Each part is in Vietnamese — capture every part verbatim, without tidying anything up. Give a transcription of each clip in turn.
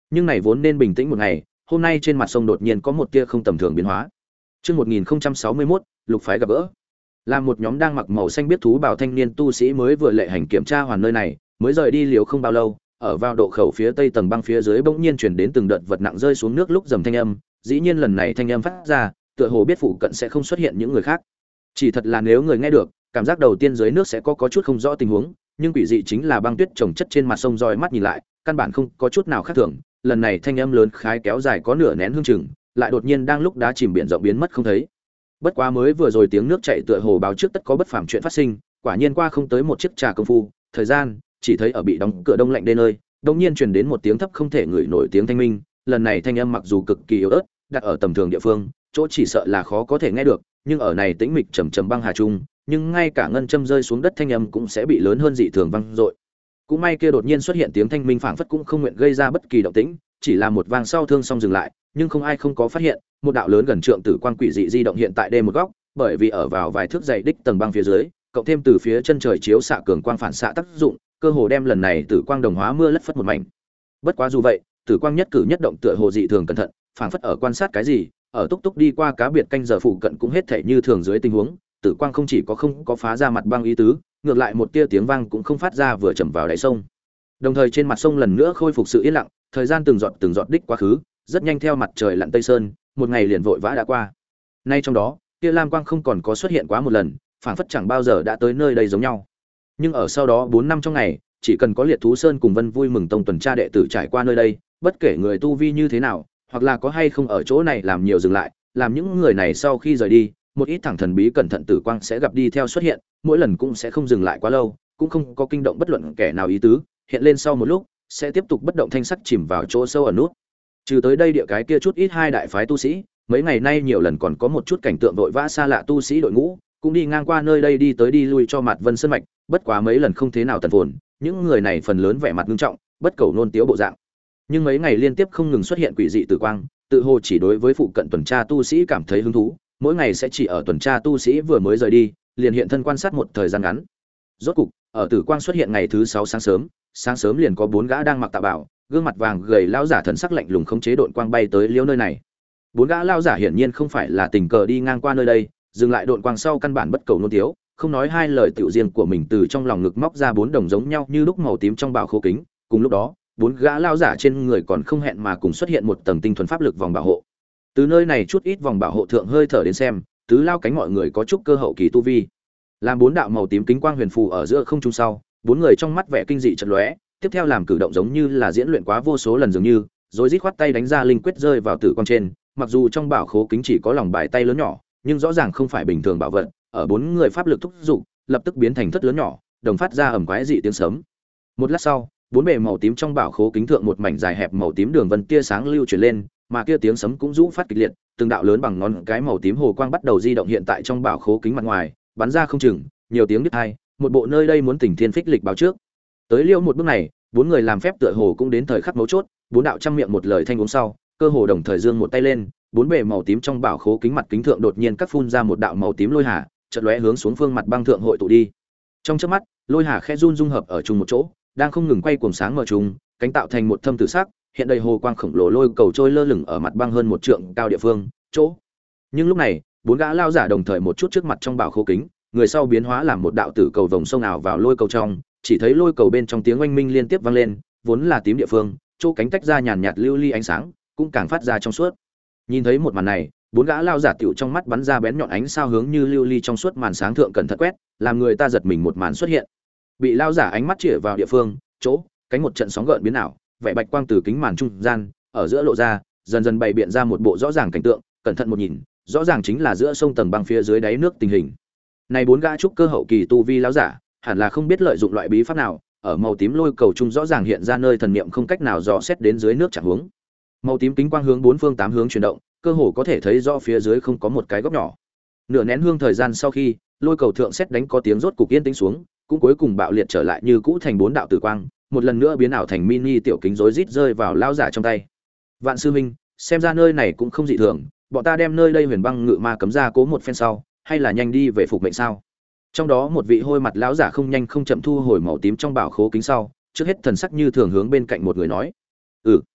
Nhưng này vốn nên bình tĩnh một ngày, hôm nay trên mặt sông đột nhiên có một tia không tầm thường biến hóa. Chương một nghìn không trăm sáu mươi mốt, lục phái gặp gỡ. Là một nhóm đang mặc màu xanh biết thú bào thanh niên tu sĩ mới vừa lệ hành kiểm tra hoàn nơi này, mới rời đi liều không bao lâu, ở vào độ khẩu phía tây tầng băng phía dưới bỗng nhiên truyền đến từng đợt vật nặng rơi xuống nước lúc dầm thanh âm, dĩ nhiên lần này thanh âm phát ra, tựa hồ biết phụ cận sẽ không xuất hiện những người khác. Chỉ thật là nếu người nghe được, cảm giác đầu tiên dưới nước sẽ có có chút không rõ tình huống, nhưng quỷ dị chính là băng tuyết trồng chất trên mặt sông dõi mắt nhìn lại, căn bản không có chút nào khác thường. Lần này thanh âm lớn khái kéo dài có nửa nén hương chừng, lại đột nhiên đang lúc đá chìm biển rộng biến mất không thấy. Bất quá mới vừa rồi tiếng nước chảy tựa hồ báo trước tất có bất phàm chuyện phát sinh, quả nhiên qua không tới một chiếc trà công phu, thời gian, chỉ thấy ở bị đóng cửa đông lạnh đê nơi, đột nhiên truyền đến một tiếng thấp không thể ngửi nổi tiếng thanh minh, lần này thanh âm mặc dù cực kỳ yếu ớt, đặt ở tầm thường địa phương, chỗ chỉ sợ là khó có thể nghe được, nhưng ở này tĩnh mịch trầm trầm băng hà trung, nhưng ngay cả ngân châm rơi xuống đất thanh âm cũng sẽ bị lớn hơn dị thường vang dội. Cũng may kia đột nhiên xuất hiện tiếng thanh minh phảng phất cũng không nguyện gây ra bất kỳ động tĩnh, chỉ là một vang sau thương xong dừng lại, nhưng không ai không có phát hiện, một đạo lớn gần trượng tử quang quỷ dị di động hiện tại đây một góc, bởi vì ở vào vài thước dày đích tầng băng phía dưới, cộng thêm từ phía chân trời chiếu xạ cường quang phản xạ tác dụng, cơ hồ đem lần này tử quang đồng hóa mưa lất phất một mảnh. Bất quá dù vậy, tử quang nhất cử nhất động tựa hồ dị thường cẩn thận, phảng phất ở quan sát cái gì, ở túc túc đi qua cá biệt canh giờ phụ cận cũng hết thảy như thường dưới tình huống, tử quang không chỉ có không có phá ra mặt băng ý tứ, ngược lại một tia tiếng vang cũng không phát ra vừa chầm vào đáy sông. Đồng thời trên mặt sông lần nữa khôi phục sự yên lặng, thời gian từng giọt từng giọt đích quá khứ, rất nhanh theo mặt trời lặn tây sơn, một ngày liền vội vã đã qua. Nay trong đó, tia lam quang không còn có xuất hiện quá một lần, phảng phất chẳng bao giờ đã tới nơi đây giống nhau. Nhưng ở sau đó bốn năm trong ngày, chỉ cần có Liệt Thú Sơn cùng Vân Vui Mừng Tông tuần tra đệ tử trải qua nơi đây, bất kể người tu vi như thế nào, hoặc là có hay không ở chỗ này làm nhiều dừng lại, làm những người này sau khi rời đi, một ít thẳng thần bí cẩn thận tử quang sẽ gặp đi theo xuất hiện, mỗi lần cũng sẽ không dừng lại quá lâu, cũng không có kinh động bất luận kẻ nào ý tứ, hiện lên sau một lúc, sẽ tiếp tục bất động thanh sắc chìm vào chỗ sâu ở nút. Trừ tới đây địa cái kia chút ít hai đại phái tu sĩ, mấy ngày nay nhiều lần còn có một chút cảnh tượng vội vã xa lạ tu sĩ đội ngũ, cũng đi ngang qua nơi đây đi tới đi lui cho mặt Vân Sơn mạch, bất quá mấy lần không thế nào tần phồn, những người này phần lớn vẻ mặt nghiêm trọng, bất cầu nôn tiếu bộ dạng. Nhưng mấy ngày liên tiếp không ngừng xuất hiện quỷ dị tử quang, tự hồ chỉ đối với phụ cận tuần tra tu sĩ cảm thấy hứng thú, mỗi ngày sẽ chỉ ở tuần tra tu sĩ vừa mới rời đi, liền hiện thân quan sát một thời gian ngắn. Rốt cục, ở tử quang xuất hiện ngày thứ sáu sáng sớm, sáng sớm liền có bốn gã đang mặc tạ bảo, gương mặt vàng gầy lão giả thần sắc lạnh lùng không chế độn quang bay tới liêu nơi này. Bốn gã lão giả hiển nhiên không phải là tình cờ đi ngang qua nơi đây, dừng lại độn quang sau căn bản bất cầu nôn tiếu, không nói hai lời tiểu riêng của mình từ trong lòng ngực móc ra bốn đồng giống nhau như lúc màu tím trong bảo khố kính, cùng lúc đó, bốn gã lão giả trên người còn không hẹn mà cùng xuất hiện một tầng tinh thuần pháp lực vòng bảo hộ. Từ nơi này chút ít vòng bảo hộ thượng hơi thở đến xem, tứ lao cánh mọi người có chút cơ hậu kỳ tu vi. Làm bốn đạo màu tím kính quang huyền phù ở giữa không trung sau, bốn người trong mắt vẻ kinh dị chợt lóe, tiếp theo làm cử động giống như là diễn luyện quá vô số lần dường như, rồi rít khoát tay đánh ra linh quyết rơi vào tử quang trên, mặc dù trong bảo khố kính chỉ có lòng bài tay lớn nhỏ, nhưng rõ ràng không phải bình thường bảo vật, ở bốn người pháp lực thúc dục, lập tức biến thành thất lớn nhỏ, đồng phát ra ầm quái dị tiếng sấm. Một lát sau, bốn bề màu tím trong bảo khố kính thượng một mảnh dài hẹp màu tím đường vân tia sáng lưu chuyển lên, mà kia tiếng sấm cũng rũ phát kịch liệt, từng đạo lớn bằng ngón cái màu tím hồ quang bắt đầu di động hiện tại trong bảo khố kính mặt ngoài, bắn ra không chừng, nhiều tiếng đứt hai, một bộ nơi đây muốn tỉnh thiên phích lịch báo trước. Tới liêu một bước này, bốn người làm phép tựa hồ cũng đến thời khắc mấu chốt, bốn đạo trăm miệng một lời thanh uống sau, cơ hồ đồng thời giương một tay lên, bốn bề màu tím trong bảo khố kính mặt kính thượng đột nhiên cắt phun ra một đạo màu tím lôi hà, chợt lóe hướng xuống phương mặt băng thượng hội tụ đi. Trong chớp mắt, lôi hà khẽ run dung hợp ở chung một chỗ, đang không ngừng quay cuồng sáng mở trùng, cánh tạo thành một thâm tử sắc, hiện đầy hồ quang khổng lồ lôi cầu trôi lơ lửng ở mặt băng hơn một trượng cao địa phương, chỗ. Nhưng lúc này, bốn gã lao giả đồng thời một chút trước mặt trong bảo khố kính, người sau biến hóa làm một đạo tử cầu vòng sông ảo vào lôi cầu trong, chỉ thấy lôi cầu bên trong tiếng oanh minh liên tiếp vang lên, vốn là tím địa phương, chỗ cánh tách ra nhàn nhạt lưu ly ánh sáng, cũng càng phát ra trong suốt. Nhìn thấy một màn này, bốn gã lao giả tiểu trong mắt bắn ra bén nhọn ánh sao hướng như lưu ly trong suốt màn sáng thượng cẩn thận quét, làm người ta giật mình một màn xuất hiện. Bị lao giả ánh mắt chĩa vào địa phương, chỗ, cánh một trận sóng gợn biến ảo, vẻ bạch quang từ kính màn trung gian, ở giữa lộ ra, dần dần bày biện ra một bộ rõ ràng cảnh tượng, cẩn thận một nhìn, rõ ràng chính là giữa sông tầng băng phía dưới đáy nước tình hình. Này bốn gã trúc cơ hậu kỳ tu vi lão giả, hẳn là không biết lợi dụng loại bí pháp nào, ở màu tím lôi cầu trung rõ ràng hiện ra nơi thần niệm không cách nào dò xét đến dưới nước chẳng hướng. Màu tím kính quang hướng bốn phương tám hướng chuyển động, cơ hồ có thể thấy rõ phía dưới không có một cái góc nhỏ. Nửa nén hương thời gian sau khi, lôi cầu thượng xét đánh có tiếng rốt cục yên tĩnh xuống, cũng cuối cùng bạo liệt trở lại như cũ thành bốn đạo tử quang, một lần nữa biến ảo thành mini tiểu kính rối rít rơi vào lão giả trong tay. Vạn sư huynh, xem ra nơi này cũng không dị thường, bọn ta đem nơi đây huyền băng ngự ma cấm ra cố một phen sau, hay là nhanh đi về phục mệnh sao? Trong đó một vị hôi mặt lão giả không nhanh không chậm thu hồi màu tím trong bảo khố kính sau, trước hết thần sắc như thường hướng bên cạnh một người nói: "Ừ."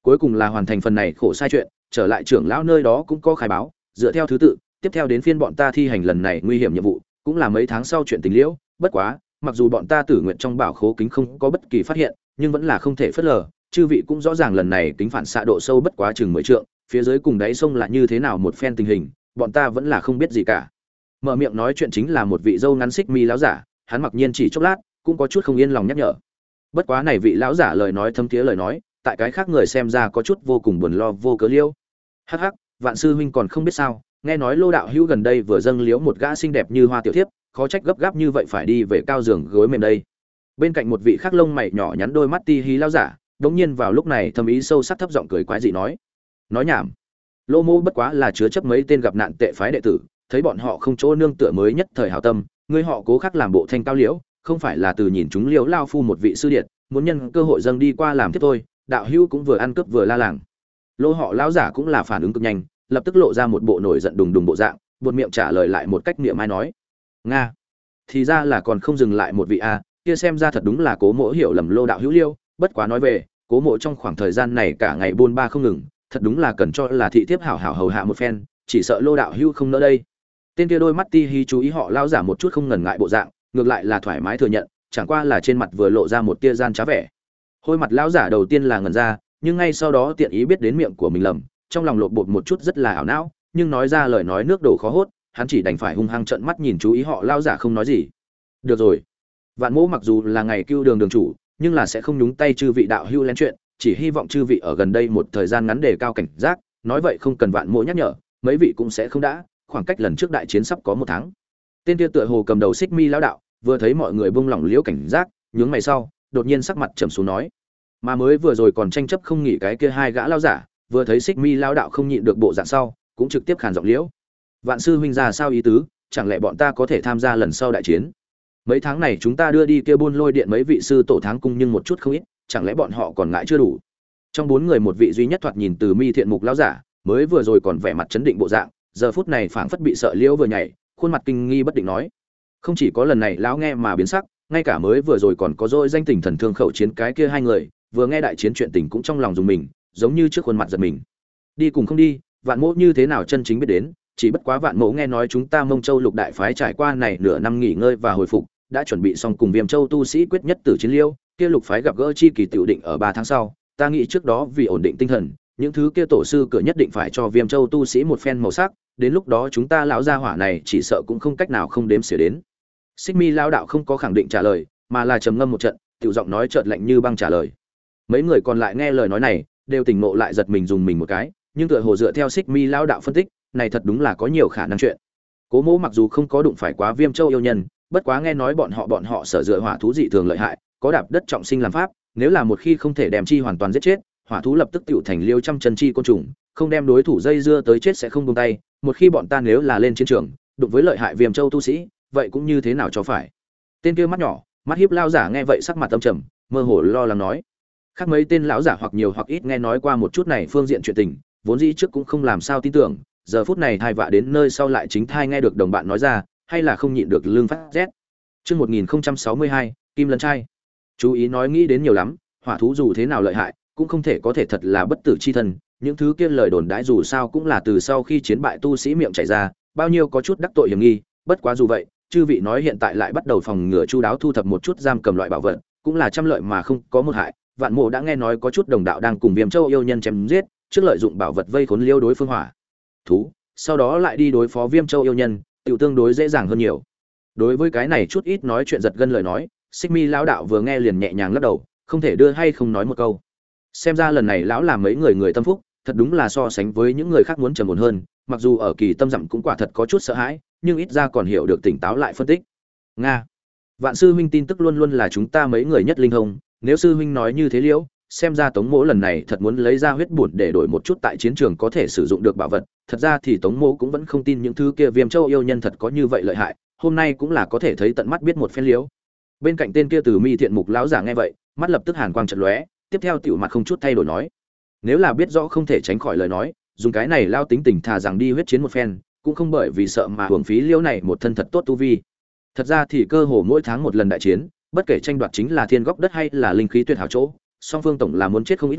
cuối cùng là hoàn thành phần này khổ sai chuyện, trở lại trưởng lão nơi đó cũng có khai báo, dựa theo thứ tự, tiếp theo đến phiên bọn ta thi hành lần này nguy hiểm nhiệm vụ, cũng là mấy tháng sau chuyện tình liễu, bất quá, mặc dù bọn ta tử nguyện trong bảo khố kính không có bất kỳ phát hiện, nhưng vẫn là không thể phớt lờ, chư vị cũng rõ ràng lần này kính phản xạ độ sâu bất quá chừng mười trượng, phía dưới cùng đáy sông là như thế nào một phen tình hình, bọn ta vẫn là không biết gì cả. Mở miệng nói chuyện chính là một vị dâu ngắn xích mi lão giả, hắn mặc nhiên chỉ chốc lát, cũng có chút không yên lòng nhắc nhở. Bất quá này vị lão giả lời nói thâm thiế lời nói, tại cái khác người xem ra có chút vô cùng buồn lo vô cớ liêu. Hắc hắc, Vạn sư huynh còn không biết sao, nghe nói Lô đạo hữu gần đây vừa dâng liếu một gã xinh đẹp như hoa tiểu thiếp, khó trách gấp gáp như vậy phải đi về cao giường gối mềm đây. Bên cạnh một vị khác lông mày nhỏ nhắn đôi mắt ti hí lão giả, đống nhiên vào lúc này thâm ý sâu sắc thấp giọng cười quái dị nói: "Nói nhảm. Lô Mô bất quá là chứa chấp mấy tên gặp nạn tệ phái đệ tử, thấy bọn họ không chỗ nương tựa mới nhất thời hảo tâm, người họ cố khắc làm bộ thanh cao liễu, không phải là từ nhìn chúng liễu lao phu một vị sư điệt, muốn nhân cơ hội dâng đi qua làm tiếp thôi, đạo hữu cũng vừa ăn cướp vừa la làng." Lô họ lão giả cũng là phản ứng cực nhanh, lập tức lộ ra một bộ nổi giận đùng đùng bộ dạng, buột miệng trả lời lại một cách niệm ai nói: "Nga, thì ra là còn không dừng lại một vị a, kia xem ra thật đúng là Cố Mỗ hiểu lầm Lô đạo hữu liêu, bất quá nói về, Cố Mỗ trong khoảng thời gian này cả ngày buôn ba không ngừng, thật đúng là cần cho là thị thiếp hảo hảo hầu hạ một phen, chỉ sợ Lô đạo hữu không nỡ đây." Tên kia đôi mắt ti hi chú ý họ lão giả một chút không ngần ngại bộ dạng, ngược lại là thoải mái thừa nhận, chẳng qua là trên mặt vừa lộ ra một tia gian trá vẻ. Hôi mặt lão giả đầu tiên là ngẩn ra, nhưng ngay sau đó tiện ý biết đến miệng của mình lầm, trong lòng lộn bột một chút rất là ảo não, nhưng nói ra lời nói nước đổ khó hốt, hắn chỉ đành phải hung hăng trợn mắt nhìn chú ý họ lão giả không nói gì. Được rồi, Vạn Mỗ mặc dù là ngày cưu đường đường chủ, nhưng là sẽ không nhúng tay chư vị đạo hữu lén chuyện, chỉ hy vọng chư vị ở gần đây một thời gian ngắn đề cao cảnh giác, nói vậy không cần Vạn Mỗ nhắc nhở, mấy vị cũng sẽ không đã, khoảng cách lần trước đại chiến sắp có một tháng. Tên kia tựa hồ cầm đầu xích mi lão đạo, vừa thấy mọi người buông lỏng liễu cảnh giác, nhướng mày sau, đột nhiên sắc mặt trầm xuống nói: "Mà mới vừa rồi còn tranh chấp không nghỉ cái kia hai gã lão giả, vừa thấy xích mi lão đạo không nhịn được bộ dạng sau, cũng trực tiếp khàn giọng liễu: Vạn sư huynh ra sao ý tứ, chẳng lẽ bọn ta có thể tham gia lần sau đại chiến? Mấy tháng này chúng ta đưa đi kia buôn lôi điện mấy vị sư tổ tháng cung nhưng một chút không ít, chẳng lẽ bọn họ còn ngại chưa đủ?" Trong bốn người một vị duy nhất thoạt nhìn từ mi thiện mục lão giả, mới vừa rồi còn vẻ mặt chấn định bộ dạng, giờ phút này phảng phất bị sợ liễu vừa nhảy, khuôn mặt kinh nghi bất định nói: "Không chỉ có lần này lão nghe mà biến sắc, ngay cả mới vừa rồi còn có dôi danh tình thần thương khẩu chiến cái kia hai người, vừa nghe đại chiến chuyện tình cũng trong lòng dùng mình, giống như trước khuôn mặt giật mình. Đi cùng không đi, Vạn Mỗ như thế nào chân chính biết đến, chỉ bất quá Vạn Mỗ nghe nói chúng ta Mông Châu lục đại phái trải qua này nửa năm nghỉ ngơi và hồi phục, đã chuẩn bị xong cùng Viêm Châu tu sĩ quyết nhất tử chiến liêu, kia lục phái gặp gỡ chi kỳ tiểu định ở ba tháng sau, ta nghĩ trước đó vì ổn định tinh thần, những thứ kia tổ sư cửa nhất định phải cho Viêm Châu tu sĩ một phen màu sắc, đến lúc đó chúng ta lão gia hỏa này chỉ sợ cũng không cách nào không đếm xỉa đến." Xích Mi lão đạo không có khẳng định trả lời, mà là trầm ngâm một trận, tiểu giọng nói chợt lạnh như băng trả lời. Mấy người còn lại nghe lời nói này, đều tỉnh ngộ lại giật mình dùng mình một cái, nhưng tựa hồ dựa theo Xích Mi lão đạo phân tích, này thật đúng là có nhiều khả năng chuyện. Cố Mỗ mặc dù không có đụng phải quá Viêm Châu yêu nhân, bất quá nghe nói bọn họ bọn họ sở dựa hỏa thú dị thường lợi hại, có đạp đất trọng sinh làm pháp, nếu là một khi không thể đem chi hoàn toàn giết chết, hỏa thú lập tức tiểu thành liêu trăm chân chi côn trùng, không đem đối thủ dây dưa tới chết sẽ không buông tay, một khi bọn ta nếu là lên chiến trường, đụng với lợi hại Viêm Châu tu sĩ, vậy cũng như thế nào cho phải. Tên kia mắt nhỏ, mắt hiếp lao giả nghe vậy sắc mặt âm trầm, mơ hồ lo lắng nói. Khác mấy tên lão giả hoặc nhiều hoặc ít nghe nói qua một chút này phương diện chuyện tình, vốn dĩ trước cũng không làm sao tin tưởng, giờ phút này thai vạ đến nơi sau lại chính thai nghe được đồng bạn nói ra, hay là không nhịn được lương phát rét. Chương một nghìn không trăm sáu mươi hai, Kim Lân trai. Chú ý nói nghĩ đến nhiều lắm, hỏa thú dù thế nào lợi hại, cũng không thể có thể thật là bất tử chi thân, những thứ kia lời đồn đãi dù sao cũng là từ sau khi chiến bại tu sĩ miệng chảy ra, bao nhiêu có chút đắc tội hiểm nghi, bất quá dù vậy, chư vị nói hiện tại lại bắt đầu phòng ngừa chu đáo thu thập một chút giam cầm loại bảo vật, cũng là trăm lợi mà không có một hại. Vạn Mộ đã nghe nói có chút đồng đạo đang cùng Viêm Châu yêu nhân chém giết, trước lợi dụng bảo vật vây khốn liêu đối phương hỏa thú, sau đó lại đi đối phó Viêm Châu yêu nhân, tiểu tương đối dễ dàng hơn nhiều. Đối với cái này chút ít nói chuyện giật gân lời nói, Xích Mi lão đạo vừa nghe liền nhẹ nhàng lắc đầu, không thể đưa hay không nói một câu. Xem ra lần này lão làm mấy người người tâm phúc, thật đúng là so sánh với những người khác muốn trầm ổn hơn, mặc dù ở kỳ tâm dặm cũng quả thật có chút sợ hãi, nhưng ít ra còn hiểu được tỉnh táo lại phân tích. Nga, Vạn sư huynh tin tức luôn luôn là chúng ta mấy người nhất linh thông, nếu sư huynh nói như thế liễu, xem ra Tống Mỗ lần này thật muốn lấy ra huyết bổn để đổi một chút tại chiến trường có thể sử dụng được bảo vật, thật ra thì Tống Mỗ cũng vẫn không tin những thứ kia Viêm Châu yêu nhân thật có như vậy lợi hại, hôm nay cũng là có thể thấy tận mắt biết một phen liễu. Bên cạnh tên kia từ mi thiện mục lão giả nghe vậy, mắt lập tức hàn quang chợt lóe, tiếp theo tiểu mặt không chút thay đổi nói: "Nếu là biết rõ không thể tránh khỏi lời nói, dùng cái này lao tính tình thà rằng đi huyết chiến một phen, cũng không bởi vì sợ mà hưởng phí liễu này một thân thật tốt tu vi. Thật ra thì cơ hồ mỗi tháng một lần đại chiến, bất kể tranh đoạt chính là thiên góc đất hay là linh khí tuyệt hảo chỗ, song phương tổng là muốn chết không ít người,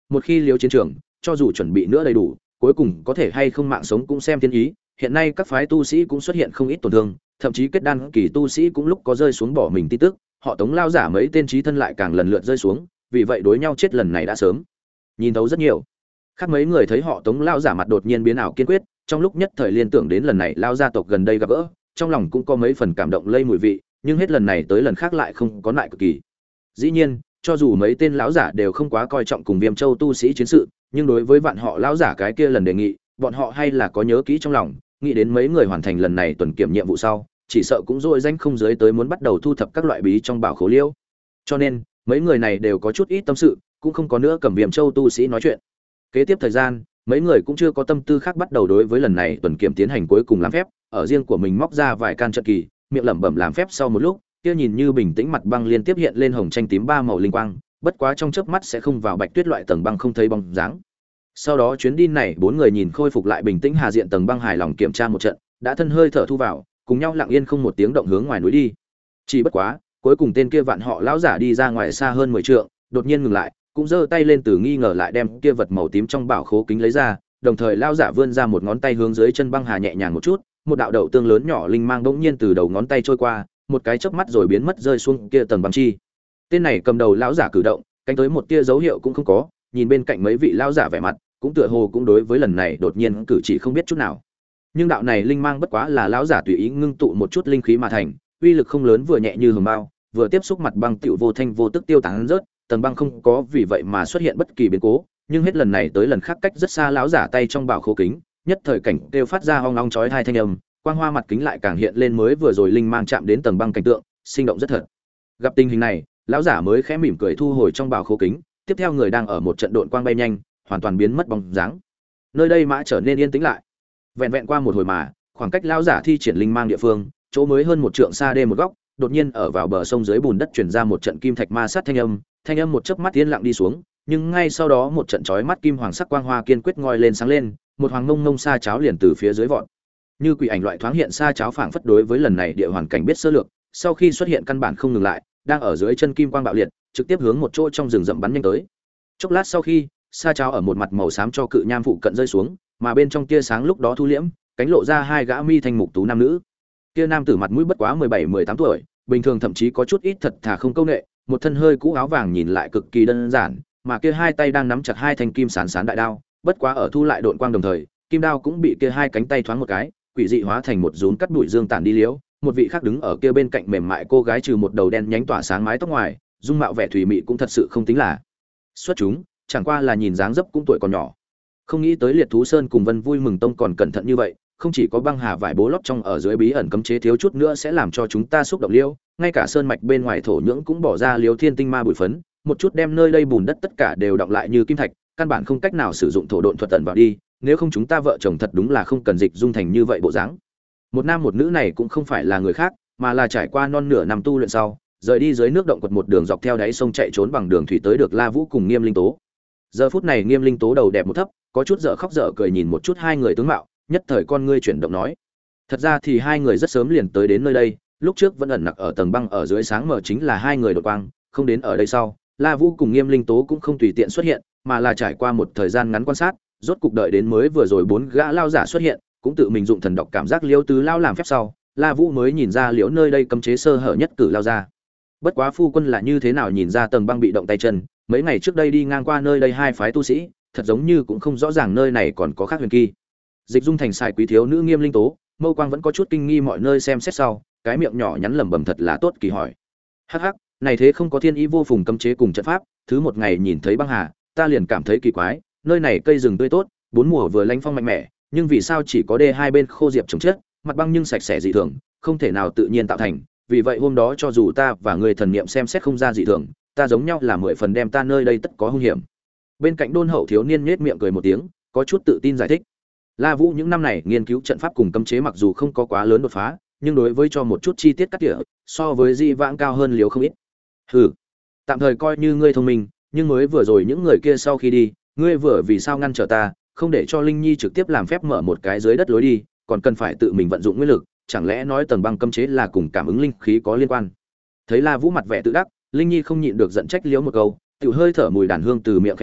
một khi liếu chiến trường, cho dù chuẩn bị nữa đầy đủ, cuối cùng có thể hay không mạng sống cũng xem thiên ý. Hiện nay các phái tu sĩ cũng xuất hiện không ít tổn thương, thậm chí kết đan kỳ tu sĩ cũng lúc có rơi xuống bỏ mình tin tức, họ Tống lao giả mấy tên chí thân lại càng lần lượt rơi xuống, vì vậy đối nhau chết lần này đã sớm nhìn thấu rất nhiều. Khác mấy người thấy họ Tống lao giả mặt đột nhiên biến ảo kiên quyết, trong lúc nhất thời liên tưởng đến lần này lao gia tộc gần đây gặp gỡ, trong lòng cũng có mấy phần cảm động lây mùi vị, nhưng hết lần này tới lần khác lại không có lại cực kỳ. Dĩ nhiên, cho dù mấy tên lão giả đều không quá coi trọng cùng Viêm Châu tu sĩ chiến sự, nhưng đối với vạn họ lão giả cái kia lần đề nghị, bọn họ hay là có nhớ kỹ trong lòng, nghĩ đến mấy người hoàn thành lần này tuần kiểm nhiệm vụ sau, chỉ sợ cũng dội danh không dưới tới muốn bắt đầu thu thập các loại bí trong bảo khố liêu. Cho nên, mấy người này đều có chút ít tâm sự, cũng không có nữa cầm Viêm Châu tu sĩ nói chuyện. Kế tiếp thời gian, mấy người cũng chưa có tâm tư khác bắt đầu đối với lần này tuần kiểm tiến hành cuối cùng làm phép, ở riêng của mình móc ra vài can trận kỳ, miệng lẩm bẩm làm phép sau một lúc, kia nhìn như bình tĩnh mặt băng liên tiếp hiện lên hồng tranh tím ba màu linh quang, bất quá trong chớp mắt sẽ không vào bạch tuyết loại tầng băng không thấy bóng dáng. Sau đó chuyến đi này bốn người nhìn khôi phục lại bình tĩnh hà diện tầng băng hài lòng kiểm tra một trận, đã thân hơi thở thu vào, cùng nhau lặng yên không một tiếng động hướng ngoài núi đi. Chỉ bất quá, cuối cùng tên kia vạn họ lão giả đi ra ngoài xa hơn mười trượng, đột nhiên ngừng lại, cũng giơ tay lên từ nghi ngờ lại đem kia vật màu tím trong bảo khố kính lấy ra, đồng thời lão giả vươn ra một ngón tay hướng dưới chân băng hà nhẹ nhàng một chút, một đạo đậu tương lớn nhỏ linh mang bỗng nhiên từ đầu ngón tay trôi qua, một cái chớp mắt rồi biến mất rơi xuống kia tầng băng chi. Tên này cầm đầu lão giả cử động, cánh tới một tia dấu hiệu cũng không có, nhìn bên cạnh mấy vị lão giả vẻ mặt, cũng tựa hồ cũng đối với lần này đột nhiên cử chỉ không biết chút nào. Nhưng đạo này linh mang bất quá là lão giả tùy ý ngưng tụ một chút linh khí mà thành, uy lực không lớn, vừa nhẹ như hồng bao, vừa tiếp xúc mặt băng tựu vô thanh vô tức tiêu tán rớt, tầng băng không có vì vậy mà xuất hiện bất kỳ biến cố, nhưng hết lần này tới lần khác cách rất xa lão giả tay trong bảo khố kính, nhất thời cảnh kêu phát ra ong ong chói tai thanh âm, quang hoa mặt kính lại càng hiện lên mới vừa rồi linh mang chạm đến tầng băng cảnh tượng, sinh động rất thật. Gặp tình hình này, lão giả mới khẽ mỉm cười thu hồi trong bảo khố kính, tiếp theo người đang ở một trận độn quang bay nhanh, hoàn toàn biến mất bóng dáng. Nơi đây mã trở nên yên tĩnh lại. Vẹn vẹn qua một hồi mà, khoảng cách lão giả thi triển linh mang địa phương, chỗ mới hơn một trượng xa đê một góc, đột nhiên ở vào bờ sông dưới bùn đất truyền ra một trận kim thạch ma sát thanh âm, thanh âm một chớp mắt yên lặng đi xuống, nhưng ngay sau đó một trận chói mắt kim hoàng sắc quang hoa kiên quyết ngoi lên sáng lên, một hoàng ngông ngông sa cháo liền từ phía dưới vọt. Như quỷ ảnh loại thoáng hiện sa cháo phảng phất đối với lần này địa hoàn cảnh biết sơ lược, sau khi xuất hiện căn bản không ngừng lại, đang ở dưới chân kim quang bạo liệt, trực tiếp hướng một chỗ trong rừng rậm bắn nhanh tới. Chốc lát sau khi, sa cháo ở một mặt màu xám cho cự nham phụ cận rơi xuống, mà bên trong tia sáng lúc đó thu liễm, cánh lộ ra hai gã mi thanh mục tú nam nữ. Kia nam tử mặt mũi bất quá mười bảy mười tám tuổi, bình thường thậm chí có chút ít thật thà không câu nệ, một thân hơi cũ áo vàng nhìn lại cực kỳ đơn giản, mà kia hai tay đang nắm chặt hai thanh kim sán sán đại đao, bất quá ở thu lại độn quang đồng thời, kim đao cũng bị kia hai cánh tay thoáng một cái, quỷ dị hóa thành một rún cắt bụi dương tản đi liễu, một vị khác đứng ở kia bên cạnh mềm mại cô gái trừ một đầu đen nhánh tỏa sáng mái tóc ngoài, dung mạo vẻ thùy mị cũng thật sự không tính là xuất chúng, chẳng qua là nhìn dáng dấp cũng tuổi còn nhỏ. Không nghĩ tới Liệt Thú Sơn cùng Vân Vui Mừng Tông còn cẩn thận như vậy, không chỉ có băng hà vải bố lót trong ở dưới bí ẩn cấm chế thiếu chút nữa sẽ làm cho chúng ta xúc động liêu, ngay cả sơn mạch bên ngoài thổ nhưỡng cũng bỏ ra liều thiên tinh ma bụi phấn, một chút đem nơi đây bùn đất tất cả đều đọng lại như kim thạch, căn bản không cách nào sử dụng thổ độn thuật tận vào đi, nếu không chúng ta vợ chồng thật đúng là không cần dịch dung thành như vậy bộ dáng. Một nam một nữ này cũng không phải là người khác, mà là trải qua non nửa năm tu luyện sau, rời đi dưới nước động quật một đường dọc theo đáy sông chạy trốn bằng đường thủy tới được La Vũ cùng Nghiêm Linh Tố. Giờ phút này Nghiêm Linh Tố đầu đẹp một thấp, có chút dở khóc dở cười nhìn một chút hai người tướng mạo, nhất thời con ngươi chuyển động nói: thật ra thì hai người rất sớm liền tới đến nơi đây, lúc trước vẫn ẩn nặc ở tầng băng ở dưới sáng mờ chính là hai người đột quang, không đến ở đây sau, La Vũ cùng Nghiêm Linh Tố cũng không tùy tiện xuất hiện, mà là trải qua một thời gian ngắn quan sát, rốt cục đợi đến mới vừa rồi bốn gã lao giả xuất hiện, cũng tự mình dụng thần độc cảm giác liêu tứ lao làm phép sau, La Vũ mới nhìn ra liễu nơi đây cấm chế sơ hở nhất cử lao ra. Bất quá phu quân là như thế nào nhìn ra tầng băng bị động tay chân, mấy ngày trước đây đi ngang qua nơi đây hai phái tu sĩ, thật giống như cũng không rõ ràng nơi này còn có khác huyền kỳ. Dịch dung thành xài quý thiếu nữ Nghiêm Linh Tố, mâu quang vẫn có chút kinh nghi mọi nơi xem xét sau, cái miệng nhỏ nhắn lẩm bẩm thật là tốt kỳ hỏi: hắc hắc, này thế không có thiên ý vô phùng cấm chế cùng trận pháp, thứ một ngày nhìn thấy băng hà, ta liền cảm thấy kỳ quái, nơi này cây rừng tươi tốt, bốn mùa vừa lanh phong mạnh mẽ, nhưng vì sao chỉ có đê hai bên khô diệp trồng chất, mặt băng nhưng sạch sẽ dị thường, không thể nào tự nhiên tạo thành, vì vậy hôm đó cho dù ta và người thần niệm xem xét không ra dị thường, ta giống nhau là mười phần đem ta nơi đây tất có hung hiểm. Bên cạnh Đôn Hậu thiếu niên nhếch miệng cười một tiếng, có chút tự tin giải thích. La Vũ những năm này nghiên cứu trận pháp cùng cấm chế mặc dù không có quá lớn đột phá, nhưng đối với cho một chút chi tiết cắt tỉa, so với Di vãng cao hơn liếu không ít. Hừ, tạm thời coi như ngươi thông minh, nhưng mới vừa rồi những người kia sau khi đi, ngươi vừa vì sao ngăn trở ta, không để cho Linh Nhi trực tiếp làm phép mở một cái dưới đất lối đi, còn cần phải tự mình vận dụng nguyên lực, chẳng lẽ nói tầng băng cấm chế là cùng cảm ứng linh khí có liên quan? Thấy La Vũ mặt vẻ tự đắc, Linh Nhi không nhịn được giận trách liếu một câu, tiểu hơi thở mùi đàn hương từ miệng khẽ nhếch,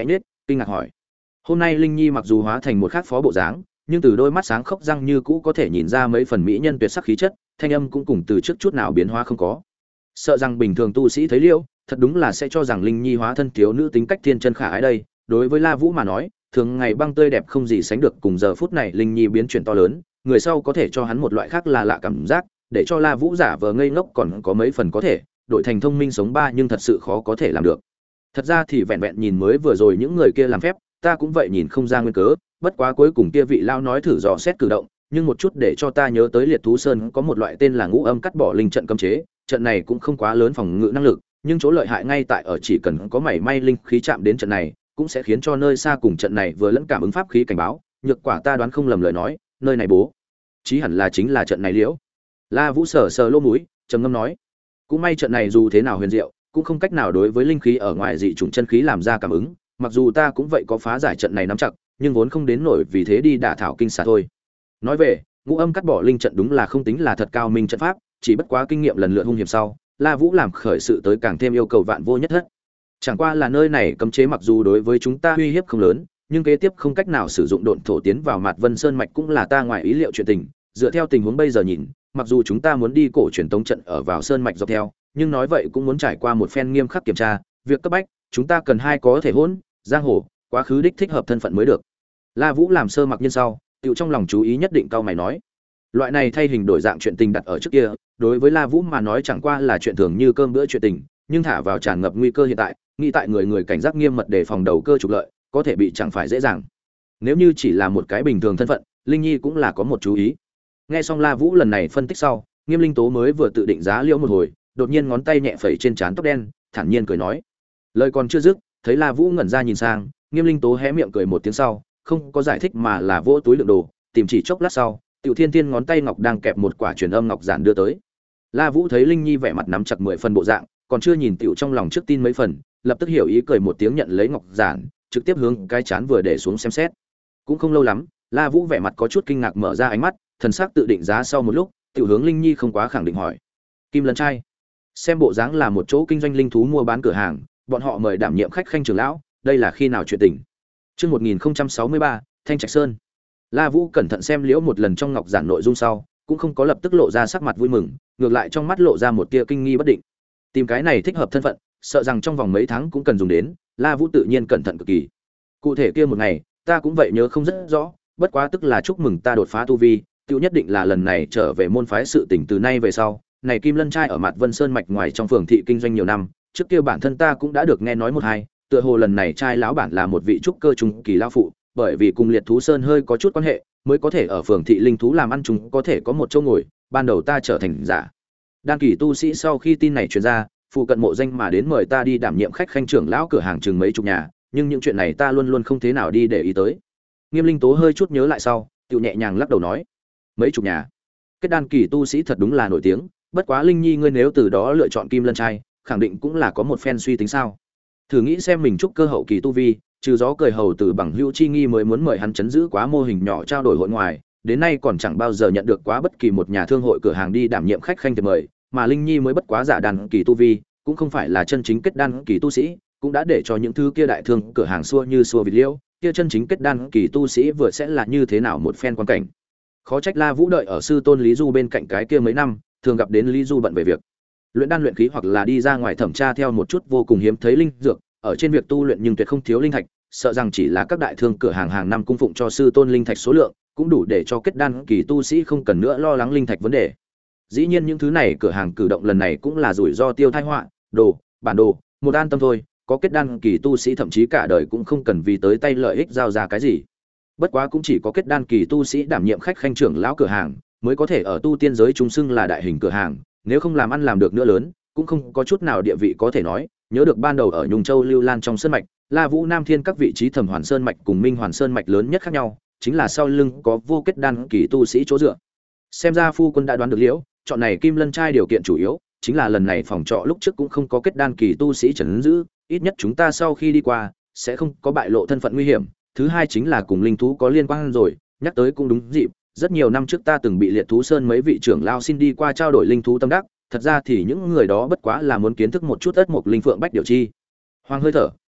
kinh ngạc hỏi. Hôm nay Linh Nhi mặc dù hóa thành một khác phó bộ dáng, nhưng từ đôi mắt sáng khốc răng như cũ có thể nhìn ra mấy phần mỹ nhân tuyệt sắc khí chất, thanh âm cũng cùng từ trước chút nào biến hóa không có. Sợ rằng bình thường tu sĩ thấy liêu, thật đúng là sẽ cho rằng Linh Nhi hóa thân thiếu nữ tính cách thiên chân khả ái đây. Đối với La Vũ mà nói, thường ngày băng tươi đẹp không gì sánh được, cùng giờ phút này Linh Nhi biến chuyển to lớn, người sau có thể cho hắn một loại khác là lạ cảm giác, để cho La Vũ giả vờ ngây ngốc còn có mấy phần có thể, đổi thành thông minh sống ba nhưng thật sự khó có thể làm được. Thật ra thì vẹn vẹn nhìn mới vừa rồi những người kia làm phép, ta cũng vậy nhìn không ra nguyên cớ, bất quá cuối cùng kia vị lao nói thử dò xét cử động, nhưng một chút để cho ta nhớ tới Liệt Thú Sơn có một loại tên là Ngũ Âm cắt bỏ linh trận cấm chế, trận này cũng không quá lớn phòng ngự năng lực, nhưng chỗ lợi hại ngay tại ở chỉ cần có mảy may linh khí chạm đến trận này, cũng sẽ khiến cho nơi xa cùng trận này vừa lẫn cảm ứng pháp khí cảnh báo, nhược quả ta đoán không lầm lời nói, nơi này bố chí hẳn là chính là trận này liễu. La Vũ sờ sờ lỗ mũi, trầm ngâm nói, cũng may trận này dù thế nào huyền diệu, cũng không cách nào đối với linh khí ở ngoài dị chủng chân khí làm ra cảm ứng, mặc dù ta cũng vậy có phá giải trận này nắm chặt, nhưng vốn không đến nổi vì thế đi đả thảo kinh xà thôi. Nói về, Ngũ Âm cắt bỏ linh trận đúng là không tính là thật cao minh trận pháp, chỉ bất quá kinh nghiệm lần lượt hung hiểm sau, La Vũ làm khởi sự tới càng thêm yêu cầu vạn vô nhất thất. Chẳng qua là nơi này cấm chế mặc dù đối với chúng ta uy hiếp không lớn, nhưng kế tiếp không cách nào sử dụng độn thổ tiến vào Mạt Vân Sơn mạch cũng là ta ngoài ý liệu chuyện tình, dựa theo tình huống bây giờ nhìn, mặc dù chúng ta muốn đi cổ truyền tống trận ở vào sơn mạch dọc theo, nhưng nói vậy cũng muốn trải qua một phen nghiêm khắc kiểm tra, việc cấp bách, chúng ta cần hai có thể hỗn, giang hồ, quá khứ đích thích hợp thân phận mới được. La Vũ làm sơ mặc nhân sau, tựu trong lòng chú ý nhất định cao mày nói, loại này thay hình đổi dạng chuyện tình đặt ở trước kia, đối với La Vũ mà nói chẳng qua là chuyện thường như cơm bữa chuyện tình, nhưng thả vào tràn ngập nguy cơ hiện tại, nghĩ tại người người cảnh giác nghiêm mật để phòng đầu cơ trục lợi, có thể bị chẳng phải dễ dàng. Nếu như chỉ là một cái bình thường thân phận, Linh Nhi cũng là có một chú ý. Nghe xong La Vũ lần này phân tích sau, Nghiêm Linh Tố mới vừa tự định giá liễu một hồi, đột nhiên ngón tay nhẹ phẩy trên trán tóc đen, thản nhiên cười nói. Lời còn chưa dứt, thấy La Vũ ngẩn ra nhìn sang, Nghiêm Linh Tố hé miệng cười một tiếng sau, không có giải thích mà là vỗ túi đựng đồ, tìm chỉ chốc lát sau, Tiểu Thiên Tiên ngón tay ngọc đang kẹp một quả truyền âm ngọc giản đưa tới. La Vũ thấy Linh Nhi vẻ mặt nắm chặt mười phần bộ dạng, còn chưa nhìn Tiểu trong lòng trước tin mấy phần, lập tức hiểu ý cười một tiếng nhận lấy ngọc giản, trực tiếp hướng cái chán vừa để xuống xem xét. Cũng không lâu lắm, La Vũ vẻ mặt có chút kinh ngạc mở ra ánh mắt, thần sắc tự định giá sau một lúc, Tiểu hướng Linh Nhi không quá khẳng định hỏi: "Kim Lân trai?" Xem bộ dáng là một chỗ kinh doanh linh thú mua bán cửa hàng, bọn họ mời đảm nhiệm khách khanh trưởng lão, đây là khi nào chuyện tình? Chương một nghìn không trăm sáu mươi ba, Thanh Trạch Sơn. La Vũ cẩn thận xem liễu một lần trong ngọc giản nội dung sau, cũng không có lập tức lộ ra sắc mặt vui mừng, ngược lại trong mắt lộ ra một tia kinh nghi bất định. Tìm cái này thích hợp thân phận, sợ rằng trong vòng mấy tháng cũng cần dùng đến, La Vũ tự nhiên cẩn thận cực kỳ. Cụ thể kia một ngày, ta cũng vậy nhớ không rất rõ, bất quá tức là chúc mừng ta đột phá tu vi, tiêu nhất định là lần này trở về môn phái sự tình từ nay về sau. Này Kim Lân trai ở Mạt Vân Sơn mạch ngoài trong phường thị kinh doanh nhiều năm, trước kia bản thân ta cũng đã được nghe nói một hai, tựa hồ lần này trai lão bản là một vị trúc cơ trung kỳ lão phụ, bởi vì cùng Liệt Thú Sơn hơi có chút quan hệ, mới có thể ở phường thị linh thú làm ăn chúng có thể có một chỗ ngồi, ban đầu ta trở thành giả đan kỳ tu sĩ sau khi tin này truyền ra, phụ cận mộ danh mà đến mời ta đi đảm nhiệm khách khanh trưởng lão cửa hàng chừng mấy chục nhà, nhưng những chuyện này ta luôn luôn không thế nào đi để ý tới. Nghiêm Linh Tố hơi chút nhớ lại sau, tiểu nhẹ nhàng lắc đầu nói: "Mấy chục nhà? Kết đan kỳ tu sĩ thật đúng là nổi tiếng, bất quá Linh Nhi ngươi nếu từ đó lựa chọn Kim Lân trai, khẳng định cũng là có một phen suy tính sao? Thử nghĩ xem mình trúc cơ hậu kỳ tu vi, trừ gió cười hầu từ bằng hữu chi nghi mới muốn mời hắn chấn giữ quá mô hình nhỏ trao đổi hội ngoài, đến nay còn chẳng bao giờ nhận được quá bất kỳ một nhà thương hội cửa hàng đi đảm nhiệm khách khanh thiệp mời, mà Linh Nhi mới bất quá giả đan kỳ tu vi, cũng không phải là chân chính kết đan kỳ tu sĩ, cũng đã để cho những thứ kia đại thương cửa hàng xua như xua vịt liễu, kia chân chính kết đan kỳ tu sĩ vừa sẽ là như thế nào một phen quan cảnh. Khó trách La Vũ đợi ở sư tôn Lý Du bên cạnh cái kia mấy năm, thường gặp đến Lý Du bận về việc luyện đan luyện khí hoặc là đi ra ngoài thẩm tra theo một chút vô cùng hiếm thấy linh dược, ở trên việc tu luyện nhưng tuyệt không thiếu linh thạch, sợ rằng chỉ là các đại thương cửa hàng hàng năm cung phụng cho sư tôn linh thạch số lượng, cũng đủ để cho kết đan kỳ tu sĩ không cần nữa lo lắng linh thạch vấn đề. Dĩ nhiên những thứ này cửa hàng cử động lần này cũng là rủi ro tiêu tai họa, đồ, bản đồ, một an tâm thôi, có kết đan kỳ tu sĩ thậm chí cả đời cũng không cần vì tới tay lợi ích giao ra cái gì. Bất quá cũng chỉ có kết đan kỳ tu sĩ đảm nhiệm khách khanh trưởng lão cửa hàng, mới có thể ở tu tiên giới chúng xưng là đại hình cửa hàng, nếu không làm ăn làm được nữa lớn, cũng không có chút nào địa vị có thể nói. Nhớ được ban đầu ở Nhung Châu Lưu Lan trong sơn mạch, La Vũ Nam Thiên các vị trí Thẩm Hoàn Sơn mạch cùng Minh Hoàn Sơn mạch lớn nhất khác nhau, chính là sau lưng có vô kết đan kỳ tu sĩ chỗ dựa. Xem ra phu quân đã đoán được liễu, chọn này Kim Lân trai điều kiện chủ yếu chính là lần này phòng trọ lúc trước cũng không có kết đan kỳ tu sĩ trấn giữ, ít nhất chúng ta sau khi đi qua sẽ không có bại lộ thân phận nguy hiểm. Thứ hai chính là cùng linh thú có liên quan rồi, nhắc tới cũng đúng dịp, rất nhiều năm trước ta từng bị Liệt Thú Sơn mấy vị trưởng lao xin đi qua trao đổi linh thú tâm đắc, thật ra thì những người đó bất quá là muốn kiến thức một chút ất mục linh phượng bách điều chi. Hoàng hơi thở,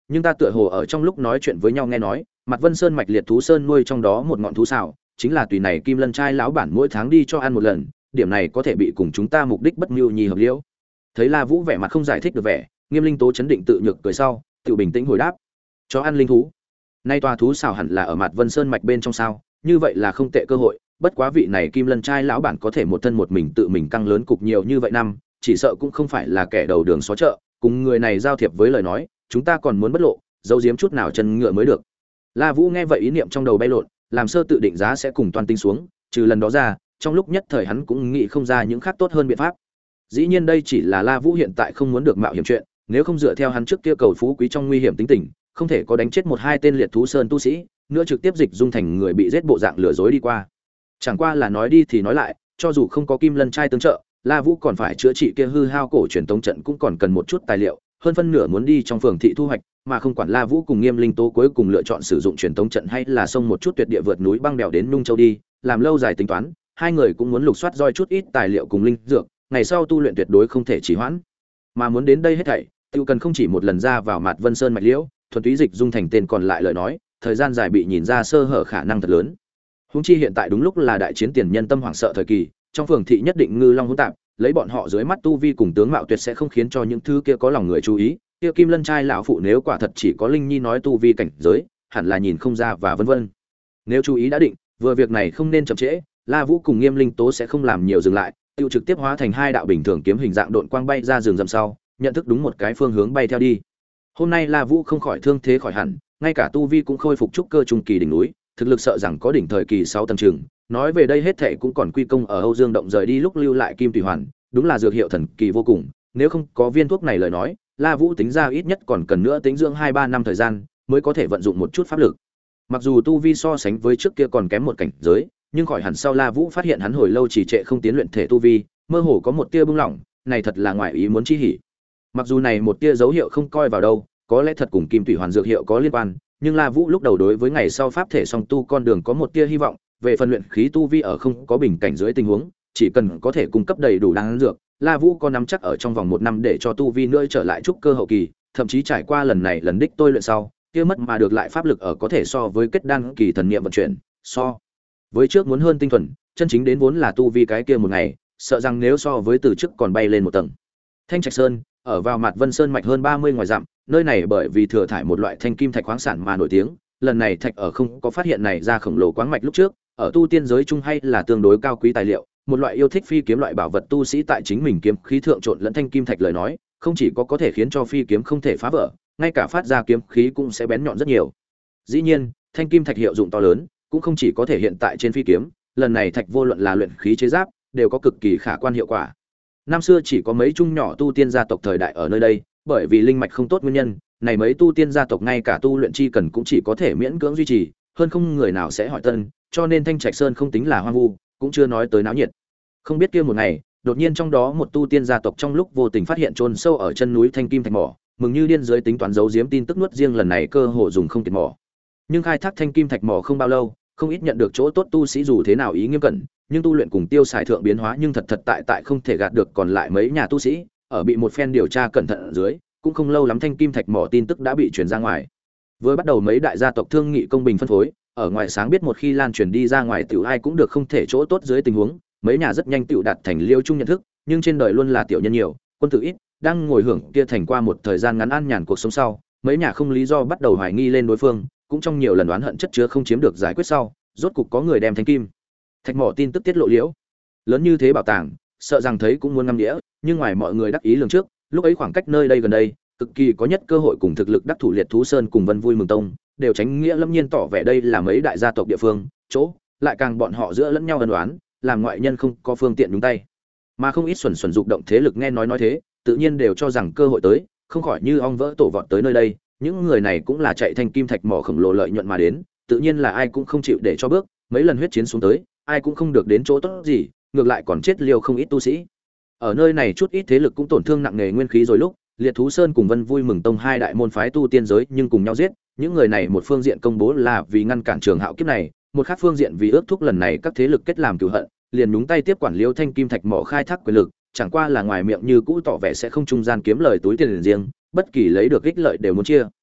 nhưng ta tựa hồ ở trong lúc nói chuyện với nhau nghe nói Mạt Vân Sơn mạch liệt thú sơn nuôi trong đó một ngọn thú xảo chính là tùy này Kim Lân trai lão bản mỗi tháng đi cho ăn một lần, điểm này có thể bị cùng chúng ta mục đích bất mưu nhì hợp liễu. Thấy La Vũ vẻ mặt không giải thích được vẻ, Nghiêm Linh Tố chấn định tự nhược cười sau, tự bình tĩnh hồi đáp: cho ăn linh thú. Nay tòa thú xảo hẳn là ở Mạt Vân Sơn mạch bên trong sao? Như vậy là không tệ cơ hội, bất quá vị này Kim Lân trai lão bản có thể một thân một mình tự mình căng lớn cục nhiều như vậy năm, chỉ sợ cũng không phải là kẻ đầu đường xó chợ, cùng người này giao thiệp với lời nói, chúng ta còn muốn bất lộ, giấu giếm chút nào chân ngựa mới được. La Vũ nghe vậy ý niệm trong đầu bay lộn, làm sơ tự định giá sẽ cùng toàn tinh xuống, trừ lần đó ra, trong lúc nhất thời hắn cũng nghĩ không ra những khác tốt hơn biện pháp. Dĩ nhiên đây chỉ là La Vũ hiện tại không muốn được mạo hiểm chuyện, nếu không dựa theo hắn trước kia cầu phú quý trong nguy hiểm tính tình, không thể có đánh chết một hai tên liệt thú sơn tu sĩ, nữa trực tiếp dịch dung thành người bị giết bộ dạng lừa dối đi qua. Chẳng qua là nói đi thì nói lại, cho dù không có Kim Lân trai tương trợ, La Vũ còn phải chữa trị kia hư hao cổ truyền tống trận cũng còn cần một chút tài liệu, hơn phân nửa muốn đi trong phường thị thu hoạch, mà không quản La Vũ cùng Nghiêm Linh Tố cuối cùng lựa chọn sử dụng truyền tống trận hay là xông một chút tuyệt địa vượt núi băng đèo đến Nung Châu đi, làm lâu dài tính toán, hai người cũng muốn lục soát roi chút ít tài liệu cùng linh dược, ngày sau tu luyện tuyệt đối không thể trì hoãn. Mà muốn đến đây hết thảy, tiêu cần không chỉ một lần ra vào Mạt Vân Sơn mạch liễu, thuần túy dịch dung thành tên còn lại lời nói, thời gian dài bị nhìn ra sơ hở khả năng thật lớn. Huống chi hiện tại đúng lúc là đại chiến tiền nhân tâm hoảng sợ thời kỳ, trong phường thị nhất định ngư long hỗn tạp, lấy bọn họ dưới mắt tu vi cùng tướng mạo tuyệt sẽ không khiến cho những thứ kia có lòng người chú ý. Kia Kim Lân trai lão phụ nếu quả thật chỉ có Linh Nhi nói tu vi cảnh giới, hẳn là nhìn không ra và vân vân. Nếu chú ý đã định, vừa việc này không nên chậm trễ, La Vũ cùng Nghiêm Linh Tố sẽ không làm nhiều dừng lại, tiêu trực tiếp hóa thành hai đạo bình thường kiếm hình dạng độn quang bay ra rừng rậm sau, nhận thức đúng một cái phương hướng bay theo đi. Hôm nay La Vũ không khỏi thương thế khỏi hẳn, ngay cả tu vi cũng khôi phục trúc cơ trung kỳ đỉnh núi, thực lực sợ rằng có đỉnh thời kỳ sáu tầng trường. Nói về đây hết thệ cũng còn quy công ở Âu Dương động rời đi lúc lưu lại kim tùy hoàn, đúng là dược hiệu thần kỳ vô cùng, nếu không có viên thuốc này lời nói, La Vũ tính ra ít nhất còn cần nữa tính dưỡng hai ba năm thời gian mới có thể vận dụng một chút pháp lực. Mặc dù tu vi so sánh với trước kia còn kém một cảnh giới, nhưng khỏi hẳn sau La Vũ phát hiện hắn hồi lâu trì trệ không tiến luyện thể tu vi, mơ hồ có một tia bừng lỏng, này thật là ngoài ý muốn chi hỉ. Mặc dù này một tia dấu hiệu không coi vào đâu, có lẽ thật cùng kim tùy hoàn dược hiệu có liên quan, nhưng La Vũ lúc đầu đối với ngày sau pháp thể song tu con đường có một tia hy vọng, về phần luyện khí tu vi ở không có bình cảnh dưới tình huống, chỉ cần có thể cung cấp đầy đủ đan dược, La Vũ có nắm chắc ở trong vòng một năm để cho tu vi nữa trở lại trúc cơ hậu kỳ, thậm chí trải qua lần này lần đích tôi luyện sau, kia mất mà được lại pháp lực ở có thể so với kết đan kỳ thần niệm vận chuyển, so với trước muốn hơn tinh thuần, chân chính đến vốn là tu vi cái kia một ngày, sợ rằng nếu so với từ trước còn bay lên một tầng. Thanh Trạch Sơn, ở vào Mạt Vân Sơn mạch hơn ba mươi ngoài dặm, nơi này bởi vì thừa thải một loại thanh kim thạch khoáng sản mà nổi tiếng, lần này thạch ở không có phát hiện này ra khổng lồ quáng mạch lúc trước, ở tu tiên giới chung hay là tương đối cao quý tài liệu, một loại yêu thích phi kiếm loại bảo vật tu sĩ tại chính mình kiếm khí thượng trộn lẫn thanh kim thạch lời nói, không chỉ có có thể khiến cho phi kiếm không thể phá vỡ, ngay cả phát ra kiếm khí cũng sẽ bén nhọn rất nhiều. Dĩ nhiên, thanh kim thạch hiệu dụng to lớn, cũng không chỉ có thể hiện tại trên phi kiếm, lần này thạch vô luận là luyện khí chế giáp, đều có cực kỳ khả quan hiệu quả. Năm xưa chỉ có mấy trung nhỏ tu tiên gia tộc thời đại ở nơi đây, bởi vì linh mạch không tốt nguyên nhân, này mấy tu tiên gia tộc ngay cả tu luyện chi cần cũng chỉ có thể miễn cưỡng duy trì, hơn không người nào sẽ hỏi tân, cho nên Thanh Trạch Sơn không tính là hoang vu, cũng chưa nói tới náo nhiệt. Không biết kia một ngày, đột nhiên trong đó một tu tiên gia tộc trong lúc vô tình phát hiện chôn sâu ở chân núi thanh kim thạch mỏ, mừng như điên dưới tính toán giấu giếm tin tức nuốt riêng lần này cơ hội dùng không kiệt mỏ. Nhưng khai thác thanh kim thạch mỏ không bao lâu, không ít nhận được chỗ tốt tu sĩ dù thế nào ý nghiêm cẩn, nhưng tu luyện cùng tiêu xài thượng biến hóa nhưng thật thật tại tại không thể gạt được còn lại mấy nhà tu sĩ, ở bị một phen điều tra cẩn thận ở dưới, cũng không lâu lắm thanh kim thạch mỏ tin tức đã bị truyền ra ngoài. Vừa bắt đầu mấy đại gia tộc thương nghị công bình phân phối, ở ngoài sáng biết một khi lan truyền đi ra ngoài tiểu ai cũng được không thể chỗ tốt dưới tình huống, mấy nhà rất nhanh tiểu đạt thành liêu chung nhận thức, nhưng trên đời luôn là tiểu nhân nhiều, quân tử ít, đang ngồi hưởng kia thành qua một thời gian ngắn an nhàn cuộc sống sau, mấy nhà không lý do bắt đầu hoài nghi lên đối phương, cũng trong nhiều lần oán hận chất chứa không chiếm được giải quyết sau, rốt cục có người đem thanh kim thạch mỏ tin tức tiết lộ liễu. Lớn như thế bảo tàng, sợ rằng thấy cũng muốn ngâm đĩa, nhưng ngoài mọi người đắc ý lường trước, lúc ấy khoảng cách nơi đây gần đây, cực kỳ có nhất cơ hội cùng thực lực đắc thủ liệt thú sơn cùng Vân Vui Mừng Tông, đều tránh nghĩa lâm nhiên tỏ vẻ đây là mấy đại gia tộc địa phương, chỗ, lại càng bọn họ giữa lẫn nhau ân oán, làm ngoại nhân không có phương tiện đúng tay. Mà không ít xuẩn xuẩn dục động thế lực nghe nói nói thế, tự nhiên đều cho rằng cơ hội tới, không khỏi như ong vỡ tổ vọt tới nơi đây, những người này cũng là chạy thanh kim thạch mỏ khổng lồ lợi nhuận mà đến, tự nhiên là ai cũng không chịu để cho bước, mấy lần huyết chiến xuống tới, ai cũng không được đến chỗ tốt gì, ngược lại còn chết liều không ít tu sĩ. Ở nơi này chút ít thế lực cũng tổn thương nặng nề nguyên khí rồi lúc, Liệt Thú Sơn cùng Vân Vui Mừng Tông hai đại môn phái tu tiên giới nhưng cùng nhau giết, những người này một phương diện công bố là vì ngăn cản trường hạo kiếp này, một khác phương diện vì ước thúc lần này các thế lực kết làm cừu hận, liền nhúng tay tiếp quản liêu thanh kim thạch mỏ khai thác quyền lực, chẳng qua là ngoài miệng như cũ tỏ vẻ sẽ không trung gian kiếm lời túi tiền riêng, bất kỳ lấy được ích lợi đều muốn chia.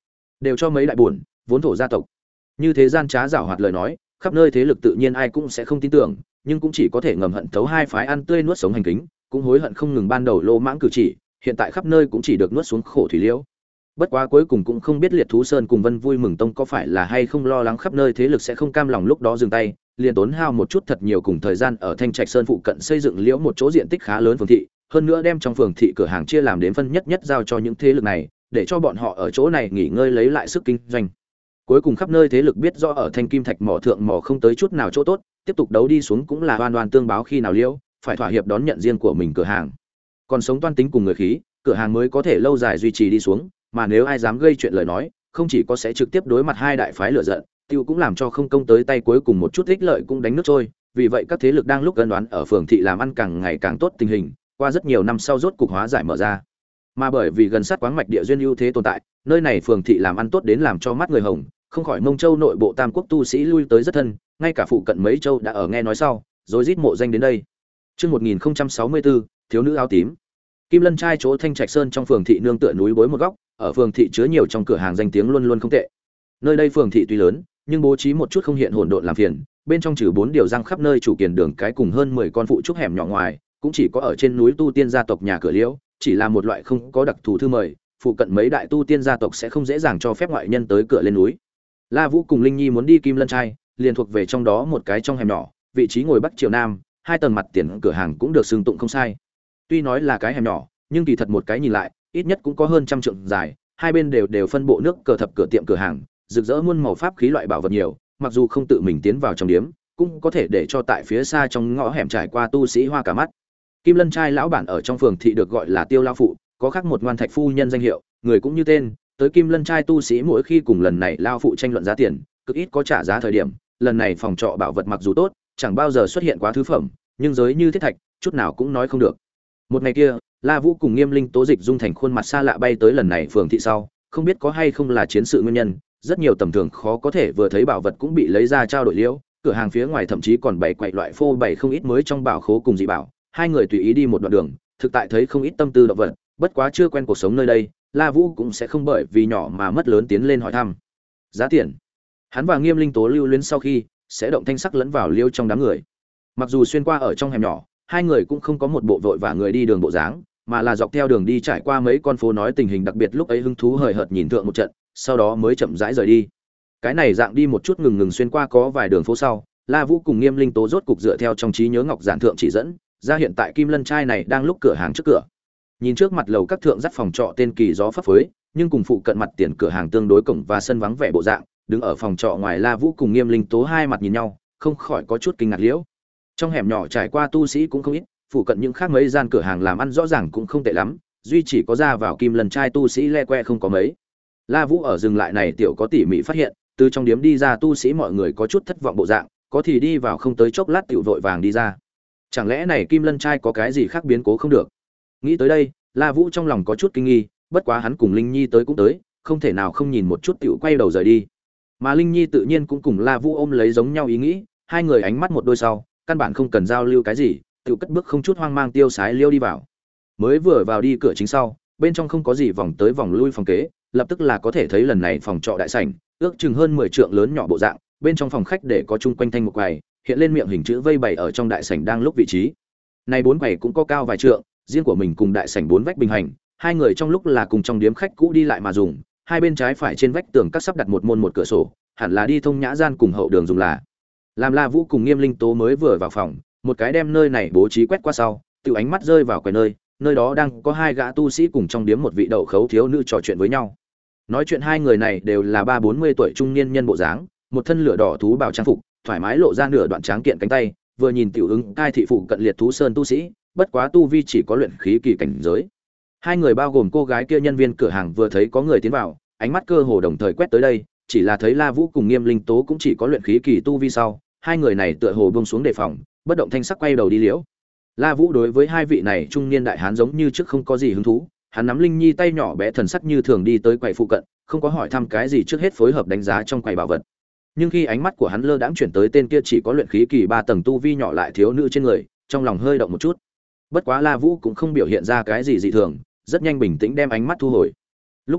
đều cho mấy đại buồn vốn thổ gia tộc. Như thế gian trá giảo hoạt lời nói, khắp nơi thế lực tự nhiên ai cũng sẽ không tin tưởng, nhưng cũng chỉ có thể ngầm hận thấu hai phái ăn tươi nuốt sống hành kính, cũng hối hận không ngừng ban đầu lô mãng cử chỉ, hiện tại khắp nơi cũng chỉ được nuốt xuống khổ thủy liễu. Bất quá cuối cùng cũng không biết Liệt Thú Sơn cùng Vân Vui Mừng Tông có phải là hay không lo lắng khắp nơi thế lực sẽ không cam lòng lúc đó dừng tay, liền tốn hao một chút thật nhiều cùng thời gian ở Thanh Trạch Sơn phụ cận xây dựng liễu một chỗ diện tích khá lớn phường thị, hơn nữa đem trong phường thị cửa hàng chia làm đến phân nhất nhất giao cho những thế lực này, để cho bọn họ ở chỗ này nghỉ ngơi lấy lại sức kinh doanh. Cuối cùng khắp nơi thế lực biết rõ ở Thanh Kim Thạch mỏ thượng mỏ không tới chút nào chỗ tốt, tiếp tục đấu đi xuống cũng là oan oan tương báo khi nào liễu, phải thỏa hiệp đón nhận riêng của mình cửa hàng. Còn sống toan tính cùng người khí, cửa hàng mới có thể lâu dài duy trì đi xuống, mà nếu ai dám gây chuyện lời nói, không chỉ có sẽ trực tiếp đối mặt hai đại phái lửa giận, tiêu cũng làm cho không công tới tay cuối cùng một chút ích lợi cũng đánh nước trôi. Vì vậy các thế lực đang lúc cân đoán ở phường thị làm ăn càng ngày càng tốt tình hình, qua rất nhiều năm sau rốt cục hóa giải mở ra. Mà bởi vì gần sát quáng mạch địa duyên ưu thế tồn tại, nơi này phường thị làm ăn tốt đến làm cho mắt người hồng, không khỏi Mông Châu nội bộ Tam quốc tu sĩ lui tới rất thân, ngay cả phụ cận mấy châu đã ở nghe nói sau, rồi rít mộ danh đến đây. Chương một nghìn không trăm sáu mươi tư, thiếu nữ áo tím. Kim Lân trai chỗ Thanh Trạch Sơn trong phường thị nương tựa núi bối một góc, ở phường thị chứa nhiều trong cửa hàng danh tiếng luôn luôn không tệ. Nơi đây phường thị tuy lớn, nhưng bố trí một chút không hiện hỗn độn làm phiền, bên trong trừ bốn điều răng khắp nơi chủ kiền đường cái cùng hơn mười con phụ trúc hẻm nhỏ ngoài, cũng chỉ có ở trên núi tu tiên gia tộc nhà cửa liễu, chỉ là một loại không có đặc thù thư mời, phụ cận mấy đại tu tiên gia tộc sẽ không dễ dàng cho phép ngoại nhân tới cửa lên núi. La Vũ cùng Linh Nhi muốn đi Kim Lân trai, liền thuộc về trong đó một cái trong hẻm nhỏ, vị trí ngồi bắc chiều nam, hai tầng mặt tiền cửa hàng cũng được xưng tụng không sai. Tuy nói là cái hẻm nhỏ, nhưng kỳ thật một cái nhìn lại, ít nhất cũng có hơn trăm trượng dài, hai bên đều đều phân bộ nước cờ thập cửa tiệm cửa hàng, rực rỡ muôn màu pháp khí loại bảo vật nhiều, mặc dù không tự mình tiến vào trong điếm, cũng có thể để cho tại phía xa trong ngõ hẻm trải qua tu sĩ hoa cả mắt. Kim Lân trai lão bản ở trong phường thị được gọi là Tiêu lão phụ, có khác một ngoan thạch phu nhân danh hiệu, người cũng như tên, tới Kim Lân trai tu sĩ mỗi khi cùng lần này lão phụ tranh luận giá tiền, cực ít có trả giá thời điểm, lần này phòng trọ bảo vật mặc dù tốt, chẳng bao giờ xuất hiện quá thứ phẩm, nhưng giới như thiết thạch, chút nào cũng nói không được. Một ngày kia, La Vũ cùng Nghiêm Linh Tố Dịch dung thành khuôn mặt xa lạ bay tới lần này phường thị sau, không biết có hay không là chiến sự nguyên nhân, rất nhiều tầm thường khó có thể vừa thấy bảo vật cũng bị lấy ra trao đổi liễu, cửa hàng phía ngoài thậm chí còn bày quậy loại phô bày không ít mới trong bảo khố cùng dị bảo, hai người tùy ý đi một đoạn đường, thực tại thấy không ít tâm tư động vật, bất quá chưa quen cuộc sống nơi đây, La Vũ cũng sẽ không bởi vì nhỏ mà mất lớn tiến lên hỏi thăm. Giá tiền. Hắn và Nghiêm Linh Tố lưu luyến sau khi, sẽ động thanh sắc lẫn vào liêu trong đám người. Mặc dù xuyên qua ở trong hẻm nhỏ, hai người cũng không có một bộ vội vã người đi đường bộ dáng, mà là dọc theo đường đi trải qua mấy con phố nói tình hình đặc biệt lúc ấy hứng thú hời hợt nhìn thượng một trận, sau đó mới chậm rãi rời đi. Cái này dạng đi một chút ngừng ngừng xuyên qua có vài đường phố sau, La Vũ cùng Nghiêm Linh Tố rốt cục dựa theo trong trí nhớ ngọc giản thượng chỉ dẫn, ra hiện tại Kim Lân trai này đang lúc cửa hàng trước cửa. Nhìn trước mặt lầu các thượng dắt phòng trọ tên kỳ gió phấp phới, nhưng cùng phụ cận mặt tiền cửa hàng tương đối cổng và sân vắng vẻ bộ dạng, đứng ở phòng trọ ngoài La Vũ cùng Nghiêm Linh Tố hai mặt nhìn nhau, không khỏi có chút kinh ngạc liễu. Trong hẻm nhỏ trải qua tu sĩ cũng không ít, phụ cận những khác mấy gian cửa hàng làm ăn rõ ràng cũng không tệ lắm, duy chỉ có ra vào Kim Lân trai tu sĩ le que không có mấy. La Vũ ở dừng lại này tiểu có tỉ mỉ phát hiện, từ trong điếm đi ra tu sĩ mọi người có chút thất vọng bộ dạng, có thì đi vào không tới chốc lát tiểu vội vàng đi ra. Chẳng lẽ này Kim Lân trai có cái gì khác biến cố không được? Nghĩ tới đây, La Vũ trong lòng có chút kinh nghi, bất quá hắn cùng Linh Nhi tới cũng tới, không thể nào không nhìn một chút tiểu quay đầu rời đi. Mà Linh Nhi tự nhiên cũng cùng La Vũ ôm lấy giống nhau ý nghĩ, hai người ánh mắt một đôi sau, căn bản không cần giao lưu cái gì, tiểu cất bước không chút hoang mang tiêu sái liêu đi vào. Mới vừa vào đi cửa chính sau, bên trong không có gì vòng tới vòng lui phòng kế, lập tức là có thể thấy lần này phòng trọ đại sảnh, ước chừng hơn mười trượng lớn nhỏ bộ dạng, bên trong phòng khách để có chung quanh thanh một quầy, hiện lên miệng hình chữ vây bày ở trong đại sảnh đang lúc vị trí. Này bốn quầy cũng có cao vài trượng, riêng của mình cùng đại sảnh bốn vách bình hành, hai người trong lúc là cùng trong điếm khách cũ đi lại mà dùng, hai bên trái phải trên vách tường các sắp đặt một môn một cửa sổ, hẳn là đi thông nhã gian cùng hậu đường dùng là. Làm La Vũ cùng Nghiêm Linh Tố mới vừa vào phòng, một cái đem nơi này bố trí quét qua sau, tiểu ánh mắt rơi vào quầy nơi, nơi đó đang có hai gã tu sĩ cùng trong điếm một vị đậu khấu thiếu nữ trò chuyện với nhau. Nói chuyện hai người này đều là ba bốn mươi tuổi trung niên nhân bộ dáng, một thân lửa đỏ thú bào trang phục, thoải mái lộ ra nửa đoạn tráng kiện cánh tay, vừa nhìn tiểu ứng cai thị phụ cận Liệt Thú Sơn tu sĩ, bất quá tu vi chỉ có luyện khí kỳ cảnh giới. Hai người bao gồm cô gái kia nhân viên cửa hàng vừa thấy có người tiến vào, ánh mắt cơ hồ đồng thời quét tới đây, chỉ là thấy La Vũ cùng Nghiêm Linh Tố cũng chỉ có luyện khí kỳ tu vi sau, hai người này tựa hồ buông xuống đề phòng, bất động thanh sắc quay đầu đi liễu. La Vũ đối với hai vị này trung niên đại hán giống như trước không có gì hứng thú, hắn nắm Linh Nhi tay nhỏ bé thần sắc như thường đi tới quầy phụ cận, không có hỏi thăm cái gì, trước hết phối hợp đánh giá trong quầy bảo vật. Nhưng khi ánh mắt của hắn lơ đãng chuyển tới tên kia chỉ có luyện khí kỳ ba tầng tu vi nhỏ lại thiếu nữ trên người, trong lòng hơi động một chút. Bất quá La Vũ cũng không biểu hiện ra cái gì dị thường, rất nhanh bình tĩnh đem ánh mắt thu hồi. Lúc này,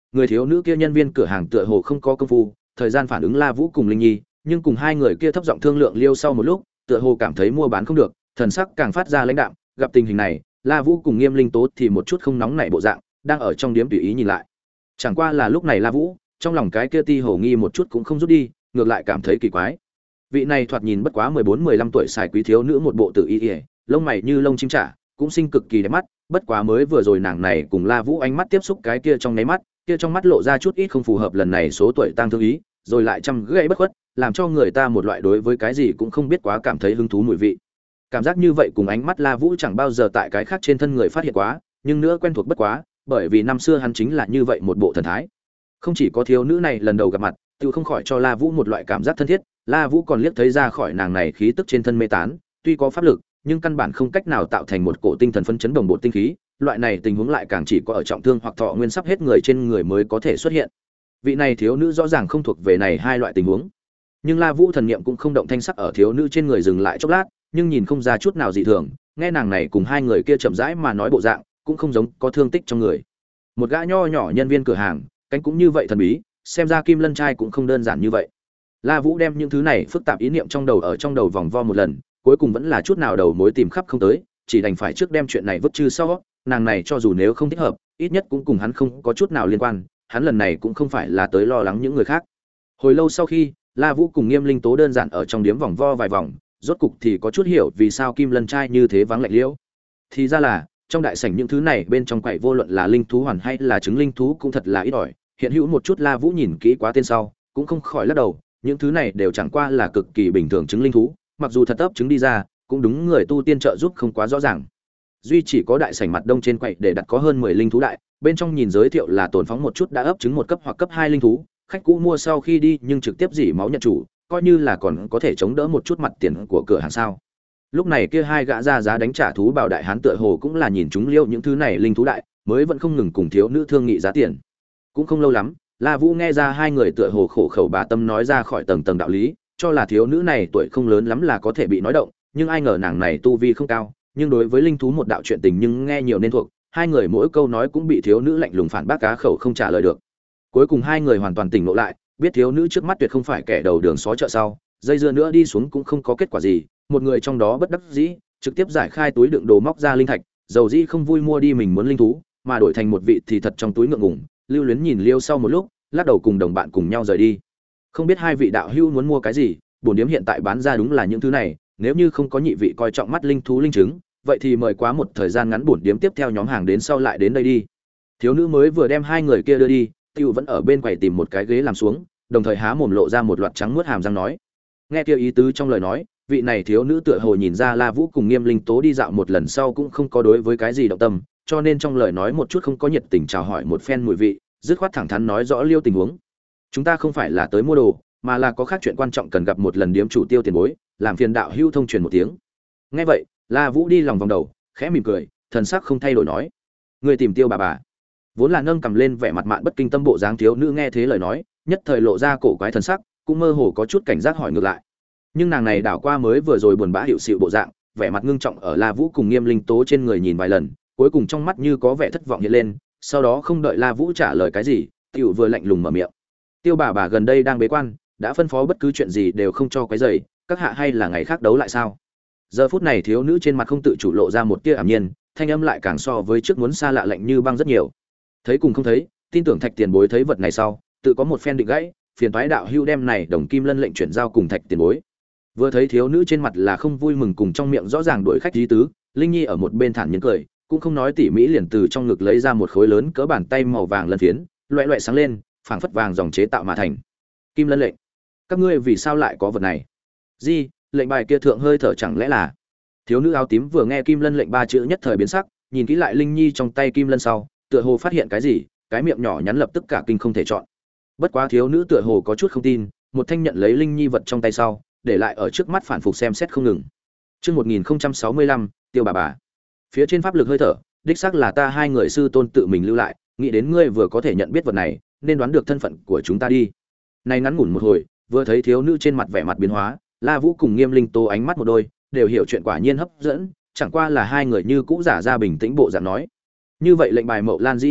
Người thiếu nữ kia nhân viên cửa hàng tựa hồ không có công phu thời gian phản ứng La Vũ cùng Linh Nhi, nhưng cùng hai người kia thấp giọng thương lượng liêu sau một lúc, tựa hồ cảm thấy mua bán không được, thần sắc càng phát ra lãnh đạm. Gặp tình hình này, La Vũ cùng Nghiêm Linh Tố thì một chút không nóng nảy bộ dạng, đang ở trong điếm tùy ý nhìn lại. Chẳng qua là lúc này La Vũ, trong lòng cái kia ti hồ nghi một chút cũng không rút đi, ngược lại cảm thấy kỳ quái. Vị này thoạt nhìn bất quá mười bốn mười lăm tuổi xài quý thiếu nữ một bộ tự y y, lông mày như lông chim trả, cũng xinh cực kỳ đẹp mắt, bất quá mới vừa rồi nàng này cùng La Vũ ánh mắt tiếp xúc cái kia trong nháy mắt, kia trong mắt lộ ra chút ít không phù hợp lần này số tuổi tăng thương ý, rồi lại chăm gãy bất khuất, làm cho người ta một loại đối với cái gì cũng không biết quá cảm thấy hứng thú mùi vị. Cảm giác như vậy cùng ánh mắt La Vũ chẳng bao giờ tại cái khác trên thân người phát hiện quá, nhưng nữa quen thuộc bất quá, bởi vì năm xưa hắn chính là như vậy một bộ thần thái. Không chỉ có thiếu nữ này lần đầu gặp mặt, tự không khỏi cho La Vũ một loại cảm giác thân thiết, La Vũ còn liếc thấy ra khỏi nàng này khí tức trên thân mê tán, tuy có pháp lực, nhưng căn bản không cách nào tạo thành một cổ tinh thần phấn chấn đồng bộ tinh khí, loại này tình huống lại càng chỉ có ở trọng thương hoặc thọ nguyên sắp hết người trên người mới có thể xuất hiện. Vị này thiếu nữ rõ ràng không thuộc về này hai loại tình huống. Nhưng La Vũ thần niệm cũng không động thanh sắc ở thiếu nữ trên người dừng lại chốc lát, nhưng nhìn không ra chút nào dị thường, nghe nàng này cùng hai người kia chậm rãi mà nói bộ dạng, cũng không giống có thương tích trong người. Một gã nho nhỏ nhân viên cửa hàng, cánh cũng như vậy thần bí, xem ra Kim Lân trai cũng không đơn giản như vậy. La Vũ đem những thứ này phức tạp ý niệm trong đầu ở trong đầu vòng vo một lần, cuối cùng vẫn là chút nào đầu mối tìm khắp không tới, chỉ đành phải trước đem chuyện này vứt trừ sau, nàng này cho dù nếu không thích hợp, ít nhất cũng cùng hắn không có chút nào liên quan, hắn lần này cũng không phải là tới lo lắng những người khác. Hồi lâu sau khi, La Vũ cùng Nghiêm Linh Tố đơn giản ở trong điếm vòng vo vài vòng, rốt cục thì có chút hiểu vì sao Kim Lân trai như thế vắng lạnh liễu. Thì ra là, trong đại sảnh những thứ này bên trong quầy vô luận là linh thú hoàn hay là trứng linh thú cũng thật là ít ỏi, hiện hữu một chút La Vũ nhìn kỹ quá tên sau, cũng không khỏi lắc đầu, những thứ này đều chẳng qua là cực kỳ bình thường trứng linh thú, mặc dù thật ấp trứng đi ra, cũng đúng người tu tiên trợ giúp không quá rõ ràng. Duy chỉ có đại sảnh mặt đông trên quầy để đặt có hơn mười linh thú đại, bên trong nhìn giới thiệu là tồn phóng một chút đã ấp trứng một cấp hoặc cấp hai linh thú, khách cũ mua sau khi đi nhưng trực tiếp dỉ máu nhận chủ, coi như là còn có thể chống đỡ một chút mặt tiền của cửa hàng sao. Lúc này kia hai gã ra giá đánh trả thú bảo đại hán tựa hồ cũng là nhìn chúng liêu những thứ này linh thú đại, mới vẫn không ngừng cùng thiếu nữ thương nghị giá tiền. Cũng không lâu lắm, La Vũ nghe ra hai người tựa hồ khổ khẩu bà tâm nói ra khỏi tầng tầng đạo lý, cho là thiếu nữ này tuổi không lớn lắm là có thể bị nói động, nhưng ai ngờ nàng này tu vi không cao, nhưng đối với linh thú một đạo chuyện tình nhưng nghe nhiều nên thuộc, hai người mỗi câu nói cũng bị thiếu nữ lạnh lùng phản bác cá khẩu không trả lời được. Cuối cùng hai người hoàn toàn tỉnh ngộ lại, biết thiếu nữ trước mắt tuyệt không phải kẻ đầu đường xó chợ sau, dây dưa nữa đi xuống cũng không có kết quả gì, một người trong đó bất đắc dĩ, trực tiếp giải khai túi đựng đồ móc ra linh thạch, dầu dĩ không vui mua đi mình muốn linh thú, mà đổi thành một vị thì thật trong túi ngượng ngùng, lưu luyến nhìn Liêu sau một lúc, lắc đầu cùng đồng bạn cùng nhau rời đi. Không biết hai vị đạo hữu muốn mua cái gì, bổn điếm hiện tại bán ra đúng là những thứ này, nếu như không có nhị vị coi trọng mắt linh thú linh trứng, vậy thì mời quá một thời gian ngắn bổn điếm tiếp theo nhóm hàng đến sau lại đến đây đi. Thiếu nữ mới vừa đem hai người kia đưa đi, Tiêu vẫn ở bên quầy tìm một cái ghế làm xuống, đồng thời há mồm lộ ra một loạt trắng muốt hàm răng nói. Nghe kia ý tứ trong lời nói, vị này thiếu nữ tựa hồ nhìn ra La Vũ cùng Nghiêm Linh Tố đi dạo một lần sau cũng không có đối với cái gì động tâm, cho nên trong lời nói một chút không có nhiệt tình chào hỏi một phen mùi vị, dứt khoát thẳng thắn nói rõ Liêu tình huống. Chúng ta không phải là tới mua đồ, mà là có khác chuyện quan trọng cần gặp một lần điếm chủ Tiêu tiền bối, làm phiền đạo hữu thông truyền một tiếng. Nghe vậy, La Vũ đi lòng vòng đầu, khẽ mỉm cười, thần sắc không thay đổi nói: "Người tìm Tiêu bà bà." Vốn là nâng cầm lên vẻ mặt mạn bất kinh tâm bộ dáng thiếu nữ nghe thế lời nói, nhất thời lộ ra cổ quái thần sắc, cũng mơ hồ có chút cảnh giác hỏi ngược lại. Nhưng nàng này đảo qua mới vừa rồi buồn bã hiệu xịu bộ dạng, vẻ mặt ngưng trọng ở La Vũ cùng Nghiêm Linh Tố trên người nhìn vài lần, cuối cùng trong mắt như có vẻ thất vọng hiện lên, sau đó không đợi La Vũ trả lời cái gì, tiểu vừa lạnh lùng mở miệng. Tiêu bà bà gần đây đang bế quan, đã phân phó bất cứ chuyện gì đều không cho quấy rầy, các hạ hay là ngày khác đấu lại sao? Giờ phút này thiếu nữ trên mặt không tự chủ lộ ra một tia ảm nhiên, thanh âm lại càng so với trước muốn xa lạ lạnh như băng rất nhiều. Thấy cùng không thấy, tin tưởng Thạch tiền bối thấy vật này sau, tự có một phen định gãy, phiền toái đạo hưu đem này đồng kim lân lệnh chuyển giao cùng Thạch tiền bối. Vừa thấy thiếu nữ trên mặt là không vui mừng cùng trong miệng rõ ràng đuổi khách ý tứ, Linh Nhi ở một bên thản nhiên cười, cũng không nói tỉ mỹ liền từ trong ngực lấy ra một khối lớn cỡ bàn tay màu vàng lân phiến, loẹt loẹt sáng lên, phảng phất vàng dòng chế tạo mà thành. Kim lân lệnh, các ngươi vì sao lại có vật này? Gì, lệnh bài kia thượng hơi thở chẳng lẽ là? Thiếu nữ áo tím vừa nghe Kim lân lệnh ba chữ nhất thời biến sắc, nhìn kỹ lại Linh Nhi trong tay kim lân sau, tựa hồ phát hiện cái gì, cái miệng nhỏ nhắn lập tức cả kinh không thể chọn. Bất quá thiếu nữ tựa hồ có chút không tin, một thanh nhận lấy Linh Nhi vật trong tay sau, để lại ở trước mắt phản phục xem xét không ngừng. Chương một nghìn không trăm sáu mươi lăm, Tiêu bà bà. Phía trên pháp lực hơi thở, đích xác là ta hai người sư tôn tự mình lưu lại, nghĩ đến ngươi vừa có thể nhận biết vật này, nên đoán được thân phận của chúng ta đi. Này ngắn ngủn một hồi, vừa thấy thiếu nữ trên mặt vẻ mặt biến hóa, La Vũ cùng Nghiêm Linh Tố ánh mắt một đôi, đều hiểu chuyện quả nhiên hấp dẫn, chẳng qua là hai người như cũ giả ra bình tĩnh bộ dạng nói. Như vậy lệnh bài Mậu Lan dĩ nhiên biết,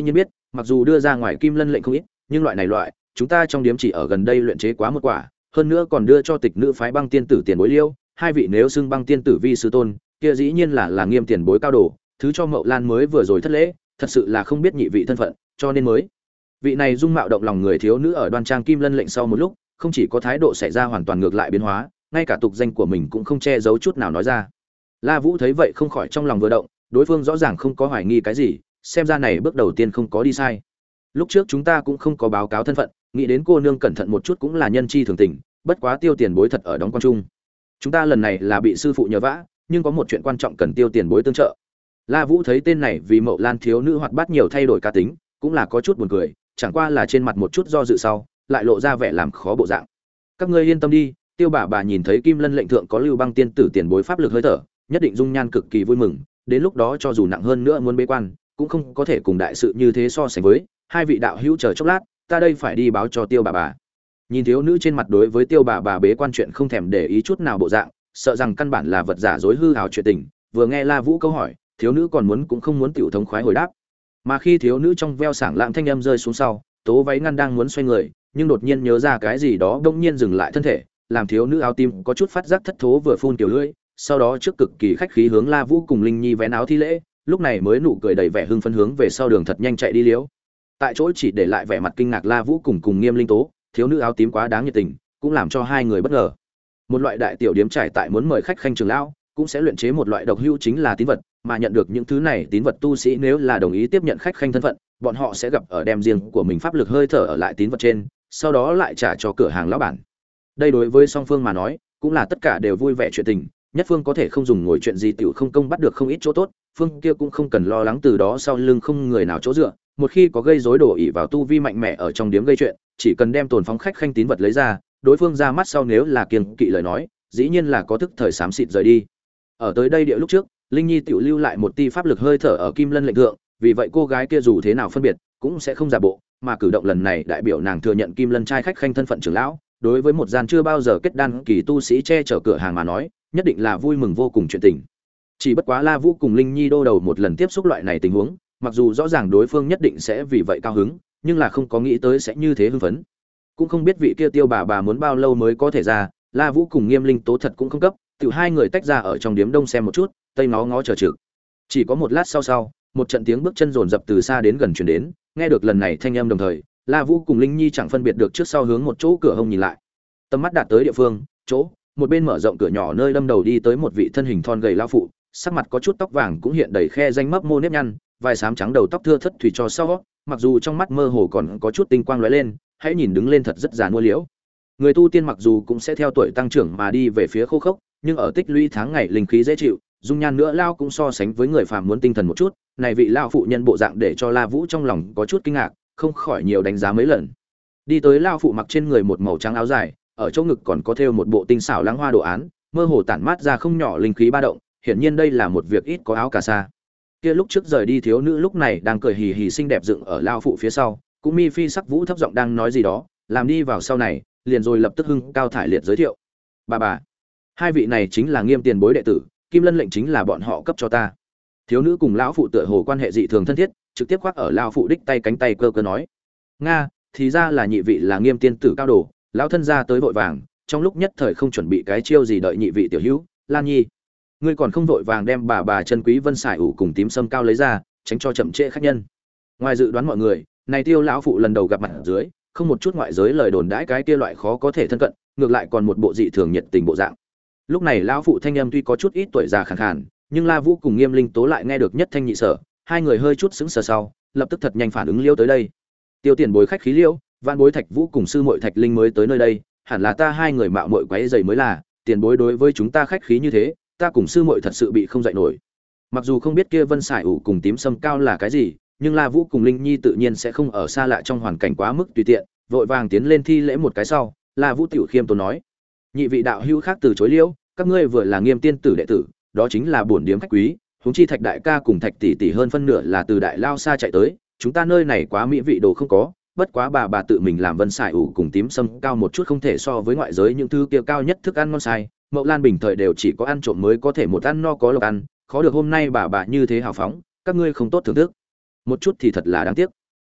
mặc dù đưa ra ngoài kim lân lệnh không ít, nhưng loại này loại chúng ta trong điếm chỉ ở gần đây luyện chế quá một quả, hơn nữa còn đưa cho tịch nữ phái băng tiên tử tiền bối liêu, hai vị nếu xưng băng tiên tử vi sư tôn, kia dĩ nhiên là là nghiêm tiền bối cao đồ, thứ cho Mậu Lan mới vừa rồi thất lễ, thật sự là không biết nhị vị thân phận, cho nên mới. Vị này dung mạo động lòng người thiếu nữ ở đoan trang kim lân lệnh sau một lúc, không chỉ có thái độ xảy ra hoàn toàn ngược lại biến hóa, ngay cả tục danh của mình cũng không che giấu chút nào nói ra. La Vũ thấy vậy không khỏi trong lòng vừa động, đối phương rõ ràng không có hoài nghi cái gì, xem ra này bước đầu tiên không có đi sai. Lúc trước chúng ta cũng không có báo cáo thân phận, nghĩ đến cô nương cẩn thận một chút cũng là nhân chi thường tình, bất quá Tiêu tiền bối thật ở đóng quan trung. Chúng ta lần này là bị sư phụ nhờ vả, nhưng có một chuyện quan trọng cần Tiêu tiền bối tương trợ. La Vũ thấy tên này vì Mậu Lan thiếu nữ hoạt bát nhiều thay đổi cá tính, cũng là có chút buồn cười, chẳng qua là trên mặt một chút do dự sau, lại lộ ra vẻ làm khó bộ dạng. Các ngươi yên tâm đi, Tiêu bà bà nhìn thấy Kim Lân lệnh thượng có Lưu Băng tiên tử tiền bối pháp lực hơi thở, nhất định dung nhan cực kỳ vui mừng, đến lúc đó cho dù nặng hơn nữa muốn bế quan, cũng không có thể cùng đại sự như thế so sánh với. Hai vị đạo hữu chờ chốc lát, ta đây phải đi báo cho Tiêu bà bà. Nhìn thiếu nữ trên mặt đối với Tiêu bà bà bế quan chuyện không thèm để ý chút nào bộ dạng, sợ rằng căn bản là vật giả dối hư hào chuyện tình, vừa nghe La Vũ câu hỏi, thiếu nữ còn muốn cũng không muốn tiểu thống khoái hồi đáp. Mà khi thiếu nữ trong veo sảng lạng thanh âm rơi xuống sau, tố váy ngăn đang muốn xoay người, nhưng đột nhiên nhớ ra cái gì đó bỗng nhiên dừng lại thân thể, làm thiếu nữ áo tím có chút phát giác thất thố vừa phun tiểu lưỡi, sau đó trước cực kỳ khách khí hướng La Vũ cùng Linh Nhi vén áo thi lễ, lúc này mới nụ cười đầy vẻ hưng phấn hướng về sau đường thật nhanh chạy đi liếu. Tại chỗ chỉ để lại vẻ mặt kinh ngạc La Vũ cùng cùng Nghiêm Linh Tố, thiếu nữ áo tím quá đáng nhiệt tình, cũng làm cho hai người bất ngờ. Một loại đại tiểu điếm trải tại muốn mời khách khanh trường lão, cũng sẽ luyện chế một loại độc hữu chính là tín vật, mà nhận được những thứ này tín vật tu sĩ nếu là đồng ý tiếp nhận khách khanh thân phận, bọn họ sẽ gặp ở đem riêng của mình pháp lực hơi thở ở lại tín vật trên, sau đó lại trả cho cửa hàng lão bản. Đây đối với song phương mà nói, cũng là tất cả đều vui vẻ chuyện tình, nhất phương có thể không dùng ngồi chuyện gì tiểu không công bắt được không ít chỗ tốt, phương kia cũng không cần lo lắng từ đó sau lưng không người nào chỗ dựa, một khi có gây rối đổ ỉ vào tu vi mạnh mẽ ở trong điếm gây chuyện, chỉ cần đem tồn phóng khách khanh tín vật lấy ra, đối phương ra mắt sau nếu là kiêng kỵ lời nói, dĩ nhiên là có thức thời xám xịt rời đi. Ở tới đây địa lúc trước, Linh Nhi tiểu lưu lại một tia pháp lực hơi thở ở Kim Lân lệnh thượng, vì vậy cô gái kia dù thế nào phân biệt, cũng sẽ không giả bộ, mà cử động lần này đại biểu nàng thừa nhận Kim Lân trai khách khanh thân phận trưởng lão, đối với một gian chưa bao giờ kết đan kỳ tu sĩ che chở cửa hàng mà nói, nhất định là vui mừng vô cùng chuyện tình. Chỉ bất quá La Vũ cùng Linh Nhi đô đầu một lần tiếp xúc loại này tình huống, mặc dù rõ ràng đối phương nhất định sẽ vì vậy cao hứng, nhưng là không có nghĩ tới sẽ như thế hưng phấn. Cũng không biết vị kia Tiêu bà bà muốn bao lâu mới có thể ra, La Vũ cùng Nghiêm Linh Tố thật cũng không cấp, tiểu hai người tách ra ở trong điếm đông xem một chút, tây ngó ngó chờ trực. Chỉ có một lát sau sau, một trận tiếng bước chân rồn rập từ xa đến gần truyền đến, nghe được lần này thanh âm đồng thời, La Vũ cùng Linh Nhi chẳng phân biệt được trước sau hướng một chỗ cửa hông nhìn lại. Tầm mắt đạt tới địa phương, chỗ, một bên mở rộng cửa nhỏ nơi đâm đầu đi tới một vị thân hình thon gầy lão phụ, sắc mặt có chút tóc vàng cũng hiện đầy khe danh mấp mô nếp nhăn, vài xám trắng đầu tóc thưa thất thủy cho sau, mặc dù trong mắt mơ hồ còn có chút tinh quang lóe lên, hãy nhìn đứng lên thật rất già nua liễu. Người tu tiên mặc dù cũng sẽ theo tuổi tăng trưởng mà đi về phía khô khốc, nhưng ở tích lũy tháng ngày linh khí dễ chịu, dung nhan nữa lao cũng so sánh với người phàm muốn tinh thần một chút, này vị lão phụ nhân bộ dạng để cho La Vũ trong lòng có chút kinh ngạc, không khỏi nhiều đánh giá mấy lần. Đi tới lão phụ mặc trên người một màu trắng áo dài, ở chỗ ngực còn có thêu một bộ tinh xảo lăng hoa đồ án, mơ hồ tản mát ra không nhỏ linh khí ba động, hiển nhiên đây là một việc ít có áo cà sa. Kia lúc trước rời đi thiếu nữ lúc này đang cười hì hì xinh đẹp dựng ở lão phụ phía sau, cũng mi phi sắc vũ thấp giọng đang nói gì đó, làm đi vào sau này, liền rồi lập tức hưng cao thải liệt giới thiệu. Bà bà, hai vị này chính là Nghiêm tiền bối đệ tử, Kim Lân lệnh chính là bọn họ cấp cho ta. Thiếu nữ cùng lão phụ tựa hồ quan hệ dị thường thân thiết, trực tiếp khoác ở lão phụ đích tay cánh tay cơ cơ nói: "Nga, thì ra là nhị vị là Nghiêm tiên tử cao đồ, lão thân gia tới vội vàng, trong lúc nhất thời không chuẩn bị cái chiêu gì đợi nhị vị tiểu hữu, Lan Nhi, ngươi còn không vội vàng đem bà bà chân quý vân xài ủ cùng tím sâm cao lấy ra, tránh cho chậm trễ khách nhân." Ngoài dự đoán mọi người, này Tiêu lão phụ lần đầu gặp mặt ở dưới, không một chút ngoại giới lời đồn đãi cái kia loại khó có thể thân cận, ngược lại còn một bộ dị thường nhiệt tình bộ dạng. Lúc này lão phụ thanh âm tuy có chút ít tuổi già khàn khàn, nhưng La Vũ cùng Nghiêm Linh Tố lại nghe được nhất thanh nhị sở, hai người hơi chút sững sờ sau, lập tức thật nhanh phản ứng liêu tới đây. Tiêu tiền bối khách khí liêu, Vạn bối Thạch Vũ cùng sư muội Thạch Linh mới tới nơi đây, hẳn là ta hai người mạo muội quấy rầy mới là, tiền bối đối với chúng ta khách khí như thế, ta cùng sư muội thật sự bị không dậy nổi. Mặc dù không biết kia vân xài ủ cùng tím sâm cao là cái gì, nhưng La Vũ cùng Linh Nhi tự nhiên sẽ không ở xa lạ trong hoàn cảnh quá mức tùy tiện, vội vàng tiến lên thi lễ một cái sau, La Vũ tiểu khiêm tốn nói: "Nhị vị đạo hữu khác từ chối liêu, các ngươi vừa là Nghiêm tiên tử đệ tử, đó chính là bổn điếm khách quý, huống chi Thạch đại ca cùng Thạch tỷ tỷ hơn phân nửa là từ đại lao xa chạy tới, chúng ta nơi này quá mỹ vị đồ không có, bất quá bà bà tự mình làm vân xài ủ cùng tím sâm cao một chút không thể so với ngoại giới những thứ kia cao nhất thức ăn ngon sai, Mậu Lan bình thời đều chỉ có ăn trộm mới có thể một ăn no có lộc ăn, khó được hôm nay bà bà như thế hào phóng, các ngươi không tốt thưởng thức một chút thì thật là đáng tiếc."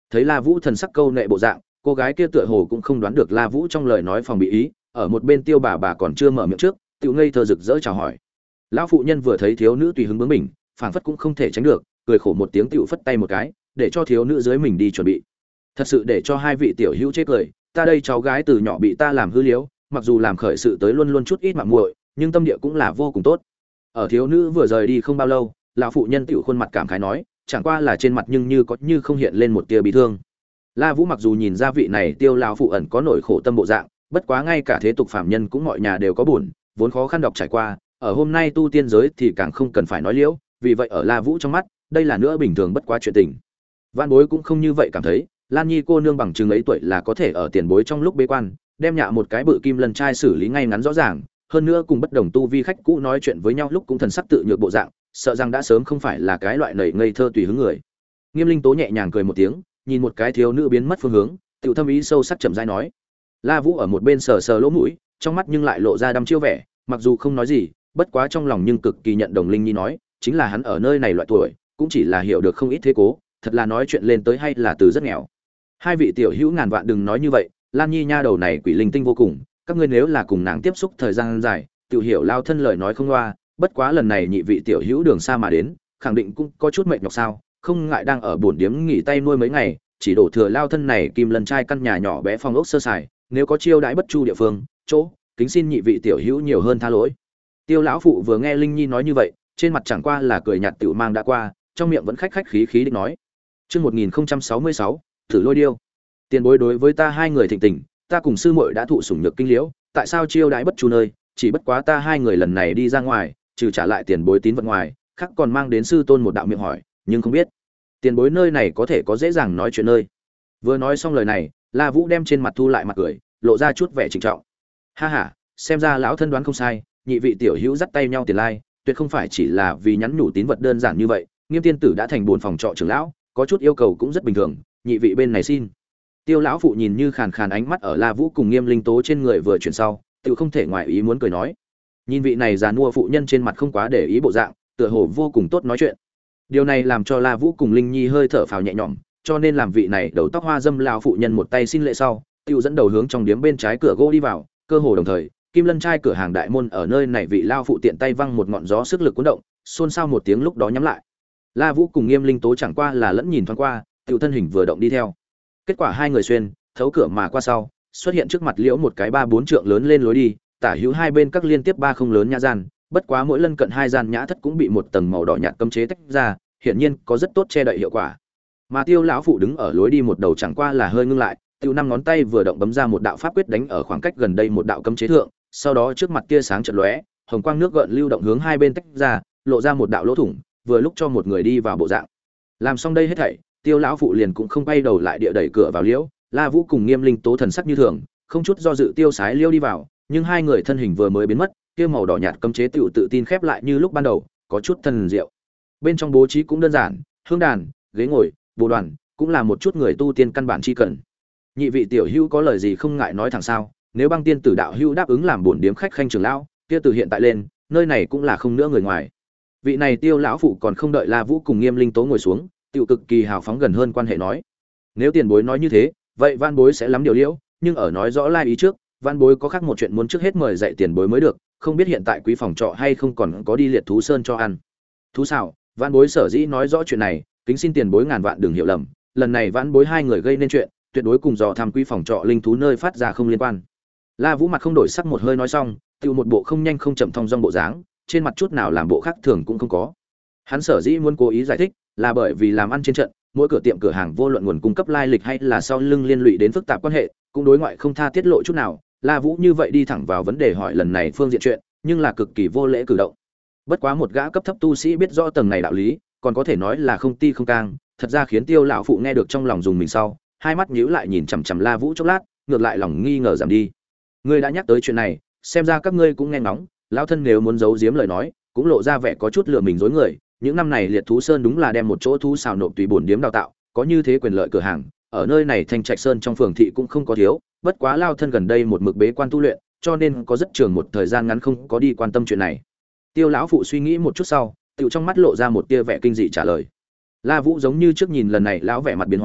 Thấy La Vũ thần sắc câu nệ bộ dạng, cô gái kia tựa hồ cũng không đoán được La Vũ trong lời nói phòng bị ý, ở một bên Tiêu bà bà còn chưa mở miệng trước, tiểu ngây thơ rực rỡ chào hỏi. Lão phụ nhân vừa thấy thiếu nữ tùy hứng bướng mình, phảng phất cũng không thể tránh được, cười khổ một tiếng tiểu phất tay một cái, để cho thiếu nữ dưới mình đi chuẩn bị. Thật sự để cho hai vị tiểu hữu chế cười, ta đây cháu gái từ nhỏ bị ta làm hư liếu, mặc dù làm khởi sự tới luôn luôn chút ít mạng muội, nhưng tâm địa cũng là vô cùng tốt. Ở thiếu nữ vừa rời đi không bao lâu, lão phụ nhân tiểu khuôn mặt cảm khái nói, chẳng qua là trên mặt nhưng như có như không hiện lên một tia bị thương. La Vũ mặc dù nhìn ra vị này Tiêu lão phụ ẩn có nỗi khổ tâm bộ dạng, bất quá ngay cả thế tục phàm nhân cũng mọi nhà đều có buồn, vốn khó khăn đọc trải qua, ở hôm nay tu tiên giới thì càng không cần phải nói liễu, vì vậy ở La Vũ trong mắt, đây là nữa bình thường bất quá chuyện tình. Vạn Bối cũng không như vậy cảm thấy, Lan Nhi cô nương bằng chừng ấy tuổi là có thể ở tiền bối trong lúc bế quan, đem nhạ một cái bự kim lần trai xử lý ngay ngắn rõ ràng, hơn nữa cùng bất đồng tu vi khách cũ nói chuyện với nhau lúc cũng thần sắc tự nhược bộ dạng, sợ rằng đã sớm không phải là cái loại nảy ngây thơ tùy hứng người. Nghiêm Linh Tố nhẹ nhàng cười một tiếng, nhìn một cái thiếu nữ biến mất phương hướng, tiểu thâm ý sâu sắc chậm rãi nói. La Vũ ở một bên sờ sờ lỗ mũi, trong mắt nhưng lại lộ ra đăm chiêu vẻ, mặc dù không nói gì, bất quá trong lòng nhưng cực kỳ nhận đồng Linh Nhi nói, chính là hắn ở nơi này loại tuổi, cũng chỉ là hiểu được không ít thế cố, thật là nói chuyện lên tới hay là từ rất nghèo. Hai vị tiểu hữu ngàn vạn đừng nói như vậy, Lan Nhi nha đầu này quỷ linh tinh vô cùng, các ngươi nếu là cùng nàng tiếp xúc thời gian dài, tiểu hiểu lao thân lời nói không loa, bất quá lần này nhị vị tiểu hữu đường xa mà đến, khẳng định cũng có chút mệt nhọc sao, không ngại đang ở buồn điếm nghỉ tay nuôi mấy ngày, chỉ đổ thừa lao thân này kim lần trai căn nhà nhỏ bé phong ốc sơ sài, nếu có chiêu đãi bất chu địa phương, chỗ, kính xin nhị vị tiểu hữu nhiều hơn tha lỗi. Tiêu lão phụ vừa nghe Linh Nhi nói như vậy, trên mặt chẳng qua là cười nhạt tiểu mang đã qua, trong miệng vẫn khách khách khí khí định nói. Chương một nghìn không trăm sáu mươi sáu, thử lôi điêu. Tiền bối đối với ta hai người thịnh tình, ta cùng sư muội đã thụ sủng nhược kinh liễu, tại sao chiêu đãi bất chu nơi, chỉ bất quá ta hai người lần này đi ra ngoài, trừ trả lại tiền bối tín vật ngoài, khác còn mang đến sư tôn một đạo miệng hỏi, nhưng không biết tiền bối nơi này có thể có dễ dàng nói chuyện nơi. Vừa nói xong lời này, La Vũ đem trên mặt thu lại mặt cười, lộ ra chút vẻ trịnh trọng. Ha ha, xem ra lão thân đoán không sai, nhị vị tiểu hữu dắt tay nhau tiền lai, tuyệt không phải chỉ là vì nhắn nhủ tín vật đơn giản như vậy. Nghiêm tiên tử đã thành buồn phòng trọ trưởng lão, có chút yêu cầu cũng rất bình thường, nhị vị bên này xin. Tiêu lão phụ nhìn như khàn khàn ánh mắt ở La Vũ cùng Nghiêm Linh Tố trên người vừa chuyển sau, tự không thể ngoài ý muốn cười nói. Nhìn vị này già nua phụ nhân trên mặt không quá để ý bộ dạng, tựa hồ vô cùng tốt nói chuyện. Điều này làm cho La Vũ cùng Linh Nhi hơi thở phào nhẹ nhõm, cho nên làm vị này đầu tóc hoa dâm lão phụ nhân một tay xin lễ sau, tiêu dẫn đầu hướng trong điếm bên trái cửa gỗ đi vào, cơ hồ đồng thời, Kim Lân trai cửa hàng đại môn ở nơi này vị lão phụ tiện tay văng một ngọn gió sức lực cuốn động, xôn xao một tiếng lúc đó nhắm lại. La Vũ cùng Nghiêm Linh Tố chẳng qua là lẫn nhìn thoáng qua, tiểu thân hình vừa động đi theo. Kết quả hai người xuyên thấu cửa mà qua sau, xuất hiện trước mặt liễu một cái ba bốn trượng lớn lên lối đi, tả hữu hai bên các liên tiếp ba không lớn nhã gian, bất quá mỗi lân cận hai gian nhã thất cũng bị một tầng màu đỏ nhạt cấm chế tách ra, hiển nhiên có rất tốt che đậy hiệu quả. Mà Tiêu lão phụ đứng ở lối đi một đầu chẳng qua là hơi ngưng lại, tiêu năm ngón tay vừa động bấm ra một đạo pháp quyết đánh ở khoảng cách gần đây một đạo cấm chế thượng, sau đó trước mặt tia sáng chợt lóe, hồng quang nước gợn lưu động hướng hai bên tách ra, lộ ra một đạo lỗ thủng, vừa lúc cho một người đi vào bộ dạng. Làm xong đây hết thảy, Tiêu lão phụ liền cũng không quay đầu lại địa đẩy cửa vào liễu, La Vũ cùng Nghiêm Linh Tố thần sắc như thường, không chút do dự tiêu sái liêu đi vào, nhưng hai người thân hình vừa mới biến mất, kia màu đỏ nhạt cấm chế tiểu tự tin khép lại như lúc ban đầu, có chút thần diệu. Bên trong bố trí cũng đơn giản, hương đàn, ghế ngồi, bồ đoàn, cũng là một chút người tu tiên căn bản chi cần. Nhị vị tiểu hữu có lời gì không ngại nói thẳng sao? Nếu Băng Tiên tử đạo hữu đáp ứng làm bổn điếm khách khanh trưởng lão, kia từ hiện tại lên, nơi này cũng là không nữa người ngoài. Vị này Tiêu lão phụ còn không đợi La Vũ cùng Nghiêm Linh Tố ngồi xuống, tiểu cực kỳ hào phóng gần hơn quan hệ nói. Nếu tiền bối nói như thế, vậy Van bối sẽ lắm điều liễu, nhưng ở nói rõ lai ý trước, Van bối có khác một chuyện muốn trước hết mời dạy tiền bối mới được, không biết hiện tại quý phòng trọ hay không còn có đi liệt thú sơn cho ăn. Thú xảo, Van bối sở dĩ nói rõ chuyện này, kính xin tiền bối ngàn vạn đừng hiểu lầm, lần này Van bối hai người gây nên chuyện, tuyệt đối cùng dò thăm quý phòng trọ linh thú nơi phát ra không liên quan. La Vũ mặt không đổi sắc một hơi nói xong, tiêu một bộ không nhanh không chậm thong dong bộ dáng, trên mặt chút nào làm bộ khác thường cũng không có. Hắn sở dĩ muốn cố ý giải thích, là bởi vì làm ăn trên trận, mỗi cửa tiệm cửa hàng vô luận nguồn cung cấp lai lịch hay là sau lưng liên lụy đến phức tạp quan hệ, cũng đối ngoại không tha tiết lộ chút nào. La Vũ như vậy đi thẳng vào vấn đề hỏi lần này phương diện chuyện, nhưng là cực kỳ vô lễ cử động. Bất quá một gã cấp thấp tu sĩ biết rõ tầng này đạo lý, còn có thể nói là không ti không cang, thật ra khiến Tiêu lão phụ nghe được trong lòng dùng mình sau, hai mắt nhíu lại nhìn chằm chằm La Vũ chốc lát, ngược lại lòng nghi ngờ giảm đi. Ngươi đã nhắc tới chuyện này, xem ra các ngươi cũng nghe ngóng, lão thân nếu muốn giấu giếm lời nói, cũng lộ ra vẻ có chút lừa mình dối người. Những năm này Liệt Thú Sơn đúng là đem một chỗ thú xào nộp tùy bổn điếm đào tạo, có như thế quyền lợi cửa hàng, ở nơi này Thanh Trạch Sơn trong phường thị cũng không có thiếu, bất quá lao thân gần đây một mực bế quan tu luyện, cho nên có rất trường một thời gian ngắn không có đi quan tâm chuyện này. Tiêu lão phụ suy nghĩ một chút sau, tựu trong mắt lộ ra một tia vẻ kinh dị trả lời. La Vũ giống như trước nhìn lần này lão vẻ mặt biến hóa,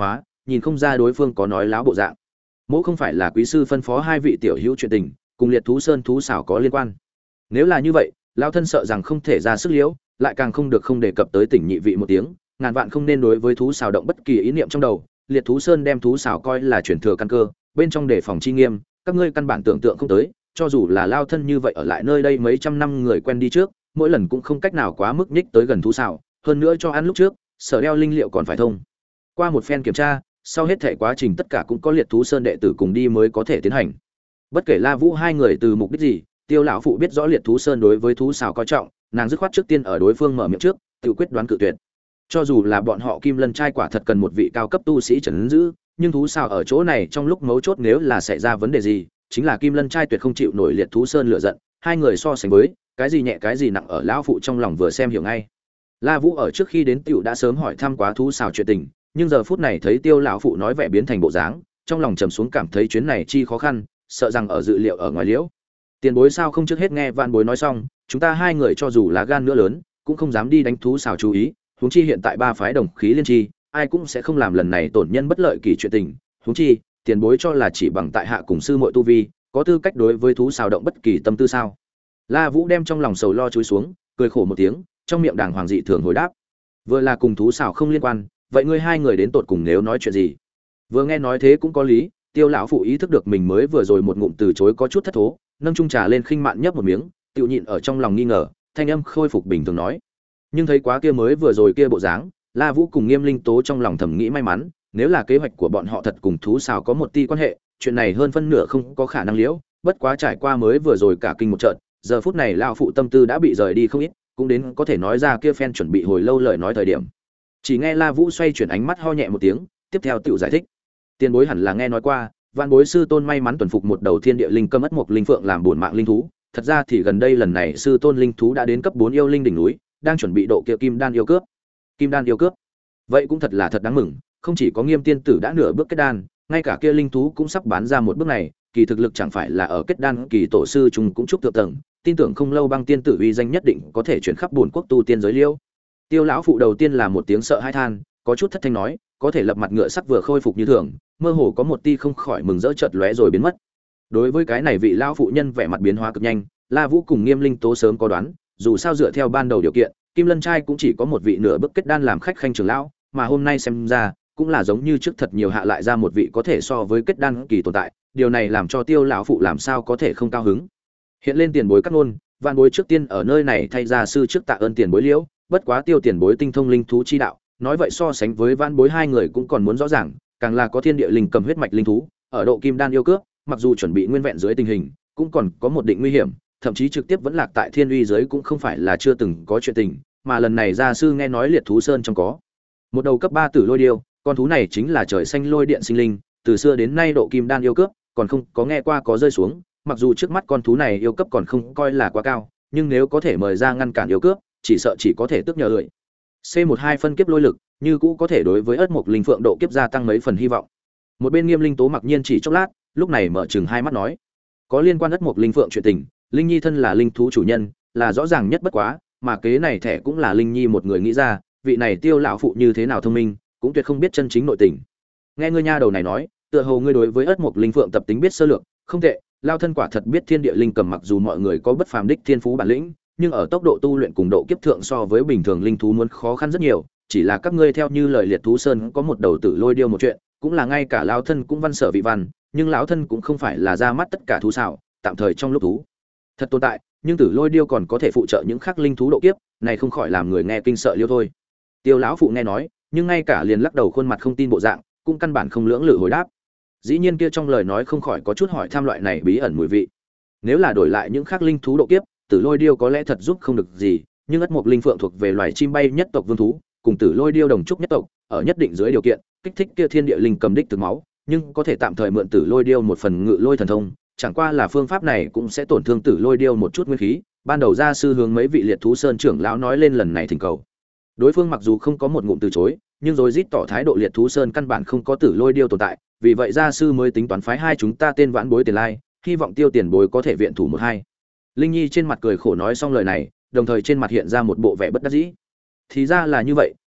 nhìn không ra đối phương có nói láo bộ dạng. Mỗ không phải là quý sư phân phó hai vị tiểu hữu chuyện tình, cùng liệt thú sơn thú xảo có liên quan. Nếu là như vậy, lão thân sợ rằng không thể ra sức liễu, lại càng không được không đề cập tới tỉnh nhị vị một tiếng, ngàn vạn không nên đối với thú xảo động bất kỳ ý niệm trong đầu. Liệt thú sơn đem thú xảo coi là truyền thừa căn cơ, bên trong đề phòng chi nghiêm, các ngươi căn bản tưởng tượng không tới, cho dù là lao thân như vậy ở lại nơi đây mấy trăm năm người quen đi trước, mỗi lần cũng không cách nào quá mức nhích tới gần thú xảo, hơn nữa cho ăn lúc trước, sở đeo linh liệu còn phải thông qua một phen kiểm tra, sau hết thể quá trình tất cả cũng có liệt thú sơn đệ tử cùng đi mới có thể tiến hành. Bất kể La Vũ hai người từ mục đích gì, Tiêu lão phụ biết rõ liệt thú sơn đối với thú xảo coi trọng, nàng dứt khoát trước tiên ở đối phương mở miệng trước, tự quyết đoán cự tuyệt. Cho dù là bọn họ Kim Lân trai quả thật cần một vị cao cấp tu sĩ trấn giữ, nhưng thú xảo ở chỗ này trong lúc mấu chốt nếu là xảy ra vấn đề gì, chính là Kim Lân trai tuyệt không chịu nổi liệt thú sơn lửa giận, hai người so sánh với, cái gì nhẹ cái gì nặng ở lão phụ trong lòng vừa xem hiểu ngay. La Vũ ở trước khi đến tiểu đã sớm hỏi thăm quá thú xảo chuyện tình, nhưng giờ phút này thấy Tiêu lão phụ nói vẻ biến thành bộ dáng, trong lòng trầm xuống cảm thấy chuyến này chi khó khăn, sợ rằng ở dự liệu ở ngoài liễu. Tiền bối sao không trước hết nghe Vạn Bối nói xong, chúng ta hai người cho dù lá gan nữa lớn, cũng không dám đi đánh thú xảo chú ý, huống chi hiện tại ba phái đồng khí liên tri, ai cũng sẽ không làm lần này tổn nhân bất lợi kỳ chuyện tình, huống chi, tiền bối cho là chỉ bằng tại hạ cùng sư muội tu vi, có tư cách đối với thú xảo động bất kỳ tâm tư sao? La Vũ đem trong lòng sầu lo chúi xuống, cười khổ một tiếng, trong miệng đàng hoàng dị thường hồi đáp: "Vừa là cùng thú xảo không liên quan, vậy ngươi hai người đến tột cùng nếu nói chuyện gì?" Vừa nghe nói thế cũng có lý, Tiêu lão phụ ý thức được mình mới vừa rồi một ngụm từ chối có chút thất thố, nâng chung trà lên khinh mạn nhấp một miếng, tiêu nhịn ở trong lòng nghi ngờ, thanh âm khôi phục bình thường nói. Nhưng thấy quá kia mới vừa rồi kia bộ dáng, La Vũ cùng Nghiêm Linh Tố trong lòng thầm nghĩ may mắn, nếu là kế hoạch của bọn họ thật cùng thú xảo có một tia quan hệ, chuyện này hơn phân nửa không có khả năng liễu, bất quá trải qua mới vừa rồi cả kinh một trận, giờ phút này lão phụ tâm tư đã bị rời đi không ít, cũng đến có thể nói ra kia phen chuẩn bị hồi lâu lời nói thời điểm. Chỉ nghe La Vũ xoay chuyển ánh mắt ho nhẹ một tiếng, tiếp theo tự giải thích. Tiền bối hẳn là nghe nói qua, Vạn Bối sư tôn may mắn tuần phục một đầu thiên địa linh câm ất mộc linh phượng làm bổn mạng linh thú, thật ra thì gần đây lần này sư tôn linh thú đã đến cấp bốn yêu linh đỉnh núi, đang chuẩn bị độ kia kim đan yêu cướp. Kim đan yêu cướp. Vậy cũng thật là thật đáng mừng, không chỉ có Nghiêm tiên tử đã nửa bước kết đan, ngay cả kia linh thú cũng sắp bán ra một bước này, kỳ thực lực chẳng phải là ở kết đan kỳ tổ sư chúng cũng chúc thượng tầng, tin tưởng không lâu Băng tiên tử uy danh nhất định có thể chuyển khắp bốn quốc tu tiên giới liêu. Tiêu lão phụ đầu tiên là một tiếng sợ hãi than, có chút thất thanh nói, có thể lập mặt ngựa sắc vừa khôi phục như thường, mơ hồ có một tia không khỏi mừng rỡ chợt lóe rồi biến mất. Đối với cái này vị lão phụ nhân vẻ mặt biến hóa cực nhanh, La Vũ cùng Nghiêm Linh Tố sớm có đoán, dù sao dựa theo ban đầu điều kiện, Kim Lân trai cũng chỉ có một vị nửa bước kết đan làm khách khanh trưởng lão, mà hôm nay xem ra, cũng là giống như trước thật nhiều hạ lại ra một vị có thể so với kết đan kỳ tồn tại, điều này làm cho Tiêu lão phụ làm sao có thể không cao hứng. Hiện lên tiền bối cắt ngôn, Vạn Bối trước tiên ở nơi này thay ra sư trước tạ ơn tiền bối liễu, bất quá Tiêu tiền bối tinh thông linh thú chi đạo, nói vậy so sánh với Vạn Bối hai người cũng còn muốn rõ ràng, càng là có thiên địa linh cầm huyết mạch linh thú, ở độ kim đan yêu cướp, mặc dù chuẩn bị nguyên vẹn dưới tình hình, cũng còn có một định nguy hiểm, thậm chí trực tiếp vẫn lạc tại thiên uy giới cũng không phải là chưa từng có chuyện tình, mà lần này gia sư nghe nói liệt thú sơn trong có một đầu cấp ba tử lôi điêu, con thú này chính là trời xanh lôi điện sinh linh, từ xưa đến nay độ kim đan yêu cướp, còn không có nghe qua có rơi xuống, mặc dù trước mắt con thú này yêu cấp còn không coi là quá cao, nhưng nếu có thể mời ra ngăn cản yêu cướp, chỉ sợ chỉ có thể tức nhờ lười. C một hai phân kiếp lôi lực, như cũ có thể đối với ất mục linh phượng độ kiếp gia tăng mấy phần hy vọng. Một bên Nghiêm Linh Tố mặc nhiên chỉ chốc lát, lúc này mở chừng hai mắt nói, có liên quan ất mục linh phượng chuyện tình, Linh Nhi thân là linh thú chủ nhân, là rõ ràng nhất bất quá, mà kế này thẻ cũng là Linh Nhi một người nghĩ ra, vị này Tiêu lão phụ như thế nào thông minh, cũng tuyệt không biết chân chính nội tình. Nghe ngươi nha đầu này nói, tựa hồ ngươi đối với ất mục linh phượng tập tính biết sơ lược, không tệ, lao thân quả thật biết thiên địa linh cầm mặc dù mọi người có bất phàm đích thiên phú bản lĩnh, nhưng ở tốc độ tu luyện cùng độ kiếp thượng so với bình thường linh thú muốn khó khăn rất nhiều, chỉ là các ngươi theo như lời liệt thú sơn có một đầu tử lôi điêu một chuyện, cũng là ngay cả lão thân cũng văn sở vị văn, nhưng lão thân cũng không phải là ra mắt tất cả thú xảo, tạm thời trong lúc thú thật tồn tại, nhưng tử lôi điêu còn có thể phụ trợ những khác linh thú độ kiếp, này không khỏi làm người nghe kinh sợ liêu thôi. Tiêu lão phụ nghe nói, nhưng ngay cả liền lắc đầu khuôn mặt không tin bộ dạng, cũng căn bản không lưỡng lự hồi đáp. Dĩ nhiên kia trong lời nói không khỏi có chút hỏi tham loại này bí ẩn mùi vị. Nếu là đổi lại những khác linh thú độ kiếp, tử lôi điêu có lẽ thật giúp không được gì, nhưng ất mục linh phượng thuộc về loài chim bay nhất tộc vương thú, cùng tử lôi điêu đồng trúc nhất tộc, ở nhất định dưới điều kiện, kích thích kia thiên địa linh cầm đích từ máu, nhưng có thể tạm thời mượn tử lôi điêu một phần ngự lôi thần thông, chẳng qua là phương pháp này cũng sẽ tổn thương tử lôi điêu một chút nguyên khí. Ban đầu gia sư hướng mấy vị liệt thú sơn trưởng lão nói lên lần này thỉnh cầu. Đối phương mặc dù không có một ngụm từ chối, nhưng rồi rít tỏ thái độ liệt thú sơn căn bản không có tử lôi điêu tồn tại, vì vậy gia sư mới tính toán phái hai chúng ta tên Vãn Bối tiền lai, hy vọng Tiêu tiền bối có thể viện thủ một hai. Linh Nhi trên mặt cười khổ nói xong lời này, đồng thời trên mặt hiện ra một bộ vẻ bất đắc dĩ. Thì ra là như vậy,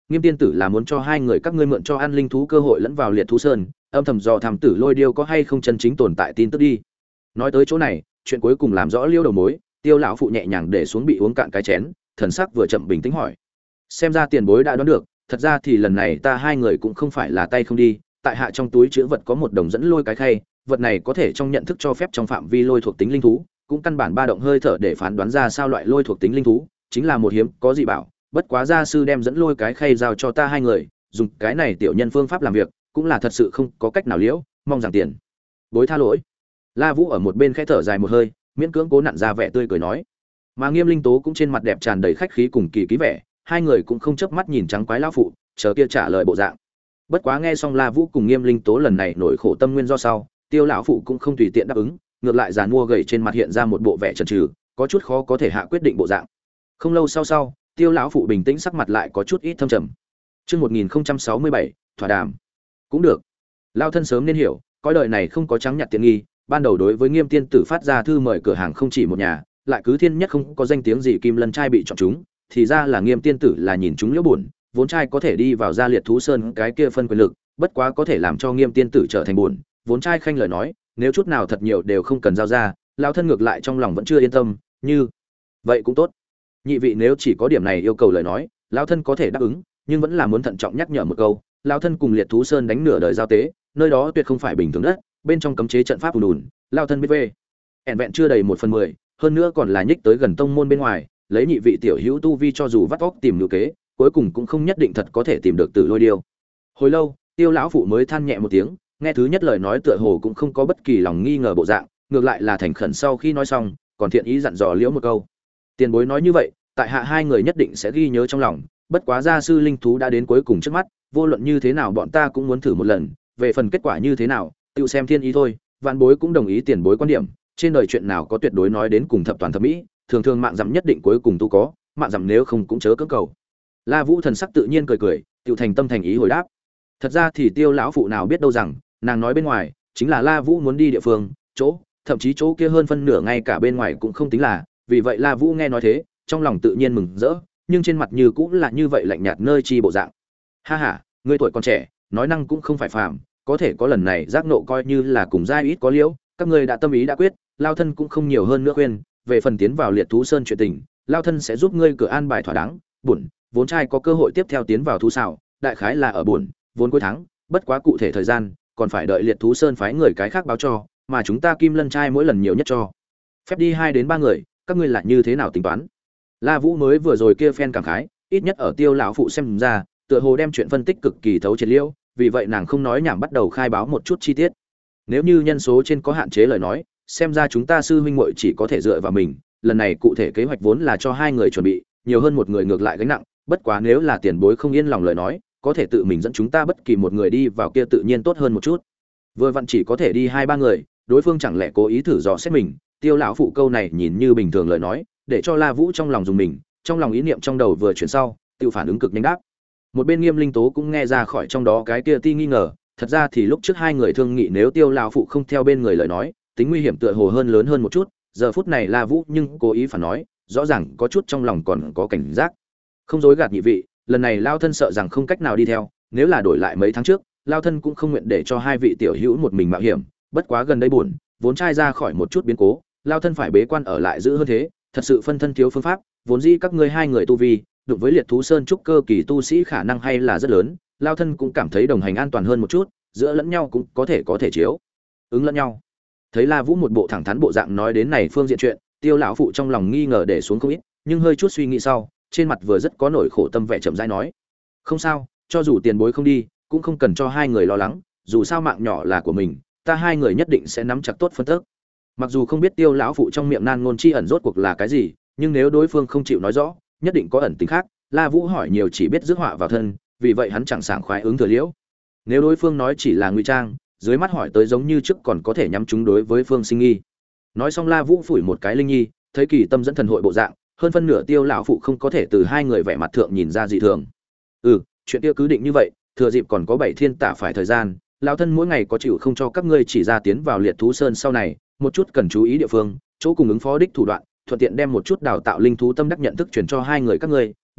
Nghiêm tiên tử là muốn cho hai người các ngươi mượn cho an linh thú cơ hội lẫn vào liệt thú sơn, âm thầm dò thám tử lôi điêu có hay không chân chính tồn tại tin tức đi. Nói tới chỗ này, chuyện cuối cùng làm rõ liêu đầu mối, Tiêu lão phụ nhẹ nhàng để xuống bị uống cạn cái chén, thần sắc vừa chậm bình tĩnh hỏi: xem ra tiền bối đã đoán được, thật ra thì lần này ta hai người cũng không phải là tay không đi, tại hạ trong túi chứa vật có một đồng dẫn lôi cái khay, vật này có thể trong nhận thức cho phép trong phạm vi lôi thuộc tính linh thú, cũng căn bản ba động hơi thở để phán đoán ra sao loại lôi thuộc tính linh thú, chính là một hiếm có dị bảo, bất quá gia sư đem dẫn lôi cái khay giao cho ta hai người, dùng cái này tiểu nhân phương pháp làm việc, cũng là thật sự không có cách nào liễu, mong rằng tiền bối tha lỗi. La Vũ ở một bên khẽ thở dài một hơi, miễn cưỡng cố nặn ra vẻ tươi cười nói. Mà Nghiêm Linh Tố cũng trên mặt đẹp tràn đầy khách khí cùng kỳ ký vẻ, hai người cũng không chớp mắt nhìn trắng quái lão phụ, chờ kia trả lời bộ dạng. Bất quá nghe xong La Vũ cùng Nghiêm Linh Tố lần này nổi khổ tâm nguyên do sau, Tiêu lão phụ cũng không tùy tiện đáp ứng, ngược lại giàn mua gầy trên mặt hiện ra một bộ vẻ chần chừ, có chút khó có thể hạ quyết định bộ dạng. Không lâu sau sau, Tiêu lão phụ bình tĩnh sắc mặt lại có chút ít thâm trầm. Chương một nghìn không trăm sáu mươi bảy, thỏa đàm. Cũng được. Lão thân sớm nên hiểu, coi đời này không có trắng nhặt tiện nghi, ban đầu đối với Nghiêm tiên tử phát ra thư mời cửa hàng không chỉ một nhà, lại cứ thiên nhất không có danh tiếng gì kim lân trai bị chọn chúng, thì ra là Nghiêm tiên tử là nhìn chúng liễu buồn, vốn trai có thể đi vào gia liệt thú sơn cái kia phân quyền lực, bất quá có thể làm cho Nghiêm tiên tử trở thành buồn, vốn trai khanh lời nói, nếu chút nào thật nhiều đều không cần giao ra, lão thân ngược lại trong lòng vẫn chưa yên tâm, như vậy cũng tốt. Nhị vị nếu chỉ có điểm này yêu cầu lời nói, lão thân có thể đáp ứng, nhưng vẫn là muốn thận trọng nhắc nhở một câu, lão thân cùng liệt thú sơn đánh nửa đời giao tế, nơi đó tuyệt không phải bình thường đất, bên trong cấm chế trận pháp ùn ùn, lão thân biết về. Ẻn vẹn chưa đầy một phần mười, hơn nữa còn là nhích tới gần tông môn bên ngoài, lấy nhị vị tiểu hữu tu vi cho dù vắt óc tìm lựa kế, cuối cùng cũng không nhất định thật có thể tìm được Tử Lôi Điêu. Hồi lâu, Tiêu lão phụ mới than nhẹ một tiếng, nghe thứ nhất lời nói tựa hồ cũng không có bất kỳ lòng nghi ngờ bộ dạng, ngược lại là thành khẩn sau khi nói xong, còn thiện ý dặn dò liễu một câu. Tiền bối nói như vậy, tại hạ hai người nhất định sẽ ghi nhớ trong lòng, bất quá gia sư linh thú đã đến cuối cùng trước mắt, vô luận như thế nào bọn ta cũng muốn thử một lần, về phần kết quả như thế nào, tự xem thiên ý thôi. Vạn bối cũng đồng ý tiền bối quan điểm, trên đời chuyện nào có tuyệt đối nói đến cùng thập toàn thập mỹ, thường thường mạng dặm nhất định cuối cùng tu có, mạng dặm nếu không cũng chớ cưỡng cầu. La Vũ thần sắc tự nhiên cười cười, tự thành tâm thành ý hồi đáp. Thật ra thì Tiêu lão phụ nào biết đâu rằng, nàng nói bên ngoài chính là La Vũ muốn đi địa phương, chỗ, thậm chí chỗ kia hơn phân nửa ngay cả bên ngoài cũng không tính là, vì vậy La Vũ nghe nói thế, trong lòng tự nhiên mừng rỡ, nhưng trên mặt như cũng là như vậy lạnh nhạt nơi chi bộ dạng. Ha ha, ngươi tuổi còn trẻ, nói năng cũng không phải phàm, có thể có lần này giác nộ coi như là cùng giai ít có liễu, các ngươi đã tâm ý đã quyết, lao thân cũng không nhiều hơn nữa khuyên, về phần tiến vào liệt thú sơn chuyện tình, lao thân sẽ giúp ngươi cửa an bài thỏa đáng, buồn, vốn trai có cơ hội tiếp theo tiến vào thú xảo, đại khái là ở buồn, vốn cuối tháng, bất quá cụ thể thời gian, còn phải đợi liệt thú sơn phái người cái khác báo cho, mà chúng ta Kim Lân trai mỗi lần nhiều nhất cho phép đi hai đến ba người, các ngươi là như thế nào tính toán? La Vũ mới vừa rồi kia phen cảm khái, ít nhất ở Tiêu lão phụ xem ra, tựa hồ đem chuyện phân tích cực kỳ thấu triệt liễu, vì vậy nàng không nói nhảm bắt đầu khai báo một chút chi tiết. Nếu như nhân số trên có hạn chế lời nói, xem ra chúng ta sư huynh muội chỉ có thể dựa vào mình, lần này cụ thể kế hoạch vốn là cho hai người chuẩn bị, nhiều hơn một người ngược lại gánh nặng, bất quá nếu là tiền bối không yên lòng lời nói, có thể tự mình dẫn chúng ta bất kỳ một người đi vào kia tự nhiên tốt hơn một chút. Vừa vặn chỉ có thể đi hai ba người, đối phương chẳng lẽ cố ý thử dò xét mình, Tiêu lão phụ câu này nhìn như bình thường lời nói, để cho La Vũ trong lòng dùng mình, trong lòng ý niệm trong đầu vừa chuyển sau, tự phản ứng cực nhanh đáp. Một bên Nghiêm Linh Tố cũng nghe ra khỏi trong đó cái kia ti nghi ngờ, thật ra thì lúc trước hai người thương nghị nếu Tiêu lão phụ không theo bên người lời nói, tính nguy hiểm tựa hồ hơn lớn hơn một chút, giờ phút này La Vũ nhưng cố ý phản nói, rõ ràng có chút trong lòng còn có cảnh giác. Không dối gạt nhị vị, lần này lao thân sợ rằng không cách nào đi theo, nếu là đổi lại mấy tháng trước, lao thân cũng không nguyện để cho hai vị tiểu hữu một mình mạo hiểm, bất quá gần đây buồn, vốn trai ra khỏi một chút biến cố, lao thân phải bế quan ở lại giữ hơn thế, thật sự phân thân thiếu phương pháp, vốn dĩ các ngươi hai người tu vi, đụng với liệt thú sơn trúc cơ kỳ tu sĩ khả năng hay là rất lớn, lao thân cũng cảm thấy đồng hành an toàn hơn một chút, giữa lẫn nhau cũng có thể có thể chiếu ứng lẫn nhau. Thấy La Vũ một bộ thẳng thắn bộ dạng nói đến này phương diện chuyện, Tiêu lão phụ trong lòng nghi ngờ để xuống không ít, nhưng hơi chút suy nghĩ sau, trên mặt vừa rất có nỗi khổ tâm vẻ chậm rãi nói: "Không sao, cho dù tiền bối không đi, cũng không cần cho hai người lo lắng, dù sao mạng nhỏ là của mình, ta hai người nhất định sẽ nắm chặt tốt phân tức." Mặc dù không biết Tiêu lão phụ trong miệng nan ngôn chi ẩn rốt cuộc là cái gì, nhưng nếu đối phương không chịu nói rõ, nhất định có ẩn tình khác, La Vũ hỏi nhiều chỉ biết rước họa vào thân, vì vậy hắn chẳng sảng khoái ứng thừa liễu. Nếu đối phương nói chỉ là ngụy trang, dưới mắt hỏi tới giống như trước còn có thể nhắm chúng đối với phương sinh nghi. Nói xong La Vũ phủi một cái linh nhi, thấy kỳ tâm dẫn thần hội bộ dạng, hơn phân nửa Tiêu lão phụ không có thể từ hai người vẻ mặt thượng nhìn ra dị thường. Ừ, chuyện kia cứ định như vậy, thừa dịp còn có bảy thiên tả phải thời gian, lão thân mỗi ngày có chịu không cho các ngươi chỉ ra tiến vào liệt thú sơn sau này, một chút cần chú ý địa phương, chỗ cùng ứng phó đích thủ đoạn, thuận tiện đem một chút đào tạo linh thú tâm đắc nhận thức truyền cho hai người các ngươi,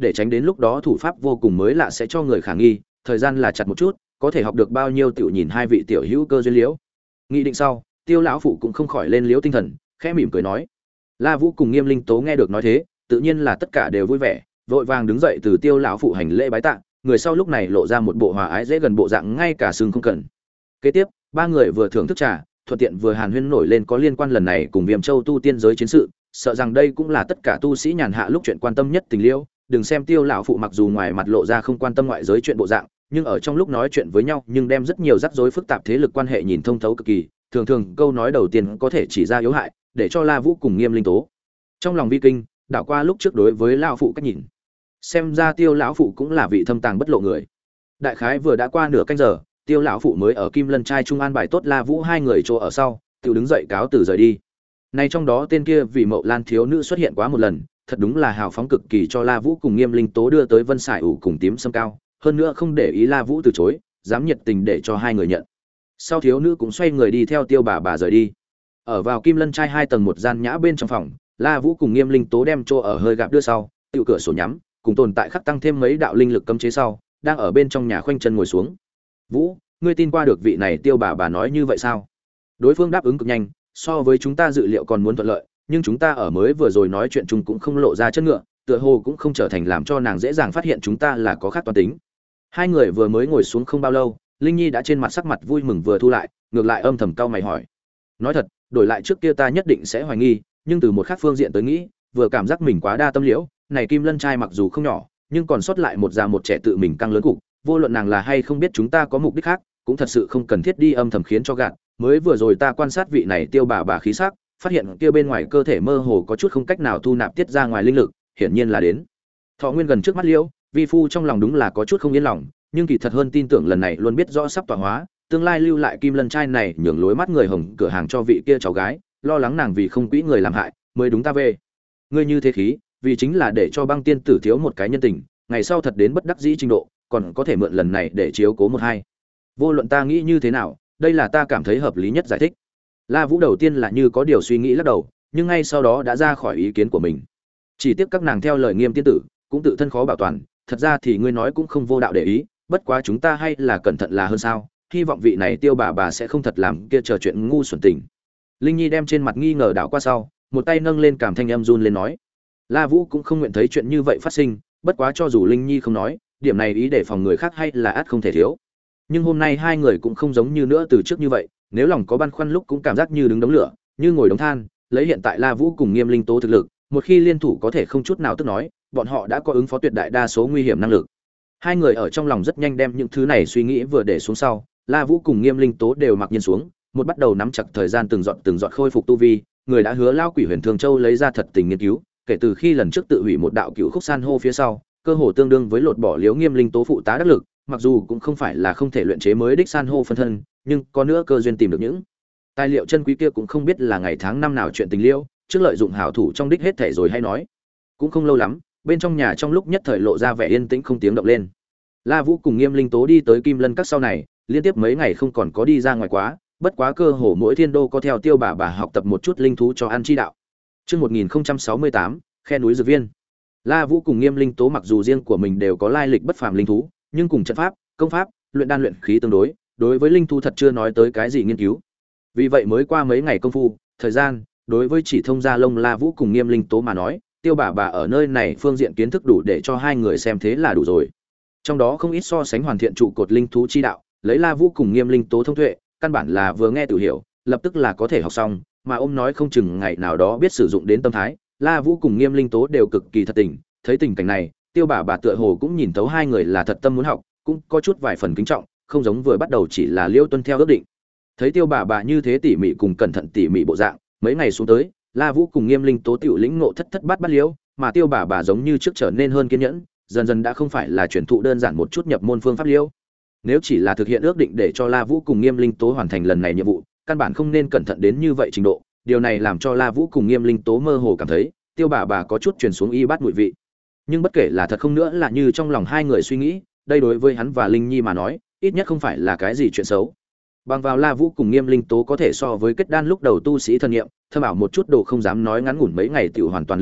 để tránh đến lúc đó thủ pháp vô cùng mới lạ sẽ cho người khả nghi, thời gian là chặt một chút, có thể học được bao nhiêu tiểu nhìn hai vị tiểu hữu cơ duyên liễu. Nghị định sau, Tiêu lão phụ cũng không khỏi lên liễu tinh thần, khẽ mỉm cười nói. La Vũ cùng Nghiêm Linh Tố nghe được nói thế, tự nhiên là tất cả đều vui vẻ, vội vàng đứng dậy từ Tiêu lão phụ hành lễ bái tạ, người sau lúc này lộ ra một bộ hòa ái dễ gần bộ dạng ngay cả sừng không cần. Kế tiếp, ba người vừa thưởng thức trà, thuận tiện vừa hàn huyên nổi lên có liên quan lần này cùng Viêm Châu tu tiên giới chiến sự, sợ rằng đây cũng là tất cả tu sĩ nhàn hạ lúc chuyện quan tâm nhất tình liễu. Đừng xem Tiêu lão phụ mặc dù ngoài mặt lộ ra không quan tâm ngoại giới chuyện bộ dạng, nhưng ở trong lúc nói chuyện với nhau nhưng đem rất nhiều rắc rối phức tạp thế lực quan hệ nhìn thông thấu cực kỳ, thường thường câu nói đầu tiên có thể chỉ ra yếu hại, để cho La Vũ cùng Nghiêm Linh Tố trong lòng vi kinh, đảo qua lúc trước đối với lão phụ cách nhìn. Xem ra Tiêu lão phụ cũng là vị thâm tàng bất lộ người. Đại khái vừa đã qua nửa canh giờ, Tiêu lão phụ mới ở Kim Lân trai trung an bài tốt La Vũ hai người chỗ ở sau, tự đứng dậy cáo từ rời đi. Này trong đó tên kia vì Mậu Lan thiếu nữ xuất hiện quá một lần, thật đúng là hào phóng cực kỳ cho La Vũ cùng Nghiêm Linh Tố đưa tới Vân Sải ủ cùng tím sâm cao, hơn nữa không để ý La Vũ từ chối, dám nhiệt tình để cho hai người nhận. Sau thiếu nữ cũng xoay người đi theo Tiêu bà bà rời đi. Ở vào Kim Lân trai hai tầng một gian nhã bên trong phòng, La Vũ cùng Nghiêm Linh Tố đem chỗ ở hơi gặp đưa sau, tự cửa sổ nhắm, cùng tồn tại khắc tăng thêm mấy đạo linh lực cấm chế sau, đang ở bên trong nhà khoanh chân ngồi xuống. Vũ, ngươi tin qua được vị này Tiêu bà bà nói như vậy sao? Đối phương đáp ứng cực nhanh, so với chúng ta dự liệu còn muốn thuận lợi, nhưng chúng ta ở mới vừa rồi nói chuyện chung cũng không lộ ra chân ngựa, tựa hồ cũng không trở thành làm cho nàng dễ dàng phát hiện chúng ta là có khác toán tính. Hai người vừa mới ngồi xuống không bao lâu, Linh Nhi đã trên mặt sắc mặt vui mừng vừa thu lại, ngược lại âm thầm cau mày hỏi: nói thật, đổi lại trước kia ta nhất định sẽ hoài nghi, nhưng từ một khác phương diện tới nghĩ, vừa cảm giác mình quá đa tâm liễu, này Kim Lân trai mặc dù không nhỏ, nhưng còn sót lại một già một trẻ tự mình căng lớn cục, vô luận nàng là hay không biết chúng ta có mục đích khác, cũng thật sự không cần thiết đi âm thầm khiến cho gạt. Mới vừa rồi ta quan sát vị này Tiêu bà bà khí sắc, phát hiện kia bên ngoài cơ thể mơ hồ có chút không cách nào thu nạp tiết ra ngoài linh lực, hiển nhiên là đến thọ nguyên gần trước mắt liễu. Vi phu trong lòng đúng là có chút không yên lòng, nhưng kỳ thật hơn tin tưởng lần này luôn biết rõ sắp tọa hóa, tương lai lưu lại Kim Lân trai này nhường lối mắt người hồng cửa hàng cho vị kia cháu gái, lo lắng nàng vì không quỹ người làm hại, mới đúng ta về. Ngươi như thế khí, vì chính là để cho Băng tiên tử thiếu một cái nhân tình, ngày sau thật đến bất đắc dĩ trình độ, còn có thể mượn lần này để chiếu cố một hai. Vô luận ta nghĩ như thế nào, đây là ta cảm thấy hợp lý nhất giải thích. La Vũ đầu tiên là như có điều suy nghĩ lắc đầu, nhưng ngay sau đó đã ra khỏi ý kiến của mình. Chỉ tiếc các nàng theo lời Nghiêm tiên tử, cũng tự thân khó bảo toàn, thật ra thì ngươi nói cũng không vô đạo để ý, bất quá chúng ta hay là cẩn thận là hơn sao, hy vọng vị này Tiêu bà bà sẽ không thật làm kia chờ chuyện ngu xuẩn tình. Linh Nhi đem trên mặt nghi ngờ đảo qua sau, một tay nâng lên cảm thanh âm run lên nói. La Vũ cũng không nguyện thấy chuyện như vậy phát sinh, bất quá cho dù Linh Nhi không nói, điểm này ý để phòng người khác hay là ắt không thể thiếu. Nhưng hôm nay hai người cũng không giống như nữa từ trước như vậy, nếu lòng có băn khoăn lúc cũng cảm giác như đứng đống lửa, như ngồi đống than, lấy hiện tại La Vũ cùng Nghiêm Linh Tố thực lực, một khi liên thủ có thể không chút nào tức nói, bọn họ đã có ứng phó tuyệt đại đa số nguy hiểm năng lực. Hai người ở trong lòng rất nhanh đem những thứ này suy nghĩ vừa để xuống sau, La Vũ cùng Nghiêm Linh Tố đều mặc nhiên xuống, một bắt đầu nắm chặt thời gian từng dọn từng dọn khôi phục tu vi, người đã hứa lao quỷ Huyền Thường Châu lấy ra thật tình nghiên cứu, kể từ khi lần trước tự hủy một đạo cựu khúc san hô phía sau, cơ hồ tương đương với lột bỏ liếu Nghiêm Linh Tố phụ tá đắc lực, mặc dù cũng không phải là không thể luyện chế mới đích san hô phân thân, nhưng có nữa cơ duyên tìm được những tài liệu chân quý kia cũng không biết là ngày tháng năm nào chuyện tình liêu, trước lợi dụng hảo thủ trong đích hết thể rồi hay nói. Cũng không lâu lắm, bên trong nhà trong lúc nhất thời lộ ra vẻ yên tĩnh không tiếng động lên. La Vũ cùng Nghiêm Linh Tố đi tới Kim Lân các sau này, liên tiếp mấy ngày không còn có đi ra ngoài quá, bất quá cơ hồ mỗi thiên đô có theo Tiêu bà bà học tập một chút linh thú cho ăn chi đạo. Chương một nghìn không trăm sáu mươi tám, khe núi dược viên. La Vũ cùng Nghiêm Linh Tố mặc dù riêng của mình đều có lai lịch bất phàm linh thú, nhưng cùng trận pháp, công pháp, luyện đan luyện khí tương đối, đối với linh thú thật chưa nói tới cái gì nghiên cứu. Vì vậy mới qua mấy ngày công phu, thời gian, đối với chỉ thông gia lông La Vũ cùng Nghiêm Linh Tố mà nói, Tiêu bà bà ở nơi này phương diện kiến thức đủ để cho hai người xem thế là đủ rồi. Trong đó không ít so sánh hoàn thiện trụ cột linh thú chi đạo, lấy La Vũ cùng Nghiêm Linh Tố thông tuệ, căn bản là vừa nghe tự hiểu, lập tức là có thể học xong, mà ôm nói không chừng ngày nào đó biết sử dụng đến tâm thái, La Vũ cùng Nghiêm Linh Tố đều cực kỳ thật tình, thấy tình cảnh này, Tiêu bà bà tựa hồ cũng nhìn thấu hai người là thật tâm muốn học, cũng có chút vài phần kính trọng, không giống vừa bắt đầu chỉ là liêu tuân theo ước định. Thấy Tiêu bà bà như thế tỉ mỉ cùng cẩn thận tỉ mỉ bộ dạng, mấy ngày xuống tới, La Vũ cùng Nghiêm Linh Tố tiểu lĩnh ngộ thất thất bát bát liễu, mà Tiêu bà bà giống như trước trở nên hơn kiên nhẫn, dần dần đã không phải là truyền thụ đơn giản một chút nhập môn phương pháp liễu. Nếu chỉ là thực hiện ước định để cho La Vũ cùng Nghiêm Linh Tố hoàn thành lần này nhiệm vụ, căn bản không nên cẩn thận đến như vậy trình độ, điều này làm cho La Vũ cùng Nghiêm Linh Tố mơ hồ cảm thấy, Tiêu bà bà có chút truyền xuống y bát mùi vị. Nhưng bất kể là thật không nữa là như trong lòng hai người suy nghĩ, đây đối với hắn và Linh Nhi mà nói, ít nhất không phải là cái gì chuyện xấu. Bằng vào La Vũ cùng Nghiêm Linh Tố có thể so với kết đan lúc đầu tu sĩ thân nghiệm, thâm ảo một chút đồ không dám nói ngắn ngủn mấy ngày tiểu hoàn toàn lĩnh ngộ,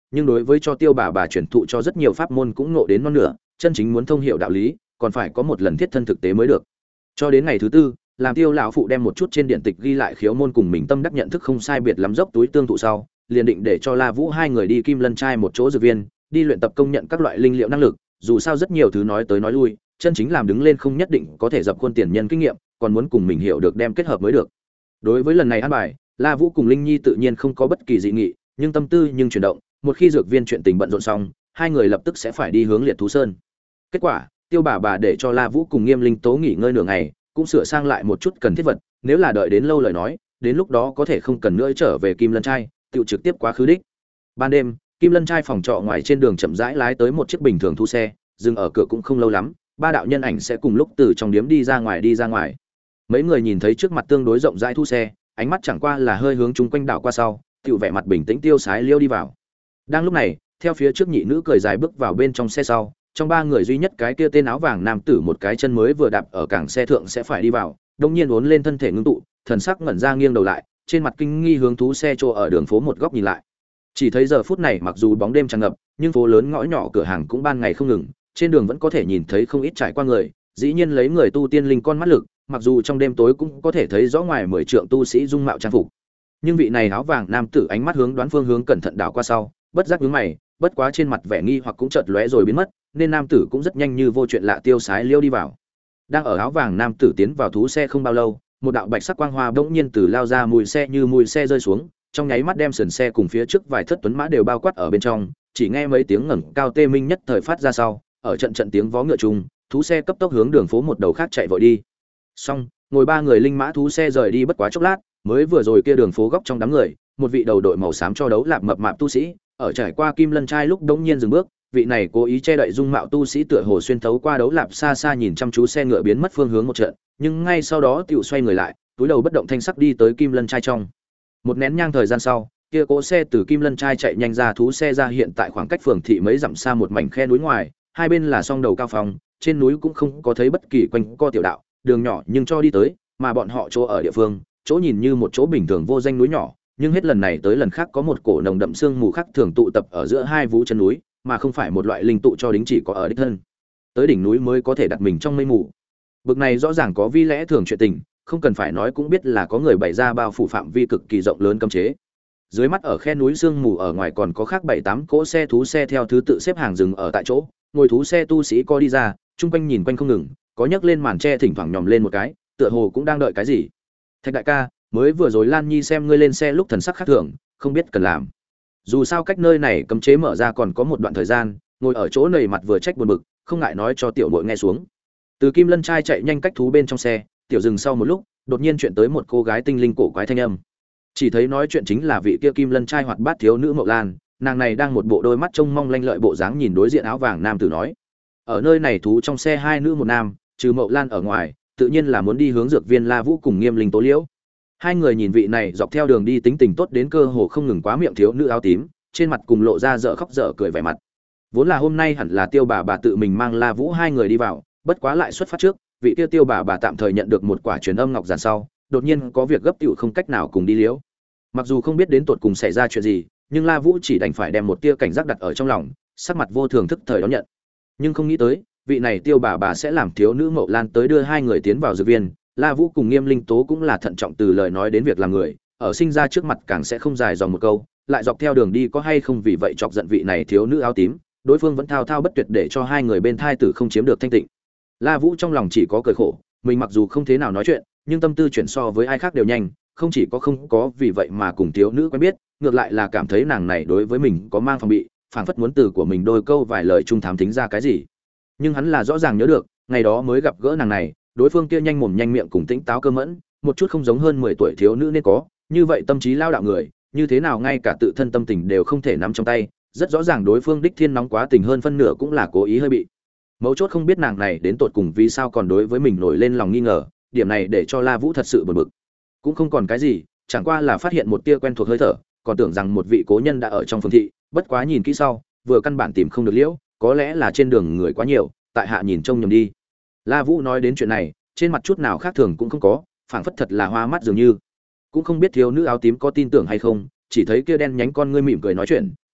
nhưng đối với cho Tiêu bà bà truyền thụ cho rất nhiều pháp môn cũng ngộ đến non nửa, chân chính muốn thông hiểu đạo lý, còn phải có một lần thiết thân thực tế mới được. Cho đến ngày thứ tư, làm Tiêu lão phụ đem một chút trên điện tịch ghi lại khiếu môn cùng mình tâm đắc nhận thức không sai biệt lắm dốc túi tương thụ sau, liền định để cho La Vũ hai người đi Kim Lân trai một chỗ dược viên, đi luyện tập công nhận các loại linh liệu năng lực, dù sao rất nhiều thứ nói tới nói lui, chân chính làm đứng lên không nhất định có thể dập khuôn tiền nhân kinh nghiệm, còn muốn cùng mình hiểu được đem kết hợp mới được. Đối với lần này ăn bài, La Vũ cùng Linh Nhi tự nhiên không có bất kỳ dị nghị, nhưng tâm tư nhưng chuyển động, một khi dược viên chuyện tình bận rộn xong, hai người lập tức sẽ phải đi hướng Liệt Thú Sơn. Kết quả, Tiêu bà bà để cho La Vũ cùng Nghiêm Linh Tố nghỉ ngơi nửa ngày, cũng sửa sang lại một chút cần thiết vật, nếu là đợi đến lâu lời nói, đến lúc đó có thể không cần nữa trở về Kim Lân trai, tự trực tiếp quá khứ đích. Ban đêm, Kim Lân trai phòng trọ ngoài trên đường chậm rãi lái tới một chiếc bình thường thu xe, dừng ở cửa cũng không lâu lắm, ba đạo nhân ảnh sẽ cùng lúc từ trong điếm đi ra ngoài đi ra ngoài. Mấy người nhìn thấy trước mặt tương đối rộng rãi thu xe, ánh mắt chẳng qua là hơi hướng chúng quanh đảo qua sau, tiểu vẻ mặt bình tĩnh tiêu sái liêu đi vào. Đang lúc này, theo phía trước nhị nữ cười dài bước vào bên trong xe sau, trong ba người duy nhất cái kia tên áo vàng nam tử một cái chân mới vừa đạp ở cảng xe thượng sẽ phải đi vào, đột nhiên uốn lên thân thể ngưng tụ, thần sắc ngẩn ra nghiêng đầu lại, trên mặt kinh nghi hướng thú xe chỗ ở đường phố một góc nhìn lại. Chỉ thấy giờ phút này mặc dù bóng đêm tràn ngập, nhưng phố lớn ngõ nhỏ cửa hàng cũng ban ngày không ngừng, trên đường vẫn có thể nhìn thấy không ít trải qua người, dĩ nhiên lấy người tu tiên linh con mắt lực, mặc dù trong đêm tối cũng có thể thấy rõ ngoài mười trượng tu sĩ dung mạo trang phục. Nhưng vị này áo vàng nam tử ánh mắt hướng đoán phương hướng cẩn thận đảo qua sau, bất giác nhướng mày, bất quá trên mặt vẻ nghi hoặc cũng chợt lóe rồi biến mất, nên nam tử cũng rất nhanh như vô chuyện lạ tiêu sái liêu đi vào. Đang ở áo vàng nam tử tiến vào thú xe không bao lâu, một đạo bạch sắc quang hoa bỗng nhiên từ lao ra mùi xe như mùi xe rơi xuống, trong nháy mắt đem sườn xe cùng phía trước vài thất tuấn mã đều bao quát ở bên trong, chỉ nghe mấy tiếng ngẩng cao tê minh nhất thời phát ra sau, ở trận trận tiếng vó ngựa chung, thú xe cấp tốc hướng đường phố một đầu khác chạy vội đi. Xong, ngồi ba người linh mã thú xe rời đi bất quá chốc lát, mới vừa rồi kia đường phố góc trong đám người, một vị đầu đội màu xám cho đấu lạp mập mạp tu sĩ, ở trải qua Kim Lân trai lúc đống nhiên dừng bước, vị này cố ý che đậy dung mạo tu sĩ tựa hồ xuyên thấu qua đấu lạp xa xa nhìn chăm chú xe ngựa biến mất phương hướng một trận, nhưng ngay sau đó tiểu xoay người lại, túi đầu bất động thanh sắc đi tới Kim Lân trai trong. Một nén nhang thời gian sau, kia cỗ xe từ Kim Lân trai chạy nhanh ra thú xe ra hiện tại khoảng cách phường thị mấy dặm xa một mảnh khe núi ngoài, hai bên là song đầu cao phòng, trên núi cũng không có thấy bất kỳ quanh co tiểu đạo, đường nhỏ nhưng cho đi tới, mà bọn họ chỗ ở địa phương, chỗ nhìn như một chỗ bình thường vô danh núi nhỏ, nhưng hết lần này tới lần khác có một cổ nồng đậm sương mù khác thường tụ tập ở giữa hai vú chân núi, mà không phải một loại linh tụ cho đính chỉ có ở đích thân. Tới đỉnh núi mới có thể đặt mình trong mây mù. Bực này rõ ràng có vi lẽ thường chuyện tình, không cần phải nói cũng biết là có người bày ra bao phủ phạm vi cực kỳ rộng lớn cấm chế. Dưới mắt ở khe núi sương mù ở ngoài còn có khác bảy tám cỗ xe thú xe theo thứ tự xếp hàng dừng ở tại chỗ, ngồi thú xe tu sĩ có đi ra, chung quanh nhìn quanh không ngừng, có nhấc lên màn tre thỉnh thoảng nhòm lên một cái, tựa hồ cũng đang đợi cái gì. Thạch đại ca, mới vừa rồi Lan Nhi xem ngươi lên xe lúc thần sắc khác thường, không biết cần làm. Dù sao cách nơi này cấm chế mở ra còn có một đoạn thời gian, ngồi ở chỗ này mặt vừa trách buồn bực, không ngại nói cho tiểu muội nghe xuống. Từ Kim Lân trai chạy nhanh cách thú bên trong xe, tiểu dừng sau một lúc, đột nhiên chuyện tới một cô gái tinh linh cổ quái thanh âm. Chỉ thấy nói chuyện chính là vị kia Kim Lân trai hoạt bát thiếu nữ Mậu Lan, nàng này đang một bộ đôi mắt trông mong lanh lợi bộ dáng nhìn đối diện áo vàng nam tử nói: "Ở nơi này thú trong xe hai nữ một nam, trừ Mậu Lan ở ngoài, tự nhiên là muốn đi hướng dược viên La Vũ cùng Nghiêm Linh Tố Liễu." Hai người nhìn vị này dọc theo đường đi tính tình tốt đến cơ hồ không ngừng quá miệng thiếu nữ áo tím, trên mặt cùng lộ ra dở khóc dở cười vẻ mặt. Vốn là hôm nay hẳn là Tiêu bà bà tự mình mang La Vũ hai người đi vào, bất quá lại xuất phát trước, vị tiêu Tiêu bà bà tạm thời nhận được một quả truyền âm ngọc giản sau, đột nhiên có việc gấp tiểu không cách nào cùng đi liễu. Mặc dù không biết đến tột cùng xảy ra chuyện gì, nhưng La Vũ chỉ đành phải đem một tia cảnh giác đặt ở trong lòng, sắc mặt vô thường thức thời đón nhận. Nhưng không nghĩ tới, vị này Tiêu bà bà sẽ làm thiếu nữ Mậu Lan tới đưa hai người tiến vào dược viên. La Vũ cùng Nghiêm Linh Tố cũng là thận trọng từ lời nói đến việc làm người, ở sinh ra trước mặt càng sẽ không dài dòng một câu, lại dọc theo đường đi có hay không vì vậy chọc giận vị này thiếu nữ áo tím, đối phương vẫn thao thao bất tuyệt để cho hai người bên thai tử không chiếm được thanh tịnh. La Vũ trong lòng chỉ có cười khổ, mình mặc dù không thế nào nói chuyện, nhưng tâm tư chuyển so với ai khác đều nhanh, không chỉ có không có vì vậy mà cùng thiếu nữ quen biết, ngược lại là cảm thấy nàng này đối với mình có mang phòng bị, phảng phất muốn từ của mình đôi câu vài lời trung thám thính ra cái gì. Nhưng hắn là rõ ràng nhớ được, ngày đó mới gặp gỡ nàng này, đối phương kia nhanh mồm nhanh miệng cùng tĩnh táo cơ mẫn, một chút không giống hơn mười tuổi thiếu nữ nên có, như vậy tâm trí lao đạo người, như thế nào ngay cả tự thân tâm tình đều không thể nắm trong tay, rất rõ ràng đối phương đích thiên nóng quá tình hơn phân nửa cũng là cố ý hơi bị. Mấu chốt không biết nàng này đến tột cùng vì sao còn đối với mình nổi lên lòng nghi ngờ, điểm này để cho La Vũ thật sự buồn bực. Cũng không còn cái gì, chẳng qua là phát hiện một tia quen thuộc hơi thở, còn tưởng rằng một vị cố nhân đã ở trong phường thị, bất quá nhìn kỹ sau, vừa căn bản tìm không được liễu, có lẽ là trên đường người quá nhiều, tại hạ nhìn trông nhầm đi. La Vũ nói đến chuyện này, trên mặt chút nào khác thường cũng không có, phảng phất thật là hoa mắt dường như. Cũng không biết thiếu nữ áo tím có tin tưởng hay không, chỉ thấy kia đen nhánh con ngươi mỉm cười nói chuyện,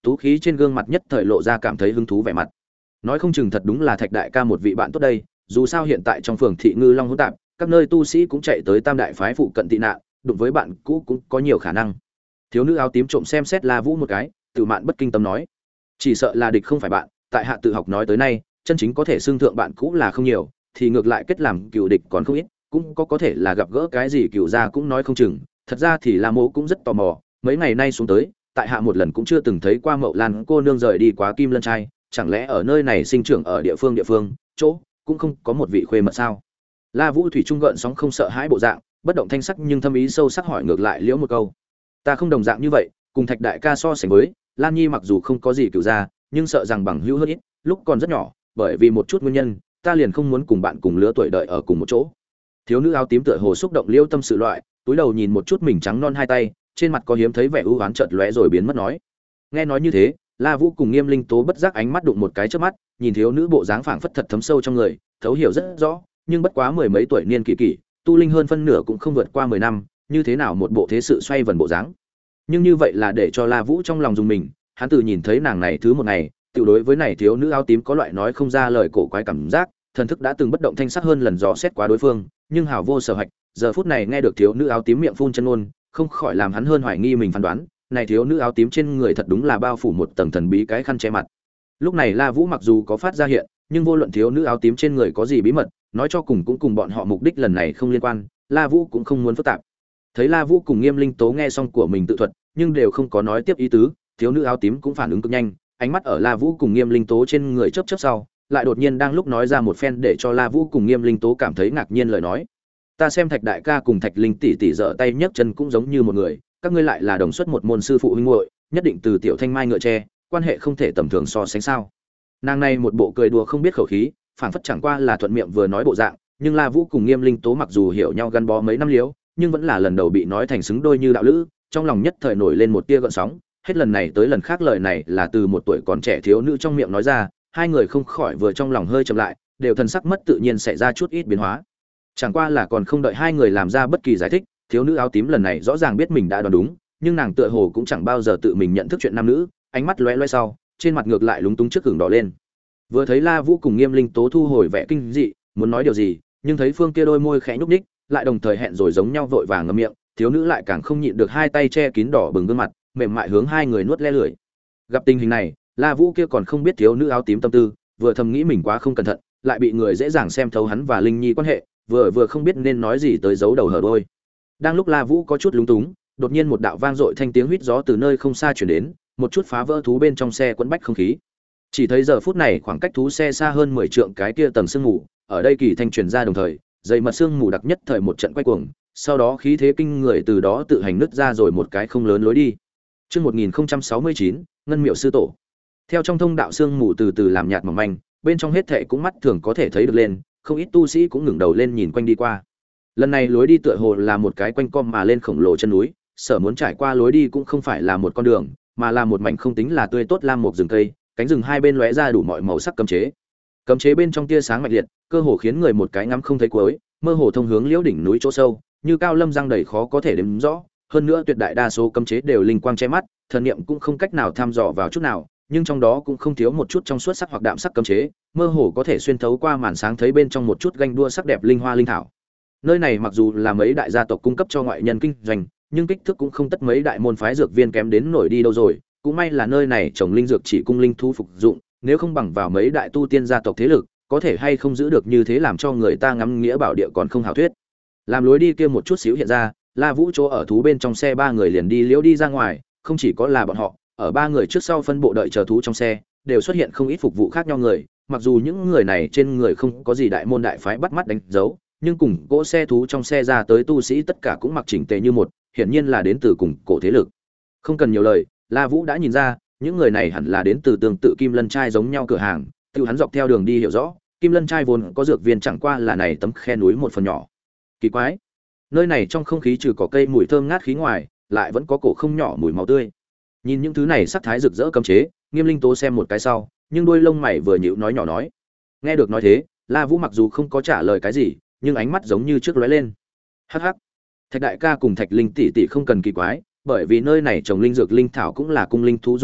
tú khí trên gương mặt nhất thời lộ ra cảm thấy hứng thú vẻ mặt. Nói không chừng thật đúng là Thạch đại ca một vị bạn tốt đây, dù sao hiện tại trong phường thị Ngư Long hỗn tạp, các nơi tu sĩ cũng chạy tới Tam đại phái phụ cận tị nạn, đụng với bạn cũ cũng có nhiều khả năng. Thiếu nữ áo tím trộm xem xét La Vũ một cái, Tự Mạn bất kinh tâm nói, chỉ sợ là địch không phải bạn, tại hạ tự học nói tới nay, chân chính có thể xưng thượng bạn cũ là không nhiều, thì ngược lại kết làm cựu địch còn không ít, cũng có có thể là gặp gỡ cái gì cựu gia cũng nói không chừng. Thật ra thì La Mộ cũng rất tò mò, mấy ngày nay xuống tới, tại hạ một lần cũng chưa từng thấy qua Mậu Lan cô nương rời đi quá Kim Lân trai, chẳng lẽ ở nơi này sinh trưởng ở địa phương địa phương, chỗ cũng không có một vị khuê mật sao? La Vũ thủy trung gợn sóng không sợ hãi bộ dạng, bất động thanh sắc nhưng thâm ý sâu sắc hỏi ngược lại liễu một câu. Ta không đồng dạng như vậy, cùng Thạch đại ca so sánh với, Lan Nhi mặc dù không có gì cựu gia, nhưng sợ rằng bằng hữu hơn ít, lúc còn rất nhỏ, bởi vì một chút nguyên nhân, ta liền không muốn cùng bạn cùng lứa tuổi đợi ở cùng một chỗ. Thiếu nữ áo tím tựa hồ xúc động liêu tâm sự loại, túi đầu nhìn một chút mình trắng non hai tay, trên mặt có hiếm thấy vẻ ưu ái chợt lóe rồi biến mất nói. Nghe nói như thế, La Vũ cùng Nghiêm Linh Tố bất giác ánh mắt đụng một cái trước mắt, nhìn thiếu nữ bộ dáng phảng phất thật thấm sâu trong người, thấu hiểu rất rõ, nhưng bất quá mười mấy tuổi niên kỳ kỳ, tu linh hơn phân nửa cũng không vượt qua mười năm, như thế nào một bộ thế sự xoay vần bộ dáng. Nhưng như vậy là để cho La Vũ trong lòng dùng mình, hắn từ nhìn thấy nàng này thứ một ngày, tiểu đối với này thiếu nữ áo tím có loại nói không ra lời cổ quái cảm giác, thần thức đã từng bất động thanh sắc hơn lần dò xét qua đối phương, nhưng hảo vô sở hạch, giờ phút này nghe được thiếu nữ áo tím miệng phun chân ngôn, không khỏi làm hắn hơn hoài nghi mình phán đoán, này thiếu nữ áo tím trên người thật đúng là bao phủ một tầng thần bí cái khăn che mặt. Lúc này La Vũ mặc dù có phát ra hiện, nhưng vô luận thiếu nữ áo tím trên người có gì bí mật, nói cho cùng cũng cùng bọn họ mục đích lần này không liên quan, La Vũ cũng không muốn phức tạp. Thấy La Vũ cùng Nghiêm Linh Tố nghe xong của mình tự thuật, nhưng đều không có nói tiếp ý tứ, thiếu nữ áo tím cũng phản ứng cực nhanh, ánh mắt ở La Vũ cùng Nghiêm Linh Tố trên người chớp chớp sau, lại đột nhiên đang lúc nói ra một phen để cho La Vũ cùng Nghiêm Linh Tố cảm thấy ngạc nhiên lời nói. Ta xem Thạch đại ca cùng Thạch Linh tỷ tỷ giở tay nhấc chân cũng giống như một người, các ngươi lại là đồng xuất một môn sư phụ huynh muội, nhất định từ tiểu thanh mai ngựa tre, quan hệ không thể tầm thường so sánh sao? Nàng này một bộ cười đùa không biết khẩu khí, phảng phất chẳng qua là thuận miệng vừa nói bộ dạng, nhưng La Vũ cùng Nghiêm Linh Tố mặc dù hiểu nhau gắn bó mấy năm liếu, nhưng vẫn là lần đầu bị nói thành xứng đôi như đạo lữ, trong lòng nhất thời nổi lên một tia gợn sóng, hết lần này tới lần khác lời này là từ một tuổi còn trẻ thiếu nữ trong miệng nói ra, hai người không khỏi vừa trong lòng hơi chậm lại, đều thần sắc mất tự nhiên xảy ra chút ít biến hóa. Chẳng qua là còn không đợi hai người làm ra bất kỳ giải thích, thiếu nữ áo tím lần này rõ ràng biết mình đã đoán đúng, nhưng nàng tựa hồ cũng chẳng bao giờ tự mình nhận thức chuyện nam nữ, ánh mắt lóe lóe sau, trên mặt ngược lại lúng túng trước hưởng đỏ lên. Vừa thấy La Vũ cùng Nghiêm Linh Tố thu hồi vẻ kinh dị, muốn nói điều gì, nhưng thấy Phương kia đôi môi khẽ nhúc nhích, lại đồng thời hẹn rồi giống nhau vội vàng ngậm miệng, thiếu nữ lại càng không nhịn được hai tay che kín đỏ bừng gương mặt, mềm mại hướng hai người nuốt le lưỡi. Gặp tình hình này, La Vũ kia còn không biết thiếu nữ áo tím tâm tư, vừa thầm nghĩ mình quá không cẩn thận, lại bị người dễ dàng xem thấu hắn và Linh Nhi quan hệ, vừa vừa không biết nên nói gì tới giấu đầu hở đuôi. Đang lúc La Vũ có chút lúng túng, đột nhiên một đạo vang dội thanh tiếng huýt gió từ nơi không xa truyền đến, một chút phá vỡ thú bên trong xe quấn bách không khí. Chỉ thấy giờ phút này khoảng cách thú xe xa hơn mười trượng cái kia tầng sương mù, ở đây kỳ thanh truyền ra đồng thời, dày mật sương mù đặc nhất thời một trận quay cuồng, sau đó khí thế kinh người từ đó tự hành nứt ra rồi một cái không lớn lối đi. Chương một nghìn không trăm sáu mươi chín, Ngân Miệu sư tổ. Theo trong thông đạo sương mù từ từ làm nhạt mỏng manh, bên trong hết thảy cũng mắt thường có thể thấy được lên, không ít tu sĩ cũng ngẩng đầu lên nhìn quanh đi qua. Lần này lối đi tựa hồ là một cái quanh com mà lên khổng lồ chân núi, sở muốn trải qua lối đi cũng không phải là một con đường, mà là một mảnh không tính là tươi tốt lam một rừng cây, cánh rừng hai bên lóe ra đủ mọi màu sắc cấm chế. Cấm chế bên trong tia sáng mạnh liệt, cơ hồ khiến người một cái ngắm không thấy cuối, mơ hồ thông hướng liễu đỉnh núi chỗ sâu, như cao lâm giang đầy khó có thể đếm rõ, hơn nữa tuyệt đại đa số cấm chế đều linh quang che mắt, thần niệm cũng không cách nào tham dò vào chút nào, nhưng trong đó cũng không thiếu một chút trong suốt sắc hoặc đạm sắc cấm chế, mơ hồ có thể xuyên thấu qua màn sáng thấy bên trong một chút ganh đua sắc đẹp linh hoa linh thảo. Nơi này mặc dù là mấy đại gia tộc cung cấp cho ngoại nhân kinh doanh, nhưng kích thước cũng không tất mấy đại môn phái dược viên kém đến nổi đi đâu rồi, cũng may là nơi này trồng linh dược chỉ cung linh thú phục dụng, nếu không bằng vào mấy đại tu tiên gia tộc thế lực, có thể hay không giữ được như thế làm cho người ta ngắm nghĩa bảo địa còn không hảo thuyết. Làm lối đi kia một chút xíu hiện ra, La Vũ chỗ ở thú bên trong xe ba người liền đi liễu đi ra ngoài, không chỉ có là bọn họ, ở ba người trước sau phân bộ đợi chờ thú trong xe, đều xuất hiện không ít phục vụ khác nhau người, mặc dù những người này trên người không có gì đại môn đại phái bắt mắt đánh dấu, nhưng cùng cỗ xe thú trong xe ra tới tu sĩ tất cả cũng mặc chỉnh tề như một, hiển nhiên là đến từ cùng cổ thế lực. Không cần nhiều lời, La Vũ đã nhìn ra, những người này hẳn là đến từ tương tự Kim Lân trai giống nhau cửa hàng, tiêu hắn dọc theo đường đi hiểu rõ, Kim Lân trai vốn có dược viên chẳng qua là này tấm khe núi một phần nhỏ. Kỳ quái, nơi này trong không khí trừ có cây mùi thơm ngát khí ngoài, lại vẫn có cổ không nhỏ mùi máu tươi. Nhìn những thứ này sắc thái rực rỡ cấm chế, Nghiêm Linh Tố xem một cái sau, nhưng đuôi lông mày vừa nhíu nói nhỏ nói. Nghe được nói thế, La Vũ mặc dù không có trả lời cái gì, nhưng ánh mắt giống như trước lóe lên. Hắc hắc. Thạch đại ca cùng Thạch Linh tỷ tỷ không cần kỳ quái, bởi vì nơi này trồng linh dược linh thảo cũng là cung linh thú dùng ăn,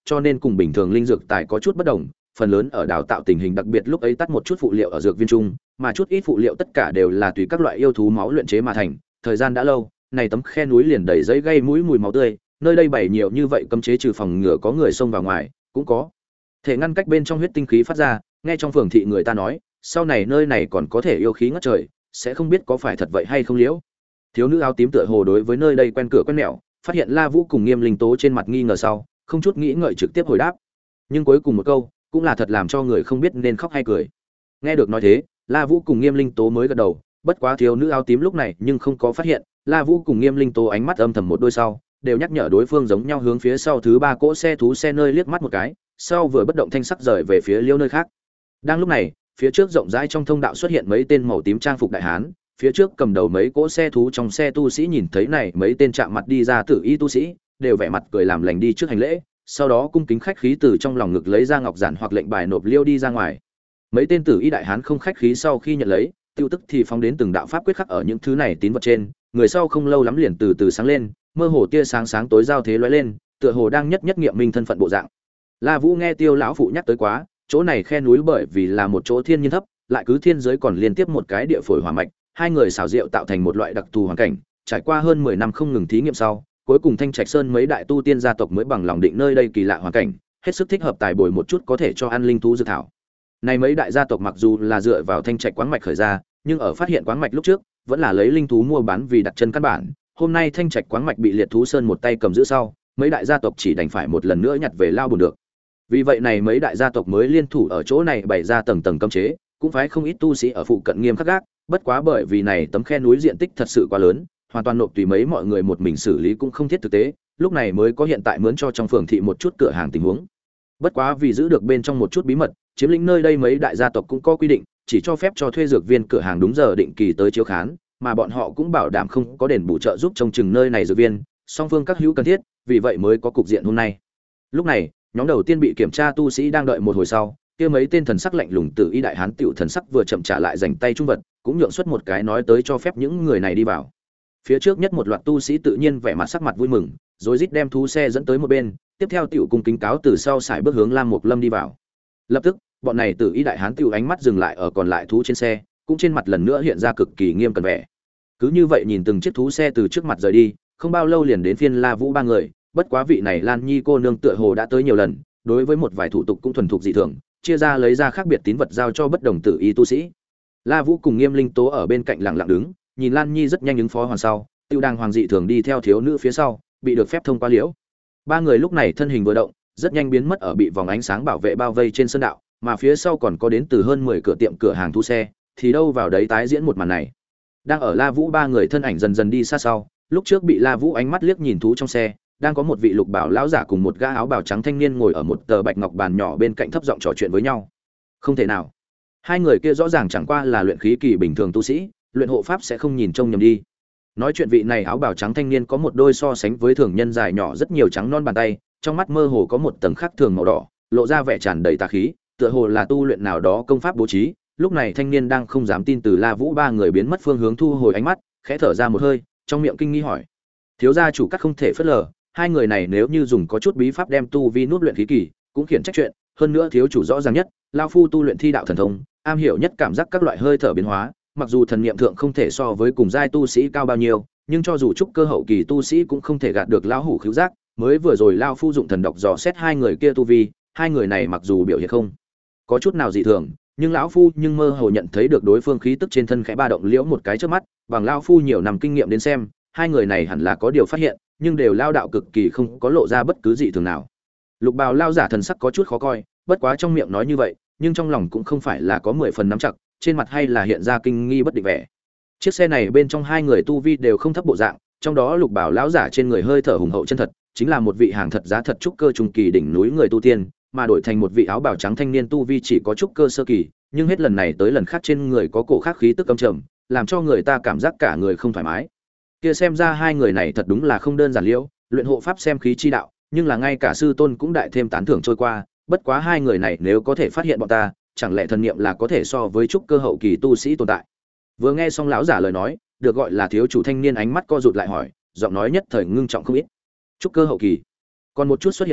cho nên cùng bình thường linh dược tài có chút bất đồng, phần lớn ở đào tạo tình hình đặc biệt lúc ấy tắt một chút phụ liệu ở dược viên chung, mà chút ít phụ liệu tất cả đều là tùy các loại yêu thú máu luyện chế mà thành, thời gian đã lâu, này tấm khe núi liền đầy giấy gây mũi mùi máu tươi, nơi đây bày nhiều như vậy cấm chế trừ phòng ngừa có người xông vào ngoài, cũng có thể ngăn cách bên trong huyết tinh khí phát ra, nghe trong phường thị người ta nói, sau này nơi này còn có thể yêu khí ngất trời, sẽ không biết có phải thật vậy hay không liễu. Thiếu nữ áo tím tựa hồ đối với nơi đây quen cửa quen mẹo, phát hiện La Vũ cùng Nghiêm Linh Tố trên mặt nghi ngờ sau, không chút nghĩ ngợi trực tiếp hồi đáp. Nhưng cuối cùng một câu, cũng là thật làm cho người không biết nên khóc hay cười. Nghe được nói thế, La Vũ cùng Nghiêm Linh Tố mới gật đầu, bất quá thiếu nữ áo tím lúc này nhưng không có phát hiện, La Vũ cùng Nghiêm Linh Tố ánh mắt âm thầm một đôi sau, đều nhắc nhở đối phương giống nhau hướng phía sau thứ ba cỗ xe thú xe nơi liếc mắt một cái, sau vừa bất động thanh sắc rời về phía liêu nơi khác. Đang lúc này, phía trước rộng rãi trong thông đạo xuất hiện mấy tên màu tím trang phục đại hán, phía trước cầm đầu mấy cỗ xe thú trong xe tu sĩ nhìn thấy này mấy tên chạm mặt đi ra tử y tu sĩ, đều vẻ mặt cười làm lành đi trước hành lễ, sau đó cung kính khách khí từ trong lòng ngực lấy ra ngọc giản hoặc lệnh bài nộp liêu đi ra ngoài. Mấy tên tử y đại hán không khách khí sau khi nhận lấy, tiêu tức thì phóng đến từng đạo pháp quyết khắc ở những thứ này tín vật trên, người sau không lâu lắm liền từ từ sáng lên, mơ hồ tia sáng sáng tối giao thế lóe lên, tựa hồ đang nhất nhất nghiệm minh thân phận bộ dạng. La Vũ nghe Tiêu lão phụ nhắc tới quá, chỗ này khe núi bởi vì là một chỗ thiên nhiên thấp, lại cứ thiên giới còn liên tiếp một cái địa phổi hỏa mạch, hai người xảo diệu tạo thành một loại đặc thù hoàn cảnh, trải qua hơn mười năm không ngừng thí nghiệm sau, cuối cùng Thanh Trạch Sơn mấy đại tu tiên gia tộc mới bằng lòng định nơi đây kỳ lạ hoàn cảnh, hết sức thích hợp tài bồi một chút có thể cho ăn linh thú dược thảo. Này mấy đại gia tộc mặc dù là dựa vào Thanh Trạch quáng mạch khởi ra, nhưng ở phát hiện quáng mạch lúc trước, vẫn là lấy linh thú mua bán vì đặt chân căn bản. Hôm nay Thanh Trạch quáng mạch bị Liệt Thú Sơn một tay cầm giữ sau, mấy đại gia tộc chỉ đành phải một lần nữa nhặt về lao bùn được. Vì vậy này mấy đại gia tộc mới liên thủ ở chỗ này bày ra tầng tầng cấm chế, cũng phải không ít tu sĩ ở phụ cận nghiêm khắc gác, bất quá bởi vì này tấm khe núi diện tích thật sự quá lớn, hoàn toàn nộp tùy mấy mọi người một mình xử lý cũng không thiết thực tế, lúc này mới có hiện tại mướn cho trong phường thị một chút cửa hàng tình huống. Bất quá vì giữ được bên trong một chút bí mật, chiếm lĩnh nơi đây mấy đại gia tộc cũng có quy định, chỉ cho phép cho thuê dược viên cửa hàng đúng giờ định kỳ tới chiếu khán, mà bọn họ cũng bảo đảm không có đền bù trợ giúp trông chừng nơi này dược viên, song phương các hữu cần thiết, vì vậy mới có cục diện hôm nay. Lúc này, nhóm đầu tiên bị kiểm tra tu sĩ đang đợi một hồi sau, kia mấy tên thần sắc lạnh lùng từ y đại hán tiểu thần sắc vừa chậm trả lại dành tay trung vật, cũng nhượng xuất một cái nói tới cho phép những người này đi vào. Phía trước nhất một loạt tu sĩ tự nhiên vẻ mặt sắc mặt vui mừng, rồi rít đem thú xe dẫn tới một bên, tiếp theo tiểu cung kính cáo từ sau sải bước hướng Lam Mục Lâm đi vào. Lập tức, bọn này từ y đại hán tiểu ánh mắt dừng lại ở còn lại thú trên xe, cũng trên mặt lần nữa hiện ra cực kỳ nghiêm cẩn vẻ. Cứ như vậy nhìn từng chiếc thú xe từ trước mặt rời đi, không bao lâu liền đến phiên La Vũ ba người, bất quá vị này Lan Nhi cô nương tựa hồ đã tới nhiều lần, đối với một vài thủ tục cũng thuần thục dị thường, chia ra lấy ra khác biệt tín vật giao cho bất đồng tử y tu sĩ. La Vũ cùng Nghiêm Linh Tố ở bên cạnh lặng lặng đứng, nhìn Lan Nhi rất nhanh ứng phó hoàn sau, Tiêu đang hoàng dị thường đi theo thiếu nữ phía sau, bị được phép thông qua liễu. Ba người lúc này thân hình vừa động, rất nhanh biến mất ở bị vòng ánh sáng bảo vệ bao vây trên sơn đạo, mà phía sau còn có đến từ hơn mười cửa tiệm cửa hàng thu xe, thì đâu vào đấy tái diễn một màn này. Đang ở La Vũ ba người thân ảnh dần dần đi xa sau, lúc trước bị La Vũ ánh mắt liếc nhìn thú trong xe, đang có một vị lục bảo lão giả cùng một gã áo bào trắng thanh niên ngồi ở một tờ bạch ngọc bàn nhỏ bên cạnh thấp giọng trò chuyện với nhau. Không thể nào, hai người kia rõ ràng chẳng qua là luyện khí kỳ bình thường tu sĩ, luyện hộ pháp sẽ không nhìn trông nhầm đi. Nói chuyện vị này áo bào trắng thanh niên có một đôi so sánh với thường nhân dài nhỏ rất nhiều trắng non bàn tay, trong mắt mơ hồ có một tầng khắc thường màu đỏ, lộ ra vẻ tràn đầy tà khí, tựa hồ là tu luyện nào đó công pháp bố trí. Lúc này thanh niên đang không dám tin từ La Vũ ba người biến mất phương hướng thu hồi ánh mắt, khẽ thở ra một hơi, trong miệng kinh nghi hỏi: thiếu gia chủ cắt không thể phớt lờ, hai người này nếu như dùng có chút bí pháp đem tu vi nút luyện khí kỳ, cũng khiển trách chuyện, hơn nữa thiếu chủ rõ ràng nhất, lão phu tu luyện thi đạo thần thông, am hiểu nhất cảm giác các loại hơi thở biến hóa, mặc dù thần niệm thượng không thể so với cùng giai tu sĩ cao bao nhiêu, nhưng cho dù trúc cơ hậu kỳ tu sĩ cũng không thể gạt được lão hủ khứu giác, mới vừa rồi lão phu dụng thần độc dò xét hai người kia tu vi, hai người này mặc dù biểu hiện không có chút nào dị thường, nhưng lão phu nhưng mơ hồ nhận thấy được đối phương khí tức trên thân khẽ ba động liễu một cái trước mắt, bằng lão phu nhiều năm kinh nghiệm đến xem, hai người này hẳn là có điều phát hiện, nhưng đều lao đạo cực kỳ không có lộ ra bất cứ dị thường nào. Lục bào lao giả thần sắc có chút khó coi, bất quá trong miệng nói như vậy, nhưng trong lòng cũng không phải là có mười phần nắm chặt, trên mặt hay là hiện ra kinh nghi bất định vẻ. Chiếc xe này bên trong hai người tu vi đều không thấp bộ dạng, trong đó lục bảo lão giả trên người hơi thở hùng hậu chân thật, chính là một vị hàng thật giá thật trúc cơ trung kỳ đỉnh núi người tu tiên, mà đổi thành một vị áo bào trắng thanh niên tu vi chỉ có trúc cơ sơ kỳ, nhưng hết lần này tới lần khác trên người có cổ khác khí tức âm trầm, làm cho người ta cảm giác cả người không thoải mái. Kia xem ra hai người này thật đúng là không đơn giản liễu, luyện hộ pháp xem khí chi đạo, nhưng là ngay cả sư tôn cũng đại thêm tán thưởng trôi qua, bất quá hai người này nếu có thể phát hiện bọn ta, chẳng lẽ thần niệm là có thể so với trúc cơ hậu kỳ tu sĩ tồn tại. Vừa nghe xong lão giả lời nói, được gọi là thiếu chủ thanh niên ánh mắt co rụt lại hỏi, giọng nói nhất thời ngưng trọng không ít. Trúc cơ hậu kỳ, còn một chút xuất hiện hai,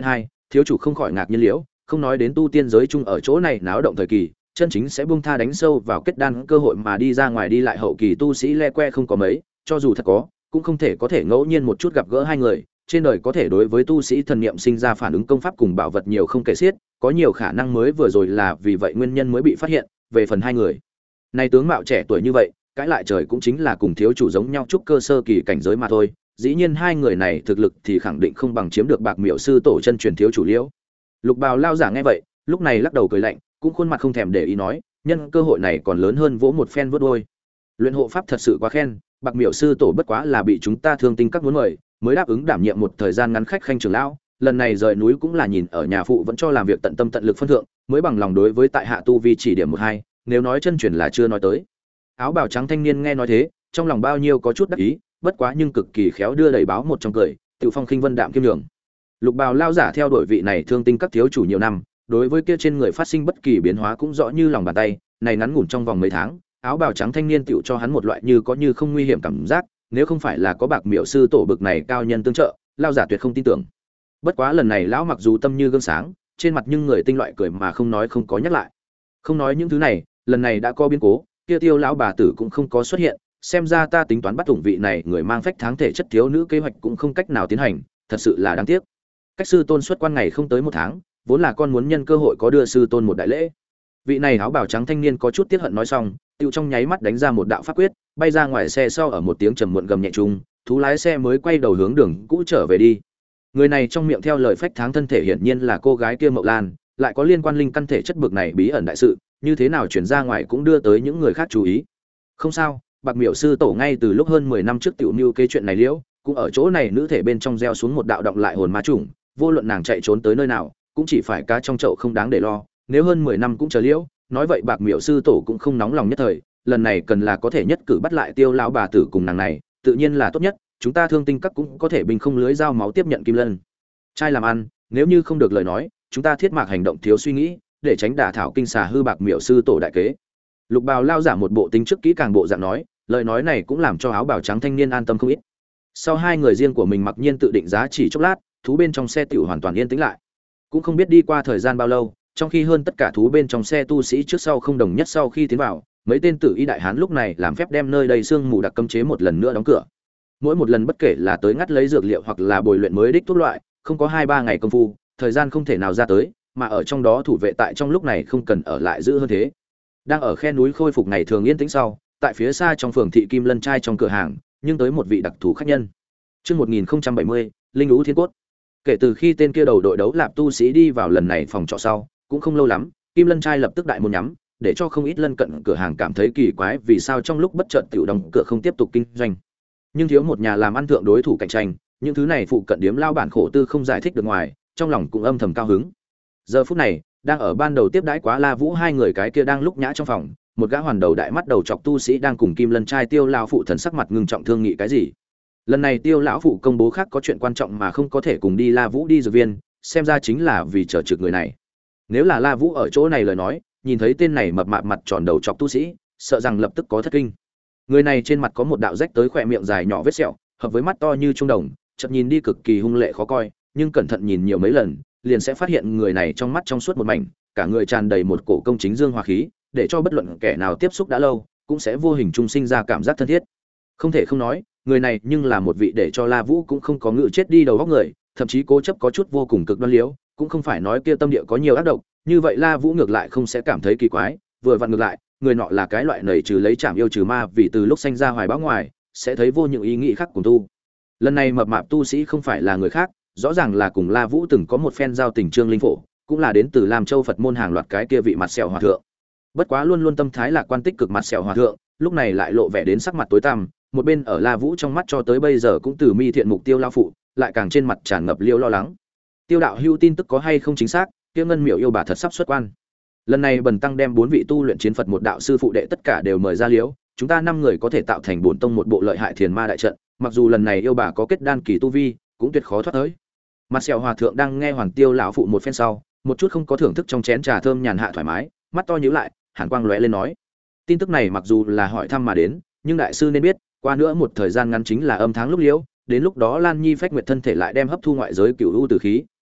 Thiếu chủ không khỏi ngạc nhiên liễu, không nói đến tu tiên giới chung ở chỗ này náo động thời kỳ, chân chính sẽ buông tha đánh sâu vào kết đan cơ hội mà đi ra ngoài đi lại hậu kỳ tu sĩ le que không có mấy, cho dù thật có, cũng không thể có thể ngẫu nhiên một chút gặp gỡ hai người, trên đời có thể đối với tu sĩ thần niệm sinh ra phản ứng công pháp cùng bảo vật nhiều không kể xiết, có nhiều khả năng mới vừa rồi là vì vậy nguyên nhân mới bị phát hiện, về phần hai người. Này tướng mạo trẻ tuổi như vậy, cãi lại trời cũng chính là cùng thiếu chủ giống nhau chút cơ sơ kỳ cảnh giới mà thôi, dĩ nhiên hai người này thực lực thì khẳng định không bằng chiếm được Bạc Miểu sư tổ chân truyền thiếu chủ liễu. Lục Bào lao giả nghe vậy, lúc này lắc đầu cười lạnh, cũng khuôn mặt không thèm để ý nói, nhân cơ hội này còn lớn hơn vỗ một phen vớt đôi. Luyện hộ pháp thật sự quá khen, Bạc Miểu sư tổ bất quá là bị chúng ta thương tinh các muốn mời, mới đáp ứng đảm nhiệm một thời gian ngắn khách khanh trưởng lão, lần này rời núi cũng là nhìn ở nhà phụ vẫn cho làm việc tận tâm tận lực phân thượng, mới bằng lòng đối với tại hạ tu vi chỉ điểm một hai, nếu nói chân truyền là chưa nói tới. Áo bào trắng thanh niên nghe nói thế, trong lòng bao nhiêu có chút đắc ý, bất quá nhưng cực kỳ khéo đưa đẩy báo một trong cười, Tiểu Phong khinh vân đạm kiêm nhường. Lục Bào lao giả theo đuổi vị này thương tinh các thiếu chủ nhiều năm, đối với kia trên người phát sinh bất kỳ biến hóa cũng rõ như lòng bàn tay, này ngắn ngủn trong vòng mấy tháng, áo bào trắng thanh niên tiểu cho hắn một loại như có như không nguy hiểm cảm giác, nếu không phải là có Bạc Miểu sư tổ bực này cao nhân tương trợ, lao giả tuyệt không tin tưởng. Bất quá lần này lão mặc dù tâm như gương sáng, trên mặt nhưng người tinh loại cười mà không nói không có nhắc lại. Không nói những thứ này, lần này đã có biến cố, kia Tiêu lão bà tử cũng không có xuất hiện, xem ra ta tính toán bắt ủng vị này người mang phách tháng thể chất thiếu nữ kế hoạch cũng không cách nào tiến hành, thật sự là đáng tiếc. Cách sư tôn xuất quan ngày không tới một tháng, vốn là con muốn nhân cơ hội có đưa sư tôn một đại lễ. Vị này áo bào trắng thanh niên có chút tiếc hận nói xong, tiêu trong nháy mắt đánh ra một đạo pháp quyết, bay ra ngoài xe sau ở một tiếng trầm muộn gầm nhẹ chung, thú lái xe mới quay đầu hướng đường cũ trở về đi. Người này trong miệng theo lời phách tháng thân thể hiển nhiên là cô gái kia Mậu Lan, lại có liên quan linh căn thể chất bực này bí ẩn đại sự, như thế nào chuyển ra ngoài cũng đưa tới những người khác chú ý. Không sao, Bạc Miểu sư tổ ngay từ lúc hơn mười năm trước tiểu mưu kế chuyện này liễu, cũng ở chỗ này nữ thể bên trong gieo xuống một đạo động lại hồn ma trùng, vô luận nàng chạy trốn tới nơi nào, cũng chỉ phải cá trong chậu không đáng để lo, nếu hơn mười năm cũng chờ liễu, nói vậy Bạc Miểu sư tổ cũng không nóng lòng nhất thời, lần này cần là có thể nhất cử bắt lại Tiêu lão bà tử cùng nàng này, tự nhiên là tốt nhất, chúng ta thương tinh các cũng có thể bình không lưới dao máu tiếp nhận kim lân. Trai làm ăn, nếu như không được lời nói, chúng ta thiết mạc hành động thiếu suy nghĩ, để tránh đả thảo kinh xà hư Bạc Miểu sư tổ đại kế. Lục Bào lao giả một bộ tính trước kỹ càng bộ dạng nói, lời nói này cũng làm cho áo bào trắng thanh niên an tâm không ít. Sau hai người riêng của mình mặc nhiên tự định giá chỉ chốc lát, thú bên trong xe tiểu hoàn toàn yên tĩnh lại. Cũng không biết đi qua thời gian bao lâu, trong khi hơn tất cả thú bên trong xe tu sĩ trước sau không đồng nhất sau khi tiến vào, mấy tên tử y đại hán lúc này làm phép đem nơi đây xương mù đặc cấm chế một lần nữa đóng cửa. Mỗi một lần bất kể là tới ngắt lấy dược liệu hoặc là bồi luyện mới đích thuốc loại, không có hai ba ngày công phu, thời gian không thể nào ra tới, mà ở trong đó thủ vệ tại trong lúc này không cần ở lại giữ hơn thế. Đang ở khe núi khôi phục ngày thường yên tĩnh sau, tại phía xa trong phường thị Kim Lân trai trong cửa hàng, nhưng tới một vị đặc thù khách nhân. Chương một nghìn không trăm bảy mươi, Linh Lũ Thiên Cốt. Kể từ khi tên kia đầu đội đấu lạp tu sĩ đi vào lần này phòng trọ sau, cũng không lâu lắm, Kim Lân trai lập tức đại môn nhắm, để cho không ít lân cận cửa hàng cảm thấy kỳ quái vì sao trong lúc bất chợt tiểu đóng cửa không tiếp tục kinh doanh. Nhưng thiếu một nhà làm ăn thượng đối thủ cạnh tranh, những thứ này phụ cận điếm lao bản khổ tư không giải thích được ngoài, trong lòng cũng âm thầm cao hứng. Giờ phút này, đang ở ban đầu tiếp đãi quá La Vũ hai người cái kia đang lúc nhã trong phòng, một gã hoàn đầu đại mắt đầu chọc tu sĩ đang cùng Kim Lân trai Tiêu lão phụ thần sắc mặt ngưng trọng thương nghị cái gì. Lần này Tiêu lão phụ công bố khác có chuyện quan trọng mà không có thể cùng đi La Vũ đi dược viên, xem ra chính là vì chờ trực người này. Nếu là La Vũ ở chỗ này lời nói, nhìn thấy tên này mập mạp mặt tròn đầu chọc tu sĩ, sợ rằng lập tức có thất kinh. Người này trên mặt có một đạo rách tới khỏe miệng dài nhỏ vết sẹo, hợp với mắt to như trung đồng, chợt nhìn đi cực kỳ hung lệ khó coi, nhưng cẩn thận nhìn nhiều mấy lần, liền sẽ phát hiện người này trong mắt trong suốt một mảnh, cả người tràn đầy một cổ công chính dương hòa khí, để cho bất luận kẻ nào tiếp xúc đã lâu, cũng sẽ vô hình trung sinh ra cảm giác thân thiết. Không thể không nói, người này nhưng là một vị để cho La Vũ cũng không có ngự chết đi đầu óc người, thậm chí cố chấp có chút vô cùng cực đoan liếu, cũng không phải nói kia tâm địa có nhiều ác độc, như vậy La Vũ ngược lại không sẽ cảm thấy kỳ quái, vừa vặn ngược lại, người nọ là cái loại nảy trừ lấy chạm yêu trừ ma, vì từ lúc sanh ra hoài bão ngoài, sẽ thấy vô những ý nghĩ khác cùng tu. Lần này mập mạp tu sĩ không phải là người khác, rõ ràng là cùng La Vũ từng có một phen giao tình Trương Linh Phổ, cũng là đến từ Lam Châu Phật môn hàng loạt cái kia vị mặt sẹo hòa thượng. Bất quá luôn luôn tâm thái lạc quan tích cực mặt sẹo hòa thượng, lúc này lại lộ vẻ đến sắc mặt tối tăm, một bên ở La Vũ trong mắt cho tới bây giờ cũng từ mi thiện mục tiêu lao phụ, lại càng trên mặt tràn ngập liêu lo lắng. Tiêu đạo hưu tin tức có hay không chính xác, kia ngân miểu yêu bà thật sắp xuất quan. Lần này bần tăng đem bốn vị tu luyện chiến Phật một đạo sư phụ đệ tất cả đều mời ra liễu, chúng ta năm người có thể tạo thành bổn tông một bộ lợi hại thiền ma đại trận, mặc dù lần này yêu bà có kết đan kỳ tu vi, cũng tuyệt khó thoát tới. Mặt sẹo hòa thượng đang nghe Hoàng Tiêu lão phụ một phen sau, một chút không có thưởng thức trong chén trà thơm nhàn hạ thoải mái, mắt to nhíu lại, hàn quang lóe lên nói: tin tức này mặc dù là hỏi thăm mà đến, nhưng đại sư nên biết, qua nữa một thời gian ngắn chính là âm tháng lúc liễu, đến lúc đó Lan Nhi phách nguyệt thân thể lại đem hấp thu ngoại giới cửu u tử khí,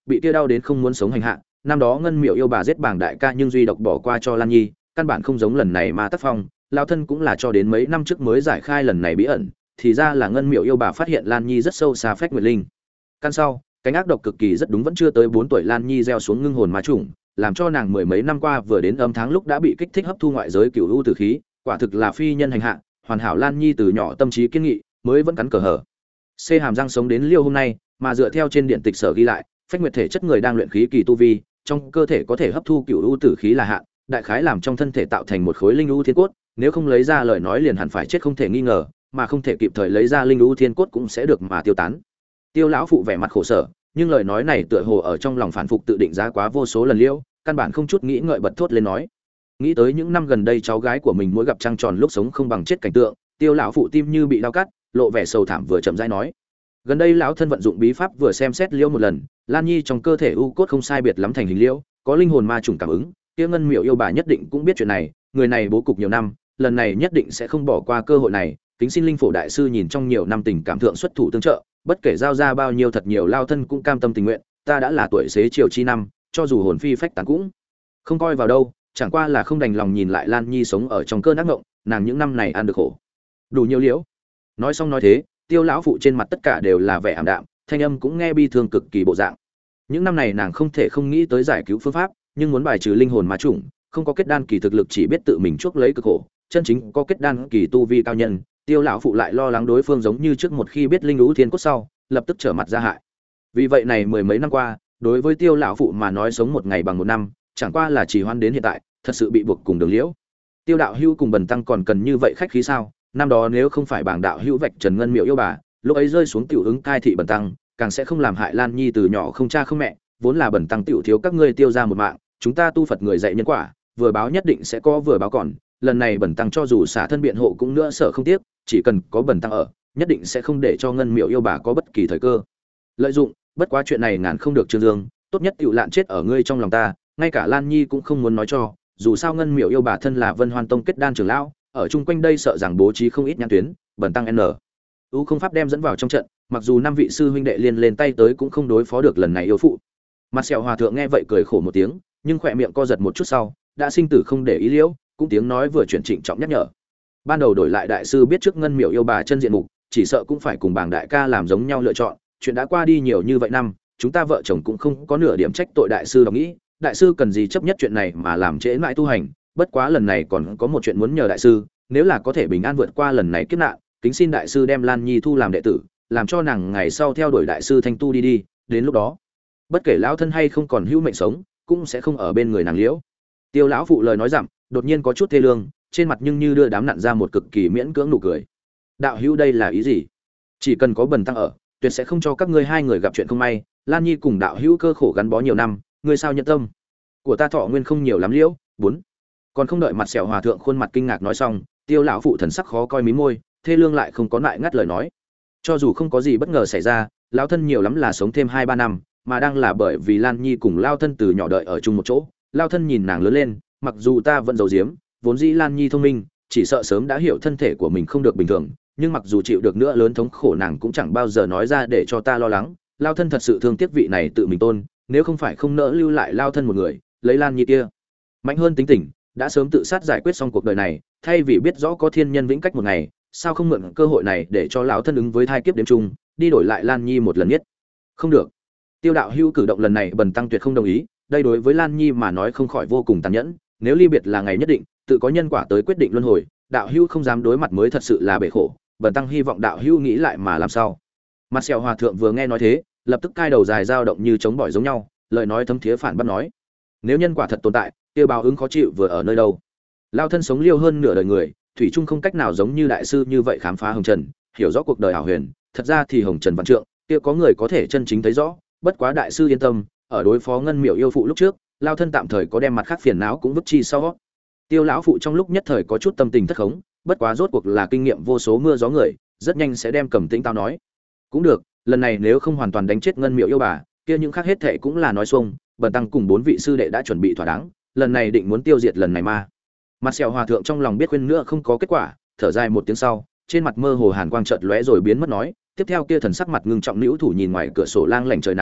bị kia đau đến không muốn sống hành hạ. Năm đó ngân miệu yêu bà giết bảng đại ca nhưng duy độc bỏ qua cho Lan Nhi, căn bản không giống lần này mà tác phong. Lão thân cũng là cho đến mấy năm trước mới giải khai lần này bí ẩn, thì ra là ngân miệu yêu bà phát hiện Lan Nhi rất sâu xa phách nguyệt linh căn sau, cánh ác độc cực kỳ rất đúng vẫn chưa tới bốn tuổi Lan Nhi gieo xuống ngưng hồn ma trùng, làm cho nàng mười mấy năm qua vừa đến âm tháng lúc đã bị kích thích hấp thu ngoại giới cửu u tử khí, quả thực là phi nhân hành hạ. Hoàn hảo Lan Nhi từ nhỏ tâm trí kiên nghị, mới vẫn cắn cờ hở c hàm răng sống đến liêu hôm nay. Mà dựa theo trên điện tịch sở ghi lại, phách nguyệt thể chất người đang luyện khí kỳ tu vi, trong cơ thể có thể hấp thu cửu u tử khí là hạn, đại khái làm trong thân thể tạo thành một khối linh u thiên cốt, nếu không lấy ra lời nói liền hẳn phải chết không thể nghi ngờ, mà không thể kịp thời lấy ra linh u thiên cốt cũng sẽ được mà tiêu tán. Tiêu lão phụ vẻ mặt khổ sở, nhưng lời nói này tựa hồ ở trong lòng phản phục tự định giá quá vô số lần liêu, căn bản không chút nghĩ ngợi bật thốt lên nói. Nghĩ tới những năm gần đây cháu gái của mình mỗi gặp trăng tròn lúc sống không bằng chết cảnh tượng, Tiêu lão phụ tim như bị đau cắt, lộ vẻ sầu thảm vừa chậm rãi nói. Gần đây lão thân vận dụng bí pháp vừa xem xét liêu một lần, Lan Nhi trong cơ thể u cốt không sai biệt lắm thành hình liêu, có linh hồn ma trùng cảm ứng, kia ngân miệu yêu bà nhất định cũng biết chuyện này, người này bố cục nhiều năm, lần này nhất định sẽ không bỏ qua cơ hội này. Kính xin linh phổ đại sư nhìn trong nhiều năm tình cảm thượng xuất thủ tương trợ, bất kể giao ra bao nhiêu thật nhiều lao thân cũng cam tâm tình nguyện. Ta đã là tuổi xế chiều chi năm, cho dù hồn phi phách tán cũng không coi vào đâu, chẳng qua là không đành lòng nhìn lại Lan Nhi sống ở trong cơn ác ngộng, nàng những năm này ăn được khổ đủ nhiều liễu. Nói xong nói thế, Tiêu lão phụ trên mặt tất cả đều là vẻ ảm đạm, thanh âm cũng nghe bi thương cực kỳ bộ dạng. Những năm này nàng không thể không nghĩ tới giải cứu phương pháp, nhưng muốn bài trừ linh hồn ma chủng, không có kết đan kỳ thực lực chỉ biết tự mình chuốc lấy cực khổ, chân chính có kết đan kỳ tu vi cao nhân, Tiêu lão phụ lại lo lắng đối phương giống như trước một khi biết linh lũ thiên cốt sau, lập tức trở mặt ra hại. Vì vậy này mười mấy năm qua, đối với Tiêu lão phụ mà nói sống một ngày bằng một năm, chẳng qua là chỉ hoan đến hiện tại, thật sự bị buộc cùng đường liễu. Tiêu đạo hữu cùng Bần tăng còn cần như vậy khách khí sao? Năm đó nếu không phải bảng đạo hữu vạch trần ngân miệu yêu bà, lúc ấy rơi xuống tiểu ứng cai thị Bần tăng, càng sẽ không làm hại Lan Nhi từ nhỏ không cha không mẹ, vốn là Bần tăng tiểu thiếu các ngươi Tiêu ra một mạng, chúng ta tu Phật người dạy nhân quả, vừa báo nhất định sẽ có vừa báo còn, lần này Bần tăng cho dù xả thân biện hộ cũng nữa sợ không tiếc, chỉ cần có Bần tăng ở, nhất định sẽ không để cho ngân miệu yêu bà có bất kỳ thời cơ lợi dụng. Bất quá chuyện này ngàn không được trương dương, tốt nhất tiểu lạn chết ở ngươi trong lòng ta, ngay cả Lan Nhi cũng không muốn nói cho, dù sao ngân miệu yêu bà thân là Vân Hoan Tông kết đan trưởng lão, ở chung quanh đây sợ rằng bố trí không ít nhãn tuyến, Bần tăng n u không pháp đem dẫn vào trong trận, mặc dù năm vị sư huynh đệ liên lên tay tới cũng không đối phó được lần này yêu phụ. Mặt sẹo hòa thượng nghe vậy cười khổ một tiếng, nhưng khỏe miệng co giật một chút sau, đã sinh tử không để ý liễu, cũng tiếng nói vừa chuyển trịnh trọng nhắc nhở. Ban đầu đổi lại đại sư biết trước ngân miệu yêu bà chân diện mục, chỉ sợ cũng phải cùng bảng đại ca làm giống nhau lựa chọn, chuyện đã qua đi nhiều như vậy năm, chúng ta vợ chồng cũng không có nửa điểm trách tội đại sư đồng nghĩ, đại sư cần gì chấp nhất chuyện này mà làm trễ mãi tu hành, bất quá lần này còn có một chuyện muốn nhờ đại sư, nếu là có thể bình an vượt qua lần này kiếp nạn, kính xin đại sư đem Lan Nhi thu làm đệ tử, làm cho nàng ngày sau theo đuổi đại sư thanh tu đi đi, đến lúc đó, bất kể lão thân hay không còn hữu mệnh sống, cũng sẽ không ở bên người nàng liễu. Tiêu lão phụ lời nói dặm, đột nhiên có chút thê lương, trên mặt nhưng như đưa đám nặn ra một cực kỳ miễn cưỡng nụ cười. Đạo hữu đây là ý gì? Chỉ cần có Bần tăng ở, tuyệt sẽ không cho các ngươi hai người gặp chuyện không may. Lan Nhi cùng đạo hữu cơ khổ gắn bó nhiều năm, ngươi sao nhận tâm? Của ta thọ nguyên không nhiều lắm liễu. Bốn. Còn không đợi mặt sẹo hòa thượng khuôn mặt kinh ngạc nói xong, Tiêu lão phụ thần sắc khó coi mí môi, thê lương lại không có lại ngắt lời nói. Cho dù không có gì bất ngờ xảy ra, lão thân nhiều lắm là sống thêm hai ba năm, mà đang là bởi vì Lan Nhi cùng lao thân từ nhỏ đợi ở chung một chỗ, lao thân nhìn nàng lớn lên, mặc dù ta vẫn giấu giếm, vốn dĩ Lan Nhi thông minh, chỉ sợ sớm đã hiểu thân thể của mình không được bình thường, nhưng mặc dù chịu được nữa lớn thống khổ nàng cũng chẳng bao giờ nói ra để cho ta lo lắng. Lao thân thật sự thương tiếc vị này tự mình tôn, nếu không phải không nỡ lưu lại lao thân một người, lấy Lan Nhi kia mạnh hơn tính tình, đã sớm tự sát giải quyết xong cuộc đời này, thay vì biết rõ có thiên nhân vĩnh cách một ngày, sao không mượn cơ hội này để cho lão thân ứng với thai kiếp đêm chung, đi đổi lại Lan Nhi một lần nhất. Không được. Tiêu đạo hữu cử động lần này Bần tăng tuyệt không đồng ý, đây đối với Lan Nhi mà nói không khỏi vô cùng tàn nhẫn, nếu ly biệt là ngày nhất định, tự có nhân quả tới quyết định luân hồi, đạo hữu không dám đối mặt mới thật sự là bể khổ, Bần tăng hy vọng đạo hữu nghĩ lại mà làm sao. Mặt sẹo hòa thượng vừa nghe nói thế, lập tức cai đầu dài dao động như chống bỏi giống nhau, lời nói thấm thía phản bác nói: nếu nhân quả thật tồn tại, kia báo ứng khó chịu vừa ở nơi đâu? Lao thân sống liêu hơn nửa đời người, thủy chung không cách nào giống như đại sư như vậy khám phá hồng trần, hiểu rõ cuộc đời ảo huyền, thật ra thì hồng trần vạn trượng, kia có người có thể chân chính thấy rõ, bất quá đại sư yên tâm, ở đối phó ngân miểu yêu phụ lúc trước, lao thân tạm thời có đem mặt khác phiền não cũng vứt chi sau. Tiêu lão phụ trong lúc nhất thời có chút tâm tình thất khống, bất quá rốt cuộc là kinh nghiệm vô số mưa gió người, rất nhanh sẽ đem cầm tĩnh tao nói. Cũng được, lần này nếu không hoàn toàn đánh chết ngân miểu yêu bà, kia những khác hết thệ cũng là nói xuông, Bần tăng cùng bốn vị sư đệ đã chuẩn bị thỏa đáng, lần này định muốn tiêu diệt lần này ma. Mặt sẹo hòa thượng trong lòng biết khuyên nữa không có kết quả, thở dài một tiếng sau, trên mặt mơ hồ hàn quang chợt lóe rồi biến mất nói, tiếp theo kia thần sắc mặt ngưng trọng nữu thủ nhìn ngoài cửa sổ lang lảnh trời nắng,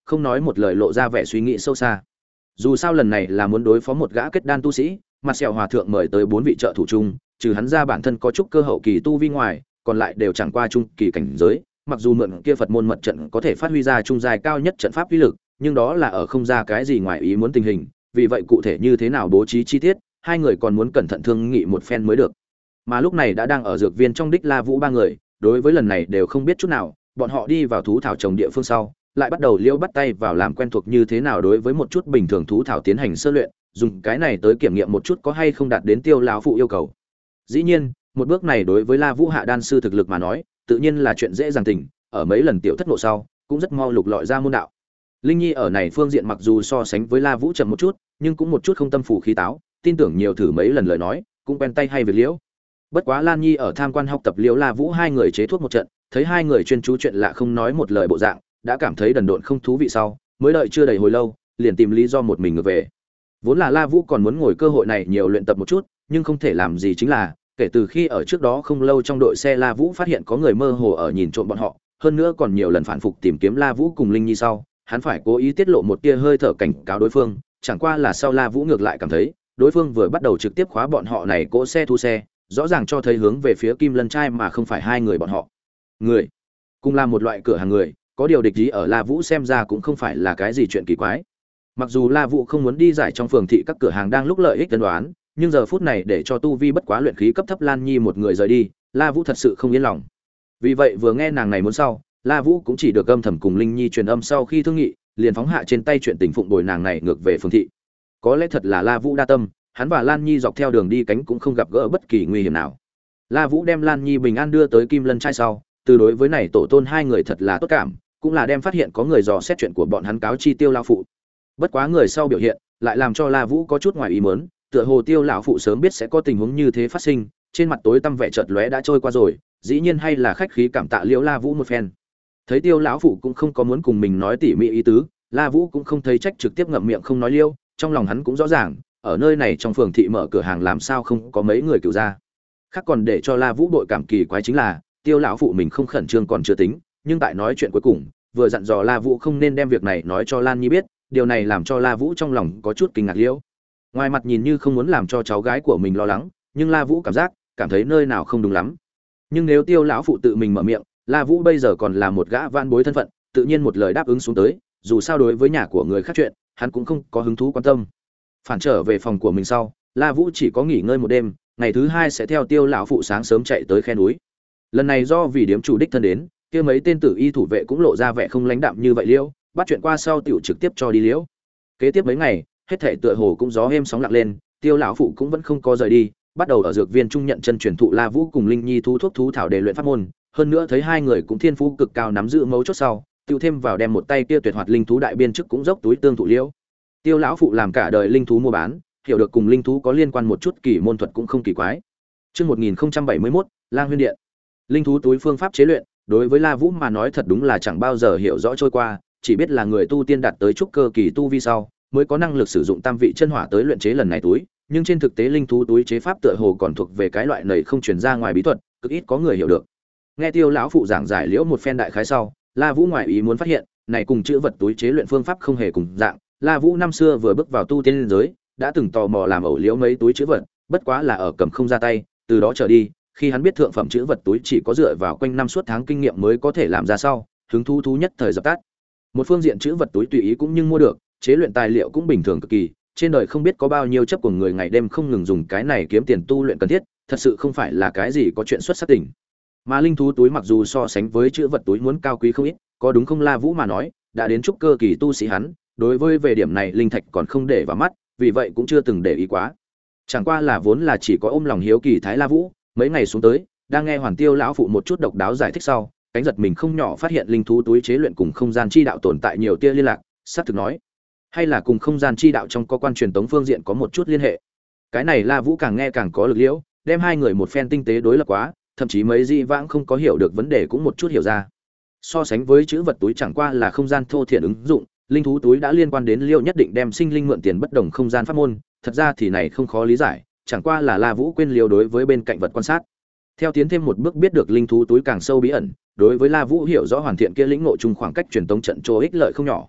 không nói một lời lộ ra vẻ suy nghĩ sâu xa. Dù sao lần này là muốn đối phó một gã kết đan tu sĩ, mặt sẹo hòa thượng mời tới bốn vị trợ thủ chung, trừ hắn ra bản thân có chút cơ hậu kỳ tu vi ngoài, còn lại đều chẳng qua trung kỳ cảnh giới, mặc dù mượn kia Phật môn mật trận có thể phát huy ra trung giai cao nhất trận pháp uy lực, nhưng đó là ở không ra cái gì ngoài ý muốn tình hình, vì vậy cụ thể như thế nào bố trí chi tiết, hai người còn muốn cẩn thận thương nghị một phen mới được. Mà lúc này đã đang ở dược viên trong đích La Vũ ba người, đối với lần này đều không biết chút nào, bọn họ đi vào thú thảo trồng địa phương sau, lại bắt đầu liêu bắt tay vào làm quen thuộc như thế nào đối với một chút bình thường thú thảo tiến hành sơ luyện, dùng cái này tới kiểm nghiệm một chút có hay không đạt đến Tiêu lão phụ yêu cầu. Dĩ nhiên, một bước này đối với La Vũ hạ đan sư thực lực mà nói, tự nhiên là chuyện dễ dàng tình, ở mấy lần tiểu thất ngộ sau, cũng rất mau lục lọi ra môn đạo. Linh Nhi ở này phương diện mặc dù so sánh với La Vũ chậm một chút, nhưng cũng một chút không tâm phủ khí táo, tin tưởng nhiều thử mấy lần lời nói, cũng quen tay hay việc liễu. Bất quá Lan Nhi ở tham quan học tập liễu La Vũ hai người chế thuốc một trận, thấy hai người chuyên chú chuyện lạ không nói một lời bộ dạng, đã cảm thấy đần độn không thú vị sau, mới đợi chưa đầy hồi lâu, liền tìm lý do một mình ngược về. Vốn là La Vũ còn muốn ngồi cơ hội này nhiều luyện tập một chút, nhưng không thể làm gì chính là, kể từ khi ở trước đó không lâu trong đội xe La Vũ phát hiện có người mơ hồ ở nhìn trộm bọn họ, hơn nữa còn nhiều lần phản phục tìm kiếm La Vũ cùng Linh Nhi sau, hắn phải cố ý tiết lộ một tia hơi thở cảnh cáo đối phương, chẳng qua là sau La Vũ ngược lại cảm thấy, đối phương vừa bắt đầu trực tiếp khóa bọn họ này cỗ xe thu xe, rõ ràng cho thấy hướng về phía Kim Lân trai mà không phải hai người bọn họ. Người, cùng là một loại cửa hàng người, có điều địch ý ở La Vũ xem ra cũng không phải là cái gì chuyện kỳ quái. Mặc dù La Vũ không muốn đi giải trong phường thị các cửa hàng đang lúc lợi ích tân đoán, nhưng giờ phút này để cho tu vi bất quá luyện khí cấp thấp Lan Nhi một người rời đi, La Vũ thật sự không yên lòng. Vì vậy vừa nghe nàng này muốn sau, La Vũ cũng chỉ được âm thầm cùng Linh Nhi truyền âm sau khi thương nghị, liền phóng hạ trên tay chuyện tình phụng bồi nàng này ngược về phường thị. Có lẽ thật là La Vũ đa tâm, hắn và Lan Nhi dọc theo đường đi cánh cũng không gặp gỡ bất kỳ nguy hiểm nào. La Vũ đem Lan Nhi bình an đưa tới Kim Lân trai sau, từ đối với này tổ tôn hai người thật là tốt cảm, cũng là đem phát hiện có người dò xét chuyện của bọn hắn cáo chi Tiêu lão phụ. Bất quá người sau biểu hiện, lại làm cho La Vũ có chút ngoài ý muốn, tựa hồ Tiêu lão phụ sớm biết sẽ có tình huống như thế phát sinh, trên mặt tối tăm vẻ chợt lóe đã trôi qua rồi, dĩ nhiên hay là khách khí cảm tạ Liễu La Vũ một phen. Thấy Tiêu lão phụ cũng không có muốn cùng mình nói tỉ mỉ ý tứ, La Vũ cũng không thấy trách trực tiếp ngậm miệng không nói liêu, trong lòng hắn cũng rõ ràng, ở nơi này trong phường thị mở cửa hàng làm sao không có mấy người cựu ra. Khác còn để cho La Vũ đội cảm kỳ quái chính là, Tiêu lão phụ mình không khẩn trương còn chưa tính, nhưng tại nói chuyện cuối cùng, vừa dặn dò La Vũ không nên đem việc này nói cho Lan Nhi biết, điều này làm cho La Vũ trong lòng có chút kinh ngạc liễu. Ngoài mặt nhìn như không muốn làm cho cháu gái của mình lo lắng, nhưng La Vũ cảm giác, cảm thấy nơi nào không đúng lắm. Nhưng nếu Tiêu lão phụ tự mình mở miệng, La Vũ bây giờ còn là một gã van bối thân phận, tự nhiên một lời đáp ứng xuống tới, dù sao đối với nhà của người khác chuyện, hắn cũng không có hứng thú quan tâm. Phản trở về phòng của mình sau, La Vũ chỉ có nghỉ ngơi một đêm, ngày thứ hai sẽ theo Tiêu lão phụ sáng sớm chạy tới khe núi. Lần này do vì điếm chủ đích thân đến, kia mấy tên tử y thủ vệ cũng lộ ra vẻ không lãnh đạm như vậy liễu, bắt chuyện qua sau tiểu trực tiếp cho đi liễu. Kế tiếp mấy ngày, hết thảy tựa hồ cũng gió êm sóng lặng lên, Tiêu lão phụ cũng vẫn không có rời đi, bắt đầu ở dược viên trung nhận chân truyền thụ La Vũ cùng Linh Nhi thu thuốc thú thảo để luyện pháp môn, hơn nữa thấy hai người cũng thiên phú cực cao nắm giữ mấu chốt sau, tiêu thêm vào đem một tay kia tuyệt hoạt linh thú đại biên chức cũng dốc túi tương thụ liễu. Tiêu lão phụ làm cả đời linh thú mua bán, hiểu được cùng linh thú có liên quan một chút kỳ môn thuật cũng không kỳ quái. Chương một nghìn không trăm bảy mươi mốt, Lang Huyên Điện. Linh thú túi phương pháp chế luyện, đối với La Vũ mà nói thật đúng là chẳng bao giờ hiểu rõ trôi qua, chỉ biết là người tu tiên đạt tới trúc cơ kỳ tu vi sau, mới có năng lực sử dụng tam vị chân hỏa tới luyện chế lần này túi, nhưng trên thực tế linh thú túi chế pháp tựa hồ còn thuộc về cái loại này không truyền ra ngoài bí thuật, cực ít có người hiểu được. Nghe Tiêu lão phụ giảng giải liễu một phen đại khái sau, La Vũ ngoại ý muốn phát hiện, này cùng chữ vật túi chế luyện phương pháp không hề cùng dạng. La Vũ năm xưa vừa bước vào tu tiên giới, đã từng tò mò làm ẩu liễu mấy túi chữ vật, bất quá là ở cầm không ra tay, từ đó trở đi, khi hắn biết thượng phẩm chữ vật túi chỉ có dựa vào quanh năm suốt tháng kinh nghiệm mới có thể làm ra sau, hứng thú thú nhất thời dập tắt. Một phương diện chữ vật túi tùy ý cũng nhưng mua được, chế luyện tài liệu cũng bình thường cực kỳ, trên đời không biết có bao nhiêu chấp của người ngày đêm không ngừng dùng cái này kiếm tiền tu luyện cần thiết, thật sự không phải là cái gì có chuyện xuất sắc tình. Mà linh thú túi mặc dù so sánh với chữ vật túi muốn cao quý không ít, có đúng không La Vũ mà nói, đã đến trúc cơ kỳ tu sĩ hắn, đối với về điểm này linh thạch còn không để vào mắt, vì vậy cũng chưa từng để ý quá. Chẳng qua là vốn là chỉ có ôm lòng hiếu kỳ thái La Vũ, mấy ngày xuống tới, đang nghe Hoàn Tiêu lão phụ một chút độc đáo giải thích sau, cánh giật mình không nhỏ phát hiện linh thú túi chế luyện cùng không gian chi đạo tồn tại nhiều tia liên lạc, sát thực nói, hay là cùng không gian chi đạo trong có quan truyền tống phương diện có một chút liên hệ. Cái này La Vũ càng nghe càng có lực liễu, đem hai người một phen tinh tế đối lập quá, thậm chí mấy di vãng không có hiểu được vấn đề cũng một chút hiểu ra. So sánh với chữ vật túi chẳng qua là không gian thô thiển ứng dụng, linh thú túi đã liên quan đến liêu nhất định đem sinh linh mượn tiền bất đồng không gian pháp môn, thật ra thì này không khó lý giải, chẳng qua là La Vũ quên liêu đối với bên cạnh vật quan sát. Theo tiến thêm một bước biết được linh thú túi càng sâu bí ẩn, đối với La Vũ hiểu rõ hoàn thiện kia lĩnh ngộ chung khoảng cách truyền tống trận chỗ ích lợi không nhỏ.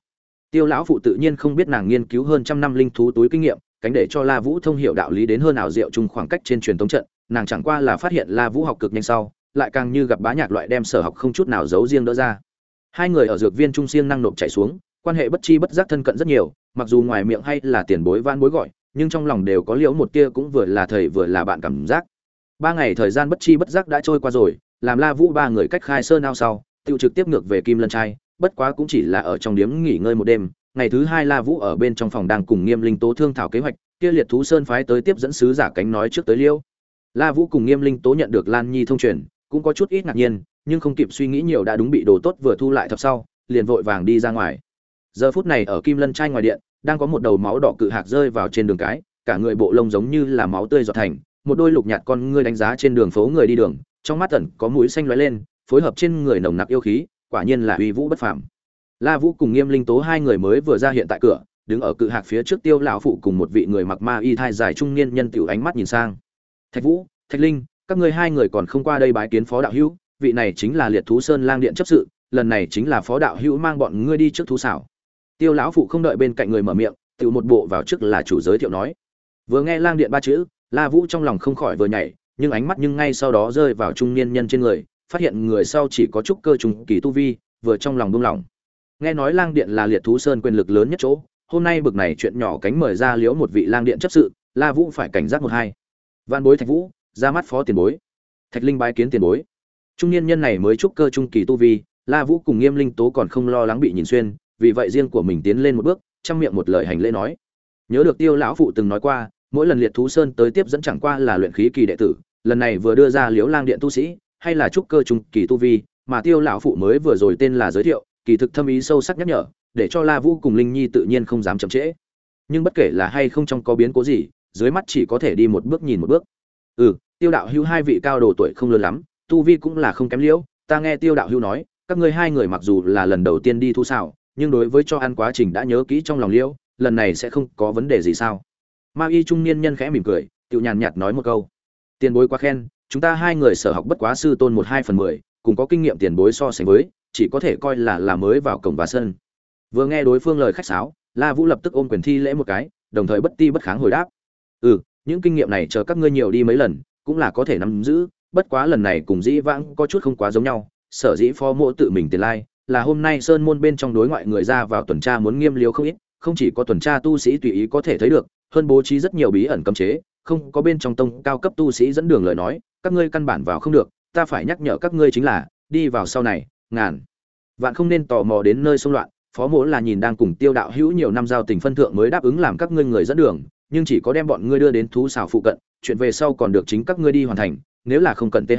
Tiêu lão phụ tự nhiên không biết nàng nghiên cứu hơn trăm năm linh thú túi kinh nghiệm, cánh để cho La Vũ thông hiểu đạo lý đến hơn ảo diệu chung khoảng cách trên truyền thống trận, nàng chẳng qua là phát hiện La Vũ học cực nhanh sau, lại càng như gặp bá nhạc loại đem sở học không chút nào giấu riêng đỡ ra. Hai người ở dược viên trung siêng năng nộp chạy xuống, quan hệ bất chi bất giác thân cận rất nhiều, mặc dù ngoài miệng hay là tiền bối van bối gọi, nhưng trong lòng đều có liễu một tia cũng vừa là thầy vừa là bạn cảm giác. Ba ngày thời gian bất chi bất giác đã trôi qua rồi, làm La Vũ ba người cách khai sơn ao sau, tiêu trực tiếp ngược về Kim Lân trai, bất quá cũng chỉ là ở trong điếm nghỉ ngơi một đêm. Ngày thứ hai La Vũ ở bên trong phòng đang cùng Nghiêm Linh Tố thương thảo kế hoạch, kia Liệt Thú Sơn phái tới tiếp dẫn sứ giả cánh nói trước tới liêu. La Vũ cùng Nghiêm Linh Tố nhận được Lan Nhi thông truyền, cũng có chút ít ngạc nhiên, nhưng không kịp suy nghĩ nhiều đã đúng bị đồ tốt vừa thu lại thập sau, liền vội vàng đi ra ngoài. Giờ phút này ở Kim Lân trai ngoài điện, đang có một đầu máu đỏ cự hạc rơi vào trên đường cái, cả người bộ lông giống như là máu tươi giọt thành, một đôi lục nhạt con ngươi đánh giá trên đường phố người đi đường, trong mắt ẩn có mũi xanh lóe lên, phối hợp trên người nồng nặc yêu khí, quả nhiên là uy vũ bất phàm. La Vũ cùng Nghiêm Linh Tố hai người mới vừa ra hiện tại cửa, đứng ở cự hạc phía trước Tiêu lão phụ cùng một vị người mặc ma y thai dài trung niên nhân tiểu ánh mắt nhìn sang. Thạch Vũ, Thạch Linh, các ngươi hai người còn không qua đây bái kiến phó đạo hữu, vị này chính là Liệt Thú Sơn lang điện chấp sự, lần này chính là phó đạo hữu mang bọn ngươi đi trước thú xảo. Tiêu lão phụ không đợi bên cạnh người mở miệng, tiểu một bộ vào trước là chủ giới thiệu nói. Vừa nghe lang điện ba chữ, La Vũ trong lòng không khỏi vừa nhảy, nhưng ánh mắt nhưng ngay sau đó rơi vào trung niên nhân trên người, phát hiện người sau chỉ có chút cơ trùng kỳ tu vi, vừa trong lòng buông lỏng. Nghe nói lang điện là Liệt Thú Sơn quyền lực lớn nhất chỗ, hôm nay bực này chuyện nhỏ cánh mời ra liễu một vị lang điện chấp sự, La Vũ phải cảnh giác một hai. Vạn bối Thạch Vũ, ra mắt phó tiền bối. Thạch Linh bái kiến tiền bối. Trung niên nhân này mới trúc cơ trung kỳ tu vi, La Vũ cùng Nghiêm Linh Tố còn không lo lắng bị nhìn xuyên, vì vậy riêng của mình tiến lên một bước, trong miệng một lời hành lễ nói. Nhớ được Tiêu lão phụ từng nói qua, mỗi lần Liệt Thú Sơn tới tiếp dẫn chẳng qua là luyện khí kỳ đệ tử, lần này vừa đưa ra liễu lang điện tu sĩ, hay là trúc cơ trung kỳ tu vi, mà Tiêu lão phụ mới vừa rồi tên là giới thiệu, kỳ thực thâm ý sâu sắc nhắc nhở, để cho La Vũ cùng Linh Nhi tự nhiên không dám chậm trễ. Nhưng bất kể là hay không trong có biến cố gì, dưới mắt chỉ có thể đi một bước nhìn một bước. Ừ, Tiêu đạo hữu hai vị cao đồ tuổi không lớn lắm, tu vi cũng là không kém liễu, ta nghe Tiêu đạo hữu nói, các ngươi hai người mặc dù là lần đầu tiên đi thu xảo, nhưng đối với cho ăn quá trình đã nhớ kỹ trong lòng liễu, lần này sẽ không có vấn đề gì sao? Ma y trung niên nhân khẽ mỉm cười, Tiêu nhàn nhạt nói một câu. Tiền bối quá khen, chúng ta hai người sở học bất quá sư tôn một hai phần mười, cùng có kinh nghiệm tiền bối so sánh với, chỉ có thể coi là là mới vào cổng và sân. Vừa nghe đối phương lời khách sáo, La Vũ lập tức ôm quyền thi lễ một cái, đồng thời bất ti bất kháng hồi đáp. Ừ, những kinh nghiệm này chờ các ngươi nhiều đi mấy lần, cũng là có thể nắm giữ, bất quá lần này cùng dĩ vãng có chút không quá giống nhau, sở dĩ phó mộ tự mình tiền lai, là hôm nay sơn môn bên trong đối ngoại người ra vào tuần tra muốn nghiêm liếu không ít, không chỉ có tuần tra tu sĩ tùy ý có thể thấy được, hơn bố trí rất nhiều bí ẩn cấm chế, không có bên trong tông cao cấp tu sĩ dẫn đường lời nói, các ngươi căn bản vào không được, ta phải nhắc nhở các ngươi chính là, đi vào sau này, ngàn vạn không nên tò mò đến nơi xung loạn. Phó mỗ là nhìn đang cùng Tiêu đạo hữu nhiều năm giao tình phân thượng mới đáp ứng làm các ngươi người dẫn đường, nhưng chỉ có đem bọn ngươi đưa đến thú xào phụ cận, chuyện về sau còn được chính các ngươi đi hoàn thành, nếu là không cần th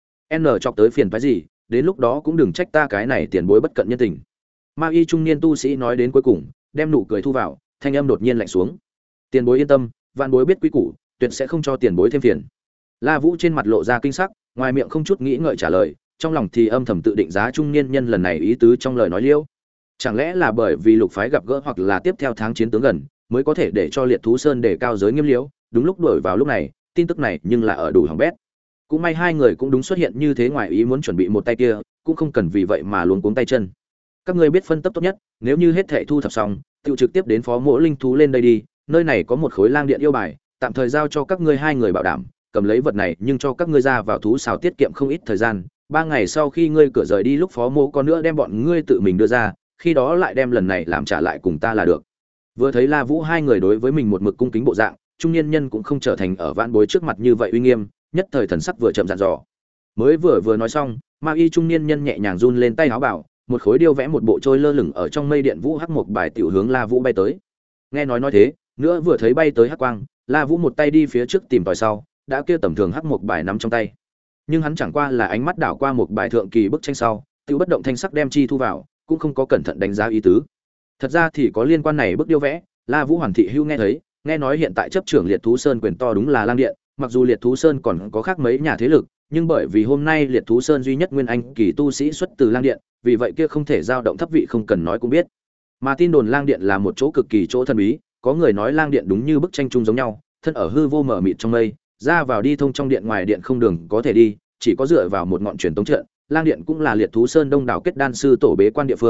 n chọc tới phiền phái gì, đến lúc đó cũng đừng trách ta cái này tiền bối bất cận nhân tình. Ma y trung niên tu sĩ nói đến cuối cùng, đem nụ cười thu vào, thanh âm đột nhiên lạnh xuống. Tiền bối yên tâm, vạn bối biết quý củ, tuyệt sẽ không cho tiền bối thêm phiền. La Vũ trên mặt lộ ra kinh sắc, ngoài miệng không chút nghĩ ngợi trả lời, trong lòng thì âm thầm tự định giá trung niên nhân lần này ý tứ trong lời nói liêu. Chẳng lẽ là bởi vì lục phái gặp gỡ hoặc là tiếp theo tháng chiến tướng gần, mới có thể để cho Liệt Thú Sơn đề cao giới nghiêm liễu, đúng lúc đuổi vào lúc này, tin tức này nhưng là ở đủ hỏng bét. Cũng may hai người cũng đúng xuất hiện như thế, ngoài ý muốn chuẩn bị một tay kia, cũng không cần vì vậy mà luống cuống tay chân. Các ngươi biết phân tấp tốt nhất, nếu như hết thảy thu thập xong, tự trực tiếp đến phó mỗ linh thú lên đây đi, nơi này có một khối lang điện yêu bài, tạm thời giao cho các ngươi hai người bảo đảm, cầm lấy vật này nhưng cho các ngươi ra vào thú xào tiết kiệm không ít thời gian, ba ngày sau khi ngươi cửa rời đi lúc phó mỗ có nữa đem bọn ngươi tự mình đưa ra, khi đó lại đem lần này làm trả lại cùng ta là được. Vừa thấy La Vũ hai người đối với mình một mực cung kính bộ dạng, trung niên nhân cũng không trở thành ở vãn bối trước mặt như vậy uy nghiêm, nhất thời thần sắc vừa chậm dặn dò. Mới vừa vừa nói xong, Ma y trung niên nhân nhẹ nhàng run lên tay áo bảo, một khối điêu vẽ một bộ trôi lơ lửng ở trong mây điện vũ hắc một bài tiểu hướng La Vũ bay tới. Nghe nói nói thế, nữa vừa thấy bay tới hắc quang, La Vũ một tay đi phía trước tìm tòi sau, đã kia tầm thường hắc một bài nắm trong tay. Nhưng hắn chẳng qua là ánh mắt đảo qua một bài thượng kỳ bức tranh sau, tiêu bất động thanh sắc đem chi thu vào, cũng không có cẩn thận đánh giá ý tứ. Thật ra thì có liên quan này bức điêu vẽ, La Vũ Hoàn thị hưu nghe thấy, nghe nói hiện tại chấp trưởng Liệt Thú Sơn quyền to đúng là Lang Điện, mặc dù Liệt Thú Sơn còn có khác mấy nhà thế lực, nhưng bởi vì hôm nay Liệt Thú Sơn duy nhất nguyên anh kỳ tu sĩ xuất từ Lang Điện, vì vậy kia không thể dao động thấp vị không cần nói cũng biết. Mà tin đồn Lang Điện là một chỗ cực kỳ chỗ thần bí, có người nói Lang Điện đúng như bức tranh chung giống nhau, thân ở hư vô mở mịt trong mây, ra vào đi thông trong điện, ngoài điện không đường có thể đi, chỉ có dựa vào một ngọn truyền tống trận. Lang Điện cũng là Liệt Thú Sơn đông đảo kết đan sư tổ bế quan địa phương,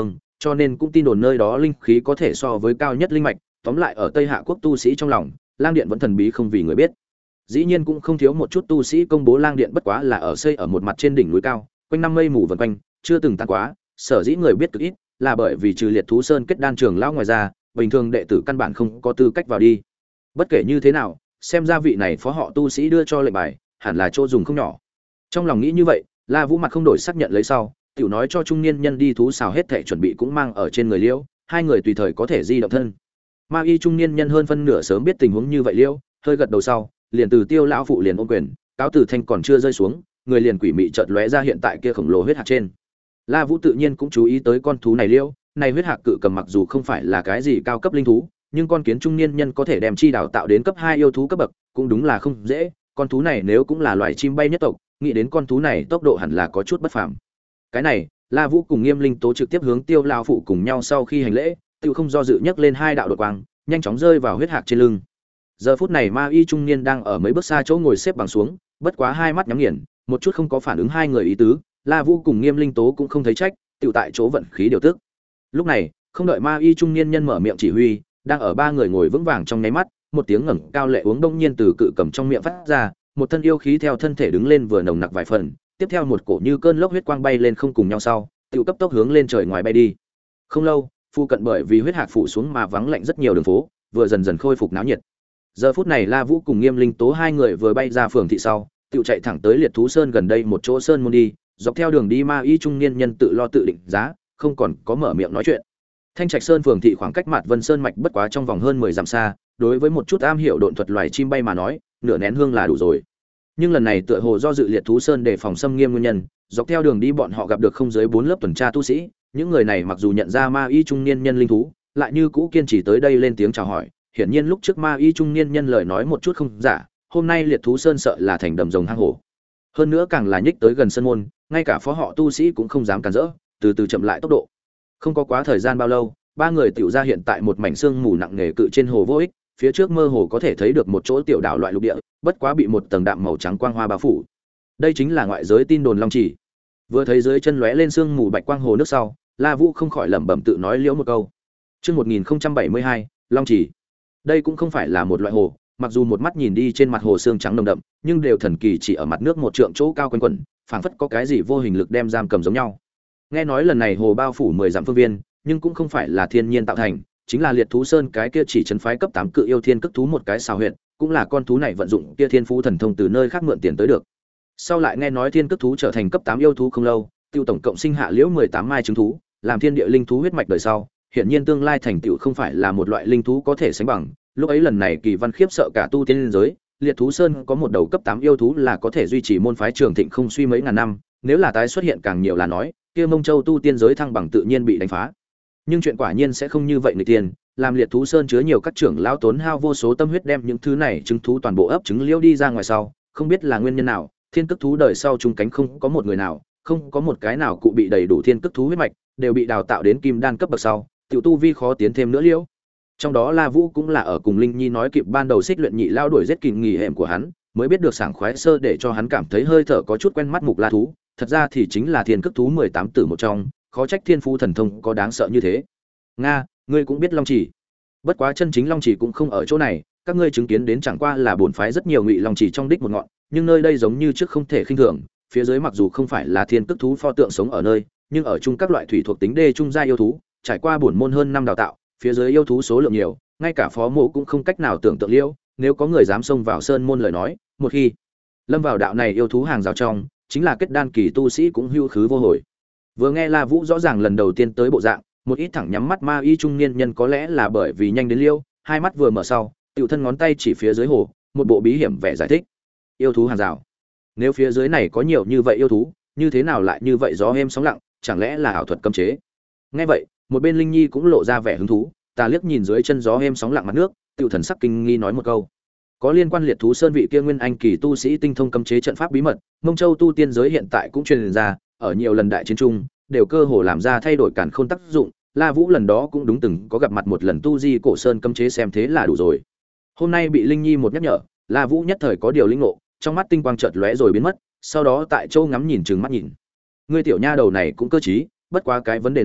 cho nên cũng tin đồn nơi đó linh khí có thể so với cao nhất linh mạch. Tóm lại ở Tây Hạ quốc tu sĩ trong lòng, lang điện vẫn thần bí không vì người biết. Dĩ nhiên cũng không thiếu một chút tu sĩ công bố lang điện bất quá là ở xây ở một mặt trên đỉnh núi cao, quanh năm mây mù vần quanh, chưa từng tan quá. Sở dĩ người biết cực ít, là bởi vì trừ Liệt Thú Sơn kết đan trường lão ngoài ra, bình thường đệ tử căn bản không có tư cách vào đi. Bất kể như thế nào, xem ra vị này phó họ tu sĩ đưa cho lệnh bài, hẳn là chỗ dùng không nhỏ. Trong lòng nghĩ như vậy, La Vũ mặt không đổi xác nhận lấy sau, tiểu nói cho trung niên nhân đi thú xào hết thảy chuẩn bị cũng mang ở trên người Liễu, hai người tùy thời có thể di động thân. Ma y trung niên nhân hơn phân nửa sớm biết tình huống như vậy Liễu, hơi gật đầu sau, liền từ Tiêu lão phụ liền ôm quyền, cáo từ thanh còn chưa rơi xuống, người liền quỷ mị chợt lóe ra hiện tại kia khổng lồ huyết hạc trên. La Vũ tự nhiên cũng chú ý tới con thú này Liễu, này huyết hạc cự cầm mặc dù không phải là cái gì cao cấp linh thú, nhưng con kiến trung niên nhân có thể đem chi đào tạo đến cấp hai yêu thú cấp bậc, cũng đúng là không dễ, con thú này nếu cũng là loài chim bay nhất tộc, nghĩ đến con thú này tốc độ hẳn là có chút bất phàm. Cái này, La Vũ cùng Nghiêm Linh Tố trực tiếp hướng Tiêu lão phụ cùng nhau sau khi hành lễ, tiêu không do dự nhấc lên hai đạo đột quang, nhanh chóng rơi vào huyết hạc trên lưng. Giờ phút này Ma Y trung niên đang ở mấy bước xa chỗ ngồi xếp bằng xuống, bất quá hai mắt nhắm nghiền, một chút không có phản ứng hai người ý tứ, La Vũ cùng Nghiêm Linh Tố cũng không thấy trách, tiểu tại chỗ vận khí điều tức. Lúc này, không đợi Ma Y trung niên nhân mở miệng chỉ huy, đang ở ba người ngồi vững vàng trong nháy mắt, một tiếng ngẩng cao lệ uống đông nhiên từ cự cầm trong miệng phát ra, một thân yêu khí theo thân thể đứng lên vừa nồng nặc vài phần, tiếp theo một cổ như cơn lốc huyết quang bay lên không cùng nhau sau, tiểu cấp tốc hướng lên trời ngoài bay đi. Không lâu, phu cận bởi vì huyết hạc phủ xuống mà vắng lạnh rất nhiều đường phố, vừa dần dần khôi phục náo nhiệt. Giờ phút này La Vũ cùng Nghiêm Linh Tố hai người vừa bay ra phường thị sau, tiểu chạy thẳng tới Liệt Thú Sơn gần đây một chỗ sơn môn đi, dọc theo đường đi Ma Y trung niên nhân tự lo tự định giá, không còn có mở miệng nói chuyện. Thanh Trạch Sơn phường thị khoảng cách Mạt Vân Sơn mạch bất quá trong vòng hơn mười dặm xa, đối với một chút am hiểu độn thuật loài chim bay mà nói, nửa nén hương là đủ rồi. Nhưng lần này tựa hồ do dự Liệt Thú Sơn để phòng xâm nghiêm nguyên nhân, dọc theo đường đi bọn họ gặp được không dưới bốn lớp tuần tra tu sĩ, những người này mặc dù nhận ra Ma Y trung niên nhân linh thú, lại như cũ kiên trì tới đây lên tiếng chào hỏi. Hiển nhiên lúc trước Ma Y trung niên nhân lời nói một chút không giả, hôm nay Liệt Thú Sơn sợ là thành đầm rồng hang hổ. Hơn nữa càng là nhích tới gần sân môn, ngay cả phó họ tu sĩ cũng không dám cản rỡ, từ từ chậm lại tốc độ. Không có quá thời gian bao lâu, ba người tiểu ra hiện tại một mảnh sương mù nặng nề cự trên hồ vô ích, phía trước mơ hồ có thể thấy được một chỗ tiểu đảo loại lục địa, bất quá bị một tầng đạm màu trắng quang hoa bao phủ. Đây chính là ngoại giới tin đồn Long Chỉ. Vừa thấy dưới chân lóe lên sương mù bạch quang hồ nước sau, La Vũ không khỏi lẩm bẩm tự nói liễu một câu. Chương một nghìn không trăm bảy mươi hai, Long Chỉ. Đây cũng không phải là một loại hồ, mặc dù một mắt nhìn đi trên mặt hồ xương trắng nồng đậm, nhưng đều thần kỳ chỉ ở mặt nước một trượng chỗ cao quanh quẩn, phảng phất có cái gì vô hình lực đem giam cầm giống nhau. Nghe nói lần này hồ bao phủ mười dặm phương viên, nhưng cũng không phải là thiên nhiên tạo thành, chính là Liệt Thú Sơn cái kia chỉ trấn phái cấp tám cự yêu thiên cức thú một cái xào huyệt, cũng là con thú này vận dụng kia thiên phú thần thông từ nơi khác mượn tiền tới được. Sau lại nghe nói thiên cức thú trở thành cấp tám yêu thú không lâu, tiêu tổng cộng sinh hạ liễu mười tám mai trứng thú, làm thiên địa linh thú huyết mạch đời sau, hiển nhiên tương lai thành tựu không phải là một loại linh thú có thể sánh bằng. Lúc ấy lần này Kỳ Văn khiếp sợ cả tu tiên giới, Liệt Thú Sơn có một đầu cấp tám yêu thú là có thể duy trì môn phái trường thịnh không suy mấy ngàn năm, nếu là tái xuất hiện càng nhiều là nói, kia Mông Châu tu tiên giới thăng bằng tự nhiên bị đánh phá. Nhưng chuyện quả nhiên sẽ không như vậy người tiền, làm Liệt Thú Sơn chứa nhiều các trưởng lão tốn hao vô số tâm huyết đem những thứ này trứng thú toàn bộ ấp trứng liễu đi ra ngoài sau, không biết là nguyên nhân nào, thiên cức thú đời sau trung cánh không có một người nào, không có một cái nào cụ bị đầy đủ thiên cức thú huyết mạch, đều bị đào tạo đến kim đan cấp bậc sau, tiểu tu vi khó tiến thêm nữa liễu. Trong đó La Vũ cũng là ở cùng Linh Nhi nói kịp ban đầu xích luyện nhị lao đuổi giết kỳ nghỉ hẻm của hắn, mới biết được sảng khoái sơ để cho hắn cảm thấy hơi thở có chút quen mắt mục la thú, thật ra thì chính là thiên cức thú mười tám tử một trong, khó trách thiên phú thần thông có đáng sợ như thế. Nga, ngươi cũng biết Long Chỉ. Bất quá chân chính Long Chỉ cũng không ở chỗ này, các ngươi chứng kiến đến chẳng qua là bổn phái rất nhiều ngụy Long Chỉ trong đích một ngọn, nhưng nơi đây giống như trước không thể khinh thường, phía dưới mặc dù không phải là thiên cức thú pho tượng sống ở nơi, nhưng ở chung các loại thủy thuộc tính đê trung gia yêu thú, trải qua bổn môn hơn năm đào tạo, phía dưới yêu thú số lượng nhiều, ngay cả phó mộ cũng không cách nào tưởng tượng liễu, nếu có người dám xông vào sơn môn lời nói, một khi lâm vào đạo này yêu thú hàng rào trong, chính là kết đan kỳ tu sĩ cũng hưu khứ vô hồi. Vừa nghe La Vũ rõ ràng lần đầu tiên tới bộ dạng, một ít thẳng nhắm mắt ma y trung niên nhân có lẽ là bởi vì nhanh đến liêu, hai mắt vừa mở sau, tiểu thân ngón tay chỉ phía dưới hồ, một bộ bí hiểm vẻ giải thích. Yêu thú hàng rào. Nếu phía dưới này có nhiều như vậy yêu thú, như thế nào lại như vậy gió êm sóng lặng, chẳng lẽ là ảo thuật cấm chế? Nghe vậy, một bên Linh Nhi cũng lộ ra vẻ hứng thú, ta liếc nhìn dưới chân gió êm sóng lặng mặt nước, tiểu thần sắc kinh nghi nói một câu. Có liên quan Liệt Thú Sơn vị kia nguyên anh kỳ tu sĩ tinh thông cấm chế trận pháp bí mật, Mông Châu tu tiên giới hiện tại cũng truyền ra, ở nhiều lần đại chiến chung, đều cơ hồ làm ra thay đổi cản khôn tác dụng. La Vũ lần đó cũng đúng từng có gặp mặt một lần tu di cổ sơn cấm chế xem thế là đủ rồi. Hôm nay bị Linh Nhi một nhắc nhở, La Vũ nhất thời có điều linh ngộ, trong mắt tinh quang chợt lóe rồi biến mất, sau đó tại châu ngắm nhìn trừng mắt nhìn. Ngươi tiểu nha đầu này cũng cơ trí, bất quá cái vấn đề này,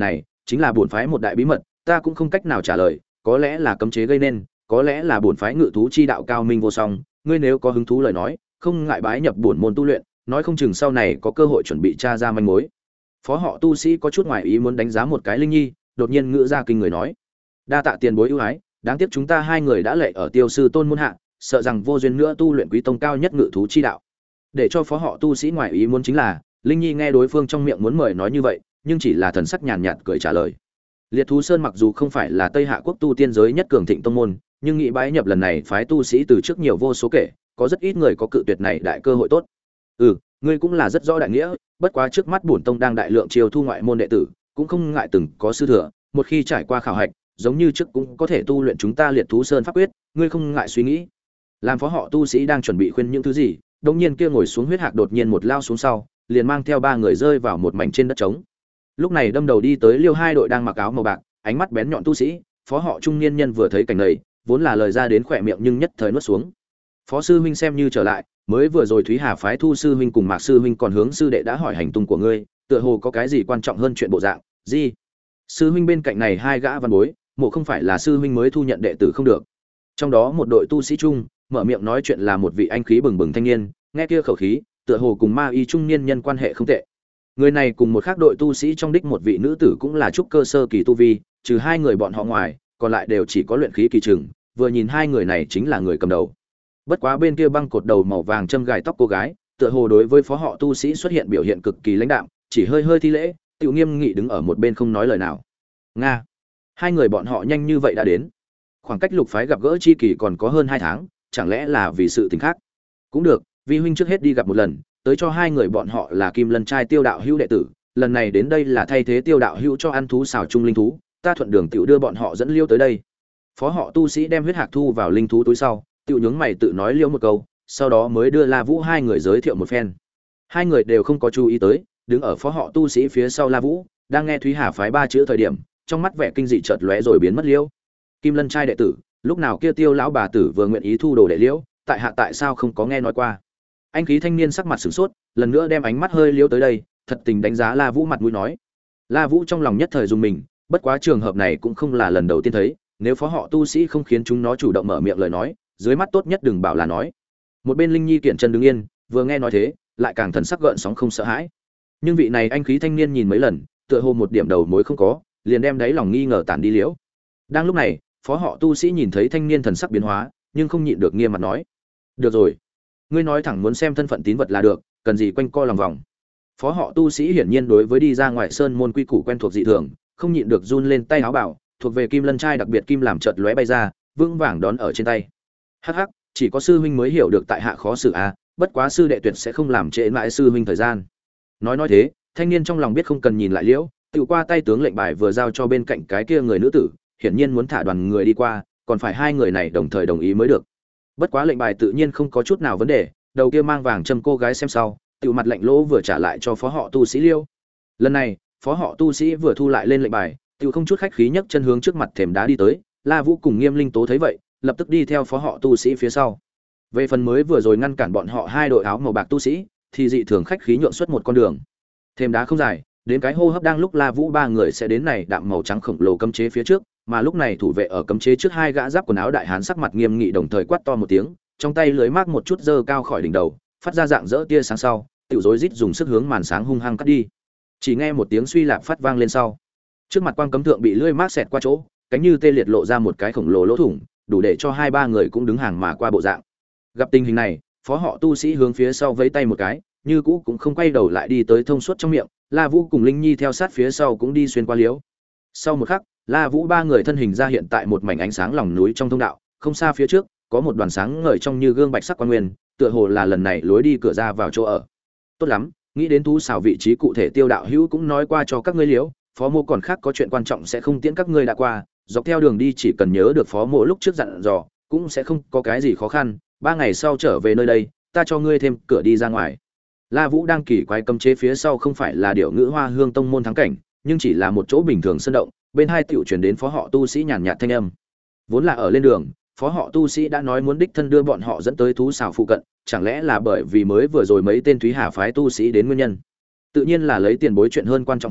chính là bổn phái một đại bí mật, ta cũng không cách nào trả lời, có lẽ là cấm chế gây nên, có lẽ là bổn phái ngự thú chi đạo cao minh vô song, ngươi nếu có hứng thú lời nói, không ngại bái nhập bổn môn tu luyện, nói không chừng sau này có cơ hội chuẩn bị tra ra manh mối. Phó họ tu sĩ có chút ngoài ý muốn đánh giá một cái Linh Nhi, đột nhiên ngữ ra kinh người nói: "Đa tạ tiền bối ưu ái, đáng tiếc chúng ta hai người đã lệ ở Tiêu sư tôn môn hạ, sợ rằng vô duyên nữa tu luyện quý tông cao nhất ngự thú chi đạo." Để cho phó họ tu sĩ ngoài ý muốn chính là, Linh Nhi nghe đối phương trong miệng muốn mời nói như vậy, nhưng chỉ là thần sắc nhàn nhạt cười trả lời. Liệt Thú Sơn mặc dù không phải là Tây Hạ quốc tu tiên giới nhất cường thịnh tông môn, nhưng nghĩ bái nhập lần này phái tu sĩ từ trước nhiều vô số kể, có rất ít người có cự tuyệt này đại cơ hội tốt. "Ừ, ngươi cũng là rất rõ đại nghĩa, bất quá trước mắt bổn tông đang đại lượng chiêu thu ngoại môn đệ tử, cũng không ngại từng có sư thừa, một khi trải qua khảo hạch, giống như trước cũng có thể tu luyện chúng ta Liệt Thú Sơn pháp quyết, ngươi không ngại suy nghĩ." Làm phó họ tu sĩ đang chuẩn bị khuyên những thứ gì, đột nhiên kia ngồi xuống huyết hạc đột nhiên một lao xuống sau, liền mang theo ba người rơi vào một mảnh trên đất trống. Lúc này đâm đầu đi tới Liêu hai đội đang mặc áo màu bạc, ánh mắt bén nhọn tu sĩ, phó họ trung niên nhân vừa thấy cảnh này, vốn là lời ra đến khỏe miệng nhưng nhất thời nuốt xuống. Phó sư huynh xem như trở lại, mới vừa rồi Thúy Hà phái Thu sư huynh cùng Mạc sư huynh còn hướng sư đệ đã hỏi hành tung của ngươi, tựa hồ có cái gì quan trọng hơn chuyện bộ dạng, gì? Sư huynh bên cạnh này hai gã văn bối, mộ không phải là sư huynh mới thu nhận đệ tử không được. Trong đó một đội tu sĩ trung, mở miệng nói chuyện là một vị anh khí bừng bừng thanh niên, nghe kia khẩu khí, tựa hồ cùng ma y trung niên nhân quan hệ không tệ. Người này cùng một khác đội tu sĩ trong đích một vị nữ tử cũng là trúc cơ sơ kỳ tu vi, trừ hai người bọn họ ngoài, còn lại đều chỉ có luyện khí kỳ trường, vừa nhìn hai người này chính là người cầm đầu. Bất quá bên kia băng cột đầu màu vàng châm gài tóc cô gái, tựa hồ đối với phó họ tu sĩ xuất hiện biểu hiện cực kỳ lãnh đạm, chỉ hơi hơi thi lễ, Tiểu Nghiêm nghị đứng ở một bên không nói lời nào. Nga, hai người bọn họ nhanh như vậy đã đến. Khoảng cách lục phái gặp gỡ chi kỳ còn có hơn hai tháng, chẳng lẽ là vì sự tình khác? Cũng được, vi huynh trước hết đi gặp một lần, tới cho hai người bọn họ là Kim Lân trai Tiêu đạo hữu đệ tử, lần này đến đây là thay thế Tiêu đạo hữu cho ăn thú xào trung linh thú, ta thuận đường tiểu đưa bọn họ dẫn liêu tới đây. Phó họ tu sĩ đem huyết hạc thu vào linh thú túi sau, tiểu nhướng mày tự nói liêu một câu, sau đó mới đưa La Vũ hai người giới thiệu một phen. Hai người đều không có chú ý tới, đứng ở phó họ tu sĩ phía sau La Vũ, đang nghe Thúy Hà phái ba chữ thời điểm, trong mắt vẻ kinh dị chợt lóe rồi biến mất liêu. Kim Lân trai đệ tử, lúc nào kia Tiêu lão bà tử vừa nguyện ý thu đồ đệ liễu, tại hạ tại sao không có nghe nói qua? Anh khí thanh niên sắc mặt sửng sốt, lần nữa đem ánh mắt hơi liễu tới đây, thật tình đánh giá La Vũ mặt mũi nói. La Vũ trong lòng nhất thời dùng mình, bất quá trường hợp này cũng không là lần đầu tiên thấy, nếu phó họ tu sĩ không khiến chúng nó chủ động mở miệng lời nói, dưới mắt tốt nhất đừng bảo là nói. Một bên Linh Nhi kiển chân đứng yên, vừa nghe nói thế, lại càng thần sắc gợn sóng không sợ hãi. Nhưng vị này anh khí thanh niên nhìn mấy lần, tựa hồ một điểm đầu mối không có, liền đem đáy lòng nghi ngờ tản đi liễu. Đang lúc này, phó họ tu sĩ nhìn thấy thanh niên thần sắc biến hóa, nhưng không nhịn được nghiêm mặt nói: "Được rồi, ngươi nói thẳng muốn xem thân phận tín vật là được, cần gì quanh co lòng vòng." Phó họ tu sĩ hiển nhiên đối với đi ra ngoài sơn môn quy củ quen thuộc dị thường, không nhịn được run lên tay áo bảo, thuộc về Kim Lân trai đặc biệt kim làm chợt lóe bay ra, vững vàng đón ở trên tay. Hắc hắc, chỉ có sư huynh mới hiểu được tại hạ khó xử a, à, bất quá sư đệ tuyệt sẽ không làm trễ mãi sư huynh thời gian. Nói nói thế, thanh niên trong lòng biết không cần nhìn lại liễu, tự qua tay tướng lệnh bài vừa giao cho bên cạnh cái kia người nữ tử, hiển nhiên muốn thả đoàn người đi qua, còn phải hai người này đồng thời đồng ý mới được. Bất quá lệnh bài tự nhiên không có chút nào vấn đề, đầu kia mang vàng châm cô gái xem sau, tự mặt lạnh lỗ vừa trả lại cho phó họ tu sĩ Liêu. Lần này, phó họ tu sĩ vừa thu lại lên lệnh bài, tự không chút khách khí nhấc chân hướng trước mặt thềm đá đi tới, La Vũ cùng Nghiêm Linh Tố thấy vậy, lập tức đi theo phó họ tu sĩ phía sau. Về phần mới vừa rồi ngăn cản bọn họ hai đội áo màu bạc tu sĩ, thì dị thường khách khí nhượng xuất một con đường. Thềm đá không dài, đến cái hô hấp đang lúc La Vũ ba người sẽ đến này đạm màu trắng khổng lồ cấm chế phía trước, mà lúc này thủ vệ ở cấm chế trước hai gã giáp quần áo đại hán sắc mặt nghiêm nghị đồng thời quát to một tiếng, trong tay lưới mác một chút dơ cao khỏi đỉnh đầu, phát ra dạng dỡ tia sáng sau, tiểu rối rít dùng sức hướng màn sáng hung hăng cắt đi. Chỉ nghe một tiếng suy lạp phát vang lên sau, trước mặt quang cấm thượng bị lưới mác xẹt qua chỗ, cánh như tê liệt lộ ra một cái khổng lồ lỗ thủng, đủ để cho hai ba người cũng đứng hàng mà qua bộ dạng. Gặp tình hình này, phó họ tu sĩ hướng phía sau vẫy tay một cái, như cũ cũng không quay đầu lại đi tới thông suốt trong miệng, La Vũ cùng Linh Nhi theo sát phía sau cũng đi xuyên qua liếu. Sau một khắc, La Vũ ba người thân hình ra hiện tại một mảnh ánh sáng lòng núi trong thông đạo, không xa phía trước, có một đoàn sáng ngời trong như gương bạch sắc quan nguyên, tựa hồ là lần này lối đi cửa ra vào chỗ ở. Tốt lắm, nghĩ đến thú xảo vị trí cụ thể Tiêu đạo hữu cũng nói qua cho các ngươi liếu, phó mô còn khác có chuyện quan trọng sẽ không tiễn các ngươi đã qua, dọc theo đường đi chỉ cần nhớ được phó mô lúc trước dặn dò, cũng sẽ không có cái gì khó khăn, ba ngày sau trở về nơi đây, ta cho ngươi thêm cửa đi ra ngoài. La Vũ đang kỳ quái cấm chế phía sau không phải là điệu ngữ Hoa Hương tông môn thắng cảnh, nhưng chỉ là một chỗ bình thường sân động, bên hai tiểu truyền đến phó họ tu sĩ nhàn nhạt thanh âm. Vốn là ở lên đường, phó họ tu sĩ đã nói muốn đích thân đưa bọn họ dẫn tới thú xào phụ cận, chẳng lẽ là bởi vì mới vừa rồi mấy tên Thúy Hà phái tu sĩ đến nguyên nhân. Tự nhiên là lấy tiền bối chuyện hơn quan trọng hơn,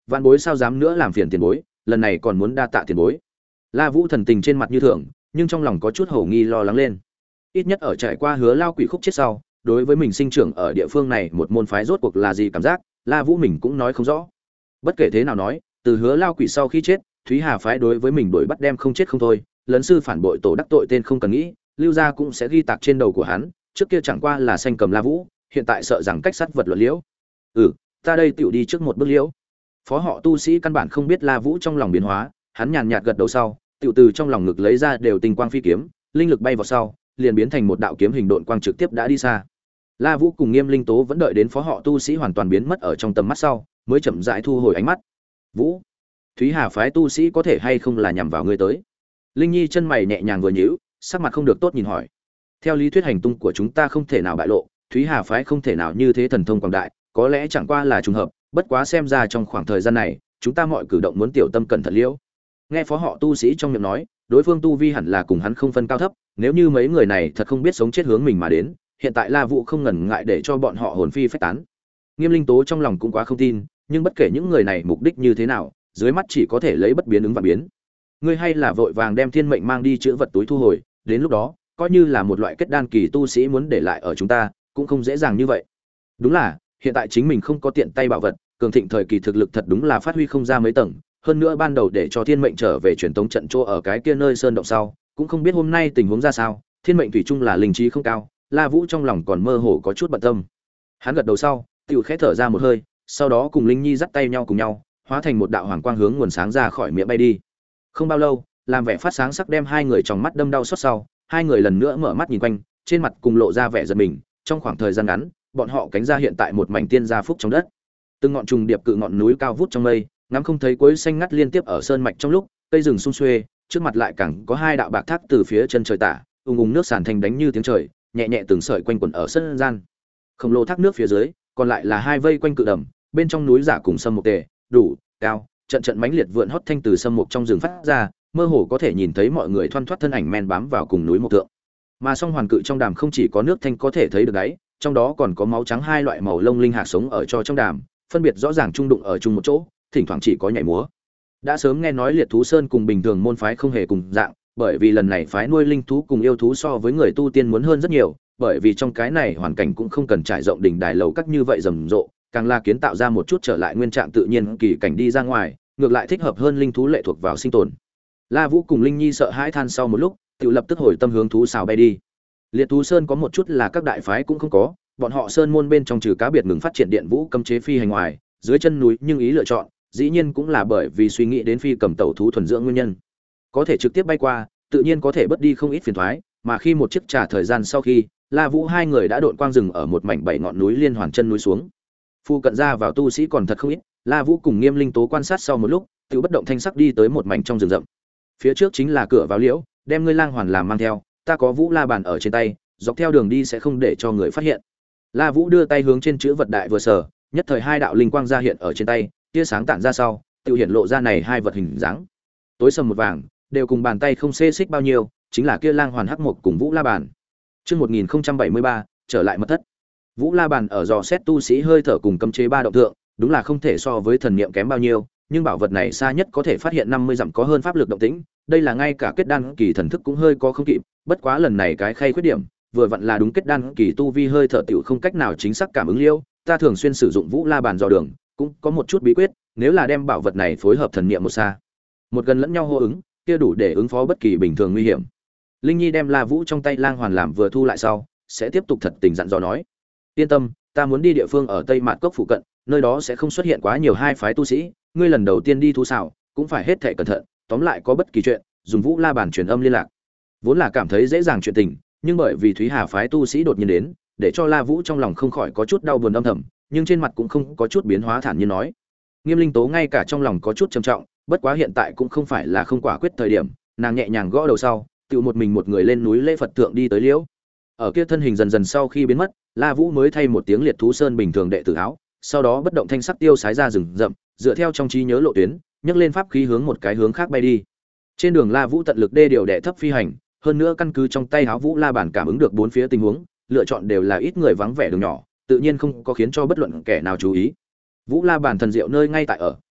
vạn bối sao dám nữa làm phiền tiền bối, lần này còn muốn đa tạ tiền bối. La Vũ thần tình trên mặt như thường, nhưng trong lòng có chút hổ nghi lo lắng lên. Ít nhất ở trải qua Hứa Lao Quỷ khúc chết sau, đối với mình sinh trưởng ở địa phương này một môn phái rốt cuộc là gì cảm giác, La Vũ mình cũng nói không rõ. Bất kể thế nào nói, từ Hứa Lao Quỷ sau khi chết, Thúy Hà phái đối với mình đuổi bắt đem không chết không thôi, lấn sư phản bội tổ đắc tội tên không cần nghĩ, lưu gia cũng sẽ ghi tạc trên đầu của hắn, trước kia chẳng qua là sanh cầm La Vũ, hiện tại sợ rằng cách sát vật luận liễu. Ừ, ta đây tiểu đi trước một bước liễu. Phó họ tu sĩ căn bản không biết La Vũ trong lòng biến hóa, hắn nhàn nhạt gật đầu sau, tiểu từ trong lòng ngực lấy ra đều tinh quang phi kiếm, linh lực bay vào sau, liền biến thành một đạo kiếm hình độn quang trực tiếp đã đi xa. La Vũ cùng Nghiêm Linh Tố vẫn đợi đến phó họ tu sĩ hoàn toàn biến mất ở trong tầm mắt sau, mới chậm rãi thu hồi ánh mắt. Vũ, Thúy Hà phái tu sĩ có thể hay không là nhằm vào ngươi tới? Linh Nhi chân mày nhẹ nhàng vừa nhíu, sắc mặt không được tốt nhìn hỏi. Theo lý thuyết hành tung của chúng ta không thể nào bại lộ, Thúy Hà phái không thể nào như thế thần thông quảng đại, có lẽ chẳng qua là trùng hợp, bất quá xem ra trong khoảng thời gian này, chúng ta mọi cử động muốn tiểu tâm cẩn thận liễu. Nghe phó họ tu sĩ trong miệng nói, đối phương tu vi hẳn là cùng hắn không phân cao thấp, nếu như mấy người này thật không biết sống chết hướng mình mà đến, hiện tại La Vũ không ngần ngại để cho bọn họ hồn phi phách tán. Nghiêm Linh Tố trong lòng cũng quá không tin, nhưng bất kể những người này mục đích như thế nào, dưới mắt chỉ có thể lấy bất biến ứng và biến. Ngươi hay là vội vàng đem thiên mệnh mang đi chữ vật túi thu hồi, đến lúc đó, coi như là một loại kết đan kỳ tu sĩ muốn để lại ở chúng ta, cũng không dễ dàng như vậy. Đúng là, hiện tại chính mình không có tiện tay bảo vật, cường thịnh thời kỳ thực lực thật đúng là phát huy không ra mấy tầng, hơn nữa ban đầu để cho thiên mệnh trở về truyền tống trận chỗ ở cái kia nơi sơn động sau, cũng không biết hôm nay tình huống ra sao, thiên mệnh thủy chung là linh trí không cao, La Vũ trong lòng còn mơ hồ có chút bận tâm. Hắn gật đầu sau, tiểu khẽ thở ra một hơi, sau đó cùng Linh Nhi dắt tay nhau cùng nhau, hóa thành một đạo hoàng quang hướng nguồn sáng ra khỏi miệng bay đi. Không bao lâu, làm vẻ phát sáng sắc đem hai người trong mắt đâm đau xót sau, hai người lần nữa mở mắt nhìn quanh, trên mặt cùng lộ ra vẻ giật mình, trong khoảng thời gian ngắn, bọn họ cánh ra hiện tại một mảnh tiên gia phúc trong đất. Từng ngọn trùng điệp cự ngọn núi cao vút trong mây, ngắm không thấy cuối xanh ngắt liên tiếp ở sơn mạch trong lúc, cây rừng sum xuê, trước mặt lại càng có hai đạo bạc thác từ phía chân trời tả, ung ung nước sàn thành đánh như tiếng trời, nhẹ nhẹ từng sợi quanh quẩn ở sân gian. Khổng lồ thác nước phía dưới, còn lại là hai vây quanh cự đầm, bên trong núi giả cùng sâm mục tề, đủ cao, trận trận mãnh liệt vượn hót thanh từ sâm mục trong rừng phát ra, mơ hồ có thể nhìn thấy mọi người thoăn thoắt thân ảnh men bám vào cùng núi mục tượng. Mà song hoàn cự trong đàm không chỉ có nước thanh có thể thấy được đấy, trong đó còn có máu trắng hai loại màu lông linh hạt sống ở cho trong đàm, phân biệt rõ ràng trung đụng ở chung một chỗ, thỉnh thoảng chỉ có nhảy múa. Đã sớm nghe nói Liệt Thú Sơn cùng bình thường môn phái không hề cùng dạng, bởi vì lần này phái nuôi linh thú cùng yêu thú so với người tu tiên muốn hơn rất nhiều, bởi vì trong cái này hoàn cảnh cũng không cần trải rộng đỉnh đài lầu các như vậy rầm rộ, càng là kiến tạo ra một chút trở lại nguyên trạng tự nhiên kỳ cảnh đi ra ngoài, ngược lại thích hợp hơn linh thú lệ thuộc vào sinh tồn. La Vũ cùng Linh Nhi sợ hãi than sau một lúc, tự lập tức hồi tâm hướng thú xào bay đi. Liệt Thú Sơn có một chút là các đại phái cũng không có, bọn họ sơn môn bên trong trừ cá biệt ngừng phát triển điện vũ cấm chế phi hành ngoài, dưới chân núi nhưng ý lựa chọn, dĩ nhiên cũng là bởi vì suy nghĩ đến phi cầm tẩu thú thuần dưỡng nguyên nhân. Có thể trực tiếp bay qua, tự nhiên có thể bớt đi không ít phiền toái, mà khi một chiếc trả thời gian sau khi, La Vũ hai người đã độn quang rừng ở một mảnh bảy ngọn núi liên hoàn chân núi xuống. Phu cận ra vào tu sĩ còn thật không ít, La Vũ cùng Nghiêm Linh Tố quan sát sau một lúc, tự bất động thanh sắc đi tới một mảnh trong rừng rậm. Phía trước chính là cửa vào liễu, đem ngươi lang hoàn làm mang theo, ta có Vũ La bàn ở trên tay, dọc theo đường đi sẽ không để cho người phát hiện. La Vũ đưa tay hướng trên chữ vật đại vừa sở, nhất thời hai đạo linh quang ra hiện ở trên tay, tia sáng tản ra sau, tự hiện lộ ra này hai vật hình dáng. Tối sầm một vàng, đều cùng bàn tay không xê xích bao nhiêu, chính là kia lang hoàn hắc mộc cùng Vũ La bàn. Chương một nghìn không trăm bảy mươi ba, trở lại mật thất. Vũ La bàn ở dò xét tu sĩ hơi thở cùng cấm chế ba động tượng, đúng là không thể so với thần niệm kém bao nhiêu, nhưng bảo vật này xa nhất có thể phát hiện năm mươi dặm có hơn pháp lực động tĩnh, đây là ngay cả kết đan kỳ thần thức cũng hơi có không kịp, bất quá lần này cái khay khuyết điểm, vừa vặn là đúng kết đan kỳ tu vi hơi thở tiểu không cách nào chính xác cảm ứng liêu, ta thường xuyên sử dụng Vũ La bàn dò đường, cũng có một chút bí quyết, nếu là đem bảo vật này phối hợp thần niệm một xa, một gần lẫn nhau hô ứng, kia đủ để ứng phó bất kỳ bình thường nguy hiểm. Linh Nhi đem La Vũ trong tay lang hoàn làm vừa thu lại sau, sẽ tiếp tục thật tình dặn dò nói: "Yên tâm, ta muốn đi địa phương ở Tây Mạn Cốc phụ cận, nơi đó sẽ không xuất hiện quá nhiều hai phái tu sĩ, ngươi lần đầu tiên đi thú xảo, cũng phải hết thảy cẩn thận, tóm lại có bất kỳ chuyện, dùng Vũ La bàn truyền âm liên lạc." Vốn là cảm thấy dễ dàng chuyện tình, nhưng bởi vì Thúy Hà phái tu sĩ đột nhiên đến, để cho La Vũ trong lòng không khỏi có chút đau buồn âm thầm, nhưng trên mặt cũng không có chút biến hóa, thản nhiên nói: Nghiêm Linh Tố ngay cả trong lòng có chút trầm trọng, bất quá hiện tại cũng không phải là không quả quyết thời điểm, nàng nhẹ nhàng gõ đầu sau, tự một mình một người lên núi lễ Phật thượng đi tới liễu. Ở kia thân hình dần dần sau khi biến mất, La Vũ mới thay một tiếng Liệt Thú Sơn bình thường đệ tử áo, sau đó bất động thanh sắc tiêu sái ra rừng rậm, dựa theo trong trí nhớ lộ tuyến, nhấc lên pháp khí hướng một cái hướng khác bay đi. Trên đường La Vũ tận lực đê điều đệ thấp phi hành, hơn nữa căn cứ trong tay áo Vũ La bản cảm ứng được bốn phía tình huống, lựa chọn đều là ít người vắng vẻ đường nhỏ, tự nhiên không có khiến cho bất luận kẻ nào chú ý. Vũ La bản thần diệu nơi ngay tại ở,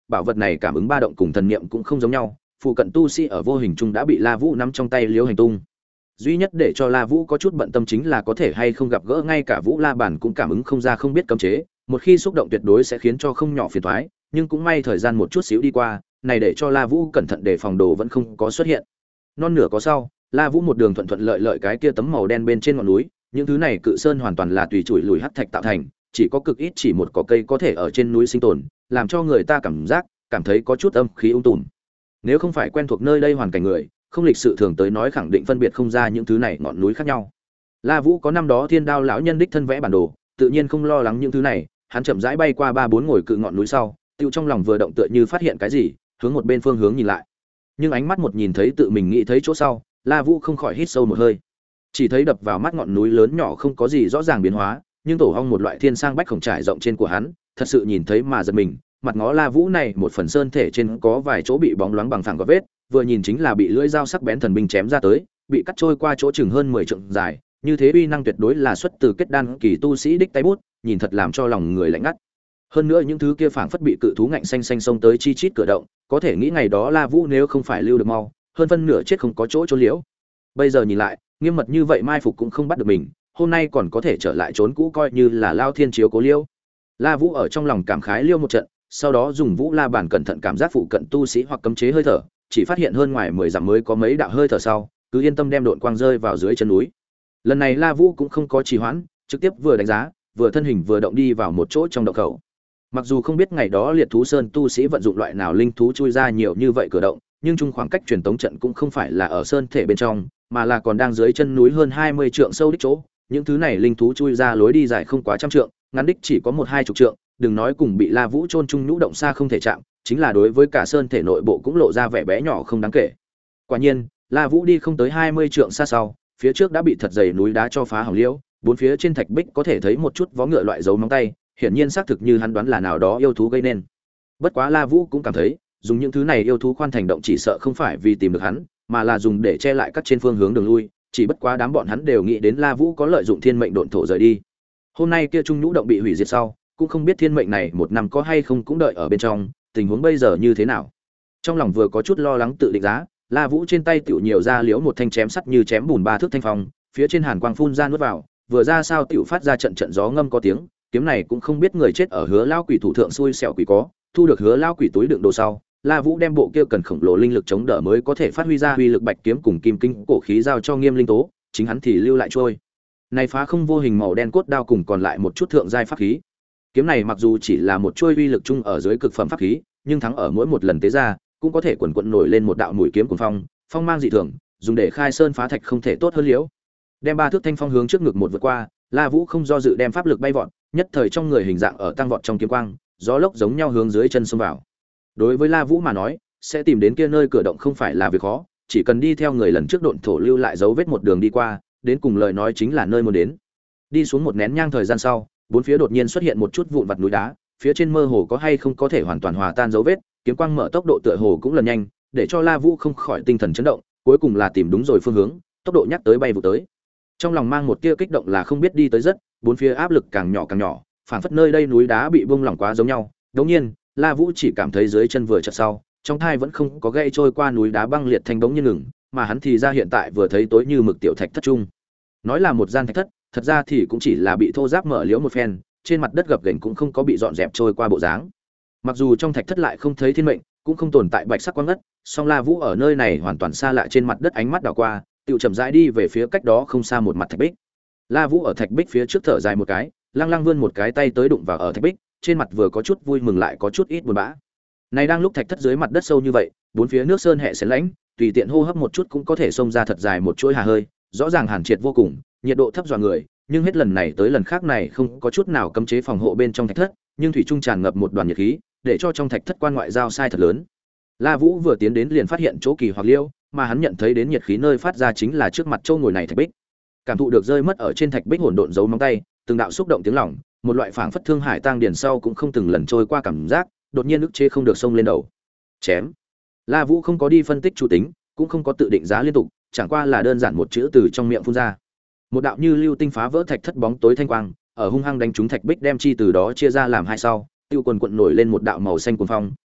bảo vật này cảm ứng ba động cùng thần niệm cũng không giống nhau, phụ cận tu sĩ ở vô hình chung đã bị La Vũ nắm trong tay liếu hành tung. Duy nhất để cho La Vũ có chút bận tâm chính là có thể hay không gặp gỡ ngay cả Vũ La Bản cũng cảm ứng không ra không biết cấm chế, một khi xúc động tuyệt đối sẽ khiến cho không nhỏ phiền toái, nhưng cũng may thời gian một chút xíu đi qua, này để cho La Vũ cẩn thận để phòng đồ vẫn không có xuất hiện. Non nửa có sau, La Vũ một đường thuận thuận lợi lợi cái kia tấm màu đen bên trên ngọn núi, những thứ này cự sơn hoàn toàn là tùy chủi lùi hắc thạch tạo thành, chỉ có cực ít chỉ một cỏ cây có thể ở trên núi sinh tồn, làm cho người ta cảm giác cảm thấy có chút âm khí ung tùm. Nếu không phải quen thuộc nơi đây hoàn cảnh người, không lịch sự thường tới nói khẳng định phân biệt không ra những thứ này ngọn núi khác nhau. La Vũ có năm đó Thiên Đao lão nhân đích thân vẽ bản đồ, tự nhiên không lo lắng những thứ này, hắn chậm rãi bay qua ba bốn ngồi cự ngọn núi sau, tiêu trong lòng vừa động tựa như phát hiện cái gì, hướng một bên phương hướng nhìn lại. Nhưng ánh mắt một nhìn thấy tự mình nghĩ thấy chỗ sau, La Vũ không khỏi hít sâu một hơi. Chỉ thấy đập vào mắt ngọn núi lớn nhỏ không có gì rõ ràng biến hóa, nhưng tổ ong một loại thiên sang bách khổng trải rộng trên của hắn, thật sự nhìn thấy mà giật mình, mặt ngó La Vũ này một phần sơn thể trên có vài chỗ bị bóng loáng bằng phẳng có vết, vừa nhìn chính là bị lưỡi dao sắc bén thần binh chém ra tới, bị cắt trôi qua chỗ chừng hơn mười trượng dài, như thế uy năng tuyệt đối là xuất từ kết đan kỳ tu sĩ đích tay bút, nhìn thật làm cho lòng người lạnh ngắt. Hơn nữa những thứ kia phảng phất bị cự thú ngạnh xanh xanh xông tới chi chít cửa động, có thể nghĩ ngày đó La Vũ nếu không phải lưu được mau, hơn phân nửa chết không có chỗ trốn liễu. Bây giờ nhìn lại, nghiêm mật như vậy mai phục cũng không bắt được mình, hôm nay còn có thể trở lại trốn cũ coi như là lao thiên chiếu cố liêu. La Vũ ở trong lòng cảm khái liêu một trận, sau đó dùng Vũ La bản cẩn thận cảm giác phụ cận tu sĩ hoặc cấm chế hơi thở, chỉ phát hiện hơn ngoài mười dặm mới có mấy đạo hơi thở sau, cứ yên tâm đem độn quang rơi vào dưới chân núi. Lần này La Vũ cũng không có trì hoãn, trực tiếp vừa đánh giá, vừa thân hình vừa động đi vào một chỗ trong động khẩu. Mặc dù không biết ngày đó Liệt Thú Sơn tu sĩ vận dụng loại nào linh thú chui ra nhiều như vậy cửa động, nhưng chung khoảng cách truyền tống trận cũng không phải là ở sơn thể bên trong, mà là còn đang dưới chân núi hơn hai mươi trượng sâu đích chỗ. Những thứ này linh thú chui ra lối đi dài không quá trăm trượng, ngắn đích chỉ có một hai chục trượng, đừng nói cùng bị La Vũ chôn chung nhũ động xa không thể chạm, chính là đối với cả sơn thể nội bộ cũng lộ ra vẻ bé nhỏ không đáng kể. Quả nhiên, La Vũ đi không tới hai mươi trượng xa sau, phía trước đã bị thật dày núi đá cho phá hỏng liễu, bốn phía trên thạch bích có thể thấy một chút vó ngựa loại dấu móng tay, hiển nhiên xác thực như hắn đoán là nào đó yêu thú gây nên. Bất quá La Vũ cũng cảm thấy, dùng những thứ này yêu thú khoan thành động chỉ sợ không phải vì tìm được hắn, mà là dùng để che lại các trên phương hướng đường lui, chỉ bất quá đám bọn hắn đều nghĩ đến La Vũ có lợi dụng thiên mệnh độn thổ rời đi. Hôm nay kia trung nhũ động bị hủy diệt sau, cũng không biết thiên mệnh này một năm có hay không cũng đợi ở bên trong, tình huống bây giờ như thế nào. Trong lòng vừa có chút lo lắng tự định giá, La Vũ trên tay tiểu nhiều ra liễu một thanh chém sắt như chém bùn ba thước thanh phong, phía trên hàn quang phun ra nuốt vào, vừa ra sao tiểu phát ra trận trận gió ngâm có tiếng, kiếm này cũng không biết người chết ở Hứa lão quỷ thủ thượng xui xẻo quỷ có, thu được Hứa lão quỷ túi đựng đồ sau, La Vũ đem bộ kia cần khổng lồ linh lực chống đỡ mới có thể phát huy ra uy lực bạch kiếm cùng kim kinh cổ khí giao cho Nghiêm Linh Tố, chính hắn thì lưu lại trôi. Này phá không vô hình màu đen cốt đao cùng còn lại một chút thượng giai pháp khí. Kiếm này mặc dù chỉ là một chuôi uy lực chung ở dưới cực phẩm pháp khí, nhưng thắng ở mỗi một lần tế ra, cũng có thể quần quật nổi lên một đạo mũi kiếm cuồng phong, phong mang dị thường, dùng để khai sơn phá thạch không thể tốt hơn liễu. Đem ba thước thanh phong hướng trước ngực một vượt qua, La Vũ không do dự đem pháp lực bay vọt, nhất thời trong người hình dạng ở tăng vọt trong kiếm quang, gió lốc giống nhau hướng dưới chân xông vào. Đối với La Vũ mà nói, sẽ tìm đến kia nơi cửa động không phải là việc khó, chỉ cần đi theo người lần trước độn thổ lưu lại dấu vết một đường đi qua, đến cùng lời nói chính là nơi muốn đến. Đi xuống một nén nhang thời gian sau, bốn phía đột nhiên xuất hiện một chút vụn vặt núi đá, phía trên mơ hồ có hay không có thể hoàn toàn hòa tan dấu vết, kiếm quang mở tốc độ tựa hồ cũng lần nhanh, để cho La Vũ không khỏi tinh thần chấn động, cuối cùng là tìm đúng rồi phương hướng, tốc độ nhắc tới bay vụ tới. Trong lòng mang một tia kích động là không biết đi tới rất, bốn phía áp lực càng nhỏ càng nhỏ, phảng phất nơi đây núi đá bị bung lỏng quá giống nhau. Đống nhiên, La Vũ chỉ cảm thấy dưới chân vừa chợt sau, trong thai vẫn không có gây trôi qua núi đá băng liệt thành bỗng nhiên ngừng, mà hắn thì ra hiện tại vừa thấy tối như mực tiểu thạch thất trung. Nói là một gian thạch thất, thật ra thì cũng chỉ là bị thô ráp mở liễu một phen, trên mặt đất gập ghềnh cũng không có bị dọn dẹp trôi qua bộ dáng. Mặc dù trong thạch thất lại không thấy thiên mệnh, cũng không tồn tại bạch sắc quang ngất, song La Vũ ở nơi này hoàn toàn xa lạ trên mặt đất ánh mắt đảo qua, tiểu chậm rãi đi về phía cách đó không xa một mặt thạch bích. La Vũ ở thạch bích phía trước thở dài một cái, lăng lăng vươn một cái tay tới đụng vào ở thạch bích, trên mặt vừa có chút vui mừng lại có chút ít buồn bã. Này đang lúc thạch thất dưới mặt đất sâu như vậy, bốn phía nước sơn hệ xén lãnh, tùy tiện hô hấp một chút cũng có thể xông ra thật dài một chuỗi hà hơi, rõ ràng hàn triệt vô cùng, nhiệt độ thấp dọa người, nhưng hết lần này tới lần khác này không có chút nào cấm chế phòng hộ bên trong thạch thất, nhưng thủy trung tràn ngập một đoàn nhiệt khí, để cho trong thạch thất quan ngoại giao sai thật lớn. La Vũ vừa tiến đến liền phát hiện chỗ kỳ hoặc liêu, mà hắn nhận thấy đến nhiệt khí nơi phát ra chính là trước mặt châu ngồi này thạch bích. Cảm thụ được rơi mất ở trên thạch bích hỗn độn dấu móng tay, từng đạo xúc động tiếng lòng, một loại phảng phất thương hải tang điền sau cũng không từng lần trôi qua cảm giác, đột nhiên ức chế không được xông lên đầu. Chém. La Vũ không có đi phân tích chủ tính, cũng không có tự định giá liên tục, chẳng qua là đơn giản một chữ từ trong miệng phun ra. Một đạo như lưu tinh phá vỡ thạch thất bóng tối thanh quang, ở hung hăng đánh trúng thạch bích đem chi từ đó chia ra làm hai sau, tiêu quần quận nổi lên một đạo màu xanh cuồng phong,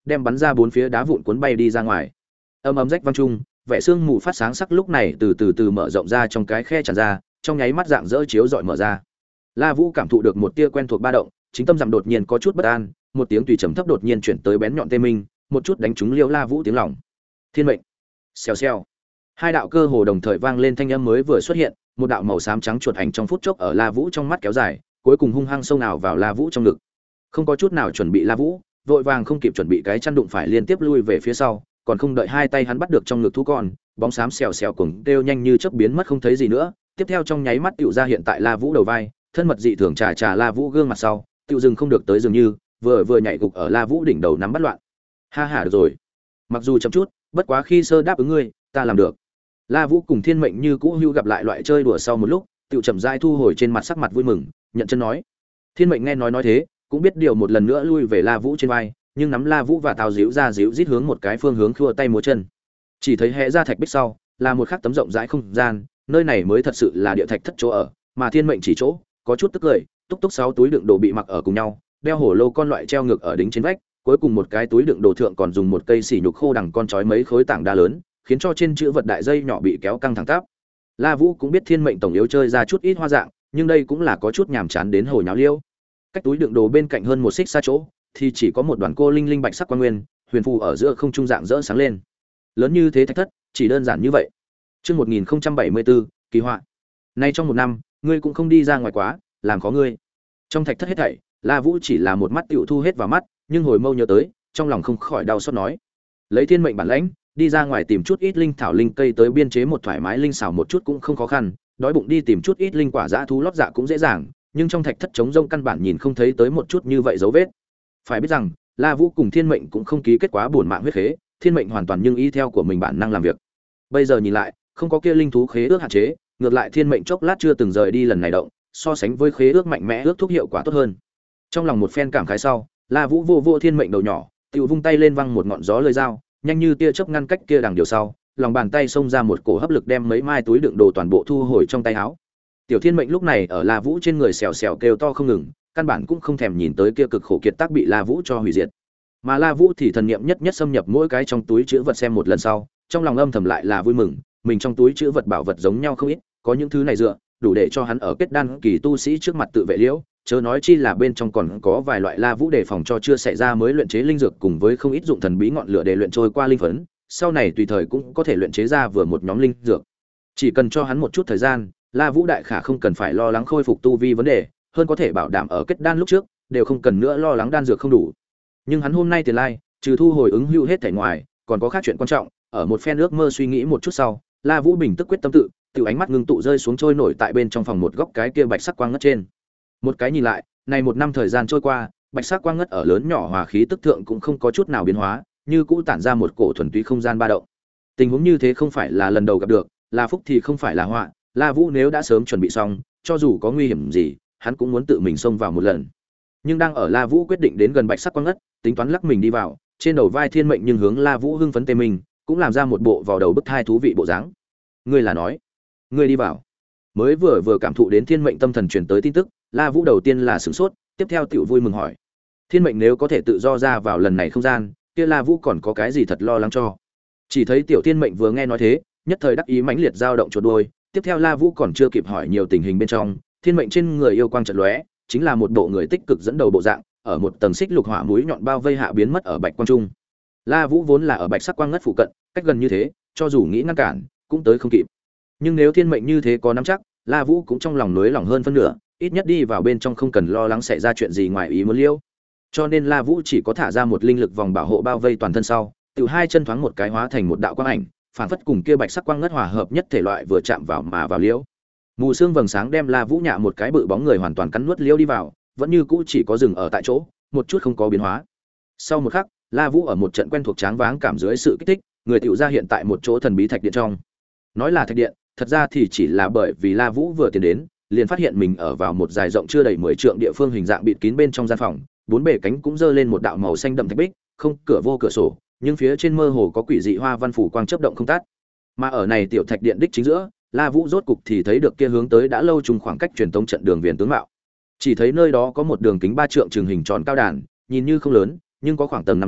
đem bắn ra bốn phía đá vụn cuốn bay đi ra ngoài. Âm ấm rách vang trung, vẻ sương mù phát sáng sắc lúc này từ từ từ mở rộng ra trong cái khe tràn ra, trong nháy mắt dạng dỡ chiếu rọi mở ra. La Vũ cảm thụ được một tia quen thuộc ba động, chính tâm dặm đột nhiên có chút bất an, một tiếng tùy trầm thấp đột nhiên chuyển tới bén nhọn tê minh, một chút đánh trúng Liêu La Vũ tiếng lòng. Thiên mệnh. Xèo xèo. Hai đạo cơ hồ đồng thời vang lên thanh âm mới vừa xuất hiện, một đạo màu xám trắng chuột ảnh trong phút chốc ở La Vũ trong mắt kéo dài, cuối cùng hung hăng xông nào vào La Vũ trong ngực. Không có chút nào chuẩn bị La Vũ, vội vàng không kịp chuẩn bị cái chăn đụng phải liên tiếp lui về phía sau, còn không đợi hai tay hắn bắt được trong ngực thú con, bóng xám xèo xèo cuồng kêu nhanh như chớp biến mất không thấy gì nữa, tiếp theo trong nháy mắt tựu ra hiện tại La Vũ đầu vai, thân mật dị thường trà trà La Vũ gương mặt sau, tựu dừng không được tới dường như, vừa vừa nhảy gục ở La Vũ đỉnh đầu nắm bắt loạn. Ha ha được rồi. Mặc dù chậm chút, bất quá khi sơ đáp ứng ngươi, ta làm được. La Vũ cùng Thiên Mệnh như cũ hưu gặp lại loại chơi đùa sau một lúc, tựu chậm rãi thu hồi trên mặt sắc mặt vui mừng, nhận chân nói. Thiên Mệnh nghe nói nói thế, cũng biết điều một lần nữa lui về La Vũ trên vai, nhưng nắm La Vũ và Tào Díu ra díu rít hướng một cái phương hướng khua tay múa chân. Chỉ thấy hé ra thạch bích sau, là một khắc tấm rộng rãi không gian, nơi này mới thật sự là địa thạch thất chỗ ở, mà Thiên Mệnh chỉ chỗ, có chút tức cười, túc túc sáu túi đựng đồ bị mặc ở cùng nhau, đeo hổ lô con loại treo ngược ở đính trên vách, cuối cùng một cái túi đựng đồ thượng còn dùng một cây xỉ nhục khô đằng con chói mấy khối tảng đá lớn, khiến cho trên chữ vật đại dây nhỏ bị kéo căng thẳng tắp. La Vũ cũng biết Thiên Mệnh tổng yếu chơi ra chút ít hoa dạng, nhưng đây cũng là có chút nhàm chán đến hồi nháo liêu. Cách túi đựng đồ bên cạnh hơn một xích xa chỗ, thì chỉ có một đoàn cô linh linh bạch sắc quan nguyên, huyền phù ở giữa không trung dạng rỡ sáng lên. Lớn như thế thạch thất, chỉ đơn giản như vậy. Chương một nghìn không trăm bảy mươi tư, kỳ họa. Nay trong một năm, ngươi cũng không đi ra ngoài quá, làm khó ngươi. Trong thạch thất hết thảy, La Vũ chỉ là một mắt tiểu thu hết vào mắt, nhưng hồi mâu nhớ tới, trong lòng không khỏi đau xót nói: lấy Thiên Mệnh bản lãnh, đi ra ngoài tìm chút ít linh thảo linh cây tới biên chế một thoải mái linh xảo một chút cũng không khó khăn, đói bụng đi tìm chút ít linh quả dã thú lót dạ cũng dễ dàng, nhưng trong thạch thất trống rông căn bản nhìn không thấy tới một chút như vậy dấu vết. Phải biết rằng, La Vũ cùng Thiên Mệnh cũng không ký kết quá buồn mạng huyết khế, Thiên Mệnh hoàn toàn nhưng y theo của mình bản năng làm việc. Bây giờ nhìn lại, không có kia linh thú khế ước hạn chế, ngược lại Thiên Mệnh chốc lát chưa từng rời đi lần này động, so sánh với khế ước mạnh mẽ ước thúc hiệu quả tốt hơn. Trong lòng một phen cảm khái sau, La Vũ vô vô Thiên Mệnh đầu nhỏ, tiểu vung tay lên văng một ngọn gió lơi dao, nhanh như tia chớp ngăn cách kia đằng điều sau, lòng bàn tay xông ra một cổ hấp lực đem mấy mai túi đựng đồ toàn bộ thu hồi trong tay áo. Tiểu Thiên Mệnh lúc này ở La Vũ trên người xèo xèo kêu to không ngừng, căn bản cũng không thèm nhìn tới kia cực khổ kiệt tác bị La Vũ cho hủy diệt. Mà La Vũ thì thần niệm nhất nhất xâm nhập mỗi cái trong túi trữ vật xem một lần sau, trong lòng âm thầm lại là vui mừng, mình trong túi trữ vật bảo vật giống nhau không ít, có những thứ này dựa, đủ để cho hắn ở kết đan kỳ tu sĩ trước mặt tự vệ liễu, chớ nói chi là bên trong còn có vài loại La Vũ đề phòng cho chưa xảy ra mới luyện chế linh dược cùng với không ít dụng thần bí ngọn lửa để luyện trôi qua linh phấn, sau này tùy thời cũng có thể luyện chế ra vừa một nhóm linh dược. Chỉ cần cho hắn một chút thời gian, La Vũ đại khả không cần phải lo lắng khôi phục tu vi vấn đề, hơn có thể bảo đảm ở kết đan lúc trước, đều không cần nữa lo lắng đan dược không đủ. Nhưng hắn hôm nay tiền lai, trừ thu hồi ứng hữu hết thảy ngoài, còn có khác chuyện quan trọng, ở một phen ước mơ suy nghĩ một chút sau, La Vũ bình tức quyết tâm tự, tiểu ánh mắt ngưng tụ rơi xuống trôi nổi tại bên trong phòng một góc cái kia bạch sắc quang ngất trên. Một cái nhìn lại, này một năm thời gian trôi qua, bạch sắc quang ngất ở lớn nhỏ hòa khí tức thượng cũng không có chút nào biến hóa, như cũ tản ra một cổ thuần túy không gian ba động. Tình huống như thế không phải là lần đầu gặp được, là phúc thì không phải là họa, La Vũ nếu đã sớm chuẩn bị xong, cho dù có nguy hiểm gì, hắn cũng muốn tự mình xông vào một lần. Nhưng đang ở La Vũ quyết định đến gần bạch sắc quang ngất, tính toán lắc mình đi vào, trên đầu vai Thiên Mệnh nhưng hướng La Vũ hưng phấn tê mình, cũng làm ra một bộ vào đầu bức thai thú vị bộ dáng. Ngươi là nói, ngươi đi vào. Mới vừa vừa cảm thụ đến Thiên Mệnh tâm thần truyền tới tin tức, La Vũ đầu tiên là sửng sốt, tiếp theo tiểu vui mừng hỏi: Thiên Mệnh nếu có thể tự do ra vào lần này không gian, kia La Vũ còn có cái gì thật lo lắng cho? Chỉ thấy tiểu Thiên Mệnh vừa nghe nói thế, nhất thời đắc ý mãnh liệt dao động chuột đuôi, tiếp theo La Vũ còn chưa kịp hỏi nhiều tình hình bên trong, Thiên Mệnh trên người yêu quang chợt lóe, chính là một bộ người tích cực dẫn đầu bộ dạng, ở một tầng xích lục hỏa mũi nhọn bao vây hạ biến mất ở bạch quang trung. La Vũ vốn là ở bạch sắc quang ngất phụ cận, cách gần như thế, cho dù nghĩ ngăn cản, cũng tới không kịp. Nhưng nếu Thiên Mệnh như thế có nắm chắc, La Vũ cũng trong lòng nới lòng hơn phân nửa, ít nhất đi vào bên trong không cần lo lắng xảy ra chuyện gì ngoài ý muốn liêu. Cho nên La Vũ chỉ có thả ra một linh lực vòng bảo hộ bao vây toàn thân sau, từ hai chân thoáng một cái hóa thành một đạo quang ảnh, phản phất cùng kia bạch sắc quang ngất hòa hợp nhất thể loại vừa chạm vào mà vào liễu. Mù sương vầng sáng đem La Vũ nhạ một cái bự bóng người hoàn toàn cắn nuốt liễu đi vào, vẫn như cũ chỉ có dừng ở tại chỗ, một chút không có biến hóa. Sau một khắc, La Vũ ở một trận quen thuộc tráng váng cảm dưới sự kích thích, người tiểu ra hiện tại một chỗ thần bí thạch điện trong. Nói là thạch điện, thật ra thì chỉ là bởi vì La Vũ vừa tiến đến, liền phát hiện mình ở vào một dài rộng chưa đầy mười trượng địa phương hình dạng bịt kín bên trong gian phòng, bốn bề cánh cũng dơ lên một đạo màu xanh đậm thạch bích, không cửa vô cửa sổ, nhưng phía trên mơ hồ có quỷ dị hoa văn phủ quang chớp động không tắt. Mà ở này tiểu thạch điện đích chính giữa, La Vũ rốt cục thì thấy được kia hướng tới đã lâu trùng khoảng cách truyền tống trận đường viền tướng mạo. Chỉ thấy nơi đó có một đường kính ba trượng trường hình tròn cao đàn, nhìn như không lớn, nhưng có khoảng tầng năm cao,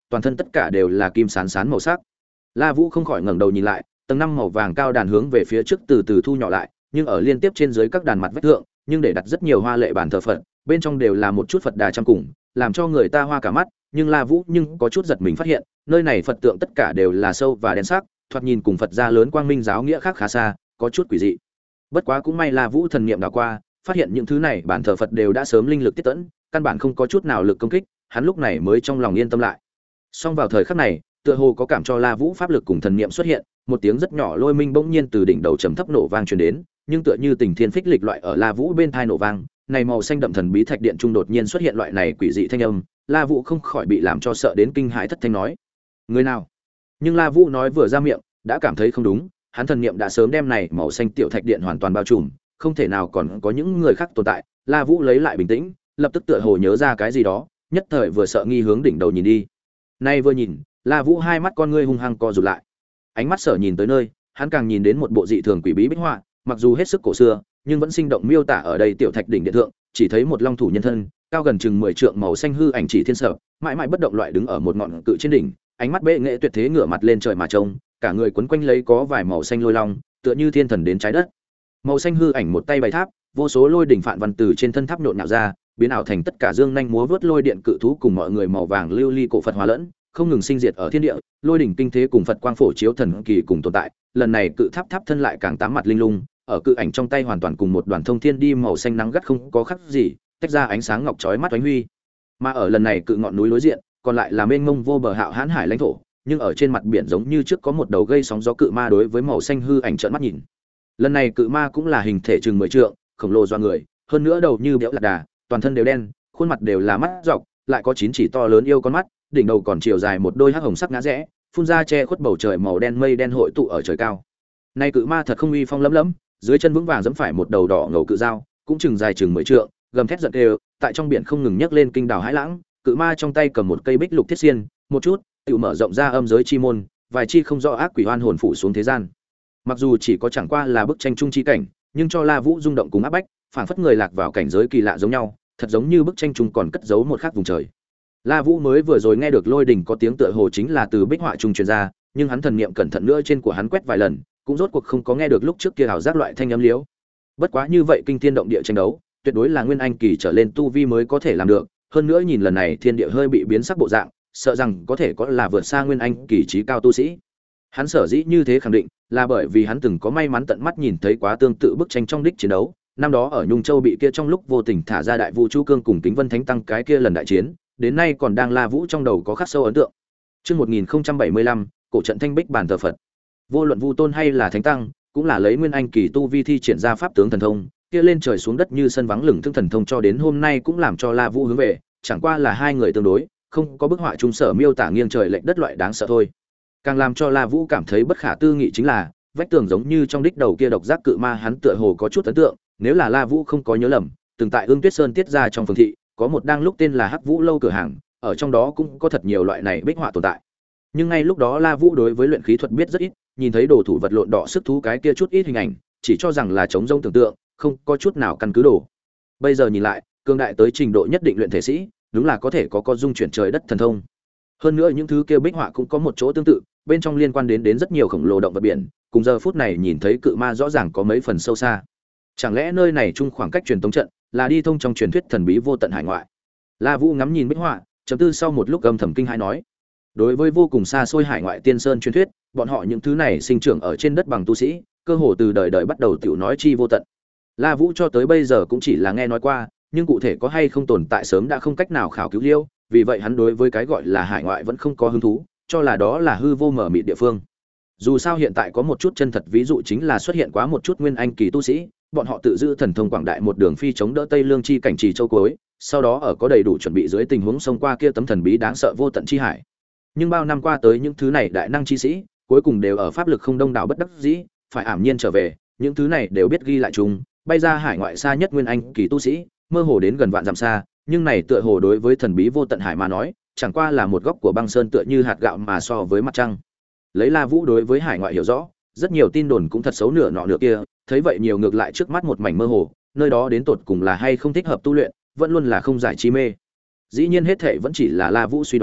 toàn thân tất cả đều là kim sán sán màu sắc. La Vũ không khỏi ngẩng đầu nhìn lại, tầng năm màu vàng cao đàn hướng về phía trước từ từ thu nhỏ lại, nhưng ở liên tiếp trên dưới các đàn mặt vách thượng, nhưng để đặt rất nhiều hoa lệ bàn thờ Phật, bên trong đều là một chút Phật đà trăm cùng, làm cho người ta hoa cả mắt, nhưng La Vũ nhưng có chút giật mình phát hiện, nơi này Phật tượng tất cả đều là sâu và đen sắc, thoạt nhìn cùng Phật gia lớn Quang Minh giáo nghĩa khác khá xa, có chút quỷ dị. Bất quá cũng may La Vũ thần niệm đảo qua, phát hiện những thứ này bản thờ Phật đều đã sớm linh lực tiết tẫn, căn bản không có chút nào lực công kích, hắn lúc này mới trong lòng yên tâm lại. Song vào thời khắc này, tựa hồ có cảm cho La Vũ pháp lực cùng thần niệm xuất hiện, một tiếng rất nhỏ lôi minh bỗng nhiên từ đỉnh đầu trầm thấp nổ vang truyền đến, nhưng tựa như tình thiên phích lịch loại ở La Vũ bên tai nổ vang, này màu xanh đậm thần bí thạch điện trung đột nhiên xuất hiện loại này quỷ dị thanh âm, La Vũ không khỏi bị làm cho sợ đến kinh hãi thất thanh nói: "Người nào?" Nhưng La Vũ nói vừa ra miệng, đã cảm thấy không đúng, hắn thần niệm đã sớm đem này màu xanh tiểu thạch điện hoàn toàn bao trùm, không thể nào còn có những người khác tồn tại. La Vũ lấy lại bình tĩnh, lập tức tựa hồ nhớ ra cái gì đó, nhất thời vừa sợ nghi hướng đỉnh đầu nhìn đi. Nay vừa nhìn, La Vũ hai mắt con ngươi hung hăng co rụt lại. Ánh mắt sở nhìn tới nơi, hắn càng nhìn đến một bộ dị thường quỷ bí bích họa, mặc dù hết sức cổ xưa, nhưng vẫn sinh động miêu tả ở đây tiểu thạch đỉnh điện thượng, chỉ thấy một long thủ nhân thân, cao gần chừng mười trượng màu xanh hư ảnh chỉ thiên sở, mãi mãi bất động loại đứng ở một ngọn cự trên đỉnh, ánh mắt bệ nghệ tuyệt thế ngửa mặt lên trời mà trông, cả người quấn quanh lấy có vài màu xanh lôi long, tựa như thiên thần đến trái đất. Màu xanh hư ảnh một tay bày tháp, vô số lôi đỉnh phạn văn từ trên thân tháp nhộn nhạo ra, biến ảo thành tất cả dương nhanh múa vớt lôi điện cự thú cùng mọi người màu vàng lưu ly cổ Phật hóa lẫn, không ngừng sinh diệt ở thiên địa, lôi đỉnh kinh thế cùng Phật quang phổ chiếu thần kỳ cùng tồn tại. Lần này cự tháp tháp thân lại càng tám mặt linh lung, ở cự ảnh trong tay hoàn toàn cùng một đoàn thông thiên đi màu xanh nắng gắt không có khác gì, tách ra ánh sáng ngọc chói mắt oánh huy. Mà ở lần này cự ngọn núi đối diện, còn lại là mênh mông vô bờ hạo hãn hải lãnh thổ, nhưng ở trên mặt biển giống như trước có một đầu gây sóng gió cự ma đối với màu xanh hư ảnh trợn mắt nhìn. Lần này cự ma cũng là hình thể chừng mười trượng, khổng lồ doa người, hơn nữa đầu như béo lạc đà, toàn thân đều đen, khuôn mặt đều là mắt dọc, lại có chín chỉ to lớn yêu con mắt, đỉnh đầu còn chiều dài một đôi hắc hồng sắc ngã rẽ, phun ra che khuất bầu trời màu đen mây đen hội tụ ở trời cao. Nay cự ma thật không uy phong lẫm lẫm, dưới chân vững vàng giẫm phải một đầu đỏ ngầu cự dao, cũng chừng dài chừng mười trượng, gầm thét giận kêu, tại trong biển không ngừng nhấc lên kinh đảo hãi lãng. Cự ma trong tay cầm một cây bích lục thiết xiên, một chút, tự mở rộng ra âm giới chi môn, vài chi không rõ ác quỷ oan hồn phủ xuống thế gian. Mặc dù chỉ có chẳng qua là bức tranh trung chi cảnh, nhưng cho La Vũ rung động cùng áp bách, phảng phất người lạc vào cảnh giới kỳ lạ giống nhau, thật giống như bức tranh trung còn cất giấu một khác vùng trời. La Vũ mới vừa rồi nghe được lôi đình có tiếng tựa hồ chính là từ bích họa trung truyền ra, nhưng hắn thần niệm cẩn thận nữa trên của hắn quét vài lần, cũng rốt cuộc không có nghe được lúc trước kia ảo giác loại thanh âm liếu. Bất quá như vậy kinh thiên động địa tranh đấu, tuyệt đối là nguyên anh kỳ trở lên tu vi mới có thể làm được, hơn nữa nhìn lần này thiên địa hơi bị biến sắc bộ dạng, sợ rằng có thể có là vượt xa nguyên anh kỳ trí cao tu sĩ. Hắn sở dĩ như thế khẳng định, là bởi vì hắn từng có may mắn tận mắt nhìn thấy quá tương tự bức tranh trong đích chiến đấu, năm đó ở Nhung Châu bị kia trong lúc vô tình thả ra đại vũ chu cương cùng Kính Vân Thánh tăng cái kia lần đại chiến, đến nay còn đang La Vũ trong đầu có khắc sâu ấn tượng. Chương một nghìn không trăm bảy mươi lăm, cổ trận Thanh Bích bản thờ Phật. Vô luận Vu Tôn hay là Thánh tăng, cũng là lấy nguyên anh kỳ tu vi thi triển ra pháp tướng thần thông, kia lên trời xuống đất như sân vắng lửng thương thần thông cho đến hôm nay cũng làm cho La Vũ hướng về, chẳng qua là hai người tương đối, không có bức họa trung sở miêu tả nghiêng trời lệch đất loại đáng sợ thôi. Càng làm cho La Vũ cảm thấy bất khả tư nghị chính là, vách tường giống như trong đích đầu kia độc giác cự ma hắn tựa hồ có chút ấn tượng, nếu là La Vũ không có nhớ lầm, từng tại Ương Tuyết Sơn tiết ra trong phường thị, có một đang lúc tên là Hắc Vũ lâu cửa hàng, ở trong đó cũng có thật nhiều loại này bích họa tồn tại. Nhưng ngay lúc đó La Vũ đối với luyện khí thuật biết rất ít, nhìn thấy đồ thủ vật lộn đỏ sức thú cái kia chút ít hình ảnh, chỉ cho rằng là chống rông tưởng tượng, không có chút nào căn cứ đồ. Bây giờ nhìn lại, cường đại tới trình độ nhất định luyện thể sĩ, đúng là có thể có có dung chuyển trời đất thần thông. Hơn nữa những thứ kia bích họa cũng có một chỗ tương tự, bên trong liên quan đến đến rất nhiều khổng lồ động vật biển, cùng giờ phút này nhìn thấy cự ma rõ ràng có mấy phần sâu xa. Chẳng lẽ nơi này chung khoảng cách truyền tống trận là đi thông trong truyền thuyết thần bí vô tận hải ngoại? La Vũ ngắm nhìn bích họa, chấm tư sau một lúc âm thầm kinh hãi nói: đối với vô cùng xa xôi hải ngoại tiên sơn truyền thuyết, bọn họ những thứ này sinh trưởng ở trên đất bằng tu sĩ, cơ hồ từ đời đời bắt đầu tiểu nói chi vô tận. La Vũ cho tới bây giờ cũng chỉ là nghe nói qua, nhưng cụ thể có hay không tồn tại sớm đã không cách nào khảo cứu liêu, vì vậy hắn đối với cái gọi là hải ngoại vẫn không có hứng thú, cho là đó là hư vô mở mịt địa phương. Dù sao hiện tại có một chút chân thật ví dụ chính là xuất hiện quá một chút nguyên anh kỳ tu sĩ, bọn họ tự giữ thần thông quảng đại một đường phi chống đỡ Tây Lương chi cảnh trì châu cuối, sau đó ở có đầy đủ chuẩn bị dưới tình huống xông qua kia tấm thần bí đáng sợ vô tận chi hải. Nhưng bao năm qua tới những thứ này đại năng chi sĩ, cuối cùng đều ở pháp lực không đông đảo bất đắc dĩ, phải ảm nhiên trở về, những thứ này đều biết ghi lại chung, bay ra hải ngoại xa nhất nguyên anh kỳ tu sĩ, mơ hồ đến gần vạn dặm xa, nhưng này tựa hồ đối với thần bí vô tận hải mà nói, chẳng qua là một góc của băng sơn tựa như hạt gạo mà so với mặt trăng. Lấy La Vũ đối với hải ngoại hiểu rõ, rất nhiều tin đồn cũng thật xấu nửa nọ nửa kia, thấy vậy nhiều ngược lại trước mắt một mảnh mơ hồ, nơi đó đến tột cùng là hay không thích hợp tu luyện, vẫn luôn là không giải chi mê. Dĩ nhiên hết thảy vẫn chỉ là La Vũ suy đoán,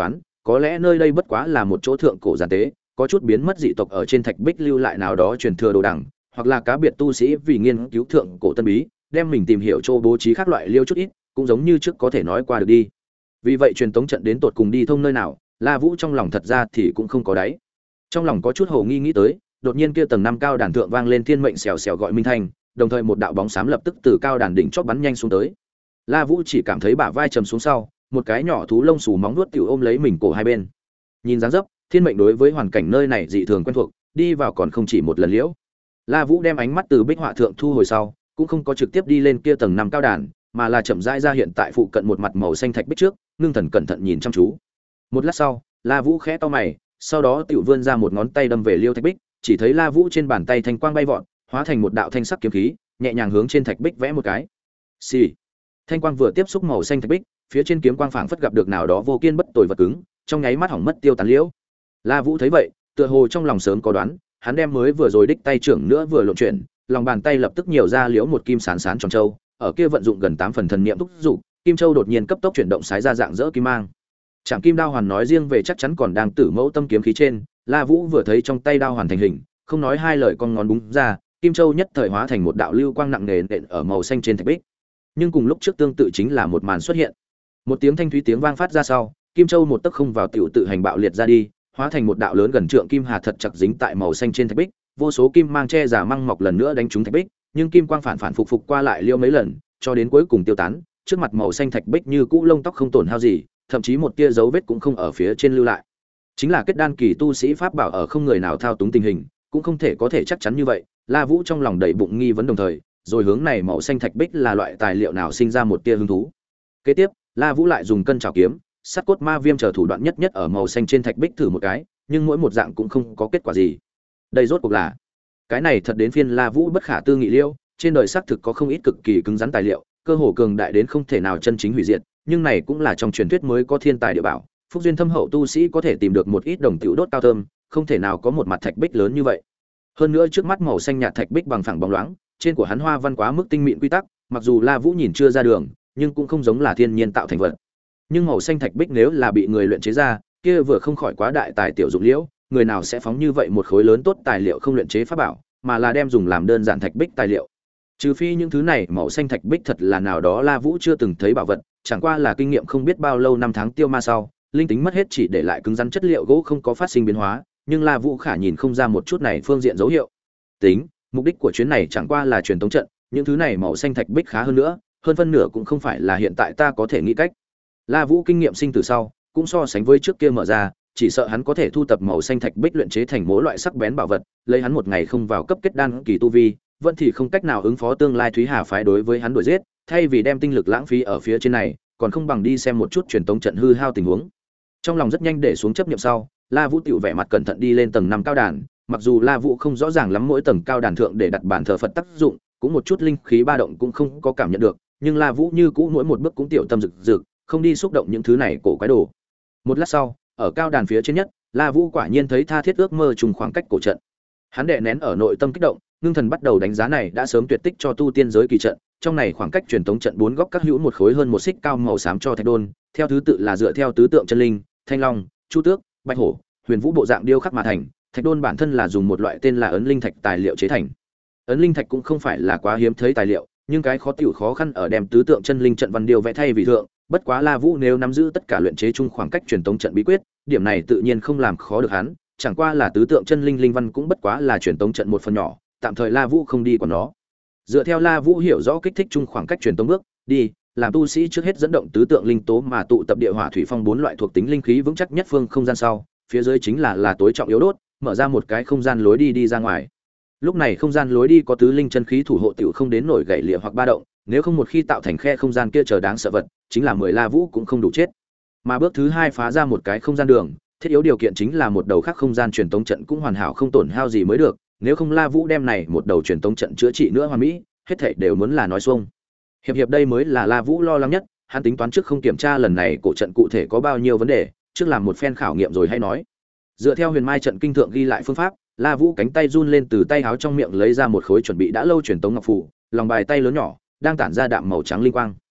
có lẽ nơi đây bất quá là một chỗ thượng cổ giàn tế, có chút biến mất dị tộc ở trên thạch bích lưu lại nào đó truyền thừa đồ đằng, hoặc là cá biệt tu sĩ vì nghiên cứu thượng cổ tân bí, đem mình tìm hiểu chỗ bố trí các loại liêu chút ít, cũng giống như trước có thể nói qua được đi. Vì vậy truyền tống trận đến tột cùng đi thông nơi nào, La Vũ trong lòng thật ra thì cũng không có đáy. Trong lòng có chút hồ nghi nghĩ tới, đột nhiên kia tầng năm cao đàn thượng vang lên thiên mệnh xèo xèo gọi minh thanh, đồng thời một đạo bóng xám lập tức từ cao đàn đỉnh chót bắn nhanh xuống tới. La Vũ chỉ cảm thấy bả vai trầm xuống sau, một cái nhỏ thú lông xù móng vuốt tiểu ôm lấy mình cổ hai bên. Nhìn dáng dấp, thiên mệnh đối với hoàn cảnh nơi này dị thường quen thuộc, đi vào còn không chỉ một lần liễu. La Vũ đem ánh mắt từ bích họa thượng thu hồi sau, cũng không có trực tiếp đi lên kia tầng năm cao đàn, mà là chậm rãi ra hiện tại phụ cận một mặt màu xanh thạch bích trước, ngưng thần cẩn thận nhìn chăm chú. Một lát sau, La Vũ khẽ to mày, sau đó tiểu vươn ra một ngón tay đâm về liêu thạch bích, chỉ thấy La Vũ trên bàn tay thanh quang bay vọt, hóa thành một đạo thanh sắc kiếm khí, nhẹ nhàng hướng trên thạch bích vẽ một cái. Xì. Thanh quang vừa tiếp xúc màu xanh thạch bích, phía trên kiếm quang phảng phất gặp được nào đó vô kiên bất tồi vật cứng, trong nháy mắt hỏng mất tiêu tán liễu. La Vũ thấy vậy, tựa hồ trong lòng sớm có đoán, hắn đem mới vừa rồi đích tay trưởng nữa vừa lộn chuyển, lòng bàn tay lập tức nhiều ra liễu một kim sán sán tròn châu, ở kia vận dụng gần tám phần thần niệm thúc dục, kim châu đột nhiên cấp tốc chuyển động sái ra dạng dỡ kim mang. Trảm Kim Đao Hoàn nói riêng về chắc chắn còn đang tử mẫu tâm kiếm khí trên, La Vũ vừa thấy trong tay đao hoàn thành hình, không nói hai lời con ngón búng ra, kim châu nhất thời hóa thành một đạo lưu quang nặng nề nện ở màu xanh trên thạch bích. Nhưng cùng lúc trước tương tự chính là một màn xuất hiện. Một tiếng thanh thúy tiếng vang phát ra sau, kim châu một tấc không vào tiểu tự hành bạo liệt ra đi, hóa thành một đạo lớn gần trượng kim hà thật chặt dính tại màu xanh trên thạch bích, vô số kim mang che giả măng mọc lần nữa đánh trúng thạch bích, nhưng kim quang phản phản phục phục qua lại liêu mấy lần, cho đến cuối cùng tiêu tán, trước mặt màu xanh thạch bích như cũ lông tóc không tổn hao gì, thậm chí một tia dấu vết cũng không ở phía trên lưu lại. Chính là kết đan kỳ tu sĩ pháp bảo ở không người nào thao túng tình hình, cũng không thể có thể chắc chắn như vậy. La Vũ trong lòng đầy bụng nghi vấn đồng thời, rồi hướng này màu xanh thạch bích là loại tài liệu nào sinh ra một tia hứng thú. Kế tiếp, La Vũ lại dùng cân trảo kiếm, sắt cốt ma viêm chờ thủ đoạn nhất nhất ở màu xanh trên thạch bích thử một cái, nhưng mỗi một dạng cũng không có kết quả gì. Đây rốt cuộc là cái này thật đến phiên La Vũ bất khả tư nghị liêu, trên đời xác thực có không ít cực kỳ cứng rắn tài liệu, cơ hồ cường đại đến không thể nào chân chính hủy diệt, nhưng này cũng là trong truyền thuyết mới có thiên tài địa bảo, phúc duyên thâm hậu tu sĩ có thể tìm được một ít đồng tiểu đốt cao thơm, không thể nào có một mặt thạch bích lớn như vậy. Hơn nữa trước mắt màu xanh nhạt thạch bích bằng phẳng bóng loáng, trên của hắn hoa văn quá mức tinh mịn quy tắc, mặc dù La Vũ nhìn chưa ra đường, nhưng cũng không giống là thiên nhiên tạo thành vật. Nhưng màu xanh thạch bích nếu là bị người luyện chế ra, kia vừa không khỏi quá đại tài tiểu dụng liễu, người nào sẽ phóng như vậy một khối lớn tốt tài liệu không luyện chế pháp bảo, mà là đem dùng làm đơn giản thạch bích tài liệu. Trừ phi những thứ này màu xanh thạch bích thật là nào đó La Vũ chưa từng thấy bảo vật, chẳng qua là kinh nghiệm không biết bao lâu năm tháng tiêu ma sau, linh tính mất hết chỉ để lại cứng rắn chất liệu gỗ không có phát sinh biến hóa, nhưng La Vũ khả nhìn không ra một chút này phương diện dấu hiệu. Tính, mục đích của chuyến này chẳng qua là truyền tống trận, những thứ này màu xanh thạch bích khá hơn nữa, hơn phân nửa cũng không phải là hiện tại ta có thể nghĩ cách. La Vũ kinh nghiệm sinh từ sau, cũng so sánh với trước kia mở ra, chỉ sợ hắn có thể thu tập màu xanh thạch bích luyện chế thành mỗi loại sắc bén bảo vật, lấy hắn một ngày không vào cấp kết đan kỳ tu vi, vẫn thì không cách nào ứng phó tương lai Thúy Hà phái đối với hắn đuổi giết, thay vì đem tinh lực lãng phí ở phía trên này, còn không bằng đi xem một chút truyền tống trận hư hao tình huống. Trong lòng rất nhanh để xuống chấp niệm sau, La Vũ tiểu vẻ mặt cẩn thận đi lên tầng năm cao đàn, mặc dù La Vũ không rõ ràng lắm mỗi tầng cao đàn thượng để đặt bàn thờ Phật tác dụng, cũng một chút linh khí ba động cũng không có cảm nhận được, nhưng La Vũ như cũ mỗi một bước cũng tiểu tâm rực rực, không đi xúc động những thứ này cổ quái đồ. Một lát sau, ở cao đàn phía trên nhất, La Vũ quả nhiên thấy tha thiết ước mơ trùng khoảng cách cổ trận. Hắn đè nén ở nội tâm kích động, ngưng thần bắt đầu đánh giá này đã sớm tuyệt tích cho tu tiên giới kỳ trận, trong này khoảng cách truyền tống trận bốn góc các hữu một khối hơn một xích cao màu xám cho thạch đôn, theo thứ tự là dựa theo tứ tượng chân linh, thanh long, chu tước, bạch hổ, huyền vũ bộ dạng điêu khắc mà thành. Thạch đôn bản thân là dùng một loại tên là ấn linh thạch tài liệu chế thành. Ấn linh thạch cũng không phải là quá hiếm thấy tài liệu, nhưng cái khó tiểu khó khăn ở đem tứ tượng chân linh trận văn điêu vẽ thay vì thượng, bất quá La Vũ nếu nắm giữ tất cả luyện chế chung khoảng cách truyền tống trận bí quyết, điểm này tự nhiên không làm khó được hắn, chẳng qua là tứ tượng chân linh linh văn cũng bất quá là truyền tống trận một phần nhỏ, tạm thời La Vũ không đi quản nó. Dựa theo La Vũ hiểu rõ kích thích chung khoảng cách truyền tống bước, đi, làm tu sĩ trước hết dẫn động tứ tượng linh tố mà tụ tập địa hỏa thủy phong bốn loại thuộc tính linh khí vững chắc nhất phương không gian sau, phía dưới chính là là tối trọng yếu đốt, mở ra một cái không gian lối đi đi ra ngoài. Lúc này không gian lối đi có tứ linh chân khí thủ hộ tiểu không đến nổi gãy lịa hoặc ba động, nếu không một khi tạo thành khe không gian kia chờ đáng sợ vật, chính là mười La Vũ cũng không đủ chết. Mà bước thứ hai phá ra một cái không gian đường, thiết yếu điều kiện chính là một đầu khác không gian truyền tống trận cũng hoàn hảo không tổn hao gì mới được, nếu không La Vũ đem này một đầu truyền tống trận chữa trị nữa hoàn mỹ, hết thảy đều muốn là nói xuông. Hiệp hiệp đây mới là La Vũ lo lắng nhất, hắn tính toán trước không kiểm tra lần này cổ trận cụ thể có bao nhiêu vấn đề, trước làm một phen khảo nghiệm rồi hay nói. Dựa theo Huyền Mai trận kinh thượng ghi lại phương pháp, La Vũ cánh tay run lên từ tay áo trong miệng lấy ra một khối chuẩn bị đã lâu truyền tống ngọc phù, lòng bài tay lớn nhỏ, đang tản ra đạm màu trắng linh quang.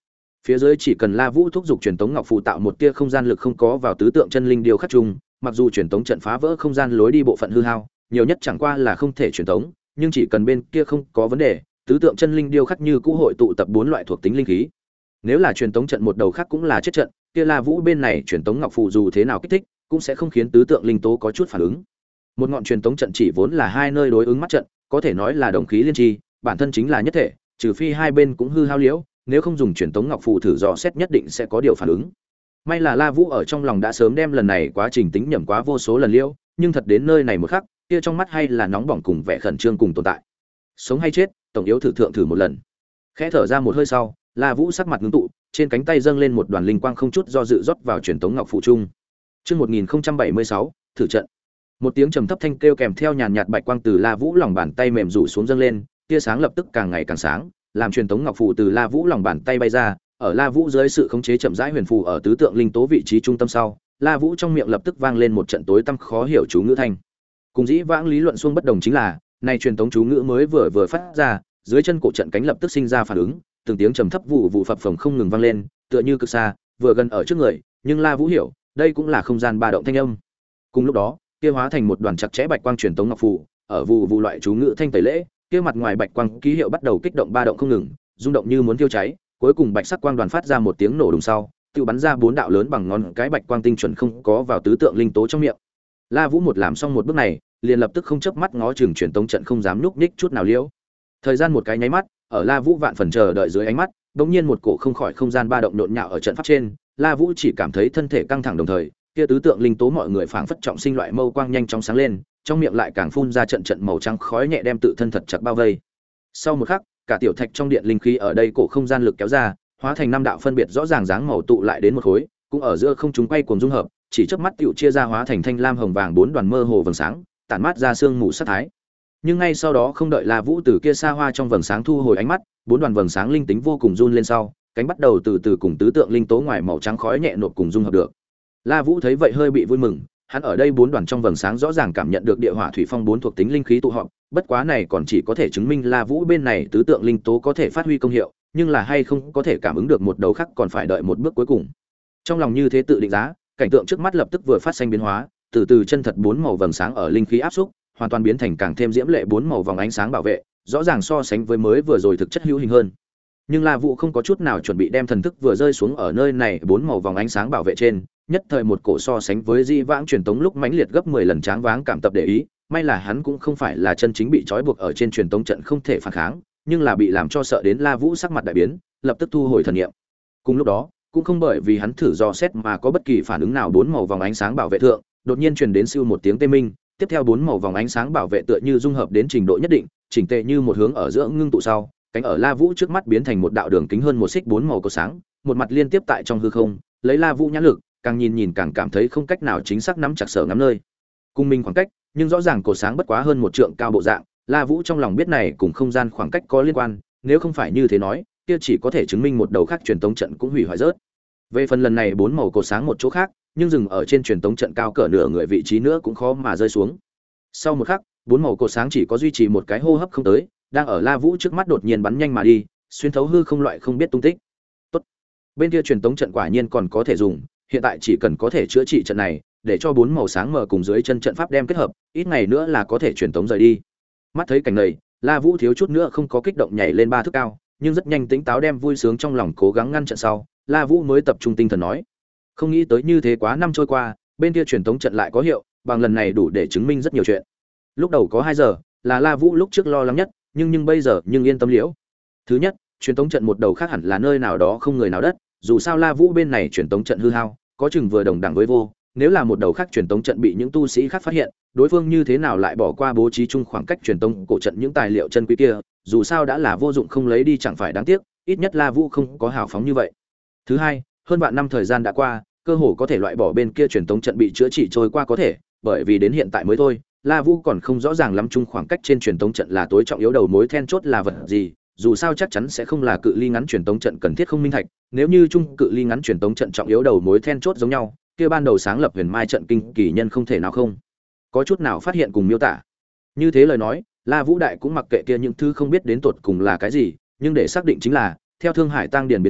Phía dưới chỉ cần La Vũ thúc giục truyền tống ngọc phù tạo một tia không gian lực không có vào tứ tượng chân linh điêu khắc chung, mặc dù truyền tống trận phá vỡ không gian lối đi bộ phận hư hao, nhiều nhất chẳng qua là không thể truyền tống, nhưng chỉ cần bên kia không có vấn đề, tứ tượng chân linh điêu khắc như cũ hội tụ tập bốn loại thuộc tính linh khí. Nếu là truyền tống trận một đầu khác cũng là chết trận, kia La Vũ bên này truyền tống ngọc phù dù thế nào kích thích, cũng sẽ không khiến tứ tượng linh tố có chút phản ứng. Một ngọn truyền tống trận chỉ vốn là hai nơi đối ứng mắt trận, có thể nói là đồng khí liên tri, bản thân chính là nhất thể, trừ phi hai bên cũng hư hao liễu, nếu không dùng truyền tống ngọc phù thử dò xét nhất định sẽ có điều phản ứng. May là La Vũ ở trong lòng đã sớm đem lần này quá trình tính nhẩm quá vô số lần liễu, nhưng thật đến nơi này một khắc, kia trong mắt hay là nóng bỏng cùng vẻ khẩn trương cùng tồn tại. Sống hay chết, tổng yếu thử thượng thử một lần. Khẽ thở ra một hơi sau, La Vũ sắc mặt ngưng tụ, trên cánh tay dâng lên một đoàn linh quang không chút do dự rót vào truyền tống ngọc phù trung. Chương một nghìn không trăm bảy mươi sáu, thử trận. Một tiếng trầm thấp thanh kêu kèm theo nhàn nhạt bạch quang từ La Vũ lòng bàn tay mềm rủ xuống dâng lên, tia sáng lập tức càng ngày càng sáng, làm truyền tống ngọc phù từ La Vũ lòng bàn tay bay ra, ở La Vũ dưới sự khống chế chậm rãi huyền phù ở tứ tượng linh tố vị trí trung tâm sau, La Vũ trong miệng lập tức vang lên một trận tối tăm khó hiểu chú ngữ thanh. Cùng dĩ vãng lý luận xuông bất đồng chính là, nay truyền tống chú ngữ mới vừa vừa phát ra, dưới chân cổ trận cánh lập tức sinh ra phản ứng, từng tiếng trầm thấp vụ vụ phập phồng không ngừng vang lên, tựa như cực xa, vừa gần ở trước người, nhưng La Vũ hiểu, đây cũng là không gian ba động thanh âm. Cùng lúc đó, kia hóa thành một đoàn chặt chẽ bạch quang truyền tống ngọc phù, ở vụ vụ loại chú ngữ thanh tẩy lễ, kia mặt ngoài bạch quang ký hiệu bắt đầu kích động ba động không ngừng, rung động như muốn thiêu cháy, cuối cùng bạch sắc quang đoàn phát ra một tiếng nổ đùng sau, tiêu bắn ra bốn đạo lớn bằng ngón cái bạch quang tinh chuẩn không có vào tứ tượng linh tố trong miệng. La Vũ một làm xong một bước này, liền lập tức không chớp mắt ngó chừng truyền tống trận không dám nhúc nhích chút nào liễu. Thời gian một cái nháy mắt, ở La Vũ vạn phần chờ đợi dưới ánh mắt, đột nhiên một cổ không khỏi không gian ba động nhộn nhạo ở trận pháp trên, La Vũ chỉ cảm thấy thân thể căng thẳng đồng thời, kia tứ tượng linh tố mọi người phảng phất trọng sinh loại mâu quang nhanh chóng sáng lên, trong miệng lại càng phun ra trận trận màu trắng khói nhẹ đem tự thân thật chặt bao vây. Sau một khắc, cả tiểu thạch trong điện linh khí ở đây cổ không gian lực kéo ra, hóa thành năm đạo phân biệt rõ ràng dáng màu tụ lại đến một khối, cũng ở giữa không chúng quay cuồng dung hợp, chỉ chớp mắt tiểu chia ra hóa thành thanh lam hồng vàng bốn đoàn mơ hồ vầng sáng, tản mát ra sương mù sát thái. Nhưng ngay sau đó không đợi La Vũ từ kia xa hoa trong vầng sáng thu hồi ánh mắt, bốn đoàn vầng sáng linh tính vô cùng run lên sau, cánh bắt đầu từ từ cùng tứ tượng linh tố ngoài màu trắng khói nhẹ nộp cùng dung hợp được. La Vũ thấy vậy hơi bị vui mừng, hắn ở đây bốn đoàn trong vầng sáng rõ ràng cảm nhận được địa hỏa thủy phong bốn thuộc tính linh khí tụ họp, bất quá này còn chỉ có thể chứng minh La Vũ bên này tứ tượng linh tố có thể phát huy công hiệu, nhưng là hay không có thể cảm ứng được một đầu khác còn phải đợi một bước cuối cùng. Trong lòng như thế tự định giá, cảnh tượng trước mắt lập tức vừa phát sinh biến hóa, từ từ chân thật bốn màu vầng sáng ở linh khí áp xúc, hoàn toàn biến thành càng thêm diễm lệ bốn màu vòng ánh sáng bảo vệ, rõ ràng so sánh với mới vừa rồi thực chất hữu hình hơn. Nhưng La Vũ không có chút nào chuẩn bị đem thần thức vừa rơi xuống ở nơi này bốn màu vòng ánh sáng bảo vệ trên, nhất thời một cổ so sánh với di vãng truyền tống lúc mãnh liệt gấp mười lần tráng váng cảm tập để ý, may là hắn cũng không phải là chân chính bị trói buộc ở trên truyền tống trận không thể phản kháng, nhưng là bị làm cho sợ đến La Vũ sắc mặt đại biến, lập tức thu hồi thần niệm. Cùng lúc đó, cũng không bởi vì hắn thử dò xét mà có bất kỳ phản ứng nào, bốn màu vòng ánh sáng bảo vệ thượng, đột nhiên truyền đến siêu một tiếng tê minh, tiếp theo bốn màu vòng ánh sáng bảo vệ tựa như dung hợp đến trình độ nhất định, chỉnh tề như một hướng ở giữa ngưng tụ sau, cánh ở La Vũ trước mắt biến thành một đạo đường kính hơn một xích bốn màu có sáng, một mặt liên tiếp tại trong hư không, lấy La Vũ nhãn lực, càng nhìn nhìn càng cảm thấy không cách nào chính xác nắm chặt sở ngắm nơi. Cùng mình khoảng cách, nhưng rõ ràng cổ sáng bất quá hơn một trượng cao bộ dạng, La Vũ trong lòng biết này cùng không gian khoảng cách có liên quan, nếu không phải như thế nói, kia chỉ có thể chứng minh một đầu khác truyền tống trận cũng hủy hoại rớt. Về phần lần này bốn màu cổ sáng một chỗ khác, nhưng dừng ở trên truyền tống trận cao cỡ nửa người vị trí nữa cũng khó mà rơi xuống. Sau một khắc, bốn màu cổ sáng chỉ có duy trì một cái hô hấp không tới, đang ở La Vũ trước mắt đột nhiên bắn nhanh mà đi, xuyên thấu hư không loại không biết tung tích. Tốt. Bên kia truyền tống trận quả nhiên còn có thể dùng, hiện tại chỉ cần có thể chữa trị trận này, để cho bốn màu sáng mờ cùng dưới chân trận pháp đem kết hợp, ít ngày nữa là có thể truyền tống rời đi. Mắt thấy cảnh này, La Vũ thiếu chút nữa không có kích động nhảy lên ba thước cao, nhưng rất nhanh tĩnh táo đem vui sướng trong lòng cố gắng ngăn trận sau, La Vũ mới tập trung tinh thần nói: "Không nghĩ tới như thế quá năm trôi qua, bên kia truyền tống trận lại có hiệu, bằng lần này đủ để chứng minh rất nhiều chuyện." Lúc đầu có hai giờ, là La Vũ lúc trước lo lắng nhất, nhưng nhưng bây giờ nhưng yên tâm liễu. Thứ nhất, truyền tống trận một đầu khác hẳn là nơi nào đó không người nào đất, dù sao La Vũ bên này truyền tống trận hư hao, có chừng vừa đồng đẳng với vô, nếu là một đầu khác truyền tống trận bị những tu sĩ khác phát hiện, đối phương như thế nào lại bỏ qua bố trí chung khoảng cách truyền tống cổ trận những tài liệu chân quý kia, dù sao đã là vô dụng không lấy đi chẳng phải đáng tiếc, ít nhất La Vũ không có hào phóng như vậy. Thứ hai, hơn vạn năm thời gian đã qua, cơ hồ có thể loại bỏ bên kia truyền tống trận bị chữa trị trôi qua có thể, bởi vì đến hiện tại mới thôi, La Vũ còn không rõ ràng lắm chung khoảng cách trên truyền tống trận là tối trọng yếu đầu mối then chốt là vật gì, dù sao chắc chắn sẽ không là cự ly ngắn truyền tống trận cần thiết không minh thạch, nếu như chung cự ly ngắn truyền tống trận trọng yếu đầu mối then chốt giống nhau, kia ban đầu sáng lập Huyền Mai trận kinh kỳ nhân không thể nào không có chút nào phát hiện cùng miêu tả. Như thế lời nói, La Vũ đại cũng mặc kệ kia những thứ không biết đến tột cùng là cái gì, nhưng để xác định chính là, theo Thương Hải Tăng Điển biến thiên,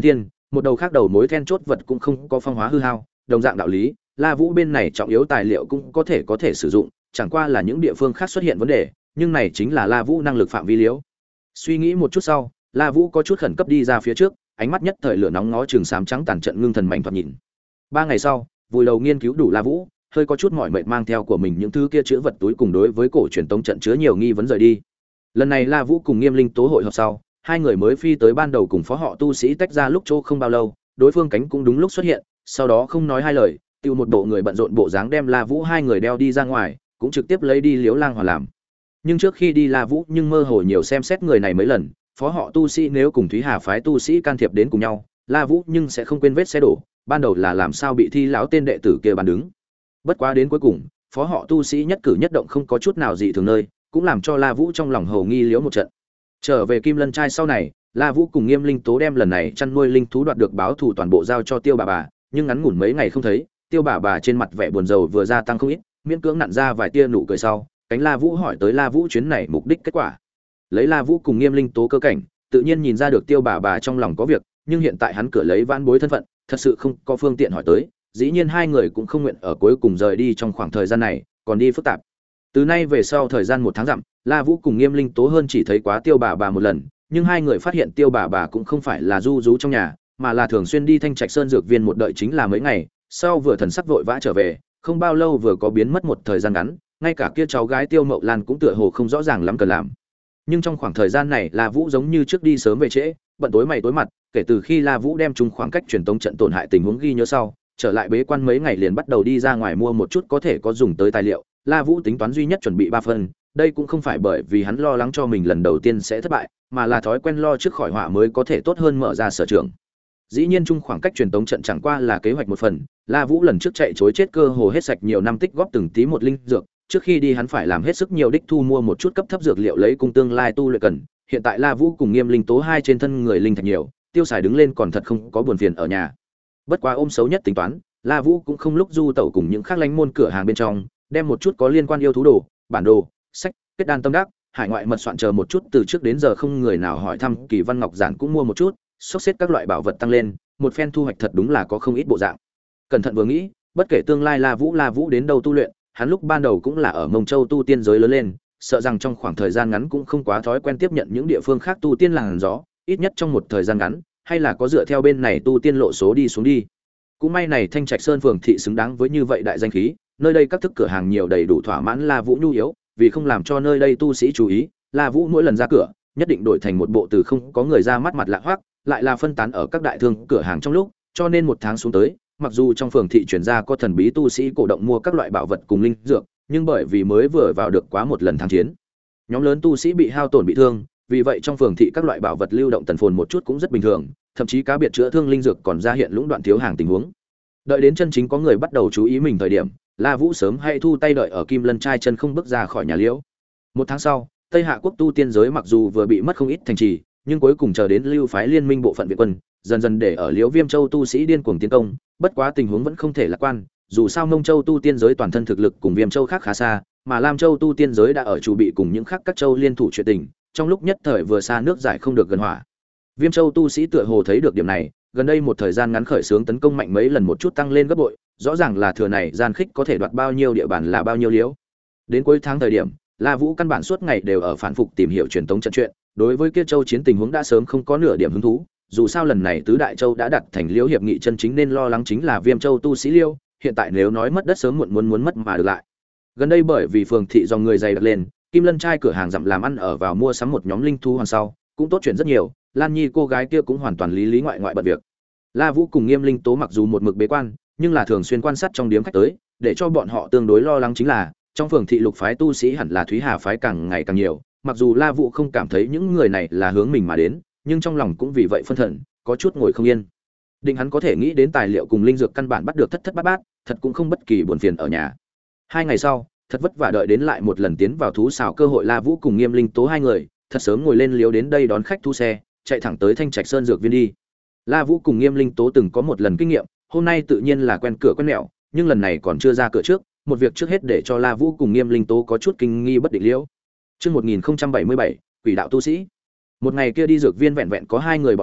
một đầu khác đầu mối then chốt vật cũng không có phong hóa hư hao, đồng dạng đạo lý, La Vũ bên này trọng yếu tài liệu cũng có thể có thể sử dụng, chẳng qua là những địa phương khác xuất hiện vấn đề, nhưng này chính là La Vũ năng lực phạm vi liễu. Suy nghĩ một chút sau, La Vũ có chút khẩn cấp đi ra phía trước, ánh mắt nhất thời lửa nóng ngó chừng xám trắng tàn trận ngưng thần mảnh thoạt nhìn. Ba ngày sau, vùi đầu nghiên cứu đủ La Vũ, hơi có chút mỏi mệt mang theo của mình những thứ kia chứa vật túi cùng đối với cổ truyền tống trận chứa nhiều nghi vấn rời đi. Lần này La Vũ cùng Nghiêm Linh Tố hội họp sau, hai người mới phi tới ban đầu cùng phó họ tu sĩ tách ra lúc chỗ không bao lâu, đối phương cánh cũng đúng lúc xuất hiện, sau đó không nói hai lời, tiêu một bộ người bận rộn bộ dáng đem La Vũ hai người đeo đi ra ngoài, cũng trực tiếp lấy đi Liễu Lang Hòa làm. Nhưng trước khi đi La Vũ nhưng mơ hồ nhiều xem xét người này mấy lần, phó họ tu sĩ nếu cùng Thúy Hà phái tu sĩ can thiệp đến cùng nhau, La Vũ nhưng sẽ không quên vết xe đổ, ban đầu là làm sao bị Thi lão tên đệ tử kia bàn đứng. Bất quá đến cuối cùng, phó họ tu sĩ nhất cử nhất động không có chút nào dị thường nơi, cũng làm cho La Vũ trong lòng hầu nghi liễu một trận. Trở về Kim Lân trai sau này, La Vũ cùng Nghiêm Linh Tố đem lần này chăn nuôi linh thú đoạt được báo thù toàn bộ giao cho Tiêu bà bà, nhưng ngắn ngủn mấy ngày không thấy, Tiêu bà bà trên mặt vẻ buồn rầu vừa gia tăng không ít, miễn cưỡng nặn ra vài tia nụ cười sau, cánh La Vũ hỏi tới La Vũ chuyến này mục đích kết quả. Lấy La Vũ cùng Nghiêm Linh Tố cơ cảnh, tự nhiên nhìn ra được Tiêu bà bà trong lòng có việc, nhưng hiện tại hắn cửa lấy vãn bối thân phận, thật sự không có phương tiện hỏi tới, dĩ nhiên hai người cũng không nguyện ở cuối cùng rời đi trong khoảng thời gian này, còn đi phức tạp. Từ nay về sau thời gian một tháng dặm, La Vũ cùng Nghiêm Linh Tố hơn chỉ thấy quá Tiêu bà bà một lần, nhưng hai người phát hiện Tiêu bà bà cũng không phải là du rú trong nhà, mà là thường xuyên đi Thanh Trạch Sơn dược viên một đợi chính là mấy ngày, sau vừa thần sắc vội vã trở về, không bao lâu vừa có biến mất một thời gian ngắn, ngay cả kia cháu gái Tiêu Mậu Lan cũng tựa hồ không rõ ràng lắm cần làm. Nhưng trong khoảng thời gian này, La Vũ giống như trước đi sớm về trễ, bận tối mày tối mặt, kể từ khi La Vũ đem chung khoảng cách truyền tống trận tổn hại tình huống ghi nhớ sau, trở lại bế quan mấy ngày liền bắt đầu đi ra ngoài mua một chút có thể có dùng tới tài liệu. La Vũ tính toán duy nhất chuẩn bị ba phần, đây cũng không phải bởi vì hắn lo lắng cho mình lần đầu tiên sẽ thất bại, mà là thói quen lo trước khỏi họa mới có thể tốt hơn mở ra sở trường. Dĩ nhiên chung khoảng cách truyền tống trận chẳng qua là kế hoạch một phần, La Vũ lần trước chạy trối chết cơ hồ hết sạch nhiều năm tích góp từng tí một linh dược, trước khi đi hắn phải làm hết sức nhiều đích thu mua một chút cấp thấp dược liệu lấy cung tương lai tu luyện cần. Hiện tại La Vũ cùng Nghiêm Linh Tố hai trên thân người linh thạch nhiều, tiêu xài đứng lên còn thật không có buồn phiền ở nhà. Bất quá ôm xấu nhất tính toán, La Vũ cũng không lúc du tẩu cùng những khác lánh môn cửa hàng bên trong, đem một chút có liên quan yêu thú đồ, bản đồ, sách, kết đan tâm đắc, hải ngoại mật soạn chờ một chút từ trước đến giờ không người nào hỏi thăm Kỳ Văn Ngọc giản cũng mua một chút, xốc xếp các loại bảo vật tăng lên, một phen thu hoạch thật đúng là có không ít bộ dạng. Cẩn thận vừa nghĩ, bất kể tương lai La Vũ La Vũ đến đâu tu luyện, hắn lúc ban đầu cũng là ở Mông Châu tu tiên giới lớn lên, sợ rằng trong khoảng thời gian ngắn cũng không quá thói quen tiếp nhận những địa phương khác tu tiên làng gió, ít nhất trong một thời gian ngắn, hay là có dựa theo bên này tu tiên lộ số đi xuống đi. Cũng may này Thanh Trạch Sơn phường thị xứng đáng với như vậy đại danh khí, nơi đây các thức cửa hàng nhiều đầy đủ thỏa mãn La Vũ nhu yếu, vì không làm cho nơi đây tu sĩ chú ý, La Vũ mỗi lần ra cửa, nhất định đổi thành một bộ từ không có người ra mắt mặt lạ hoắc, lại là phân tán ở các đại thương cửa hàng trong lúc, cho nên một tháng xuống tới, mặc dù trong phường thị chuyển ra có thần bí tu sĩ cổ động mua các loại bảo vật cùng linh dược, nhưng bởi vì mới vừa vào được quá một lần thắng chiến, nhóm lớn tu sĩ bị hao tổn bị thương, vì vậy trong phường thị các loại bảo vật lưu động tần phồn một chút cũng rất bình thường, thậm chí cá biệt chữa thương linh dược còn ra hiện lũng đoạn thiếu hàng tình huống. Đợi đến chân chính có người bắt đầu chú ý mình thời điểm, La Vũ sớm hay thu tay đợi ở Kim Lân trai chân không bước ra khỏi nhà liễu. Một tháng sau, Tây Hạ quốc tu tiên giới mặc dù vừa bị mất không ít thành trì, nhưng cuối cùng chờ đến lưu phái liên minh bộ phận viện quân, dần dần để ở Liễu Viêm Châu tu sĩ điên cuồng tiến công, bất quá tình huống vẫn không thể lạc quan, dù sao Mông Châu tu tiên giới toàn thân thực lực cùng Viêm Châu khác khá xa, mà Lam Châu tu tiên giới đã ở chủ bị cùng những khác các châu liên thủ chuyện tình, trong lúc nhất thời vừa xa nước giải không được gần hỏa. Viêm Châu tu sĩ tựa hồ thấy được điểm này, gần đây một thời gian ngắn khởi xướng tấn công mạnh mấy lần một chút tăng lên gấp bội, rõ ràng là thừa này gian khích có thể đoạt bao nhiêu địa bàn là bao nhiêu liễu. Đến cuối tháng thời điểm, La Vũ căn bản suốt ngày đều ở phản phục tìm hiểu truyền tống trận chuyện, đối với kia châu chiến tình huống đã sớm không có nửa điểm hứng thú, dù sao lần này tứ đại châu đã đặt thành liễu hiệp nghị chân chính nên lo lắng chính là Viêm Châu tu sĩ liễu, hiện tại nếu nói mất đất sớm muộn muốn muốn mất mà được lại. Gần đây bởi vì phường thị dòng người dày đặc lên, Kim Lân trai cửa hàng dặm làm ăn ở vào mua sắm một nhóm linh thú hoàn sau, cũng tốt chuyện rất nhiều, Lan Nhi cô gái kia cũng hoàn toàn lý lý ngoại ngoại bận việc. La Vũ cùng Nghiêm Linh Tố mặc dù một mực bế quan, nhưng là thường xuyên quan sát trong điếm khách tới, để cho bọn họ tương đối lo lắng chính là, trong phường thị lục phái tu sĩ hẳn là Thúy Hà phái càng ngày càng nhiều, mặc dù La Vũ không cảm thấy những người này là hướng mình mà đến, nhưng trong lòng cũng vì vậy phân thần, có chút ngồi không yên. Định hắn có thể nghĩ đến tài liệu cùng linh dược căn bản bắt được thất thất bát bát, thật cũng không bất kỳ buồn phiền ở nhà. Hai ngày sau, thật vất vả đợi đến lại một lần tiến vào thú xào cơ hội, La Vũ cùng Nghiêm Linh Tố hai người, thật sớm ngồi lên liếu đến đây đón khách thu xe, chạy thẳng tới Thanh Trạch Sơn dược viên đi. La Vũ cùng Nghiêm Linh Tố từng có một lần kinh nghiệm, hôm nay tự nhiên là quen cửa quen mẹo, nhưng lần này còn chưa ra cửa trước, một việc trước hết để cho La Vũ cùng Nghiêm Linh Tố có chút kinh nghi bất định liễu. Chương một nghìn không trăm bảy mươi bảy, Quỷ đạo tu sĩ. Một ngày kia đi dược viên vẹn vẹn có hai người bọn họ,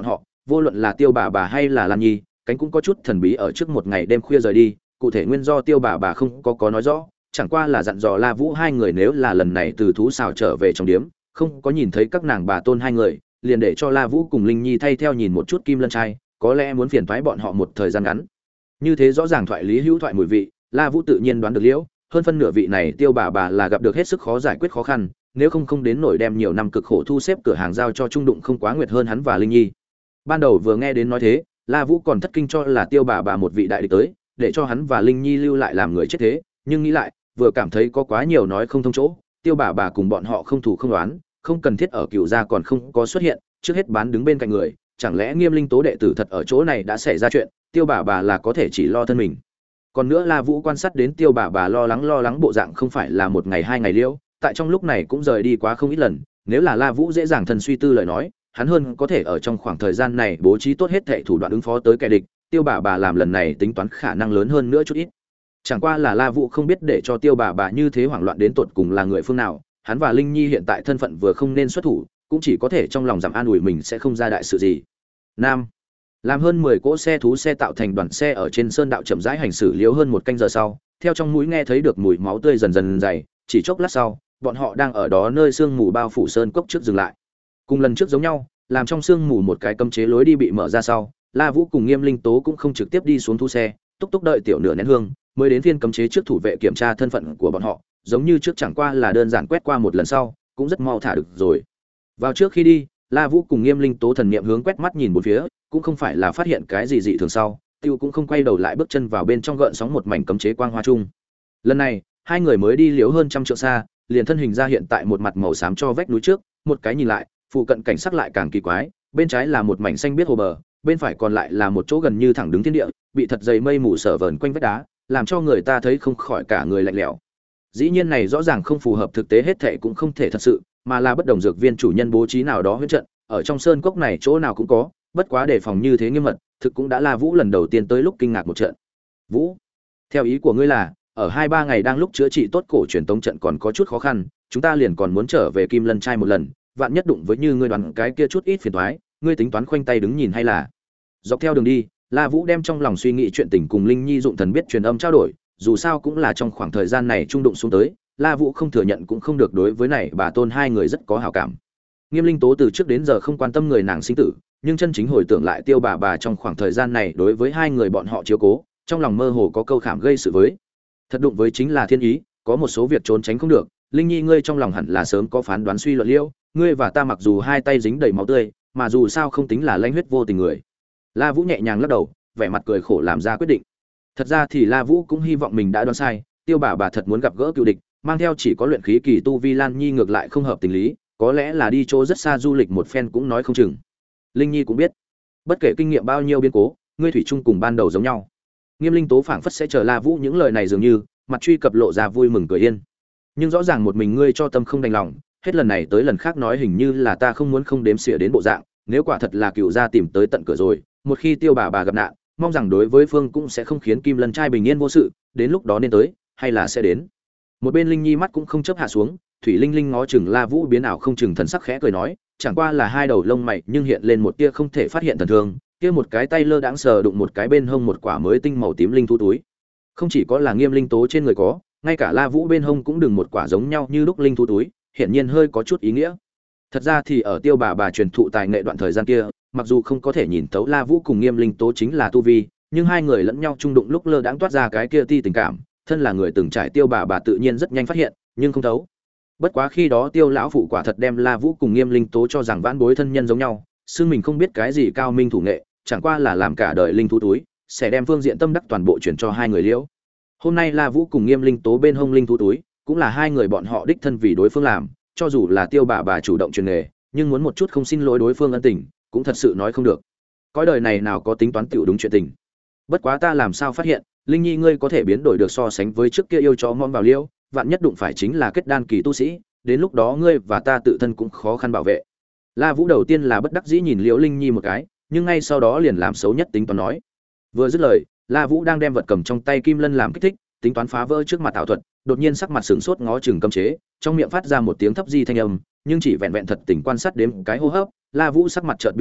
vô luận là Tiêu bà bà hay là Lan Nhi, cánh cũng có chút thần bí ở trước một ngày đêm khuya rời đi, cụ thể nguyên do Tiêu bà bà không có có nói rõ, chẳng qua là dặn dò La Vũ hai người nếu là lần này từ thú xào trở về trong điếm, không có nhìn thấy các nàng bà tôn hai người, liền để cho La Vũ cùng Linh Nhi thay theo nhìn một chút Kim Lân trai, có lẽ muốn phiền toái bọn họ một thời gian ngắn. Như thế rõ ràng thoại lý hữu thoại mùi vị, La Vũ tự nhiên đoán được liễu, hơn phân nửa vị này Tiêu bà bà là gặp được hết sức khó giải quyết khó khăn, nếu không không đến nổi đem nhiều năm cực khổ thu xếp cửa hàng giao cho trung đụng không quá nguyệt hơn hắn và Linh Nhi. Ban đầu vừa nghe đến nói thế, La Vũ còn thất kinh cho là Tiêu bà bà một vị đại địch tới, để cho hắn và Linh Nhi lưu lại làm người chết thế, nhưng nghĩ lại, vừa cảm thấy có quá nhiều nói không thông chỗ, Tiêu bà bà cùng bọn họ không thủ không đoán, không cần thiết ở cựu gia còn không có xuất hiện, trước hết bán đứng bên cạnh người, chẳng lẽ Nghiêm Linh Tố đệ tử thật ở chỗ này đã xảy ra chuyện, Tiêu bà bà là có thể chỉ lo thân mình. Còn nữa La Vũ quan sát đến Tiêu bà bà lo lắng lo lắng bộ dạng không phải là một ngày hai ngày liễu, tại trong lúc này cũng rời đi quá không ít lần, nếu là La Vũ dễ dàng thần suy tư lời nói, hắn hơn có thể ở trong khoảng thời gian này bố trí tốt hết thảy thủ đoạn ứng phó tới kẻ địch, Tiêu bà bà làm lần này tính toán khả năng lớn hơn nữa chút ít. Chẳng qua là La Vũ không biết để cho Tiêu bà bà như thế hoảng loạn đến tột cùng là người phương nào, hắn và Linh Nhi hiện tại thân phận vừa không nên xuất thủ, cũng chỉ có thể trong lòng giảm an ủi mình sẽ không ra đại sự gì. Nam, làm hơn mười cỗ xe thú xe tạo thành đoàn xe ở trên sơn đạo chậm rãi hành xử liếu hơn một canh giờ sau, theo trong mũi nghe thấy được mùi máu tươi dần dần dày, chỉ chốc lát sau, bọn họ đang ở đó nơi sương mù bao phủ sơn cốc trước dừng lại. Cùng lần trước giống nhau, làm trong sương mù một cái cấm chế lối đi bị mở ra sau, La Vũ cùng Nghiêm Linh Tố cũng không trực tiếp đi xuống thu xe, túc túc đợi tiểu nửa nén hương, mới đến phiên cấm chế trước thủ vệ kiểm tra thân phận của bọn họ, giống như trước chẳng qua là đơn giản quét qua một lần sau, cũng rất mau thả được rồi. Vào trước khi đi, La Vũ cùng Nghiêm Linh Tố thần niệm hướng quét mắt nhìn bốn phía, cũng không phải là phát hiện cái gì dị thường sau, tiêu cũng không quay đầu lại bước chân vào bên trong gợn sóng một mảnh cấm chế quang hoa chung. Lần này, hai người mới đi liếu hơn trăm trượng xa, liền thân hình ra hiện tại một mặt màu xám cho vách núi trước, một cái nhìn lại, phụ cận cảnh sắc lại càng kỳ quái, bên trái là một mảnh xanh biếc hồ bờ, bên phải còn lại là một chỗ gần như thẳng đứng thiên địa, bị thật dày mây mù sở vờn quanh vách đá, làm cho người ta thấy không khỏi cả người lạnh lẽo. Dĩ nhiên này rõ ràng không phù hợp thực tế hết thảy cũng không thể thật sự, mà là bất đồng dược viên chủ nhân bố trí nào đó huyễn trận, ở trong sơn cốc này chỗ nào cũng có, bất quá đề phòng như thế nghiêm mật, thực cũng đã là Vũ lần đầu tiên tới lúc kinh ngạc một trận. Vũ, theo ý của ngươi là, ở hai ba ngày đang lúc chữa trị tốt cổ truyền tống trận còn có chút khó khăn, chúng ta liền còn muốn trở về Kim Lân trai một lần, vạn nhất đụng với như ngươi đoán cái kia chút ít phiền toái, ngươi tính toán khoanh tay đứng nhìn hay là? Dọc theo đường đi, La Vũ đem trong lòng suy nghĩ chuyện tình cùng Linh Nhi dụng thần biết truyền âm trao đổi, dù sao cũng là trong khoảng thời gian này trung đụng xuống tới, La Vũ không thừa nhận cũng không được đối với này bà tôn hai người rất có hảo cảm. Nghiêm Linh Tố từ trước đến giờ không quan tâm người nàng sinh tử, nhưng chân chính hồi tưởng lại Tiêu bà bà trong khoảng thời gian này đối với hai người bọn họ chiếu cố, trong lòng mơ hồ có câu khảm gây sự với. Thật đụng với chính là thiên ý, có một số việc trốn tránh không được, Linh Nhi ngươi trong lòng hẳn là sớm có phán đoán suy luận liêu, ngươi và ta mặc dù hai tay dính đầy máu tươi, mà dù sao không tính là lãnh huyết vô tình người. La Vũ nhẹ nhàng lắc đầu, vẻ mặt cười khổ làm ra quyết định. Thật ra thì La Vũ cũng hy vọng mình đã đoán sai, Tiêu bà bà thật muốn gặp gỡ cựu địch, mang theo chỉ có luyện khí kỳ tu vi Lan Nhi ngược lại không hợp tình lý, có lẽ là đi chỗ rất xa du lịch một phen cũng nói không chừng. Linh Nhi cũng biết, bất kể kinh nghiệm bao nhiêu biến cố, ngươi thủy chung cùng ban đầu giống nhau. Nghiêm Linh Tố phảng phất sẽ chờ La Vũ những lời này dường như, mặt truy cập lộ ra vui mừng cười yên. Nhưng rõ ràng một mình ngươi cho tâm không đành lòng, hết lần này tới lần khác nói hình như là ta không muốn không đếm xỉa đến bộ dạng, nếu quả thật là cựu gia tìm tới tận cửa rồi, một khi Tiêu bà bà gặp nạn, mong rằng đối với phương cũng sẽ không khiến Kim Lân trai bình yên vô sự, đến lúc đó nên tới, hay là sẽ đến. Một bên Linh Nhi mắt cũng không chớp hạ xuống, Thủy Linh Linh ngó chừng La Vũ biến ảo không chừng thần sắc khẽ cười nói, chẳng qua là hai đầu lông mày nhưng hiện lên một tia không thể phát hiện thần thương, kia một cái tay lơ đãng sờ đụng một cái bên hông một quả mới tinh màu tím linh thú túi. Không chỉ có là Nghiêm Linh Tố trên người có, ngay cả La Vũ bên hông cũng đừng một quả giống nhau như lúc linh thú túi, hiển nhiên hơi có chút ý nghĩa. Thật ra thì ở Tiêu bà bà truyền thụ tài nghệ đoạn thời gian kia, mặc dù không có thể nhìn thấu La Vũ cùng Nghiêm Linh Tố chính là tu vi, nhưng hai người lẫn nhau chung đụng lúc lơ đãng toát ra cái kia ti tình cảm, thân là người từng trải Tiêu bà bà tự nhiên rất nhanh phát hiện, nhưng không thấu. Bất quá khi đó Tiêu lão phụ quả thật đem La Vũ cùng Nghiêm Linh Tố cho rằng vãn bối thân nhân giống nhau, xương mình không biết cái gì cao minh thủ nghệ, chẳng qua là làm cả đời linh thú túi, sẽ đem phương diện tâm đắc toàn bộ chuyển cho hai người liễu. Hôm nay La Vũ cùng Nghiêm Linh Tố bên hông linh thú túi, cũng là hai người bọn họ đích thân vì đối phương làm, cho dù là Tiêu bà bà chủ động truyền nghề, nhưng muốn một chút không xin lỗi đối phương ân tình, cũng thật sự nói không được. Cõi đời này nào có tính toán tiểu đúng chuyện tình. Bất quá ta làm sao phát hiện, Linh Nhi ngươi có thể biến đổi được so sánh với trước kia yêu chó mom vào liêu, vạn nhất đụng phải chính là kết đan kỳ tu sĩ, đến lúc đó ngươi và ta tự thân cũng khó khăn bảo vệ. La Vũ đầu tiên là bất đắc dĩ nhìn Liễu Linh Nhi một cái, nhưng ngay sau đó liền làm xấu nhất tính toán nói. Vừa dứt lời, La Vũ đang đem vật cầm trong tay kim lân làm kích thích, tính toán phá vỡ trước mặt ảo thuật, đột nhiên sắc mặt sửng sốt ngó chừng cấm chế, trong miệng phát ra một tiếng thấp di thanh âm, nhưng chỉ vẹn vẹn thật tình quan sát đếm cái hô hấp, La Vũ sắc mặt chợt biến đổi,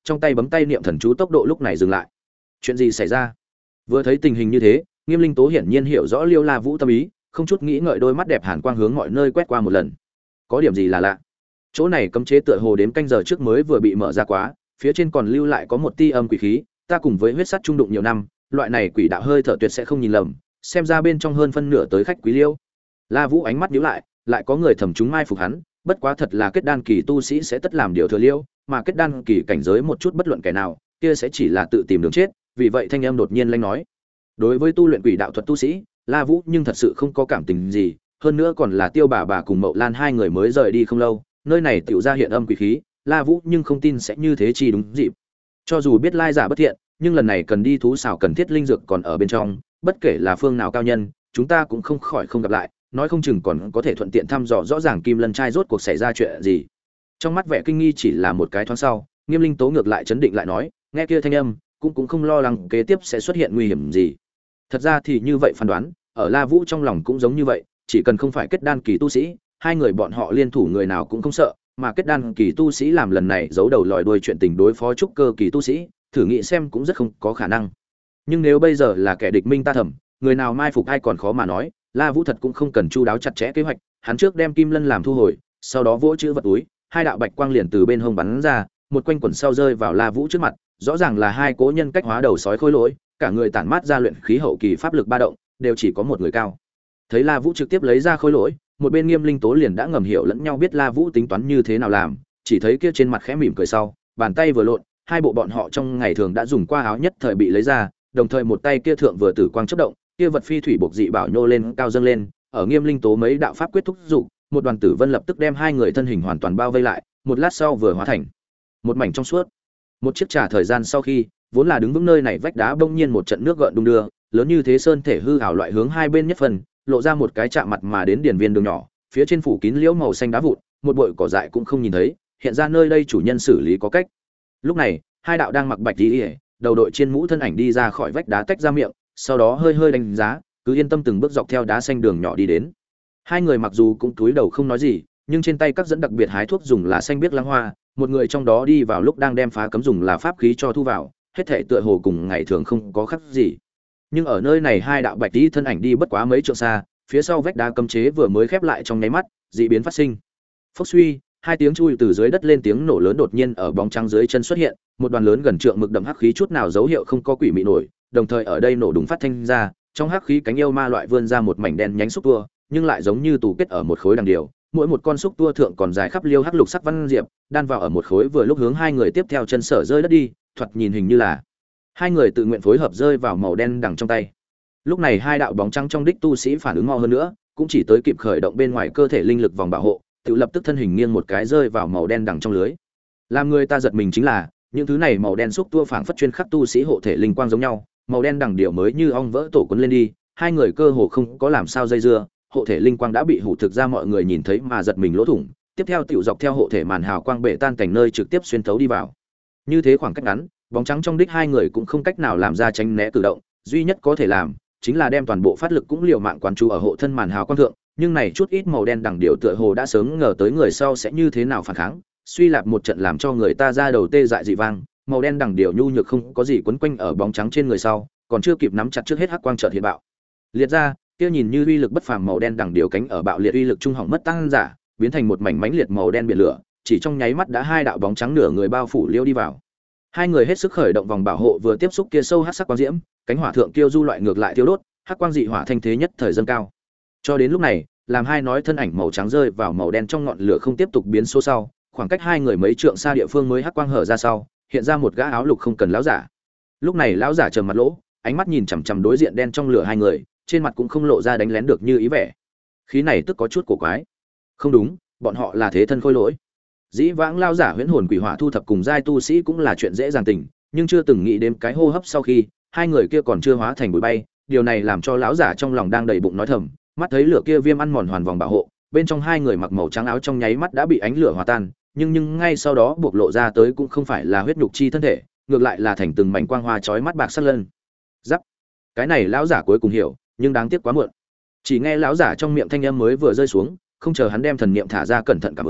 trong tay bấm tay niệm thần chú tốc độ lúc này dừng lại. Chuyện gì xảy ra? Vừa thấy tình hình như thế, Nghiêm Linh Tố hiển nhiên hiểu rõ Liêu La Vũ tâm ý, không chút nghĩ ngợi đôi mắt đẹp hàn quang hướng mọi nơi quét qua một lần. Có điểm gì là lạ? Chỗ này cấm chế tựa hồ đếm canh giờ trước mới vừa bị mở ra quá, phía trên còn lưu lại có một tia âm quỷ khí, ta cùng với huyết sắt trung đụng nhiều năm, loại này quỷ đạo hơi thở tuyệt sẽ không nhìn lầm, xem ra bên trong hơn phân nửa tới khách quý Liêu. La Vũ ánh mắt nhíu lại, lại có người thầm chúng mai phục hắn, bất quá thật là kết đan kỳ tu sĩ sẽ tất làm điều thừa Liêu, mà kết đan kỳ cảnh giới một chút bất luận kẻ nào, kia sẽ chỉ là tự tìm đường chết, vì vậy thanh âm đột nhiên lanh nói. Đối với tu luyện quỷ đạo thuật tu sĩ, La Vũ nhưng thật sự không có cảm tình gì, hơn nữa còn là Tiêu bà bà cùng Mậu Lan hai người mới rời đi không lâu, nơi này tiểu ra hiện âm quỷ khí, La Vũ nhưng không tin sẽ như thế chi đúng dịp. Cho dù biết lai giả bất thiện, nhưng lần này cần đi thú xảo cần thiết linh dược còn ở bên trong, bất kể là phương nào cao nhân, chúng ta cũng không khỏi không gặp lại, nói không chừng còn có thể thuận tiện thăm dò rõ ràng Kim Lân trai rốt cuộc xảy ra chuyện gì. Trong mắt vẻ kinh nghi chỉ là một cái thoáng sau, Nghiêm Linh Tố ngược lại chấn định lại nói, nghe kia thanh âm, cũng cũng không lo lắng kế tiếp sẽ xuất hiện nguy hiểm gì. Thật ra thì như vậy phán đoán, ở La Vũ trong lòng cũng giống như vậy, chỉ cần không phải kết đan kỳ tu sĩ, hai người bọn họ liên thủ người nào cũng không sợ, mà kết đan kỳ tu sĩ làm lần này giấu đầu lòi đuôi chuyện tình đối phó trúc cơ kỳ tu sĩ, thử nghĩ xem cũng rất không có khả năng. Nhưng nếu bây giờ là kẻ địch minh ta thầm, người nào mai phục ai còn khó mà nói, La Vũ thật cũng không cần chu đáo chặt chẽ kế hoạch, hắn trước đem Kim Lân làm thu hồi, sau đó vỗ chữ vật túi, hai đạo bạch quang liền từ bên hông bắn ra, một quanh quẩn sau rơi vào La Vũ trước mặt, rõ ràng là hai cố nhân cách hóa đầu sói khôi lỗi, cả người tản mát ra luyện khí hậu kỳ pháp lực ba động, đều chỉ có một người cao. Thấy La Vũ trực tiếp lấy ra khôi lỗi, một bên Nghiêm Linh Tố liền đã ngầm hiểu lẫn nhau biết La Vũ tính toán như thế nào làm, chỉ thấy kia trên mặt khẽ mỉm cười sau, bàn tay vừa lộn, hai bộ bọn họ trong ngày thường đã dùng qua áo nhất thời bị lấy ra, đồng thời một tay kia thượng vừa tử quang chớp động, kia vật phi thủy bộc dị bảo nhô lên cao dâng lên, ở Nghiêm Linh Tố mấy đạo pháp quyết thúc dục, một đoàn tử vân lập tức đem hai người thân hình hoàn toàn bao vây lại, một lát sau vừa hóa thành một mảnh trong suốt. Một chiếc trà thời gian sau khi, vốn là đứng vững nơi này vách đá bỗng nhiên một trận nước gợn đung đưa, lớn như thế sơn thể hư ảo loại hướng hai bên nhất phần, lộ ra một cái chạm mặt mà đến điển viên đường nhỏ, phía trên phủ kín liễu màu xanh đá vụn, một bụi cỏ dại cũng không nhìn thấy, hiện ra nơi đây chủ nhân xử lý có cách. Lúc này, hai đạo đang mặc bạch y, đầu đội trên mũ thân ảnh đi ra khỏi vách đá tách ra miệng, sau đó hơi hơi đánh giá, cứ yên tâm từng bước dọc theo đá xanh đường nhỏ đi đến. Hai người mặc dù cũng cúi đầu không nói gì, nhưng trên tay các dẫn đặc biệt hái thuốc dùng là xanh biếc lăng hoa, một người trong đó đi vào lúc đang đem phá cấm dùng là pháp khí cho thu vào, hết thảy tựa hồ cùng ngày thường không có khác gì. Nhưng ở nơi này hai đạo bạch y thân ảnh đi bất quá mấy trượng xa, phía sau vách đá cấm chế vừa mới khép lại trong nháy mắt, dị biến phát sinh. Phốc suy, hai tiếng chui từ dưới đất lên tiếng nổ lớn đột nhiên ở bóng trắng dưới chân xuất hiện, một đoàn lớn gần trượng mực đậm hắc khí chút nào dấu hiệu không có quỷ mị nổi, đồng thời ở đây nổ đùng phát thanh ra, trong hắc khí cánh yêu ma loại vươn ra một mảnh đen nhánh xúc tua, nhưng lại giống như tù kết ở một khối đằng điều, mỗi một con xúc tua thượng còn dài khắp liêu hắc lục sắc văn diệp, đan vào ở một khối vừa lúc hướng hai người tiếp theo chân sở rơi đất đi, thoạt nhìn hình như là hai người tự nguyện phối hợp rơi vào màu đen đằng trong tay. Lúc này hai đạo bóng trắng trong đích tu sĩ phản ứng mau hơn nữa, cũng chỉ tới kịp khởi động bên ngoài cơ thể linh lực vòng bảo hộ, tự lập tức thân hình nghiêng một cái rơi vào màu đen đằng trong lưới. Làm người ta giật mình chính là, những thứ này màu đen xúc tua phảng phất chuyên khắc tu sĩ hộ thể linh quang giống nhau, màu đen đằng điệu mới như ong vỡ tổ cuốn lên đi, hai người cơ hồ không có làm sao dây dưa, hộ thể linh quang đã bị hủ thực ra mọi người nhìn thấy mà giật mình lỗ thủng, tiếp theo tiểu dọc theo hộ thể màn hào quang bể tan cảnh nơi trực tiếp xuyên thấu đi vào. Như thế khoảng cách ngắn, bóng trắng trong đích hai người cũng không cách nào làm ra tránh né cử động, duy nhất có thể làm chính là đem toàn bộ phát lực cũng liều mạng quán chú ở hộ thân màn hào quang thượng, nhưng này chút ít màu đen đằng điệu tựa hồ đã sớm ngờ tới người sau sẽ như thế nào phản kháng, suy lạp một trận làm cho người ta ra đầu tê dại dị vang, màu đen đằng điệu nhu nhược không có gì quấn quanh ở bóng trắng trên người sau, còn chưa kịp nắm chặt trước hết hắc quang chợt hiện bạo liệt ra, kia nhìn như uy lực bất phàm màu đen đằng điệu cánh ở bạo liệt uy lực trung hỏng mất tăng giả, biến thành một mảnh mánh liệt màu đen biển lửa, chỉ trong nháy mắt đã hai đạo bóng trắng nửa người bao phủ liêu đi vào. Hai người hết sức khởi động vòng bảo hộ vừa tiếp xúc kia sâu hắc sắc quang diễm, cánh hỏa thượng kiêu du loại ngược lại tiêu đốt, hắc quang dị hỏa thanh thế nhất thời dâng cao. Cho đến lúc này, làm hai nói thân ảnh màu trắng rơi vào màu đen trong ngọn lửa không tiếp tục biến số sau, khoảng cách hai người mấy trượng xa địa phương mới hắc quang hở ra sau, hiện ra một gã áo lục không cần lão giả. Lúc này lão giả trầm mặt lỗ, ánh mắt nhìn chằm chằm đối diện đen trong lửa hai người, trên mặt cũng không lộ ra đánh lén được như ý vẻ. Khí này tức có chút cổ quái. Không đúng, bọn họ là thế thân khôi lỗi. Dĩ vãng lão giả huyễn hồn quỷ hỏa thu thập cùng giai tu sĩ cũng là chuyện dễ dàng tình, nhưng chưa từng nghĩ đến cái hô hấp sau khi hai người kia còn chưa hóa thành bụi bay, điều này làm cho lão giả trong lòng đang đầy bụng nói thầm, mắt thấy lửa kia viêm ăn mòn hoàn vòng bảo hộ, bên trong hai người mặc màu trắng áo trong nháy mắt đã bị ánh lửa hòa tan, nhưng nhưng ngay sau đó bộc lộ ra tới cũng không phải là huyết nhục chi thân thể, ngược lại là thành từng mảnh quang hoa chói mắt bạc sắt lân. Giáp. Cái này lão giả cuối cùng hiểu, nhưng đáng tiếc quá muộn. Chỉ nghe lão giả trong miệng thanh âm mới vừa rơi xuống, không chờ hắn đem thần niệm thả ra cẩn thận cảm ứng,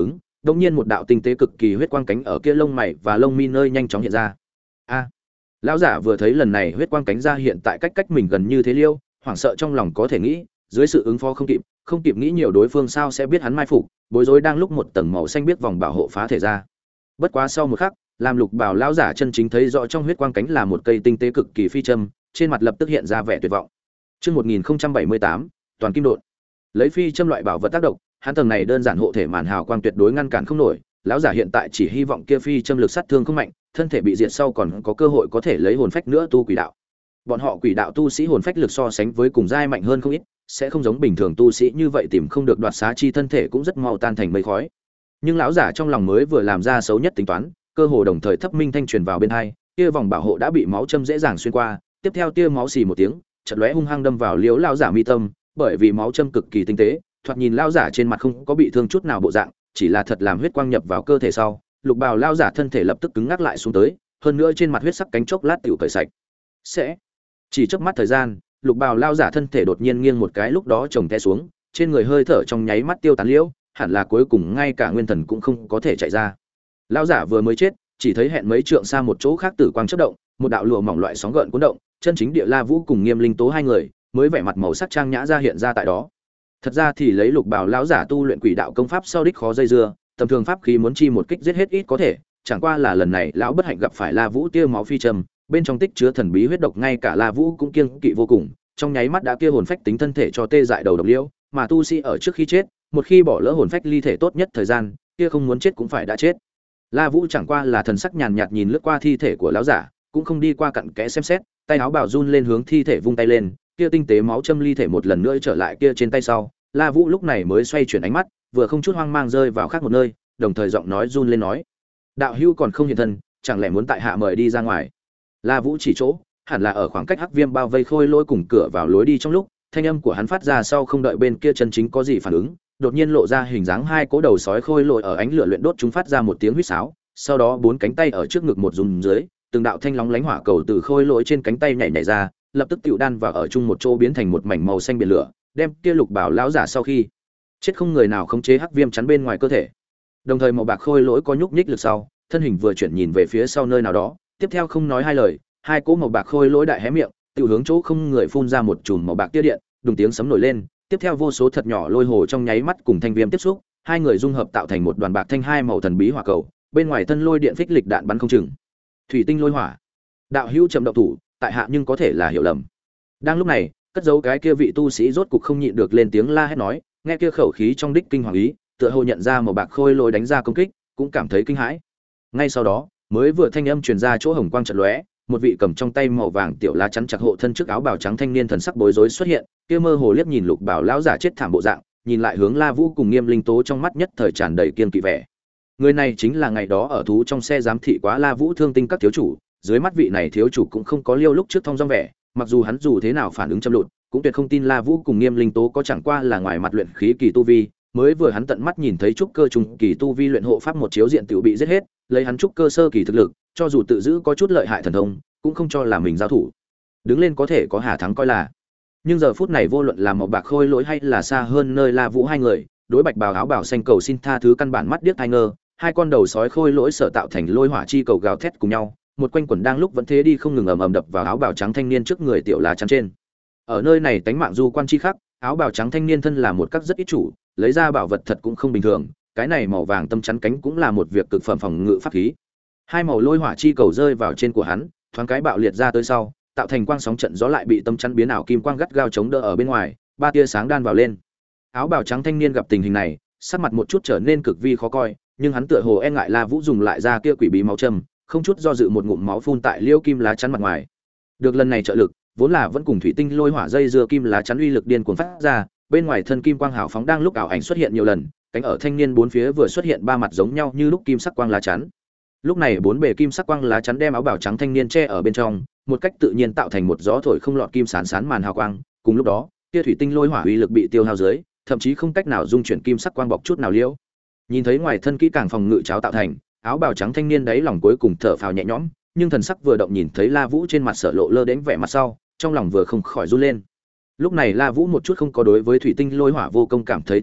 đột nhiên một đạo tinh tế cực kỳ huyết quang cánh ở kia lông mày và lông mi nơi nhanh chóng hiện ra. A! Lão giả vừa thấy lần này huyết quang cánh ra hiện tại cách cách mình gần như thế liêu, hoảng sợ trong lòng có thể nghĩ, dưới sự ứng phó không kịp, không kịp nghĩ nhiều đối phương sao sẽ biết hắn mai phục, bối rối đang lúc một tầng màu xanh biết vòng bảo hộ phá thể ra. Bất quá sau một khắc, làm Lục Bảo lão giả chân chính thấy rõ trong huyết quang cánh là một cây tinh tế cực kỳ phi châm, trên mặt lập tức hiện ra vẻ tuyệt vọng. Chương một nghìn không trăm bảy mươi tám, toàn kim độn. Lấy phi châm loại bảo vật tác động, hắn tầng này đơn giản hộ thể màn hào quang tuyệt đối ngăn cản không nổi, lão giả hiện tại chỉ hy vọng kia phi châm lực sát thương không mạnh, thân thể bị diệt sau còn có cơ hội có thể lấy hồn phách nữa tu quỷ đạo. Bọn họ quỷ đạo tu sĩ hồn phách lực so sánh với cùng giai mạnh hơn không ít, sẽ không giống bình thường tu sĩ như vậy tìm không được đoạt xá chi thân thể cũng rất mau tan thành mây khói. Nhưng lão giả trong lòng mới vừa làm ra xấu nhất tính toán, cơ hồ đồng thời thấp minh thanh truyền vào bên hai, kia vòng bảo hộ đã bị máu châm dễ dàng xuyên qua, tiếp theo tia máu xì một tiếng, chợt lóe hung hăng đâm vào liếu lão giả mi tâm, bởi vì máu châm cực kỳ tinh tế, thoạt nhìn lão giả trên mặt không có bị thương chút nào bộ dạng, chỉ là thật làm huyết quang nhập vào cơ thể sau, Lục Bào lão giả thân thể lập tức cứng ngắc lại xuống tới, hơn nữa trên mặt huyết sắc cánh chốc lát tiểu cởi sạch. Sẽ chỉ chớp mắt thời gian, Lục Bào lão giả thân thể đột nhiên nghiêng một cái lúc đó chồng té xuống, trên người hơi thở trong nháy mắt tiêu tán liễu, hẳn là cuối cùng ngay cả nguyên thần cũng không có thể chạy ra. Lão giả vừa mới chết, chỉ thấy hẹn mấy trượng xa một chỗ khác tử quang chớp động, một đạo lụa mỏng loại sóng gợn cuốn động, chân chính Địa La Vũ cùng Nghiêm Linh Tố hai người, mới vẻ mặt màu sắc trang nhã ra hiện ra tại đó. Thật ra thì lấy Lục Bào lão giả tu luyện quỷ đạo công pháp sau đích khó dây dưa, tầm thường pháp khí muốn chi một kích giết hết ít có thể, chẳng qua là lần này lão bất hạnh gặp phải La Vũ tia máu phi trầm, bên trong tích chứa thần bí huyết độc ngay cả La Vũ cũng kiêng kỵ vô cùng, trong nháy mắt đã kia hồn phách tính thân thể cho tê dại đầu độc liễu, mà tu sĩ ở trước khi chết, một khi bỏ lỡ hồn phách ly thể tốt nhất thời gian, kia không muốn chết cũng phải đã chết. La Vũ chẳng qua là thần sắc nhàn nhạt nhìn lướt qua thi thể của lão giả, cũng không đi qua cặn kẽ xem xét, tay áo bào run lên hướng thi thể vung tay lên, kia tinh tế máu châm ly thể một lần nữa trở lại kia trên tay sau, La Vũ lúc này mới xoay chuyển ánh mắt, vừa không chút hoang mang rơi vào khác một nơi, đồng thời giọng nói run lên nói: "Đạo hữu còn không hiện thân, chẳng lẽ muốn tại hạ mời đi ra ngoài?" La Vũ chỉ chỗ, hẳn là ở khoảng cách Hắc Viêm bao vây Khôi Lỗi cùng cửa vào lối đi trong lúc, thanh âm của hắn phát ra sau không đợi bên kia chân chính có gì phản ứng, đột nhiên lộ ra hình dáng hai cỗ đầu sói Khôi Lỗi ở ánh lửa luyện đốt chúng phát ra một tiếng huýt sáo, sau đó bốn cánh tay ở trước ngực một rung dưới, từng đạo thanh lóng lánh hỏa cầu từ Khôi Lỗi trên cánh tay nhảy nhảy ra, lập tức tựu đan vào ở chung một chỗ biến thành một mảnh màu xanh biển lửa, đem kia Lục Bảo lão giả sau khi chết không người nào khống chế Hắc Viêm chắn bên ngoài cơ thể. Đồng thời màu bạc Khôi Lỗi có nhúc nhích lực sau, thân hình vừa chuyển nhìn về phía sau nơi nào đó, tiếp theo không nói hai lời, hai cỗ màu bạc Khôi Lỗi đại hé miệng, tự hướng chỗ không người phun ra một chùm màu bạc tia điện, đùng tiếng sấm nổi lên, tiếp theo vô số thật nhỏ lôi hồ trong nháy mắt cùng thanh viêm tiếp xúc, hai người dung hợp tạo thành một đoàn bạc thanh hai màu thần bí hỏa cầu, bên ngoài thân lôi điện phích lịch đạn bắn không chừng. Thủy tinh lôi hỏa. Đạo hữu chậm động thủ, tại hạ nhưng có thể là hiểu lầm. Đang lúc này, cất giấu cái kia vị tu sĩ rốt cục không nhịn được lên tiếng la hét nói, nghe kia khẩu khí trong đích kinh hoàng ý, tựa hồ nhận ra màu bạc Khôi Lỗi đánh ra công kích, cũng cảm thấy kinh hãi. Ngay sau đó, mới vừa thanh âm truyền ra chỗ hồng quang chợt lóe, một vị cầm trong tay màu vàng tiểu lá chắn chặt hộ thân trước áo bào trắng thanh niên thần sắc bối rối xuất hiện, kia mơ hồ liếc nhìn Lục Bảo lão giả chết thảm bộ dạng, nhìn lại hướng La Vũ cùng Nghiêm Linh Tố trong mắt nhất thời tràn đầy kiên kỵ vẻ. Người này chính là ngày đó ở thú trong xe giám thị quá La Vũ thương tinh các thiếu chủ, dưới mắt vị này thiếu chủ cũng không có liêu lúc trước thông dong vẻ, mặc dù hắn dù thế nào phản ứng chậm lụt, cũng tuyệt không tin La Vũ cùng Nghiêm Linh Tố có chẳng qua là ngoài mặt luyện khí kỳ tu vi, mới vừa hắn tận mắt nhìn thấy trúc cơ trung kỳ tu vi luyện hộ pháp một chiếu diện tiểu bị giết hết, lấy hắn trúc cơ sơ kỳ thực lực, cho dù tự giữ có chút lợi hại thần thông, cũng không cho là mình giao thủ. Đứng lên có thể có hà thắng coi là. Nhưng giờ phút này vô luận là một bạc Khôi Lỗi hay là xa hơn nơi La Vũ hai người, đối bạch bào áo bảo xanh cầu xin tha thứ căn bản mắt điếc tai ngơ, hai con đầu sói Khôi Lỗi sở tạo thành lôi hỏa chi cầu gào thét cùng nhau, một quanh quẩn đang lúc vẫn thế đi không ngừng ầm ầm đập vào áo bào trắng thanh niên trước người tiểu lá chắn trên. Ở nơi này tánh mạng du quan chi khắc, áo bào trắng thanh niên thân là một các rất ít chủ, lấy ra bảo vật thật cũng không bình thường, cái này màu vàng tâm chắn cánh cũng là một việc cực phẩm phòng ngự pháp khí. Hai màu lôi hỏa chi cầu rơi vào trên của hắn, thoáng cái bạo liệt ra tới sau, tạo thành quang sóng trận gió lại bị tâm chắn biến ảo kim quang gắt gao chống đỡ ở bên ngoài, ba tia sáng đan vào lên. Áo bào trắng thanh niên gặp tình hình này, sắc mặt một chút trở nên cực vi khó coi, nhưng hắn tựa hồ e ngại La Vũ dùng lại ra kia quỷ bí máu châm, không chút do dự một ngụm máu phun tại liêu kim lá chắn mặt ngoài. Được lần này trợ lực, vốn là vẫn cùng thủy tinh lôi hỏa dây dưa kim lá chắn uy lực điên cuồng phát ra, bên ngoài thân kim quang hào phóng đang lúc ảo ảnh xuất hiện nhiều lần, cánh ở thanh niên bốn phía vừa xuất hiện ba mặt giống nhau như lúc kim sắc quang lá chắn. Lúc này bốn bề kim sắc quang lá chắn đem áo bào trắng thanh niên che ở bên trong, một cách tự nhiên tạo thành một gió thổi không lọt kim sán sán màn hào quang, cùng lúc đó, kia thủy tinh lôi hỏa uy lực bị tiêu hao dưới, thậm chí không cách nào dung chuyển kim sắc quang bọc chút nào liễu. Nhìn thấy ngoài thân kỹ càng phòng ngự cháo tạo thành, áo bào trắng thanh niên đấy lòng cuối cùng thở phào nhẹ nhõm, nhưng thần sắc vừa động nhìn thấy La Vũ trên mặt sở lộ lơ đến vẻ mặt sau, trong lòng vừa không khỏi run lên. Lúc này La Vũ một chút không có đối với thủy tinh lôi hỏa vô công cảm thấy thất vọng,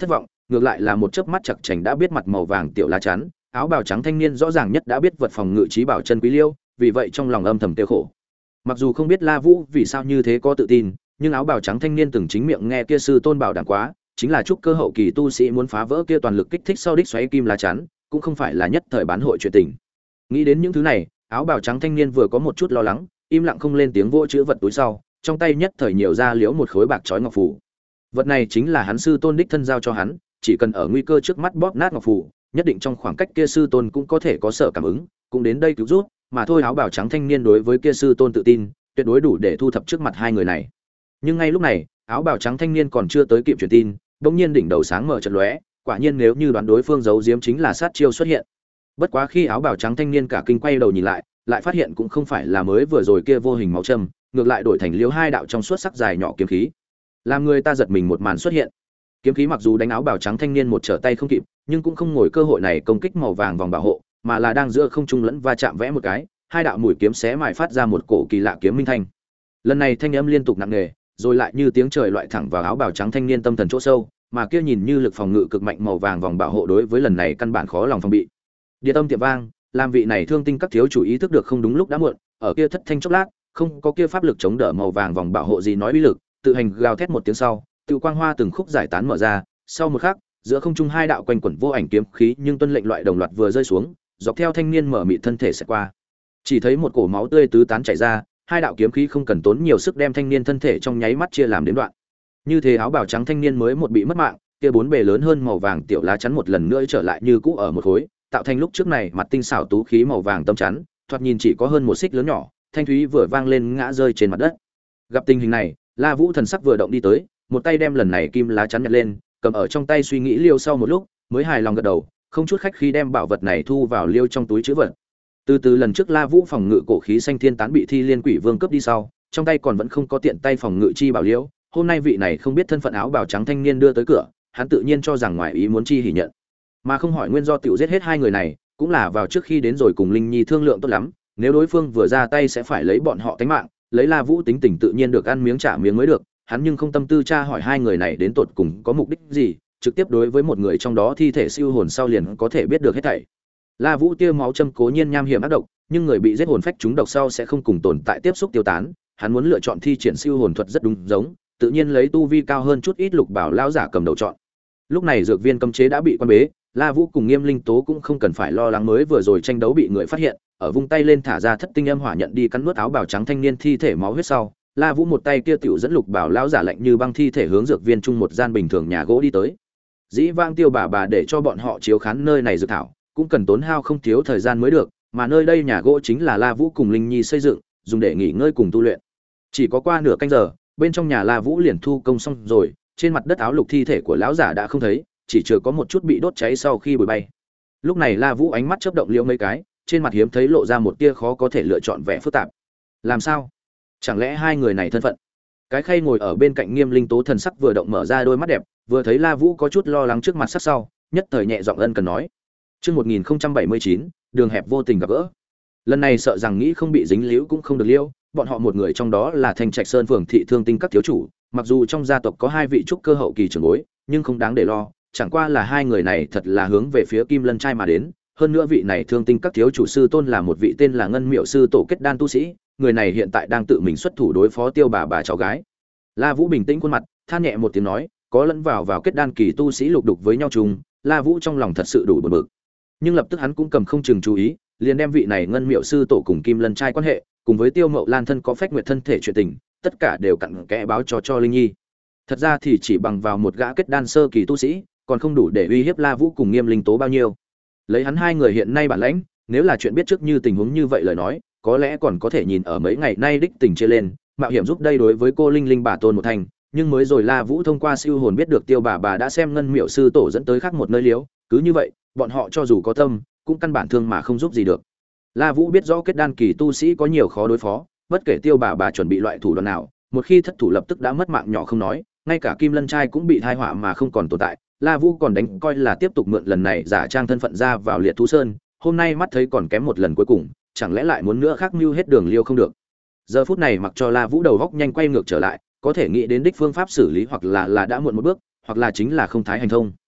ngược lại là một chớp mắt chặt chành đã biết mặt màu vàng tiểu lá chắn, áo bào trắng thanh niên rõ ràng nhất đã biết vật phòng ngự trí bảo chân quý liêu, vì vậy trong lòng âm thầm tiêu khổ. Mặc dù không biết La Vũ vì sao như thế có tự tin, nhưng áo bào trắng thanh niên từng chính miệng nghe kia sư tôn bảo đảm quá, chính là chúc cơ hậu kỳ tu sĩ muốn phá vỡ kia toàn lực kích thích sau đích xoáy kim lá chắn, cũng không phải là nhất thời bán hội chuyện tình. Nghĩ đến những thứ này, áo bào trắng thanh niên vừa có một chút lo lắng, im lặng không lên tiếng vỗ chữ vật túi sau, trong tay nhất thời nhiều ra liễu một khối bạc chói ngọc phù. Vật này chính là hắn sư tôn đích thân giao cho hắn, chỉ cần ở nguy cơ trước mắt bóp nát ngọc phù, nhất định trong khoảng cách kia sư tôn cũng có thể có sở cảm ứng, cũng đến đây cứu giúp, mà thôi áo bào trắng thanh niên đối với kia sư tôn tự tin, tuyệt đối đủ để thu thập trước mặt hai người này. Nhưng ngay lúc này, áo bào trắng thanh niên còn chưa tới kịp truyền tin, bỗng nhiên đỉnh đầu sáng mở chợt lóe, quả nhiên nếu như đoán đối phương giấu giếm chính là sát chiêu xuất hiện. Bất quá khi áo bào trắng thanh niên cả kinh quay đầu nhìn lại, lại phát hiện cũng không phải là mới vừa rồi kia vô hình máu châm, ngược lại đổi thành liếu hai đạo trong suốt sắc dài nhỏ kiếm khí. Làm người ta giật mình một màn xuất hiện. Kiếm khí mặc dù đánh áo bào trắng thanh niên một trở tay không kịp, nhưng cũng không ngồi cơ hội này công kích màu vàng vòng bảo hộ, mà là đang giữa không trung lẫn va chạm vẽ một cái, hai đạo mũi kiếm xé mài phát ra một cổ kỳ lạ kiếm minh thanh. Lần này thanh âm liên tục nặng nề, rồi lại như tiếng trời loại thẳng vào áo bào trắng thanh niên tâm thần chỗ sâu, mà kia nhìn như lực phòng ngự cực mạnh màu vàng vòng bảo hộ đối với lần này căn bản khó lòng phòng bị. Địa tâm tiệm vang, làm vị này thương tinh các thiếu chủ ý thức được không đúng lúc đã muộn, ở kia thất thanh chốc lát, không có kia pháp lực chống đỡ màu vàng vòng bảo hộ gì nói uy lực, tự hành gào thét một tiếng sau, tự quang hoa từng khúc giải tán mở ra, sau một khắc, giữa không trung hai đạo quanh quẩn vô ảnh kiếm khí nhưng tuân lệnh loại đồng loạt vừa rơi xuống, dọc theo thanh niên mở mị thân thể sẽ qua. Chỉ thấy một cổ máu tươi tứ tán chảy ra, hai đạo kiếm khí không cần tốn nhiều sức đem thanh niên thân thể trong nháy mắt chia làm đến đoạn. Như thế áo bào trắng thanh niên mới một bị mất mạng, kia bốn bề lớn hơn màu vàng tiểu lá chắn một lần nữa trở lại như cũ ở một khối, tạo thành lúc trước này mặt tinh xảo tú khí màu vàng tâm chắn, thoạt nhìn chỉ có hơn một xích lớn nhỏ, thanh thúy vừa vang lên ngã rơi trên mặt đất. Gặp tình hình này, La Vũ thần sắc vừa động đi tới, một tay đem lần này kim lá chắn nhặt lên, cầm ở trong tay suy nghĩ liêu sau một lúc, mới hài lòng gật đầu, không chút khách khí đem bảo vật này thu vào liêu trong túi trữ vật. Từ từ lần trước La Vũ phòng ngự cổ khí xanh thiên tán bị Thi Liên Quỷ Vương cướp đi sau, trong tay còn vẫn không có tiện tay phòng ngự chi bảo liêu, hôm nay vị này không biết thân phận áo bào trắng thanh niên đưa tới cửa, hắn tự nhiên cho rằng ngoài ý muốn chi hỉ nhận, mà không hỏi nguyên do tiểu giết hết hai người này, cũng là vào trước khi đến rồi cùng Linh Nhi thương lượng tốt lắm, nếu đối phương vừa ra tay sẽ phải lấy bọn họ tính mạng, lấy La Vũ tính tình tự nhiên được ăn miếng trả miếng mới được, hắn nhưng không tâm tư tra hỏi hai người này đến tột cùng có mục đích gì, trực tiếp đối với một người trong đó thi thể siêu hồn sau liền có thể biết được hết thảy. La Vũ tia máu châm cố nhiên nham hiểm ác độc, nhưng người bị giết hồn phách chúng độc sau sẽ không cùng tồn tại tiếp xúc tiêu tán, hắn muốn lựa chọn thi triển siêu hồn thuật rất đúng giống, tự nhiên lấy tu vi cao hơn chút ít Lục Bảo lão giả cầm đầu chọn. Lúc này dược viên cấm chế đã bị quan bế, La Vũ cùng Nghiêm Linh Tố cũng không cần phải lo lắng mới vừa rồi tranh đấu bị người phát hiện, ở vung tay lên thả ra thất tinh âm hỏa nhận đi cắn nuốt áo bào trắng thanh niên thi thể máu huyết sau, La Vũ một tay kia tiểu dẫn Lục Bảo lão giả lạnh như băng thi thể hướng dược viên chung một gian bình thường nhà gỗ đi tới. Dĩ vãng Tiêu bà bà để cho bọn họ chiếu khán nơi này dược thảo, cũng cần tốn hao không thiếu thời gian mới được, mà nơi đây nhà gỗ chính là La Vũ cùng Linh Nhi xây dựng, dùng để nghỉ ngơi cùng tu luyện. Chỉ có qua nửa canh giờ, bên trong nhà La Vũ liền thu công xong rồi, trên mặt đất áo lục thi thể của lão giả đã không thấy, chỉ chưa có một chút bị đốt cháy sau khi bụi bay. Lúc này La Vũ ánh mắt chớp động liễu mấy cái, trên mặt hiếm thấy lộ ra một tia khó có thể lựa chọn vẻ phức tạp. Làm sao? Chẳng lẽ hai người này thân phận? Cái khay ngồi ở bên cạnh Nghiêm Linh Tố thần sắc vừa động mở ra đôi mắt đẹp, vừa thấy La Vũ có chút lo lắng trước mặt sắc sau, nhất thời nhẹ giọng ân cần nói: "Chương một nghìn không trăm bảy mươi chín, đường hẹp vô tình gặp gỡ." Lần này sợ rằng nghĩ không bị dính líu cũng không được liễu, bọn họ một người trong đó là Thanh Trạch Sơn phường thị thương tinh các thiếu chủ, mặc dù trong gia tộc có hai vị trúc cơ hậu kỳ trưởng bối, nhưng không đáng để lo, chẳng qua là hai người này thật là hướng về phía Kim Lân trai mà đến, hơn nữa vị này thương tinh các thiếu chủ sư tôn là một vị tên là Ngân Miệu sư tổ kết đan tu sĩ, người này hiện tại đang tự mình xuất thủ đối phó Tiêu bà bà cháu gái. La Vũ bình tĩnh khuôn mặt, than nhẹ một tiếng nói, có lẫn vào vào kết đan kỳ tu sĩ lục đục với nhau chung, La Vũ trong lòng thật sự đủ bực bực. Nhưng lập tức hắn cũng cầm không chừng chú ý, liền đem vị này Ngân Miệu sư tổ cùng Kim Lân trai quan hệ, cùng với Tiêu Mậu Lan thân có phách nguyệt thân thể chuyện tình, tất cả đều cặn kẽ báo cho cho Linh Nhi. Thật ra thì chỉ bằng vào một gã kết đan sơ kỳ tu sĩ, còn không đủ để uy hiếp La Vũ cùng Nghiêm Linh Tố bao nhiêu. Lấy hắn hai người hiện nay bản lãnh, nếu là chuyện biết trước như tình huống như vậy lời nói, có lẽ còn có thể nhìn ở mấy ngày nay đích tình chia lên, mạo hiểm giúp đây đối với cô Linh Linh bà tôn một thành, nhưng mới rồi La Vũ thông qua siêu hồn biết được Tiêu bà bà đã xem Ngân Miệu sư tổ dẫn tới khác một nơi liếu, cứ như vậy, bọn họ cho dù có tâm, cũng căn bản thương mà không giúp gì được. La Vũ biết rõ kết đan kỳ tu sĩ có nhiều khó đối phó, bất kể Tiêu bà bà chuẩn bị loại thủ đoạn nào, một khi thất thủ lập tức đã mất mạng nhỏ không nói, ngay cả Kim Lân trai cũng bị tai họa mà không còn tồn tại. La Vũ còn đánh coi là tiếp tục mượn lần này giả trang thân phận ra vào Liệt Thú Sơn, hôm nay mắt thấy còn kém một lần cuối cùng, chẳng lẽ lại muốn nữa khác mưu hết đường liêu không được. Giờ phút này mặc cho La Vũ đầu góc nhanh quay ngược trở lại, có thể nghĩ đến đích phương pháp xử lý hoặc là là đã muộn một bước, hoặc là chính là không thái hành thông.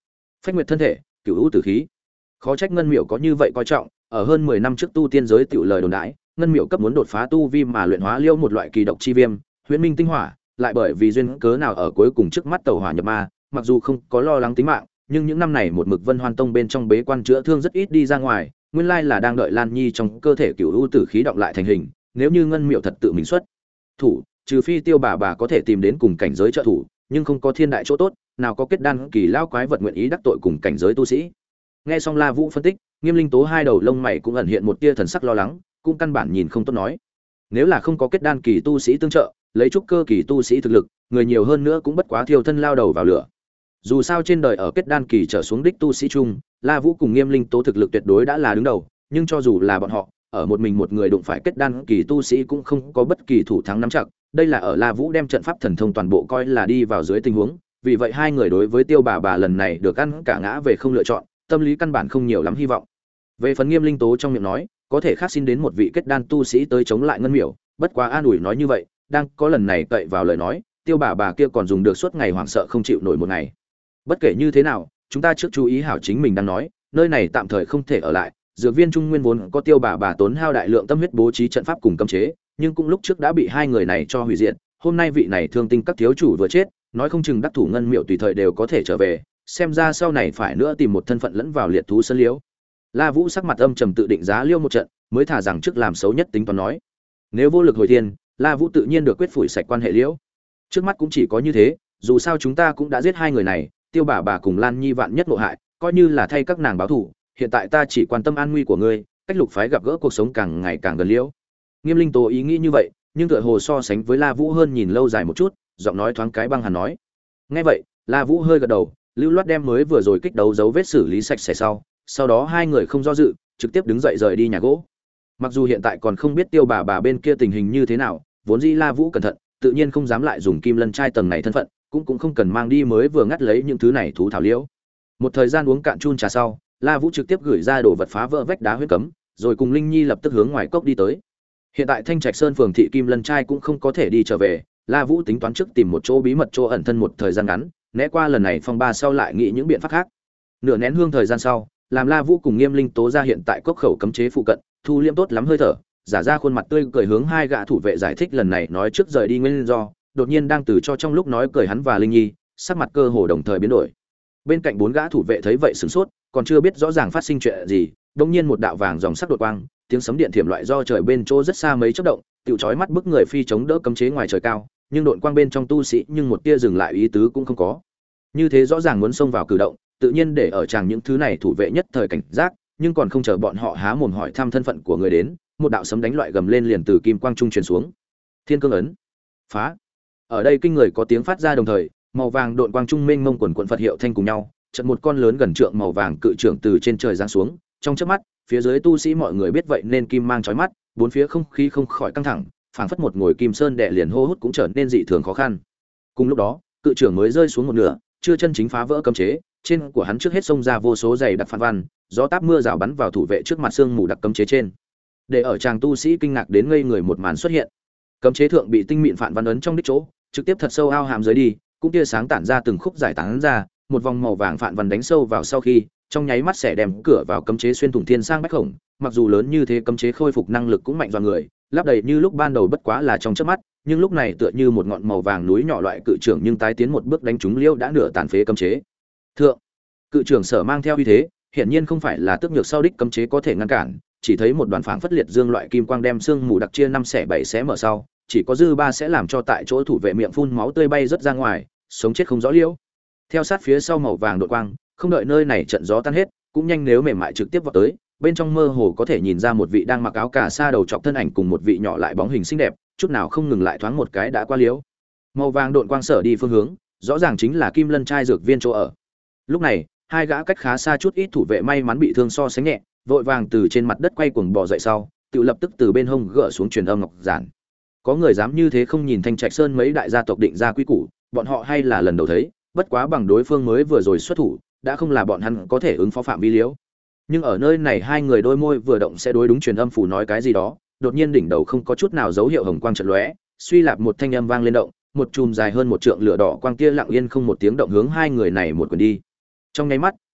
Phách Nguyệt thân thể, cửu u tử khí. Khó trách Ngân Miểu có như vậy coi trọng, ở hơn mười năm trước tu tiên giới tiểu lời đồn đãi, Ngân Miểu cấp muốn đột phá tu vi mà luyện hóa liêu một loại kỳ độc chi viêm, Huyễn Minh tinh hỏa, lại bởi vì duyên cớ nào ở cuối cùng trước mắt tẩu hỏa nhập ma, mặc dù không có lo lắng tính mạng, nhưng những năm này một mực Vân Hoan Tông bên trong bế quan chữa thương rất ít đi ra ngoài, nguyên lai là đang đợi Lan Nhi trong cơ thể cửu u tử khí động lại thành hình, nếu như Ngân Miểu thật tự mình xuất thủ, trừ phi Tiêu bà bà có thể tìm đến cùng cảnh giới trợ thủ, nhưng không có thiên đại chỗ tốt, nào có kết đan kỳ lao quái vật nguyện ý đắc tội cùng cảnh giới tu sĩ. Nghe xong La Vũ phân tích, Nghiêm Linh Tố hai đầu lông mày cũng ẩn hiện một tia thần sắc lo lắng, cũng căn bản nhìn không tốt nói. Nếu là không có kết đan kỳ tu sĩ tương trợ, lấy trúc cơ kỳ tu sĩ thực lực, người nhiều hơn nữa cũng bất quá thiêu thân lao đầu vào lửa. Dù sao trên đời ở kết đan kỳ trở xuống đích tu sĩ chung, La Vũ cùng Nghiêm Linh Tố thực lực tuyệt đối đã là đứng đầu, nhưng cho dù là bọn họ, ở một mình một người đụng phải kết đan kỳ tu sĩ cũng không có bất kỳ thủ thắng nắm chắc, đây là ở La Vũ đem trận pháp thần thông toàn bộ coi là đi vào dưới tình huống, vì vậy hai người đối với Tiêu bà bà lần này được ăn cả ngã về không lựa chọn, tâm lý căn bản không nhiều lắm hy vọng. Về phần Nghiêm Linh Tố trong miệng nói, có thể khác xin đến một vị kết đan tu sĩ tới chống lại Ngân Miểu, bất quá an ủi nói như vậy, đang có lần này cậy vào lời nói, Tiêu bà bà kia còn dùng được suốt ngày hoảng sợ không chịu nổi một ngày. Bất kể như thế nào, chúng ta trước chú ý hảo chính mình đang nói, nơi này tạm thời không thể ở lại, dược viên trung nguyên vốn có Tiêu bà bà tốn hao đại lượng tâm huyết bố trí trận pháp cùng cấm chế, nhưng cũng lúc trước đã bị hai người này cho hủy diệt, hôm nay vị này thương tinh các thiếu chủ vừa chết, nói không chừng đắc thủ Ngân Miểu tùy thời đều có thể trở về, xem ra sau này phải nữa tìm một thân phận lẫn vào liệt thú sân liễu. La Vũ sắc mặt âm trầm tự định giá liêu một trận, mới thả rằng trước làm xấu nhất tính toán nói. Nếu vô lực hồi thiên, La Vũ tự nhiên được quyết phủi sạch quan hệ liễu. Trước mắt cũng chỉ có như thế, dù sao chúng ta cũng đã giết hai người này, Tiêu bà bà cùng Lan Nhi vạn nhất ngộ hại, coi như là thay các nàng báo thù, hiện tại ta chỉ quan tâm an nguy của ngươi, cách Lục phái gặp gỡ cuộc sống càng ngày càng gần liễu. Nghiêm Linh Tố ý nghĩ như vậy, nhưng tựa hồ so sánh với La Vũ hơn nhìn lâu dài một chút, giọng nói thoáng cái băng hàn nói. Nghe vậy, La Vũ hơi gật đầu, lưu loát đem mới vừa rồi kích đấu dấu vết xử lý sạch sẽ sau, sau đó hai người không do dự, trực tiếp đứng dậy rời đi nhà gỗ. Mặc dù hiện tại còn không biết Tiêu bà bà bên kia tình hình như thế nào, vốn dĩ La Vũ cẩn thận, tự nhiên không dám lại dùng Kim Lân trai tầng này thân phận, cũng cũng không cần mang đi mới vừa ngắt lấy những thứ này thú thảo liễu. Một thời gian uống cạn chun trà sau, La Vũ trực tiếp gửi ra đồ vật phá vỡ vách đá huyết cấm, rồi cùng Linh Nhi lập tức hướng ngoài cốc đi tới. Hiện tại Thanh Trạch Sơn phường thị Kim Lân trai cũng không có thể đi trở về, La Vũ tính toán trước tìm một chỗ bí mật chỗ ẩn thân một thời gian ngắn, né qua lần này phong ba sau lại nghĩ những biện pháp khác. Nửa nén hương thời gian sau, làm La Vũ cùng Nghiêm Linh Tố ra hiện tại cốc khẩu cấm chế phụ cận, thu liêm tốt lắm hơi thở, giả ra khuôn mặt tươi cười hướng hai gã thủ vệ giải thích lần này nói trước rời đi nguyên do, đột nhiên đang từ cho trong lúc nói cười hắn và Linh Nhi, sắc mặt cơ hồ đồng thời biến đổi. Bên cạnh bốn gã thủ vệ thấy vậy sửng sốt, còn chưa biết rõ ràng phát sinh chuyện gì, đột nhiên một đạo vàng dòng sắc đột quang, tiếng sấm điện thiểm loại do trời bên chỗ rất xa mấy chớp động, tiểu chói mắt bức người phi chống đỡ cấm chế ngoài trời cao, nhưng độn quang bên trong tu sĩ nhưng một tia dừng lại ý tứ cũng không có. Như thế rõ ràng muốn xông vào cử động, tự nhiên để ở chàng những thứ này thủ vệ nhất thời cảnh giác, nhưng còn không chờ bọn họ há mồm hỏi thăm thân phận của người đến, một đạo sấm đánh loại gầm lên liền từ kim quang trung truyền xuống. Thiên cương ấn. Phá. Ở đây kinh người có tiếng phát ra đồng thời, màu vàng độn quang trung mênh mông quần quần Phật hiệu thanh cùng nhau, chợt một con lớn gần trượng màu vàng cự trưởng từ trên trời giáng xuống, trong chớp mắt, phía dưới tu sĩ mọi người biết vậy nên kim mang chói mắt, bốn phía không khí không khỏi căng thẳng, phảng phất một ngồi kim sơn đè liền hô hút cũng trở nên dị thường khó khăn. Cùng lúc đó, cự trưởng mới rơi xuống một nửa, chưa chân chính phá vỡ cấm chế, trên của hắn trước hết xông ra vô số dày đặc phản văn, gió táp mưa rào bắn vào thủ vệ trước mặt xương mù đặc cấm chế trên. Để ở chàng tu sĩ kinh ngạc đến ngây người một màn xuất hiện. Cấm chế thượng bị tinh mịn phản văn ấn trong đích chỗ, trực tiếp thật sâu ao hàm dưới đi, cũng tia sáng tản ra từng khúc giải tán ra, một vòng màu vàng phản văn đánh sâu vào sau khi, trong nháy mắt sẽ đem cửa vào cấm chế xuyên thủng thiên sang bách khổng, mặc dù lớn như thế cấm chế khôi phục năng lực cũng mạnh do người, lắp đầy như lúc ban đầu bất quá là trong chớp mắt, nhưng lúc này tựa như một ngọn màu vàng núi nhỏ loại cự trưởng nhưng tái tiến một bước đánh trúng liêu đã nửa tàn phế cấm chế. Thượng, cự trưởng sở mang theo uy thế, hiển nhiên không phải là tức nhược sau đích cấm chế có thể ngăn cản, chỉ thấy một đoàn phảng phất liệt dương loại kim quang đem xương mù đặc chia năm xẻ bảy xé mở sau, chỉ có dư ba sẽ làm cho tại chỗ thủ vệ miệng phun máu tươi bay rất ra ngoài, sống chết không rõ liêu. Theo sát phía sau màu vàng đột quang, không đợi nơi này trận gió tan hết, cũng nhanh nếu mềm mại trực tiếp vào tới, bên trong mơ hồ có thể nhìn ra một vị đang mặc áo cà sa đầu trọc thân ảnh cùng một vị nhỏ lại bóng hình xinh đẹp, chút nào không ngừng lại thoáng một cái đã qua liếu. Màu vàng độn quang sở đi phương hướng, rõ ràng chính là Kim Lân trai dược viên chỗ ở. Lúc này, hai gã cách khá xa chút ít thủ vệ may mắn bị thương so sánh nhẹ, vội vàng từ trên mặt đất quay cuồng bò dậy sau, tự lập tức từ bên hông gỡ xuống truyền âm ngọc giản. Có người dám như thế không nhìn Thanh Trạch Sơn mấy đại gia tộc định ra quy củ, bọn họ hay là lần đầu thấy, bất quá bằng đối phương mới vừa rồi xuất thủ, đã không là bọn hắn có thể ứng phó phạm vi liếu. Nhưng ở nơi này hai người đôi môi vừa động sẽ đối đúng truyền âm phủ nói cái gì đó, đột nhiên đỉnh đầu không có chút nào dấu hiệu hồng quang chợt lóe, suy lạp một thanh âm vang lên động, một chùm dài hơn một trượng lửa đỏ quang kia lặng yên không một tiếng động hướng hai người này một quyền đi. Trong nháy mắt,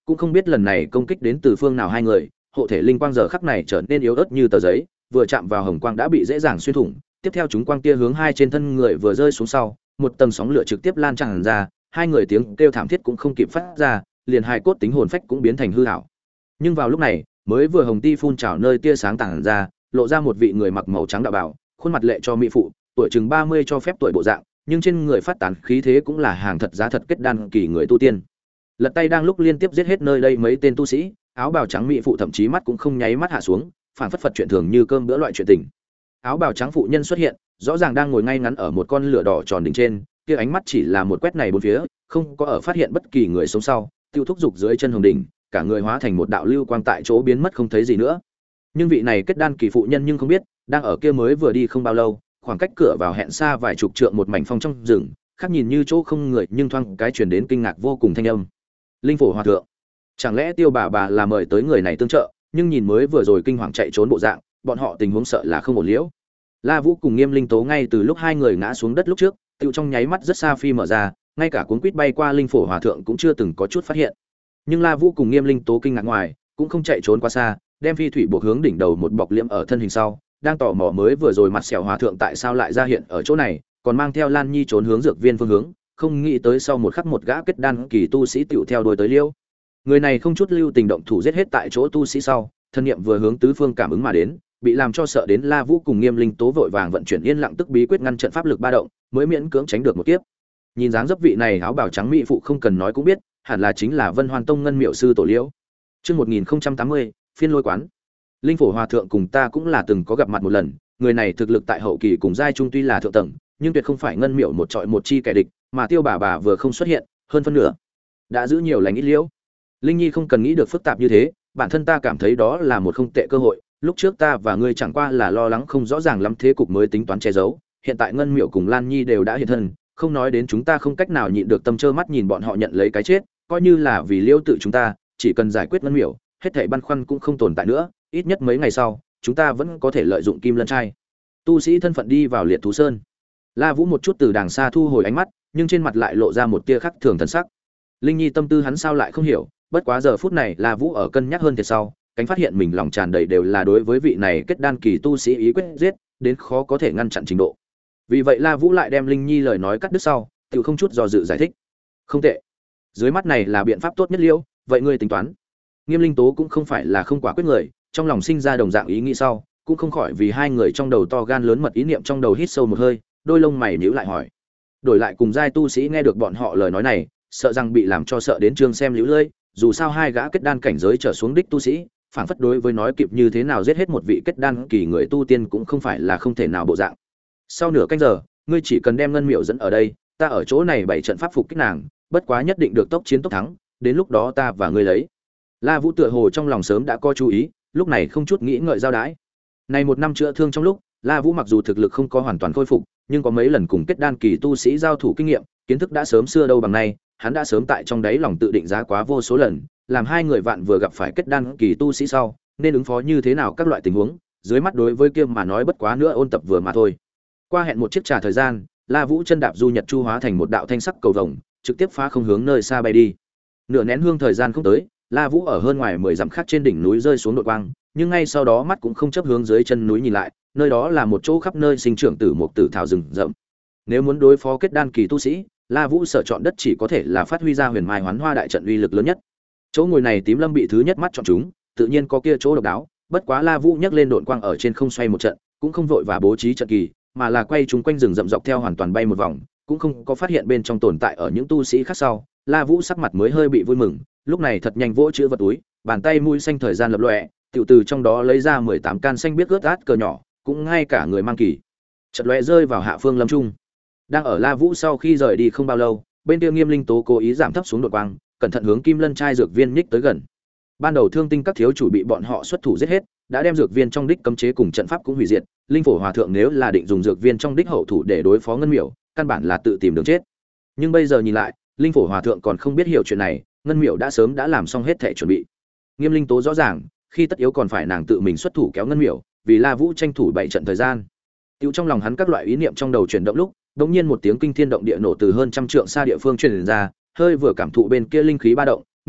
cũng không biết lần này công kích đến từ phương nào hai người, hộ thể linh quang giờ khắc này trở nên yếu ớt như tờ giấy, vừa chạm vào hồng quang đã bị dễ dàng xuyên thủng, tiếp theo chúng quang tia hướng hai trên thân người vừa rơi xuống sau, một tầng sóng lửa trực tiếp lan tràn ra, hai người tiếng kêu thảm thiết cũng không kịp phát ra, liền hai cốt tính hồn phách cũng biến thành hư ảo. Nhưng vào lúc này, mới vừa hồng ti phun trào nơi tia sáng tản ra, lộ ra một vị người mặc màu trắng đạo bào, khuôn mặt lệ cho mỹ phụ, tuổi chừng ba mươi cho phép tuổi bộ dạng, nhưng trên người phát tán khí thế cũng là hàng thật giá thật kết đan kỳ người tu tiên. Lật tay đang lúc liên tiếp giết hết nơi đây mấy tên tu sĩ, áo bào trắng mỹ phụ thậm chí mắt cũng không nháy mắt hạ xuống, phản phất phật chuyện thường như cơm bữa loại chuyện tình. Áo bào trắng phụ nhân xuất hiện, rõ ràng đang ngồi ngay ngắn ở một con lửa đỏ tròn đỉnh trên, kia ánh mắt chỉ là một quét này bốn phía, không có ở phát hiện bất kỳ người sống sau, tiêu thúc dục dưới chân hồng đỉnh, cả người hóa thành một đạo lưu quang tại chỗ biến mất không thấy gì nữa. Nhưng vị này kết đan kỳ phụ nhân nhưng không biết, đang ở kia mới vừa đi không bao lâu, khoảng cách cửa vào hẹn xa vài chục trượng một mảnh phong trong rừng, khác nhìn như chỗ không người nhưng thoáng cái truyền đến kinh ngạc vô cùng thanh âm. Linh phổ hòa thượng, chẳng lẽ Tiêu bà bà là mời tới người này tương trợ, nhưng nhìn mới vừa rồi kinh hoàng chạy trốn bộ dạng, bọn họ tình huống sợ là không ổn liễu. La Vũ cùng Nghiêm Linh Tố ngay từ lúc hai người ngã xuống đất lúc trước, tiêu trong nháy mắt rất xa phi mở ra, ngay cả cuốn quýt bay qua linh phổ hòa thượng cũng chưa từng có chút phát hiện. Nhưng La Vũ cùng Nghiêm Linh Tố kinh ngạc ngoài, cũng không chạy trốn quá xa, đem phi thủy buộc hướng đỉnh đầu một bọc liễm ở thân hình sau, đang tò mò mới vừa rồi mặt sẹo hòa thượng tại sao lại ra hiện ở chỗ này, còn mang theo Lan Nhi trốn hướng dược viên phương hướng, không nghĩ tới sau một khắc một gã kết đan kỳ tu sĩ tiểu theo đuổi tới liêu. Người này không chút lưu tình động thủ giết hết tại chỗ tu sĩ sau, thân niệm vừa hướng tứ phương cảm ứng mà đến, bị làm cho sợ đến La Vũ cùng Nghiêm Linh Tố vội vàng vận chuyển yên lặng tức bí quyết ngăn trận pháp lực ba động, mới miễn cưỡng tránh được một kiếp. Nhìn dáng dấp vị này áo bào trắng mỹ phụ không cần nói cũng biết, hẳn là chính là Vân Hoan Tông Ngân Miệu sư tổ Liễu. Chương một nghìn không trăm tám mươi, phiên lôi quán. Linh phổ hòa thượng cùng ta cũng là từng có gặp mặt một lần, người này thực lực tại hậu kỳ cùng giai trung tuy là thượng tầng, nhưng tuyệt không phải Ngân Miệu một trọi một chi kẻ địch, mà Tiêu bà bà vừa không xuất hiện, hơn phân nửa đã giữ nhiều lành ít Liễu. Linh Nhi không cần nghĩ được phức tạp như thế, bản thân ta cảm thấy đó là một không tệ cơ hội, lúc trước ta và ngươi chẳng qua là lo lắng không rõ ràng lắm thế cục mới tính toán che giấu, hiện tại Ngân Miệu cùng Lan Nhi đều đã hiện thân, không nói đến chúng ta không cách nào nhịn được tâm trơ mắt nhìn bọn họ nhận lấy cái chết, coi như là vì Liêu tự chúng ta, chỉ cần giải quyết Ngân Miệu, hết thảy băn khoăn cũng không tồn tại nữa, ít nhất mấy ngày sau, chúng ta vẫn có thể lợi dụng Kim Lân trai tu sĩ thân phận đi vào Liệt Thú Sơn. La Vũ một chút từ đàng xa thu hồi ánh mắt, nhưng trên mặt lại lộ ra một tia khắc thường thần sắc. Linh Nhi tâm tư hắn sao lại không hiểu, bất quá giờ phút này La Vũ ở cân nhắc hơn thiệt sau, cánh phát hiện mình lòng tràn đầy đều là đối với vị này kết đan kỳ tu sĩ ý quyết giết, đến khó có thể ngăn chặn trình độ. Vì vậy La Vũ lại đem Linh Nhi lời nói cắt đứt sau, tự không chút do dự giải thích. Không tệ, dưới mắt này là biện pháp tốt nhất liễu, vậy ngươi tính toán. Nghiêm Linh Tố cũng không phải là không quả quyết người, trong lòng sinh ra đồng dạng ý nghĩ sau, cũng không khỏi vì hai người trong đầu to gan lớn mật ý niệm trong đầu hít sâu một hơi, đôi lông mày nhíu lại hỏi. Đổi lại cùng giai tu sĩ nghe được bọn họ lời nói này, sợ rằng bị làm cho sợ đến trương xem liễu lơi, dù sao hai gã kết đan cảnh giới trở xuống đích tu sĩ, phản phất đối với nói kịp như thế nào giết hết một vị kết đan kỳ người tu tiên cũng không phải là không thể nào bộ dạng. Sau nửa canh giờ, ngươi chỉ cần đem Ngân Miệu dẫn ở đây, ta ở chỗ này bảy trận pháp phục kích nàng, bất quá nhất định được tốc chiến tốc thắng, đến lúc đó ta và ngươi lấy. La Vũ tựa hồ trong lòng sớm đã có chú ý, lúc này không chút nghĩ ngợi giao đái. Này một năm chữa thương trong lúc, La Vũ mặc dù thực lực không có hoàn toàn khôi phục, nhưng có mấy lần cùng kết đan kỳ tu sĩ giao thủ kinh nghiệm, kiến thức đã sớm xưa đâu bằng nay, hắn đã sớm tại trong đáy lòng tự định giá quá vô số lần, làm hai người vạn vừa gặp phải kết đan kỳ tu sĩ sau, nên ứng phó như thế nào các loại tình huống, dưới mắt đối với kia mà nói bất quá nữa ôn tập vừa mà thôi. Qua hẹn một chiếc trà thời gian, La Vũ chân đạp du nhật chu hóa thành một đạo thanh sắc cầu vồng, trực tiếp phá không hướng nơi xa bay đi. Nửa nén hương thời gian không tới, La Vũ ở hơn ngoài mười dặm khác trên đỉnh núi rơi xuống đội quang, nhưng ngay sau đó mắt cũng không chấp hướng dưới chân núi nhìn lại, nơi đó là một chỗ khắp nơi sinh trưởng tử mục tử thảo rừng rậm. Nếu muốn đối phó kết đan kỳ tu sĩ, La Vũ sở chọn đất chỉ có thể là phát huy ra Huyền Mai Hoán Hoa đại trận uy lực lớn nhất. Chỗ ngồi này Tím Lâm bị thứ nhất mắt chọn chúng, tự nhiên có kia chỗ độc đáo, bất quá La Vũ nhấc lên độn quang ở trên không xoay một trận, cũng không vội và bố trí trận kỳ, mà là quay chúng quanh rừng rậm dọc theo hoàn toàn bay một vòng, cũng không có phát hiện bên trong tồn tại ở những tu sĩ khác sau. La Vũ sắc mặt mới hơi bị vui mừng, lúc này thật nhanh vỗ chữ vật túi, bàn tay mũi xanh thời gian lập lòe, tiểu từ trong đó lấy ra mười tám can xanh biết ướt át cờ nhỏ, cũng ngay cả người mang kỳ. Chợt lóe rơi vào hạ phương lâm trung. Đang ở La Vũ sau khi rời đi không bao lâu, bên kia Nghiêm Linh Tố cố ý giảm thấp xuống đột quang, cẩn thận hướng Kim Lân trai dược viên nhích tới gần. Ban đầu Thương Tinh các thiếu chủ bị bọn họ xuất thủ giết hết, đã đem dược viên trong đích cấm chế cùng trận pháp cũng hủy diệt, linh phổ hòa thượng nếu là định dùng dược viên trong đích hậu thủ để đối phó Ngân Miểu, căn bản là tự tìm đường chết. Nhưng bây giờ nhìn lại, linh phổ hòa thượng còn không biết hiểu chuyện này, Ngân Miểu đã sớm đã làm xong hết thể chuẩn bị. Nghiêm Linh Tố rõ ràng, khi tất yếu còn phải nàng tự mình xuất thủ kéo Ngân Miểu, vì La Vũ tranh thủ bảy trận thời gian. Tiêu trong lòng hắn các loại ý niệm trong đầu chuyển động lúc, đột nhiên một tiếng kinh thiên động địa nổ từ hơn trăm trượng xa địa phương truyền ra, hơi vừa cảm thụ bên kia linh khí ba động,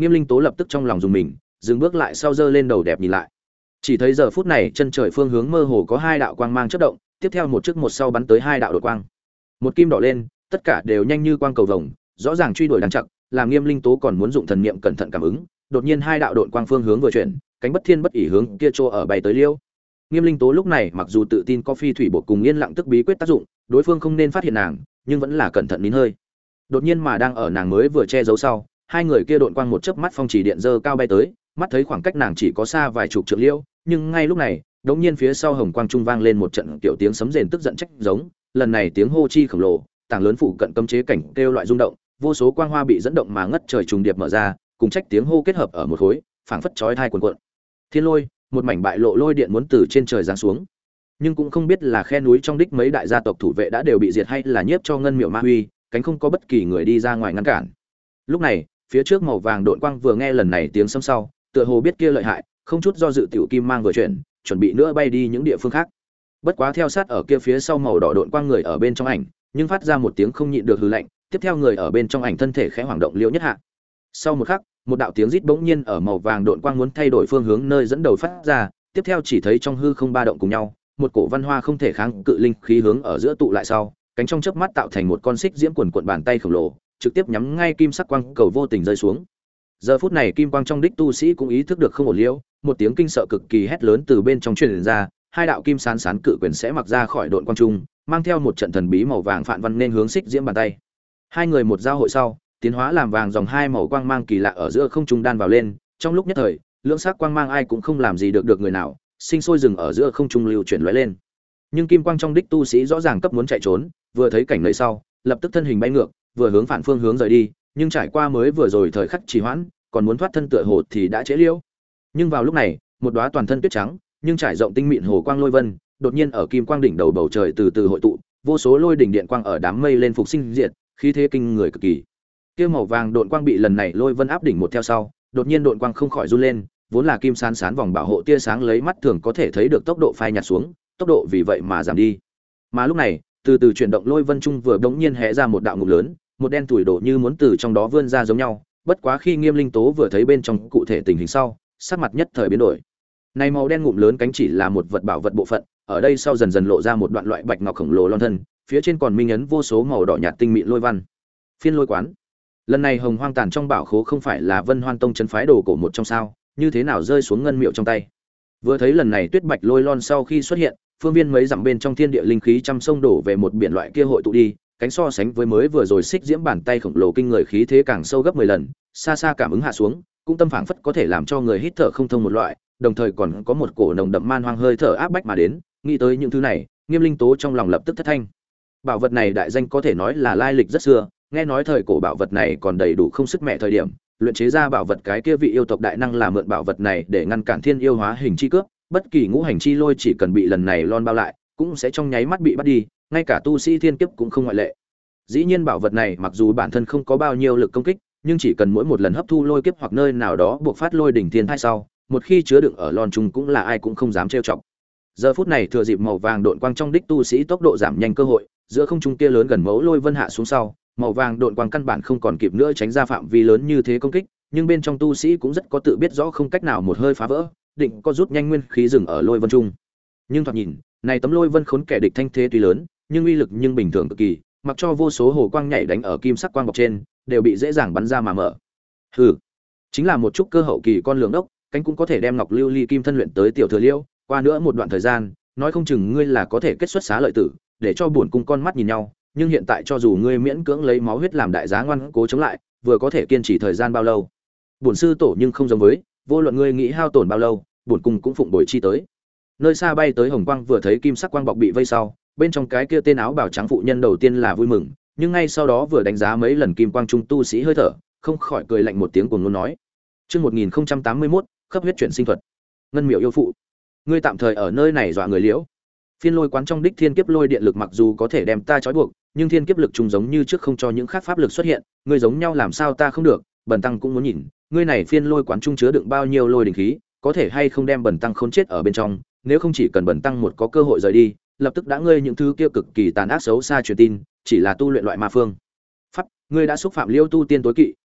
Nghiêm Linh Tố lập tức trong lòng dùng mình, dừng bước lại sau giơ lên đầu đẹp nhìn lại. Chỉ thấy giờ phút này chân trời phương hướng mơ hồ có hai đạo quang mang chớp động, tiếp theo một trước một sau bắn tới hai đạo đột quang. Một kim đỏ lên, tất cả đều nhanh như quang cầu vồng, rõ ràng truy đuổi đang chặt, làm Nghiêm Linh Tố còn muốn dụng thần niệm cẩn thận cảm ứng, đột nhiên hai đạo đột quang phương hướng vừa chuyển, cánh bất thiên bất ỷ hướng kia trô ở bay tới liêu. Nghiêm Linh Tố lúc này mặc dù tự tin có phi thủy bộ cùng yên lặng tức bí quyết tác dụng, đối phương không nên phát hiện nàng, nhưng vẫn là cẩn thận nín hơi. Đột nhiên mà đang ở nàng mới vừa che giấu sau, hai người kia đột quang một chớp mắt phong chỉ điện dơ cao bay tới, mắt thấy khoảng cách nàng chỉ có xa vài chục trượng liêu, nhưng ngay lúc này, đột nhiên phía sau hồng quang trung vang lên một trận tiểu tiếng sấm rền tức giận trách giống, lần này tiếng hô chi khổng lồ, tảng lớn phụ cận cấm chế cảnh kêu loại rung động, vô số quang hoa bị dẫn động mà ngất trời trùng điệp mở ra, cùng trách tiếng hô kết hợp ở một khối, phảng phất chói tai cuồn cuộn. Thiên lôi, một mảnh bại lộ lôi điện muốn từ trên trời giáng xuống. Nhưng cũng không biết là khe núi trong đích mấy đại gia tộc thủ vệ đã đều bị diệt hay là nhiếp cho ngân miệu ma huy, cánh không có bất kỳ người đi ra ngoài ngăn cản. Lúc này, phía trước màu vàng độn quang vừa nghe lần này tiếng sấm sau, tựa hồ biết kia lợi hại, không chút do dự tiểu kim mang vừa chuyển, chuẩn bị nữa bay đi những địa phương khác. Bất quá theo sát ở kia phía sau màu đỏ độn quang người ở bên trong ảnh, nhưng phát ra một tiếng không nhịn được hừ lạnh, tiếp theo người ở bên trong ảnh thân thể khẽ hoảng động liễu nhất hạ. Sau một khắc, một đạo tiếng rít bỗng nhiên ở màu vàng độn quang muốn thay đổi phương hướng nơi dẫn đầu phát ra, tiếp theo chỉ thấy trong hư không ba động cùng nhau, một cổ văn hoa không thể kháng cự linh khí hướng ở giữa tụ lại sau, cánh trong chớp mắt tạo thành một con xích diễm quần cuộn bàn tay khổng lồ, trực tiếp nhắm ngay kim sắc quang cầu vô tình rơi xuống. Giờ phút này kim quang trong đích tu sĩ cũng ý thức được không ổn liễu, một tiếng kinh sợ cực kỳ hét lớn từ bên trong truyền ra, hai đạo kim sán sán cự quyền sẽ mặc ra khỏi độn quang trung, mang theo một trận thần bí màu vàng phản văn nên hướng xích diễm bàn tay. Hai người một giao hội sau, tiến hóa làm vàng dòng hai màu quang mang kỳ lạ ở giữa không trung đan vào lên, trong lúc nhất thời, lưỡng sắc quang mang ai cũng không làm gì được được người nào, sinh sôi rừng ở giữa không trung lưu chuyển lóe lên. Nhưng kim quang trong đích tu sĩ rõ ràng cấp muốn chạy trốn, vừa thấy cảnh này sau, lập tức thân hình bay ngược, vừa hướng phản phương hướng rời đi, nhưng trải qua mới vừa rồi thời khắc trì hoãn, còn muốn thoát thân tựa hồ thì đã trễ liễu. Nhưng vào lúc này, một đóa toàn thân tuyết trắng, nhưng trải rộng tinh mịn hồ quang lôi vân, đột nhiên ở kim quang đỉnh đầu bầu trời từ từ hội tụ, vô số lôi đỉnh điện quang ở đám mây lên phục sinh diệt, khí thế kinh người cực kỳ. Kia màu vàng độn quang bị lần này lôi vân áp đỉnh một theo sau, đột nhiên độn quang không khỏi run lên, vốn là kim sán sán vòng bảo hộ tia sáng lấy mắt thường có thể thấy được tốc độ phai nhạt xuống, tốc độ vì vậy mà giảm đi. Mà lúc này, từ từ chuyển động lôi vân trung vừa bỗng nhiên hé ra một đạo ngục lớn, một đen tủi đổ như muốn từ trong đó vươn ra giống nhau, bất quá khi Nghiêm Linh Tố vừa thấy bên trong cụ thể tình hình sau, sắc mặt nhất thời biến đổi. Này màu đen ngụm lớn cánh chỉ là một vật bảo vật bộ phận, ở đây sau dần dần lộ ra một đoạn loại bạch ngọc khổng lồ lon thân, phía trên còn minh ấn vô số màu đỏ nhạt tinh mịn lôi văn. Phiên lôi quán. Lần này Hồng Hoang Tàn trong bảo khố không phải là Vân Hoan Tông trấn phái đồ cổ một trong sao, như thế nào rơi xuống ngân miệu trong tay. Vừa thấy lần này tuyết bạch lôi lon sau khi xuất hiện, phương viên mấy dặm bên trong thiên địa linh khí trăm sông đổ về một biển loại kia hội tụ đi, cánh so sánh với mới vừa rồi xích diễm bàn tay khổng lồ kinh người khí thế càng sâu gấp mười lần, xa xa cảm ứng hạ xuống, cũng tâm phảng phất có thể làm cho người hít thở không thông một loại, đồng thời còn có một cổ nồng đậm man hoang hơi thở áp bách mà đến, nghĩ tới những thứ này, Nghiêm Linh Tố trong lòng lập tức thất thanh. Bảo vật này đại danh có thể nói là lai lịch rất xưa, nghe nói thời cổ bảo vật này còn đầy đủ không sức mẹ thời điểm, luyện chế ra bảo vật cái kia vị yêu tộc đại năng là mượn bảo vật này để ngăn cản thiên yêu hóa hình chi cướp, bất kỳ ngũ hành chi lôi chỉ cần bị lần này lon bao lại, cũng sẽ trong nháy mắt bị bắt đi, ngay cả tu sĩ thiên kiếp cũng không ngoại lệ. Dĩ nhiên bảo vật này mặc dù bản thân không có bao nhiêu lực công kích, nhưng chỉ cần mỗi một lần hấp thu lôi kiếp hoặc nơi nào đó buộc phát lôi đỉnh thiên thai sau, một khi chứa đựng ở lon chung cũng là ai cũng không dám trêu chọc. Giờ phút này thừa dịp màu vàng độn quang trong đích tu sĩ tốc độ giảm nhanh cơ hội, giữa không trung kia lớn gần mẫu lôi vân hạ xuống sau, màu vàng độn quang căn bản không còn kịp nữa tránh ra phạm vi lớn như thế công kích, nhưng bên trong tu sĩ cũng rất có tự biết rõ không cách nào một hơi phá vỡ, định có rút nhanh nguyên khí dừng ở lôi vân trung. Nhưng thoạt nhìn, này tấm lôi vân khốn kẻ địch thanh thế tuy lớn, nhưng uy lực nhưng bình thường cực kỳ, mặc cho vô số hồ quang nhảy đánh ở kim sắc quang bọc trên, đều bị dễ dàng bắn ra mà mở. Hừ, chính là một chút cơ hậu kỳ con lường đốc, cánh cũng có thể đem ngọc lưu ly kim thân luyện tới tiểu thừa liêu, qua nữa một đoạn thời gian, nói không chừng ngươi là có thể kết xuất xá lợi tử, để cho bổn cung con mắt nhìn nhau, nhưng hiện tại cho dù ngươi miễn cưỡng lấy máu huyết làm đại giá ngoan cố chống lại, vừa có thể kiên trì thời gian bao lâu? Bổn sư tổ nhưng không giống với, vô luận ngươi nghĩ hao tổn bao lâu, bổn cung cũng phụng bồi chi tới. Nơi xa bay tới hồng quang vừa thấy kim sắc quang bọc bị vây sau, bên trong cái kia tên áo bào trắng phụ nhân đầu tiên là vui mừng, nhưng ngay sau đó vừa đánh giá mấy lần kim quang trung tu sĩ hơi thở, không khỏi cười lạnh một tiếng cuồng ngôn nói: "Chương một nghìn không trăm tám mươi mốt, khắp huyết chuyển sinh thuật. Ngân Miệu yêu phụ, ngươi tạm thời ở nơi này dọa người liễu." Phiên lôi quán trong đích thiên kiếp lôi điện lực mặc dù có thể đem ta trói buộc, nhưng thiên kiếp lực trùng giống như trước không cho những khác pháp lực xuất hiện, ngươi giống nhau làm sao ta không được, bần tăng cũng muốn nhìn, ngươi này phiên lôi quán trung chứa đựng bao nhiêu lôi đỉnh khí, có thể hay không đem bần tăng khốn chết ở bên trong, nếu không chỉ cần bần tăng một có cơ hội rời đi, lập tức đã ngươi những thứ kia cực kỳ tàn ác xấu xa truyền tin, chỉ là tu luyện loại ma phương. Pháp, ngươi đã xúc phạm Liêu tu tiên tối kỵ,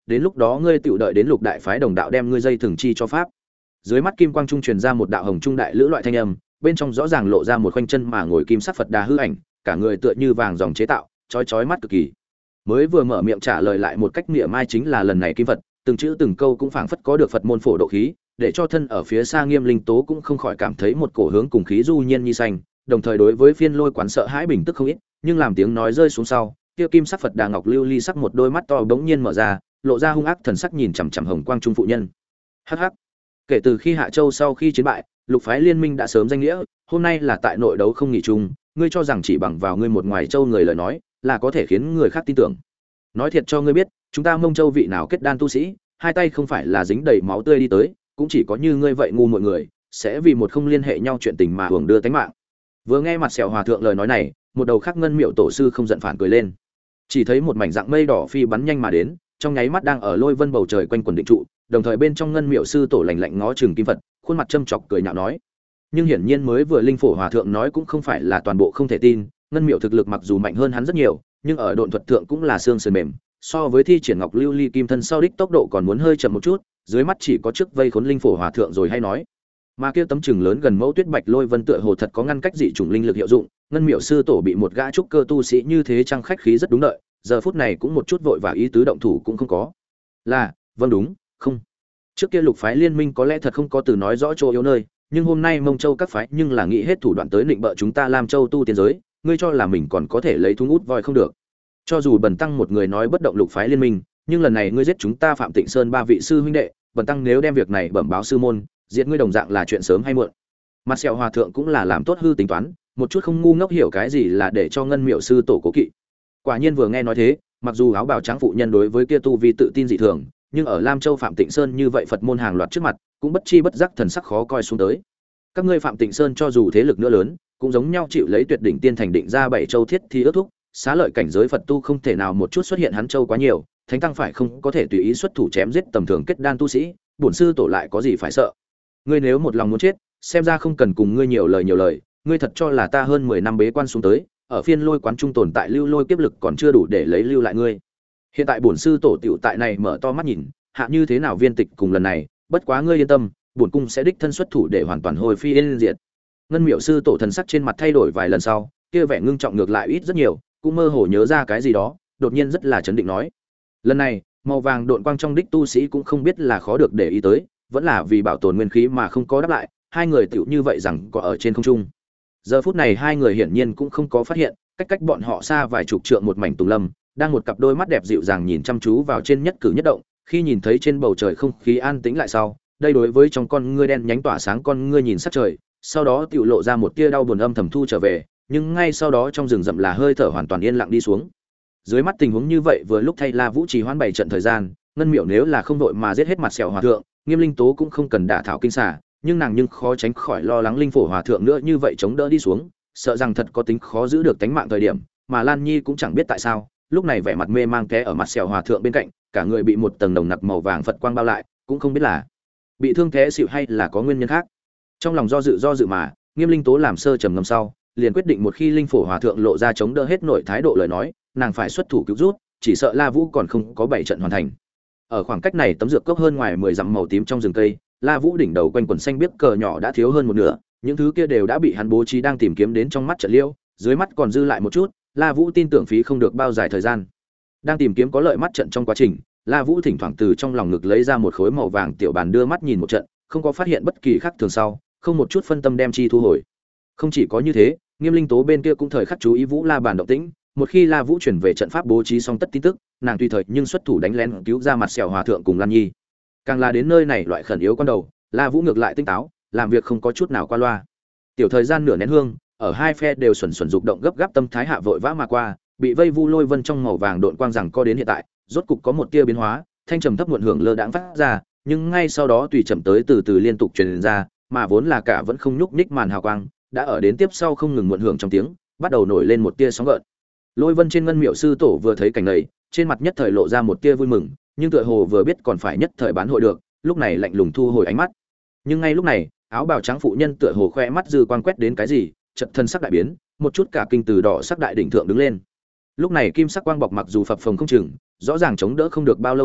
đến lúc đó ngươi tự đợi đến lục đại phái đồng đạo đem ngươi dây thường chi cho pháp. Dưới mắt kim quang trung truyền ra một đạo hồng trung đại lữ loại thanh âm, bên trong rõ ràng lộ ra một khoanh chân mà ngồi kim sắc Phật Đà hư ảnh, cả người tựa như vàng dòng chế tạo, chói chói mắt cực kỳ. Mới vừa mở miệng trả lời lại một cách mỉa mai chính là lần này kim Phật, từng chữ từng câu cũng phảng phất có được Phật môn phổ độ khí, để cho thân ở phía xa Nghiêm Linh Tố cũng không khỏi cảm thấy một cổ hướng cùng khí du nhiên như xanh, đồng thời đối với phiên lôi quán sợ hãi bình tức không ít, nhưng làm tiếng nói rơi xuống sau, kia kim sắc Phật Đà ngọc lưu ly sắc một đôi mắt to bỗng nhiên mở ra, lộ ra hung ác thần sắc nhìn chằm chằm hồng quang trung phụ nhân. Hắc hắc. Kể từ khi Hạ Châu sau khi chiến bại, lục phái liên minh đã sớm danh nghĩa, hôm nay là tại nội đấu không nghỉ chung, ngươi cho rằng chỉ bằng vào ngươi một ngoài châu người lời nói, là có thể khiến người khác tin tưởng. Nói thiệt cho ngươi biết, chúng ta Mông Châu vị nào kết đan tu sĩ, hai tay không phải là dính đầy máu tươi đi tới, cũng chỉ có như ngươi vậy ngu mọi người, sẽ vì một không liên hệ nhau chuyện tình mà hưởng đưa tánh mạng. Vừa nghe mặt sẹo hòa thượng lời nói này, một đầu khắc ngân miệu tổ sư không giận phản cười lên. Chỉ thấy một mảnh dạng mây đỏ phi bắn nhanh mà đến, trong nháy mắt đang ở lôi vân bầu trời quanh quần định trụ, đồng thời bên trong ngân miệu sư tổ lạnh lạnh ngó chừng kim Phật, khuôn mặt châm chọc cười nhạo nói. Nhưng hiển nhiên mới vừa linh phổ hòa thượng nói cũng không phải là toàn bộ không thể tin, ngân miệu thực lực mặc dù mạnh hơn hắn rất nhiều, nhưng ở độn thuật thượng cũng là xương sườn mềm, so với thi triển ngọc lưu ly kim thân sau đích tốc độ còn muốn hơi chậm một chút, dưới mắt chỉ có trước vây khốn linh phổ hòa thượng rồi hay nói. Mà kia tấm chừng lớn gần mẫu tuyết bạch lôi vân tựa hồ thật có ngăn cách dị chủng linh lực hiệu dụng, ngân miệu sư tổ bị một gã trúc cơ tu sĩ như thế trang khách khí rất đúng đợi, giờ phút này cũng một chút vội và ý tứ động thủ cũng không có. Là, vâng đúng, không. Trước kia lục phái liên minh có lẽ thật không có từ nói rõ chỗ yếu nơi, nhưng hôm nay Mông Châu các phái nhưng là nghĩ hết thủ đoạn tới định bợ chúng ta Lam Châu tu tiên giới, ngươi cho là mình còn có thể lấy thung út voi không được. Cho dù Bần tăng một người nói bất động lục phái liên minh, nhưng lần này ngươi giết chúng ta Phạm Tịnh Sơn ba vị sư huynh đệ, Bần tăng nếu đem việc này bẩm báo sư môn, diệt ngươi đồng dạng là chuyện sớm hay muộn. Mặt sẹo hòa thượng cũng là làm tốt hư tính toán, một chút không ngu ngốc hiểu cái gì là để cho ngân miệu sư tổ cố kỵ. Quả nhiên vừa nghe nói thế, mặc dù áo bào trắng phụ nhân đối với kia tu vi tự tin dị thường, nhưng ở Lam Châu Phạm Tịnh Sơn như vậy Phật môn hàng loạt trước mặt, cũng bất chi bất giác thần sắc khó coi xuống tới. Các ngươi Phạm Tịnh Sơn cho dù thế lực nữa lớn, cũng giống nhau chịu lấy tuyệt đỉnh tiên thành định ra bảy châu thiết thi ước thúc, xá lợi cảnh giới Phật tu không thể nào một chút xuất hiện hắn châu quá nhiều, thánh tăng phải không có thể tùy ý xuất thủ chém giết tầm thường kết đan tu sĩ, bổn sư tổ lại có gì phải sợ. Ngươi nếu một lòng muốn chết, xem ra không cần cùng ngươi nhiều lời nhiều lời, ngươi thật cho là ta hơn mười năm bế quan xuống tới, ở phiên lôi quán trung tồn tại lưu lôi kiếp lực còn chưa đủ để lấy lưu lại ngươi. Hiện tại bổn sư tổ tiểu tại này mở to mắt nhìn, hạ như thế nào viên tịch cùng lần này, bất quá ngươi yên tâm, bổn cung sẽ đích thân xuất thủ để hoàn toàn hồi phi yên diệt. Ngân miệu sư tổ thần sắc trên mặt thay đổi vài lần sau, kia vẻ ngưng trọng ngược lại ít rất nhiều, cũng mơ hồ nhớ ra cái gì đó, đột nhiên rất là chấn định nói: lần này màu vàng độn quang trong đích tu sĩ cũng không biết là khó được để ý tới, vẫn là vì bảo tồn nguyên khí mà không có đáp lại, hai người tiểu như vậy rằng có ở trên không trung. Giờ phút này hai người hiển nhiên cũng không có phát hiện, cách cách bọn họ xa vài chục trượng một mảnh tùng lâm, đang một cặp đôi mắt đẹp dịu dàng nhìn chăm chú vào trên nhất cử nhất động, khi nhìn thấy trên bầu trời không khí an tĩnh lại sau, đây đối với trong con ngươi đen nhánh tỏa sáng con ngươi nhìn sát trời, sau đó tiểu lộ ra một tia đau buồn âm thầm thu trở về, nhưng ngay sau đó trong rừng rậm là hơi thở hoàn toàn yên lặng đi xuống. Dưới mắt tình huống như vậy vừa lúc thay La Vũ trì hoãn bảy trận thời gian, ngân miểu nếu là không đội mà giết hết mặt sẹo hòa thượng, Nghiêm Linh Tố cũng không cần đả thảo kinh xà, nhưng nàng nhưng khó tránh khỏi lo lắng linh phổ hòa thượng nữa như vậy chống đỡ đi xuống, sợ rằng thật có tính khó giữ được tánh mạng thời điểm, mà Lan Nhi cũng chẳng biết tại sao, lúc này vẻ mặt mê mang té ở mặt sẹo hòa thượng bên cạnh, cả người bị một tầng nồng nặc màu vàng Phật quang bao lại, cũng không biết là bị thương té xỉu hay là có nguyên nhân khác. Trong lòng do dự do dự mà, Nghiêm Linh Tố làm sơ trầm ngâm sau, liền quyết định một khi linh phổ hòa thượng lộ ra chống đỡ hết nội thái độ lời nói, nàng phải xuất thủ cứu rút, chỉ sợ La Vũ còn không có bảy trận hoàn thành. Ở khoảng cách này tấm dược cốc hơn ngoài mười dặm màu tím trong rừng cây, La Vũ đỉnh đầu quanh quần xanh biếc cờ nhỏ đã thiếu hơn một nửa, những thứ kia đều đã bị hắn bố trí đang tìm kiếm đến trong mắt trận liêu, dưới mắt còn dư lại một chút, La Vũ tin tưởng phí không được bao dài thời gian. Đang tìm kiếm có lợi mắt trận trong quá trình, La Vũ thỉnh thoảng từ trong lòng ngực lấy ra một khối màu vàng tiểu bàn đưa mắt nhìn một trận, không có phát hiện bất kỳ khác thường sau, không một chút phân tâm đem chi thu hồi. Không chỉ có như thế, Nghiêm Linh Tố bên kia cũng thời khắc chú ý Vũ La bàn động tĩnh, một khi La Vũ chuyển về trận pháp bố trí xong tất tin tức, nàng tùy thời nhưng xuất thủ đánh lén cứu ra mặt sẹo hòa thượng cùng Lan Nhi. Càng là đến nơi này loại khẩn yếu con đầu, La Vũ ngược lại tinh táo, làm việc không có chút nào qua loa. Tiểu thời gian nửa nén hương, ở hai phe đều xuẩn xuẩn dục động gấp gáp tâm thái hạ vội vã mà qua, bị vây vu lôi vân trong màu vàng độn quang rằng co đến hiện tại, rốt cục có một tia biến hóa, thanh trầm thấp muộn hưởng lơ đãng phát ra, nhưng ngay sau đó tùy chậm tới từ từ liên tục truyền ra, mà vốn là cả vẫn không nhúc nhích màn hào quang, đã ở đến tiếp sau không ngừng muộn hưởng trong tiếng, bắt đầu nổi lên một tia sóng gợn. Lôi vân trên ngân miệu sư tổ vừa thấy cảnh này, trên mặt nhất thời lộ ra một tia vui mừng, nhưng tựa hồ vừa biết còn phải nhất thời bán hội được, lúc này lạnh lùng thu hồi ánh mắt. Nhưng ngay lúc này, áo bào trắng phụ nhân tựa hồ khoe mắt dư quang quét đến cái gì, chợt thân sắc đại biến, một chút cả kinh từ đỏ sắc đại đỉnh thượng đứng lên. Lúc này kim sắc quang bọc mặc dù phập phồng không chừng, rõ ràng chống đỡ không được bao lâu dạng,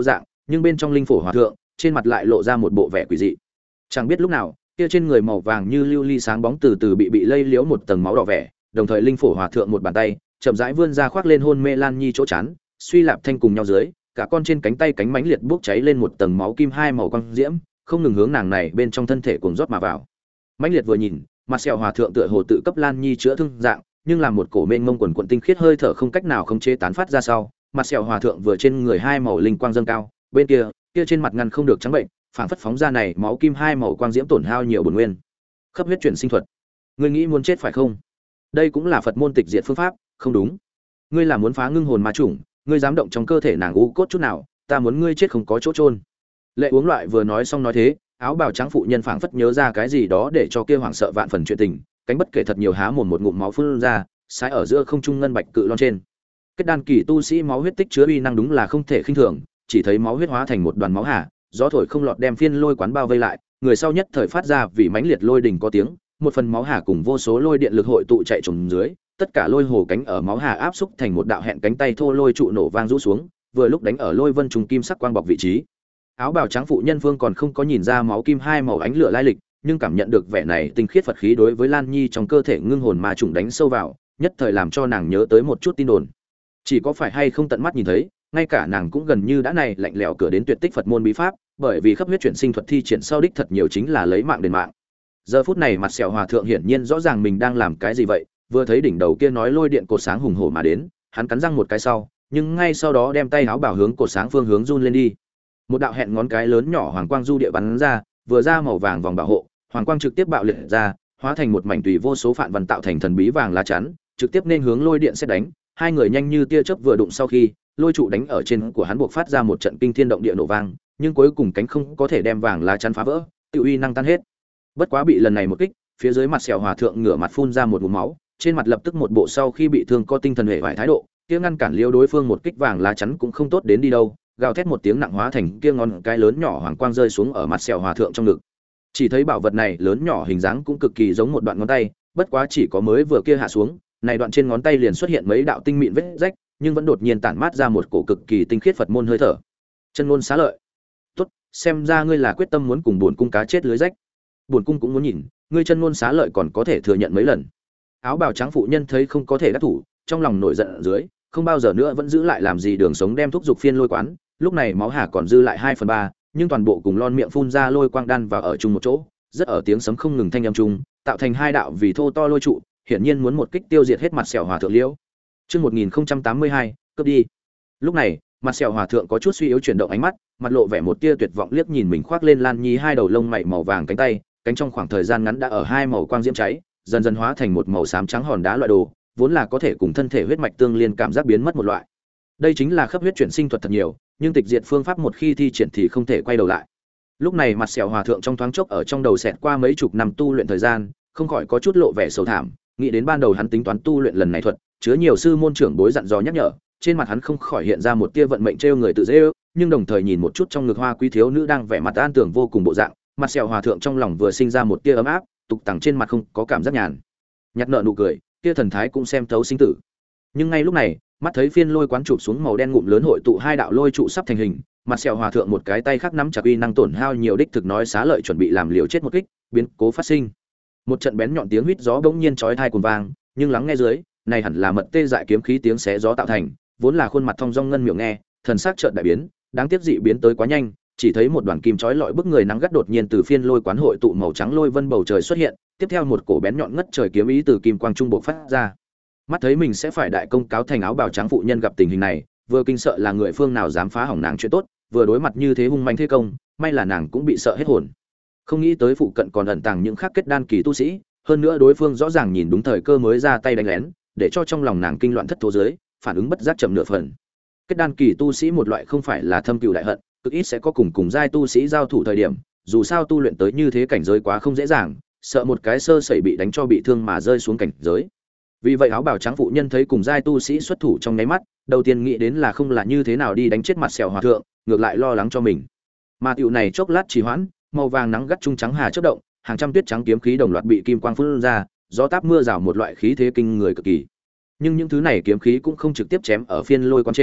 nhưng bên trong linh phổ hòa thượng trên mặt lại lộ ra một bộ vẻ quỷ dị. Chẳng biết lúc nào, kia trên người màu vàng như lưu ly sáng bóng từ từ bị bị lây liễu một tầng máu đỏ vẻ, đồng thời linh phổ hòa thượng một bàn tay chậm rãi vươn ra khoác lên hôn mê Lan Nhi chỗ chán, suy lạp thanh cùng nhau dưới, cả con trên cánh tay cánh mãnh liệt bốc cháy lên một tầng máu kim hai màu quang diễm, không ngừng hướng nàng này bên trong thân thể cuồng rót mà vào. Mãnh liệt vừa nhìn, mặt sẹo hòa thượng tựa hồ tự cấp Lan Nhi chữa thương dạng, nhưng làm một cổ mênh mông quần quần tinh khiết hơi thở không cách nào khống chế tán phát ra sau, mặt sẹo hòa thượng vừa trên người hai màu linh quang dâng cao, bên kia, kia trên mặt ngăn không được trắng bệnh, phảng phất phóng ra này máu kim hai màu quang diễm tổn hao nhiều bổn nguyên. Khắp huyết chuyển sinh thuật. Ngươi nghĩ muốn chết phải không? Đây cũng là Phật môn tịch diệt phương pháp, không đúng. Ngươi là muốn phá ngưng hồn ma chủng, ngươi dám động trong cơ thể nàng u cốt chút nào, ta muốn ngươi chết không có chỗ chôn. Lệ Uống Loại vừa nói xong nói thế, áo bào trắng phụ nhân phảng phất nhớ ra cái gì đó để cho kia hoảng sợ vạn phần chuyện tình, cánh bất kể thật nhiều há mồm một ngụm máu phun ra, sái ở giữa không trung ngân bạch cự lon trên. Kết đan kỳ tu sĩ máu huyết tích chứa uy năng đúng là không thể khinh thường, chỉ thấy máu huyết hóa thành một đoàn máu hà, gió thổi không lọt đem phiên lôi quán bao vây lại, người sau nhất thời phát ra vì mãnh liệt lôi đỉnh có tiếng, một phần máu hà cùng vô số lôi điện lực hội tụ chạy trùng dưới, tất cả lôi hồ cánh ở máu hà áp xúc thành một đạo hẹn cánh tay thô lôi trụ nổ vang rũ xuống, vừa lúc đánh ở lôi vân trùng kim sắc quang bọc vị trí. Áo bào trắng phụ nhân phương còn không có nhìn ra máu kim hai màu ánh lửa lai lịch, nhưng cảm nhận được vẻ này tinh khiết Phật khí đối với Lan Nhi trong cơ thể ngưng hồn ma trùng đánh sâu vào, nhất thời làm cho nàng nhớ tới một chút tin đồn. Chỉ có phải hay không tận mắt nhìn thấy, ngay cả nàng cũng gần như đã này lạnh lẽo cửa đến tuyệt tích Phật môn bí pháp, bởi vì khắp huyết chuyển sinh thuật thi triển sau đích thật nhiều chính là lấy mạng đền mạng. Giờ phút này mặt sẹo hòa thượng hiển nhiên rõ ràng mình đang làm cái gì vậy, vừa thấy đỉnh đầu kia nói lôi điện cột sáng hùng hổ mà đến, hắn cắn răng một cái sau, nhưng ngay sau đó đem tay áo bảo hướng cột sáng phương hướng run lên đi. Một đạo hẹn ngón cái lớn nhỏ hoàng quang du địa bắn ra, vừa ra màu vàng vòng bảo hộ, hoàng quang trực tiếp bạo liệt ra, hóa thành một mảnh tùy vô số phản văn tạo thành thần bí vàng lá chắn, trực tiếp nên hướng lôi điện sẽ đánh. Hai người nhanh như tia chớp vừa đụng sau khi, lôi trụ đánh ở trên của hắn buộc phát ra một trận kinh thiên động địa nổ vang, nhưng cuối cùng cánh không có thể đem vàng lá chắn phá vỡ, tự uy năng tan hết. Bất quá bị lần này một kích, phía dưới mặt sẹo hòa thượng ngửa mặt phun ra một ngụm máu, trên mặt lập tức một bộ sau khi bị thương có tinh thần hệ vải thái độ, kia ngăn cản liêu đối phương một kích vàng lá chắn cũng không tốt đến đi đâu, gào thét một tiếng nặng hóa thành kia ngón cái lớn nhỏ hoàng quang rơi xuống ở mặt sẹo hòa thượng trong ngực. Chỉ thấy bảo vật này lớn nhỏ hình dáng cũng cực kỳ giống một đoạn ngón tay, bất quá chỉ có mới vừa kia hạ xuống, này đoạn trên ngón tay liền xuất hiện mấy đạo tinh mịn vết rách, nhưng vẫn đột nhiên tản mát ra một cổ cực kỳ tinh khiết Phật môn hơi thở. Chân ngôn xá lợi. Tốt, xem ra ngươi là quyết tâm muốn cùng bổn cung cá chết lưới rách. Bổn cung cũng muốn nhìn, ngươi chân ngôn xá lợi còn có thể thừa nhận mấy lần. Áo bào trắng phụ nhân thấy không có thể đắc thủ, trong lòng nổi giận ở dưới, không bao giờ nữa vẫn giữ lại làm gì đường sống đem thúc dục phiên lôi quán, lúc này máu hà còn dư lại hai phần ba, nhưng toàn bộ cùng lon miệng phun ra lôi quang đan vào ở chung một chỗ, rất ở tiếng sấm không ngừng thanh âm chung, tạo thành hai đạo vì thô to lôi trụ, hiển nhiên muốn một kích tiêu diệt hết mặt sẹo hòa thượng liễu. Chương một nghìn không trăm tám mươi hai, cướp đi. Lúc này, mặt sẹo hòa thượng có chút suy yếu chuyển động ánh mắt, mặt lộ vẻ một tia tuyệt vọng liếc nhìn mình khoác lên Lan Nhi hai đầu lông mày màu vàng cánh tay, cánh trong khoảng thời gian ngắn đã ở hai màu quang diễm cháy, dần dần hóa thành một màu xám trắng hòn đá loại đồ, vốn là có thể cùng thân thể huyết mạch tương liên cảm giác biến mất một loại. Đây chính là khắp huyết chuyển sinh thuật thật nhiều, nhưng tịch diệt phương pháp một khi thi triển thì không thể quay đầu lại. Lúc này mặt sẹo hòa thượng trong thoáng chốc ở trong đầu xẹt qua mấy chục năm tu luyện thời gian, không khỏi có chút lộ vẻ sầu thảm, nghĩ đến ban đầu hắn tính toán tu luyện lần này thuật, chứa nhiều sư môn trưởng bối dặn dò nhắc nhở, trên mặt hắn không khỏi hiện ra một tia vận mệnh trêu người tự dễ ước, nhưng đồng thời nhìn một chút trong ngực hoa quý thiếu nữ đang vẻ mặt an tưởng vô cùng bộ dạng, mặt sẹo hòa thượng trong lòng vừa sinh ra một tia ấm áp, tục tằng trên mặt không có cảm giác nhàn nhạt nợ nụ cười, tia thần thái cũng xem thấu sinh tử. Nhưng ngay lúc này, mắt thấy phiên lôi quán chụp xuống màu đen ngụm lớn hội tụ hai đạo lôi trụ sắp thành hình, mặt sẹo hòa thượng một cái tay khác nắm chặt uy năng tổn hao nhiều đích thực nói xá lợi chuẩn bị làm liều chết một kích, biến cố phát sinh. Một trận bén nhọn tiếng huýt gió bỗng nhiên chói tai cuồng vang, nhưng lắng nghe dưới, này hẳn là mật tê dại kiếm khí tiếng xé gió tạo thành, vốn là khuôn mặt thông dong ngân miệng nghe, thần sắc chợt đại biến, đáng tiếc dị biến tới quá nhanh, chỉ thấy một đoàn kim chói lọi bức người nắng gắt đột nhiên từ phiên lôi quán hội tụ màu trắng lôi vân bầu trời xuất hiện, tiếp theo một cổ bén nhọn ngất trời kiếm ý từ kim quang trung bộc phát ra. Mắt thấy mình sẽ phải đại công cáo thành áo bào trắng phụ nhân gặp tình hình này, vừa kinh sợ là người phương nào dám phá hỏng nàng chuyện tốt, vừa đối mặt như thế hung manh thế công, may là nàng cũng bị sợ hết hồn. Không nghĩ tới phụ cận còn ẩn tàng những khắc kết đan kỳ tu sĩ, hơn nữa đối phương rõ ràng nhìn đúng thời cơ mới ra tay đánh lén, để cho trong lòng nàng kinh loạn thất thố dưới, phản ứng bất giác chậm nửa phần. Kết đan kỳ tu sĩ một loại không phải là thâm cừu đại hận, cực ít sẽ có cùng cùng giai tu sĩ giao thủ thời điểm, dù sao tu luyện tới như thế cảnh giới quá không dễ dàng, sợ một cái sơ sẩy bị đánh cho bị thương mà rơi xuống cảnh giới. Vì vậy áo bào trắng phụ nhân thấy cùng giai tu sĩ xuất thủ trong nháy mắt, đầu tiên nghĩ đến là không là như thế nào đi đánh chết mặt sẹo hòa thượng, ngược lại lo lắng cho mình. Mà tiểu này chốc lát trì hoãn, màu vàng nắng gắt trung trắng hà chớp động, hàng trăm tuyết trắng kiếm khí đồng loạt bị kim quang phun ra, gió táp mưa rào một loại khí thế kinh người cực kỳ. Nhưng những thứ này kiếm khí cũng không trực tiếp chém ở phiên lôi quán trên,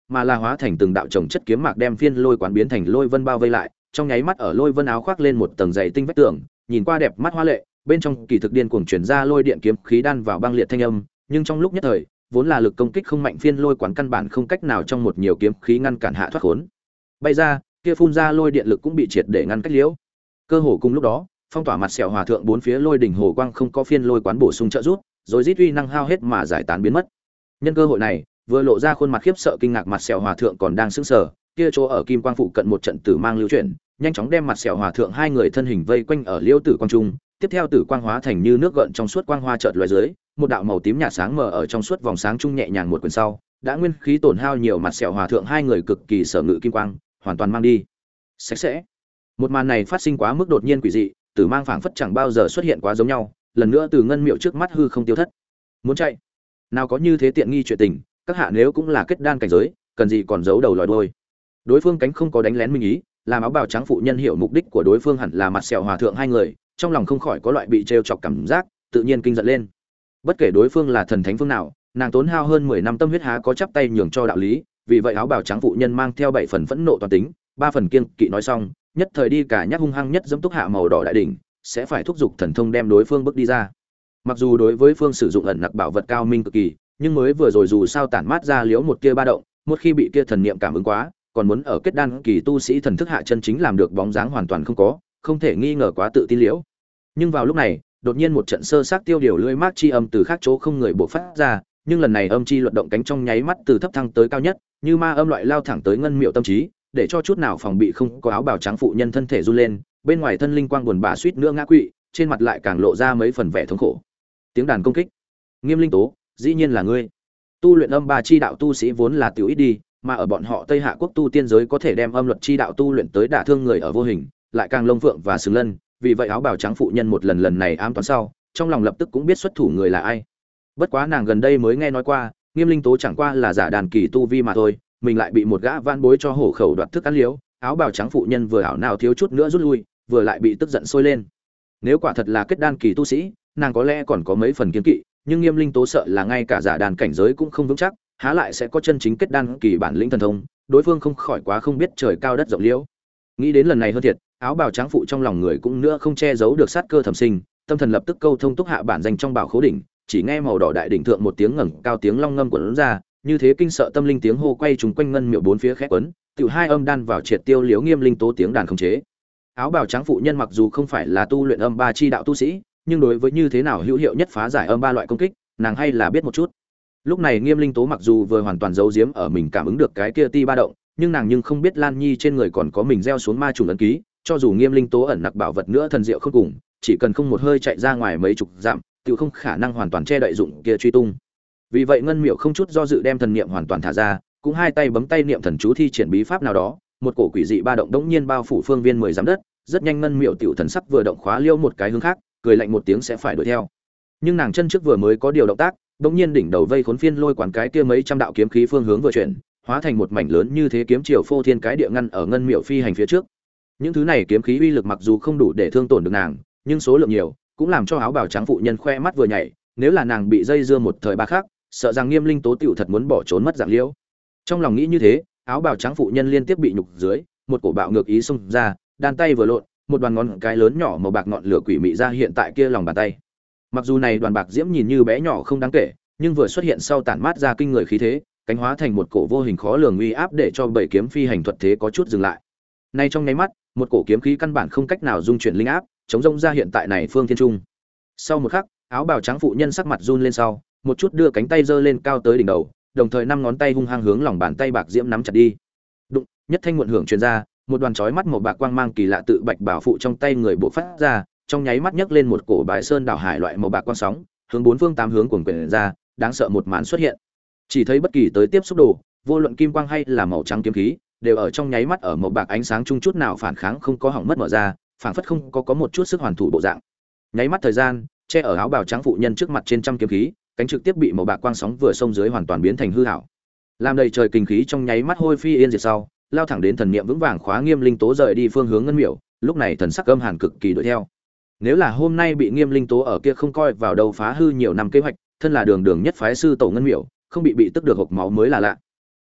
mà là hóa thành từng đạo chồng chất kiếm mạc đem phiên lôi quán biến thành lôi vân bao vây lại, trong nháy mắt ở lôi vân áo khoác lên một tầng dày tinh vách tường, nhìn qua đẹp mắt hoa lệ, bên trong kỳ thực điên cuồng truyền ra lôi điện kiếm khí đan vào băng liệt thanh âm, nhưng trong lúc nhất thời, vốn là lực công kích không mạnh phiên lôi quán căn bản không cách nào trong một nhiều kiếm khí ngăn cản hạ thoát khốn. Bay ra, kia phun ra lôi điện lực cũng bị triệt để ngăn cách liễu. Cơ hồ cùng lúc đó, phong tỏa mặt sẹo hòa thượng bốn phía lôi đỉnh hồ quang không có phiên lôi quán bổ sung trợ giúp, rồi rít uy năng hao hết mà giải tán biến mất. Nhân cơ hội này, vừa lộ ra khuôn mặt khiếp sợ kinh ngạc mặt sẹo hòa thượng còn đang sững sờ, kia chỗ ở kim quang phụ cận một trận tử mang lưu chuyển, nhanh chóng đem mặt sẹo hòa thượng hai người thân hình vây quanh ở liêu tử quang trung, tiếp theo tử quang hóa thành như nước gợn trong suốt quang hoa chợt lóe dưới, một đạo màu tím nhạt sáng mờ ở trong suốt vòng sáng trung nhẹ nhàng một quyền sau, đã nguyên khí tổn hao nhiều mặt sẹo hòa thượng hai người cực kỳ sở ngự kim quang, hoàn toàn mang đi. Sạch sẽ. Một màn này phát sinh quá mức đột nhiên quỷ dị, tử mang phảng phất chẳng bao giờ xuất hiện quá giống nhau, lần nữa từ ngân miệu trước mắt hư không tiêu thất. Muốn chạy? Nào có như thế tiện nghi chuyện tình, các hạ nếu cũng là kết đan cảnh giới, cần gì còn giấu đầu lòi đuôi. Đối phương cánh không có đánh lén minh ý, làm áo bào trắng phụ nhân hiểu mục đích của đối phương hẳn là mặt sẹo hòa thượng hai người, trong lòng không khỏi có loại bị trêu chọc cảm giác, tự nhiên kinh giận lên. Bất kể đối phương là thần thánh phương nào, nàng tốn hao hơn mười năm tâm huyết há có chắp tay nhường cho đạo lý, vì vậy áo bào trắng phụ nhân mang theo bảy phần phẫn nộ toàn tính, ba phần kiêng kỵ nói xong, nhất thời đi cả nhắc hung hăng nhất dẫm túc hạ màu đỏ đại đỉnh, sẽ phải thúc giục thần thông đem đối phương bước đi ra. Mặc dù đối với phương sử dụng ẩn nặc bảo vật cao minh cực kỳ, nhưng mới vừa rồi dù sao tản mát ra liễu một kia ba động, một khi bị kia thần niệm cảm ứng quá, còn muốn ở kết đan kỳ tu sĩ thần thức hạ chân chính làm được bóng dáng hoàn toàn không có, không thể nghi ngờ quá tự tin liễu. Nhưng vào lúc này, đột nhiên một trận sơ xác tiêu điều lưỡi mát chi âm từ khác chỗ không người bộc phát ra, nhưng lần này âm chi luận động cánh trong nháy mắt từ thấp thăng tới cao nhất, như ma âm loại lao thẳng tới ngân miệu tâm trí, để cho chút nào phòng bị không có áo bào trắng phụ nhân thân thể run lên, bên ngoài thân linh quang buồn bã suýt nữa ngã quỵ, trên mặt lại càng lộ ra mấy phần vẻ thống khổ. Tiếng đàn công kích. Nghiêm Linh Tố, dĩ nhiên là ngươi. Tu luyện âm ba chi đạo tu sĩ vốn là tiểu ít đi, mà ở bọn họ Tây Hạ quốc tu tiên giới có thể đem âm luật chi đạo tu luyện tới đả thương người ở vô hình, lại càng lông phượng và sừng lân, vì vậy áo bào trắng phụ nhân một lần lần này ám toán sau, trong lòng lập tức cũng biết xuất thủ người là ai. Bất quá nàng gần đây mới nghe nói qua, Nghiêm Linh Tố chẳng qua là giả đàn kỳ tu vi mà thôi, mình lại bị một gã van bối cho hổ khẩu đoạt thức ăn liếu, áo bào trắng phụ nhân vừa ảo nào thiếu chút nữa rút lui, vừa lại bị tức giận sôi lên. Nếu quả thật là kết đan kỳ tu sĩ, nàng có lẽ còn có mấy phần kiên kỵ, nhưng Nghiêm Linh Tố sợ là ngay cả giả đàn cảnh giới cũng không vững chắc, há lại sẽ có chân chính kết đan kỳ bản lĩnh thần thông, đối phương không khỏi quá không biết trời cao đất rộng liễu. Nghĩ đến lần này hơn thiệt, áo bào trắng phụ trong lòng người cũng nữa không che giấu được sát cơ thầm sinh, tâm thần lập tức câu thông túc hạ bản danh trong bảo khố đỉnh, chỉ nghe màu đỏ đại đỉnh thượng một tiếng ngẩng cao tiếng long ngâm quấn ra, như thế kinh sợ tâm linh tiếng hô quay trùng quanh ngân miệu bốn phía khẽ quấn, tiểu hai âm đan vào triệt tiêu liếu Nghiêm Linh Tố tiếng đàn khống chế. Áo bào trắng phụ nhân mặc dù không phải là tu luyện âm ba chi đạo tu sĩ, nhưng đối với như thế nào hữu hiệu nhất phá giải âm ba loại công kích, nàng hay là biết một chút. Lúc này Nghiêm Linh Tố mặc dù vừa hoàn toàn giấu giếm ở mình cảm ứng được cái kia ti ba động, nhưng nàng nhưng không biết Lan Nhi trên người còn có mình gieo xuống ma trùng ấn ký, cho dù Nghiêm Linh Tố ẩn nặc bảo vật nữa thần diệu không cùng, chỉ cần không một hơi chạy ra ngoài mấy chục dặm, tự không khả năng hoàn toàn che đậy dụng kia truy tung. Vì vậy Ngân Miệu không chút do dự đem thần niệm hoàn toàn thả ra, cũng hai tay bấm tay niệm thần chú thi triển bí pháp nào đó, một cổ quỷ dị ba động đống nhiên bao phủ phương viên mười dặm đất, rất nhanh Ngân Miệu tiểu thần sắc vừa động khóa liêu một cái hướng khác, cười lạnh một tiếng sẽ phải đuổi theo. Nhưng nàng chân trước vừa mới có điều động tác, đống nhiên đỉnh đầu vây khốn phiên lôi quản cái kia mấy trăm đạo kiếm khí phương hướng vừa chuyển, hóa thành một mảnh lớn như thế kiếm chiều phô thiên cái địa ngăn ở Ngân Miệu phi hành phía trước. Những thứ này kiếm khí uy lực mặc dù không đủ để thương tổn được nàng, nhưng số lượng nhiều, cũng làm cho áo bào trắng phụ nhân khoe mắt vừa nhảy, nếu là nàng bị dây dưa một thời ba khác, sợ rằng Nghiêm Linh Tố tiểu thật muốn bỏ trốn mất dạng liễu. Trong lòng nghĩ như thế, áo bào trắng phụ nhân liên tiếp bị nhục dưới, một cổ bạo ngược ý xông ra, đan tay vừa lộn, một đoàn ngón cái lớn nhỏ màu bạc ngọn lửa quỷ mị ra hiện tại kia lòng bàn tay. Mặc dù này đoàn bạc diễm nhìn như bé nhỏ không đáng kể, nhưng vừa xuất hiện sau tản mát ra kinh người khí thế, cánh hóa thành một cổ vô hình khó lường uy áp để cho bảy kiếm phi hành thuật thế có chút dừng lại. Nay trong nháy mắt, một cổ kiếm khí căn bản không cách nào dung chuyển linh áp, chống rông ra hiện tại này phương thiên trung. Sau một khắc, áo bào trắng phụ nhân sắc mặt run lên sau, một chút đưa cánh tay giơ lên cao tới đỉnh đầu, đồng thời năm ngón tay hung hăng hướng lòng bàn tay bạc diễm nắm chặt đi. Đụng, nhất thanh muộn hưởng truyền ra, một đoàn chói mắt màu bạc quang mang kỳ lạ tự bạch bảo phụ trong tay người bộ phát ra, trong nháy mắt nhấc lên một cổ bãi sơn đảo hải loại màu bạc quang sóng, hướng bốn phương tám hướng cuồn cuộn ra, đáng sợ một màn xuất hiện. Chỉ thấy bất kỳ tới tiếp xúc đồ, vô luận kim quang hay là màu trắng kiếm khí, đều ở trong nháy mắt ở màu bạc ánh sáng chung chút nào phản kháng không có hỏng mất mở ra, phảng phất không có có một chút sức hoàn thủ bộ dạng. Nháy mắt thời gian, che ở áo bào trắng phụ nhân trước mặt trên trăm kiếm khí, cánh trực tiếp bị màu bạc quang sóng vừa xông dưới hoàn toàn biến thành hư ảo. Làm đầy trời kinh khí trong nháy mắt hôi phi yên diệt sau, lao thẳng đến thần niệm vững vàng khóa Nghiêm Linh Tố rời đi phương hướng Ngân Miểu, lúc này thần sắc âm hàn cực kỳ đuổi theo. Nếu là hôm nay bị Nghiêm Linh Tố ở kia không coi vào đâu phá hư nhiều năm kế hoạch, thân là đường đường nhất phái sư tổ Ngân Miểu, không bị bị tức được hộc máu mới là lạ.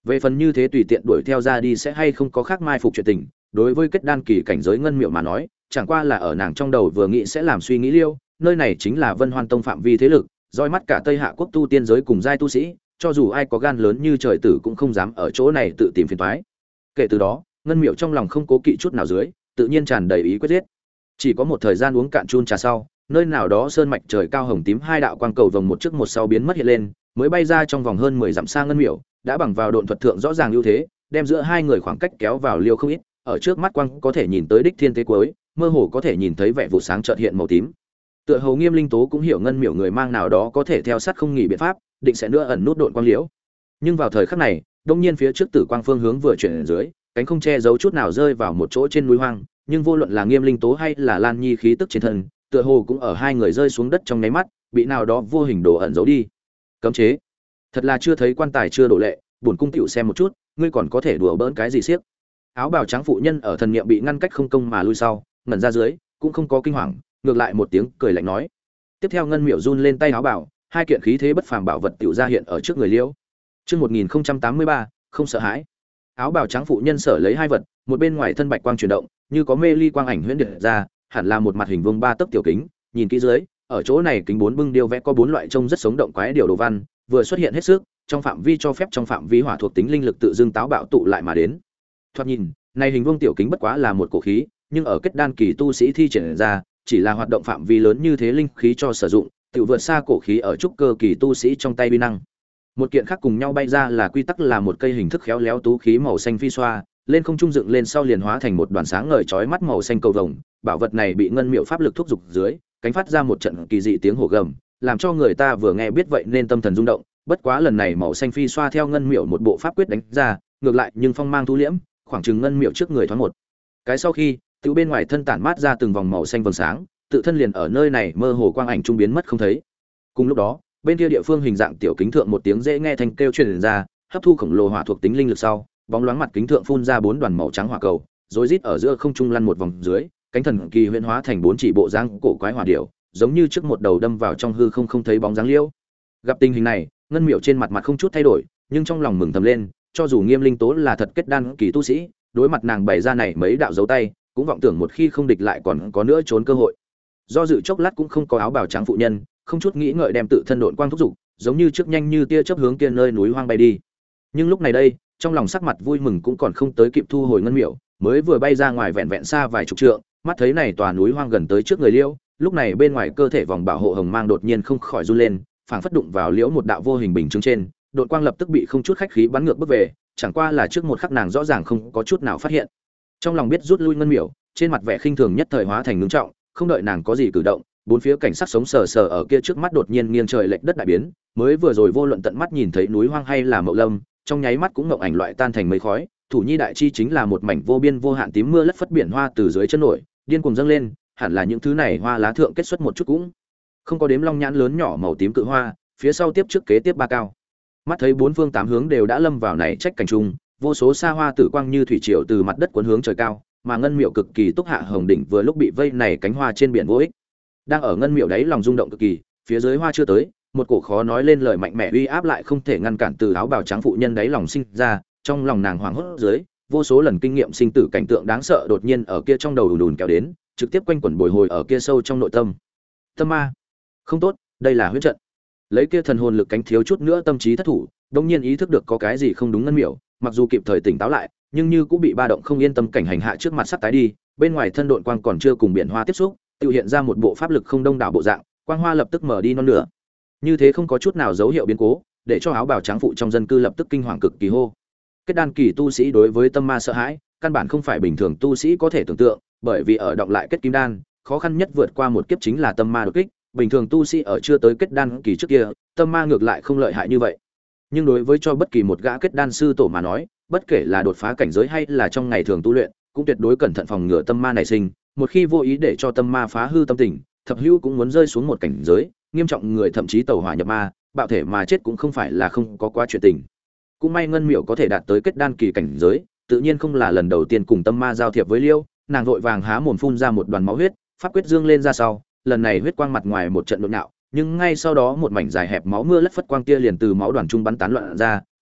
Về phần như thế tùy tiện đuổi theo ra đi sẽ hay không có khác mai phục chuyện tình, đối với kết đan kỳ cảnh giới ngân miệu mà nói, chẳng qua là ở nàng trong đầu vừa nghĩ sẽ làm suy nghĩ liêu, nơi này chính là Vân Hoan Tông phạm vi thế lực, roi mắt cả Tây Hạ quốc tu tiên giới cùng giai tu sĩ, cho dù ai có gan lớn như trời tử cũng không dám ở chỗ này tự tìm phiền toái. Kể từ đó, ngân miệu trong lòng không cố kỵ chút nào dưới, tự nhiên tràn đầy ý quyết giết. Chỉ có một thời gian uống cạn chun trà sau, nơi nào đó sơn mạch trời cao hồng tím hai đạo quang cầu vòng một trước một sau biến mất hiện lên, mới bay ra trong vòng hơn mười dặm xa ngân miệu, đã bằng vào độn thuật thượng rõ ràng ưu thế, đem giữa hai người khoảng cách kéo vào liêu không ít, ở trước mắt quang có thể nhìn tới đích thiên tế cuối, mơ hồ có thể nhìn thấy vẻ vụ sáng chợt hiện màu tím. Tựa hồ Nghiêm Linh Tố cũng hiểu ngân miểu người mang nào đó có thể theo sát không nghỉ biện pháp, định sẽ nữa ẩn nút độn quang liễu. Nhưng vào thời khắc này, đông nhiên phía trước tử quang phương hướng vừa chuyển dưới, cánh không che giấu chút nào rơi vào một chỗ trên núi hoang, nhưng vô luận là Nghiêm Linh Tố hay là Lan Nhi khí tức trên thân, tựa hồ cũng ở hai người rơi xuống đất trong nháy mắt, bị nào đó vô hình đồ ẩn giấu đi. Cấm chế. Thật là chưa thấy quan tài chưa đổ lệ, buồn cung tiểu xem một chút, ngươi còn có thể đùa bỡn cái gì xiếc. Áo bào trắng phụ nhân ở thần niệm bị ngăn cách không công mà lui sau, ngẩn ra dưới, cũng không có kinh hoàng, ngược lại một tiếng cười lạnh nói. Tiếp theo ngân miểu run lên tay áo bào, hai kiện khí thế bất phàm bảo vật tiểu ra hiện ở trước người Liễu. Chương một nghìn không trăm tám mươi ba, không sợ hãi. Áo bào trắng phụ nhân sở lấy hai vật, một bên ngoài thân bạch quang chuyển động, như có mê ly quang ảnh huyễn điệp ra, hẳn là một mặt hình vuông ba tấc tiểu kính, nhìn kỹ dưới, ở chỗ này kính bốn bưng điêu vẽ có bốn loại trông rất sống động quái điều đồ văn, vừa xuất hiện hết sức, trong phạm vi cho phép trong phạm vi hỏa thuộc tính linh lực tự dưng táo bạo tụ lại mà đến. Thoạt nhìn, này hình vuông tiểu kính bất quá là một cổ khí, nhưng ở kết đan kỳ tu sĩ thi triển ra, chỉ là hoạt động phạm vi lớn như thế linh khí cho sử dụng, tự vượt xa cổ khí ở trúc cơ kỳ tu sĩ trong tay uy năng. Một kiện khác cùng nhau bay ra là quy tắc là một cây hình thức khéo léo tú khí màu xanh phi xoa, lên không trung dựng lên sau liền hóa thành một đoàn sáng ngời chói mắt màu xanh cầu vồng, bảo vật này bị ngân miệu pháp lực thúc dục dưới, cánh phát ra một trận kỳ dị tiếng hổ gầm, làm cho người ta vừa nghe biết vậy nên tâm thần rung động. Bất quá lần này màu xanh phi xoa theo ngân miệu một bộ pháp quyết đánh ra, ngược lại nhưng phong mang thu liễm, khoảng chừng ngân miệu trước người thoáng một cái sau khi, từ bên ngoài thân tản mát ra từng vòng màu xanh vầng sáng, tự thân liền ở nơi này mơ hồ quang ảnh trung biến mất không thấy. Cùng lúc đó, bên kia địa phương hình dạng tiểu kính thượng một tiếng dễ nghe thanh kêu truyền ra, hấp thu khổng lồ hỏa thuộc tính linh lực sau, bóng loáng mặt kính thượng phun ra bốn đoàn màu trắng hỏa cầu, rối rít ở giữa không trung lăn một vòng dưới, cánh thần kỳ huyễn hóa thành bốn chỉ bộ dáng cổ quái hỏa điểu, giống như trước một đầu đâm vào trong hư không không thấy bóng dáng liêu. Gặp tình hình này, ngân miệu trên mặt mặt không chút thay đổi, nhưng trong lòng mừng thầm lên, cho dù Nghiêm Linh Tố là thật kết đan kỳ tu sĩ, đối mặt nàng bày ra này mấy đạo dấu tay, cũng vọng tưởng một khi không địch lại còn có nữa trốn cơ hội. Do dự chốc lát cũng không có áo bào trắng phụ nhân, không chút nghĩ ngợi đem tự thân độn quang thúc dục, giống như trước nhanh như tia chớp hướng kia nơi núi hoang bay đi. Nhưng lúc này đây, trong lòng sắc mặt vui mừng cũng còn không tới kịp thu hồi ngân miểu, mới vừa bay ra ngoài vẹn vẹn xa vài chục trượng, mắt thấy này tòa núi hoang gần tới trước người Liễu, lúc này bên ngoài cơ thể vòng bảo hộ hồng mang đột nhiên không khỏi run lên, phảng phất đụng vào Liễu một đạo vô hình bình chứng trên, độn quang lập tức bị không chút khách khí bắn ngược bước về, chẳng qua là trước một khắc nàng rõ ràng không có chút nào phát hiện. Trong lòng biết rút lui ngân miểu, trên mặt vẻ khinh thường nhất thời hóa thành ngưng trọng, không đợi nàng có gì cử động, bốn phía cảnh sắc sống sờ sờ ở kia trước mắt đột nhiên nghiêng trời lệch đất đại biến, mới vừa rồi vô luận tận mắt nhìn thấy núi hoang hay là mậu lâm, trong nháy mắt cũng ngộng ảnh loại tan thành mây khói, thủ nhi đại chi chính là một mảnh vô biên vô hạn tím mưa lất phất biển hoa từ dưới chân nổi, điên cuồng dâng lên, hẳn là những thứ này hoa lá thượng kết xuất một chút cũng không có đếm long nhãn lớn nhỏ màu tím cự hoa, phía sau tiếp trước kế tiếp ba cao. Mắt thấy bốn phương tám hướng đều đã lâm vào này trách cảnh trung, vô số xa hoa tử quang như thủy triều từ mặt đất cuốn hướng trời cao, mà ngân miệu cực kỳ túc hạ hồng đỉnh vừa lúc bị vây này cánh hoa trên biển vô ích. Đang ở ngân miệu đáy lòng rung động cực kỳ, phía dưới hoa chưa tới, một cổ khó nói lên lời mạnh mẽ uy áp lại không thể ngăn cản từ áo bào trắng phụ nhân đáy lòng sinh ra, trong lòng nàng hoảng hốt dưới, vô số lần kinh nghiệm sinh tử cảnh tượng đáng sợ đột nhiên ở kia trong đầu đùn đùn kéo đến, trực tiếp quanh quẩn bồi hồi ở kia sâu trong nội tâm. Tâm ma, không tốt, đây là huyễn trận. Lấy kia thần hồn lực cánh thiếu chút nữa tâm trí thất thủ, đột nhiên ý thức được có cái gì không đúng ngân miểu, mặc dù kịp thời tỉnh táo lại, nhưng như cũng bị ba động không yên tâm cảnh hành hạ trước mặt sắp tái đi, bên ngoài thân độn quang còn chưa cùng biển hoa tiếp xúc, tự hiện ra một bộ pháp lực không đông đảo bộ dạng, quang hoa lập tức mở đi non nửa. Như thế không có chút nào dấu hiệu biến cố, để cho áo bào trắng phụ trong dân cư lập tức kinh hoàng cực kỳ hô. Kết đan kỳ tu sĩ đối với tâm ma sợ hãi, căn bản không phải bình thường tu sĩ có thể tưởng tượng, bởi vì ở động lại kết kim đan, khó khăn nhất vượt qua một kiếp chính là tâm ma đột kích, bình thường tu sĩ ở chưa tới kết đan kỳ trước kia, tâm ma ngược lại không lợi hại như vậy. Nhưng đối với cho bất kỳ một gã kết đan sư tổ mà nói, bất kể là đột phá cảnh giới hay là trong ngày thường tu luyện, cũng tuyệt đối cẩn thận phòng ngừa tâm ma nảy sinh, một khi vô ý để cho tâm ma phá hư tâm tình, thập hữu cũng muốn rơi xuống một cảnh giới, nghiêm trọng người thậm chí tẩu hỏa nhập ma, bạo thể mà chết cũng không phải là không có quá chuyện tình. Cũng may ngân miệu có thể đạt tới kết đan kỳ cảnh giới, tự nhiên không là lần đầu tiên cùng tâm ma giao thiệp với Liêu, nàng vội vàng há mồm phun ra một đoàn máu huyết, pháp quyết dương lên ra sau, lần này huyết quang mặt ngoài một trận nhộn nhạo, nhưng ngay sau đó một mảnh dài hẹp máu mưa lất phất quang kia liền từ máu đoàn trung bắn tán loạn ra,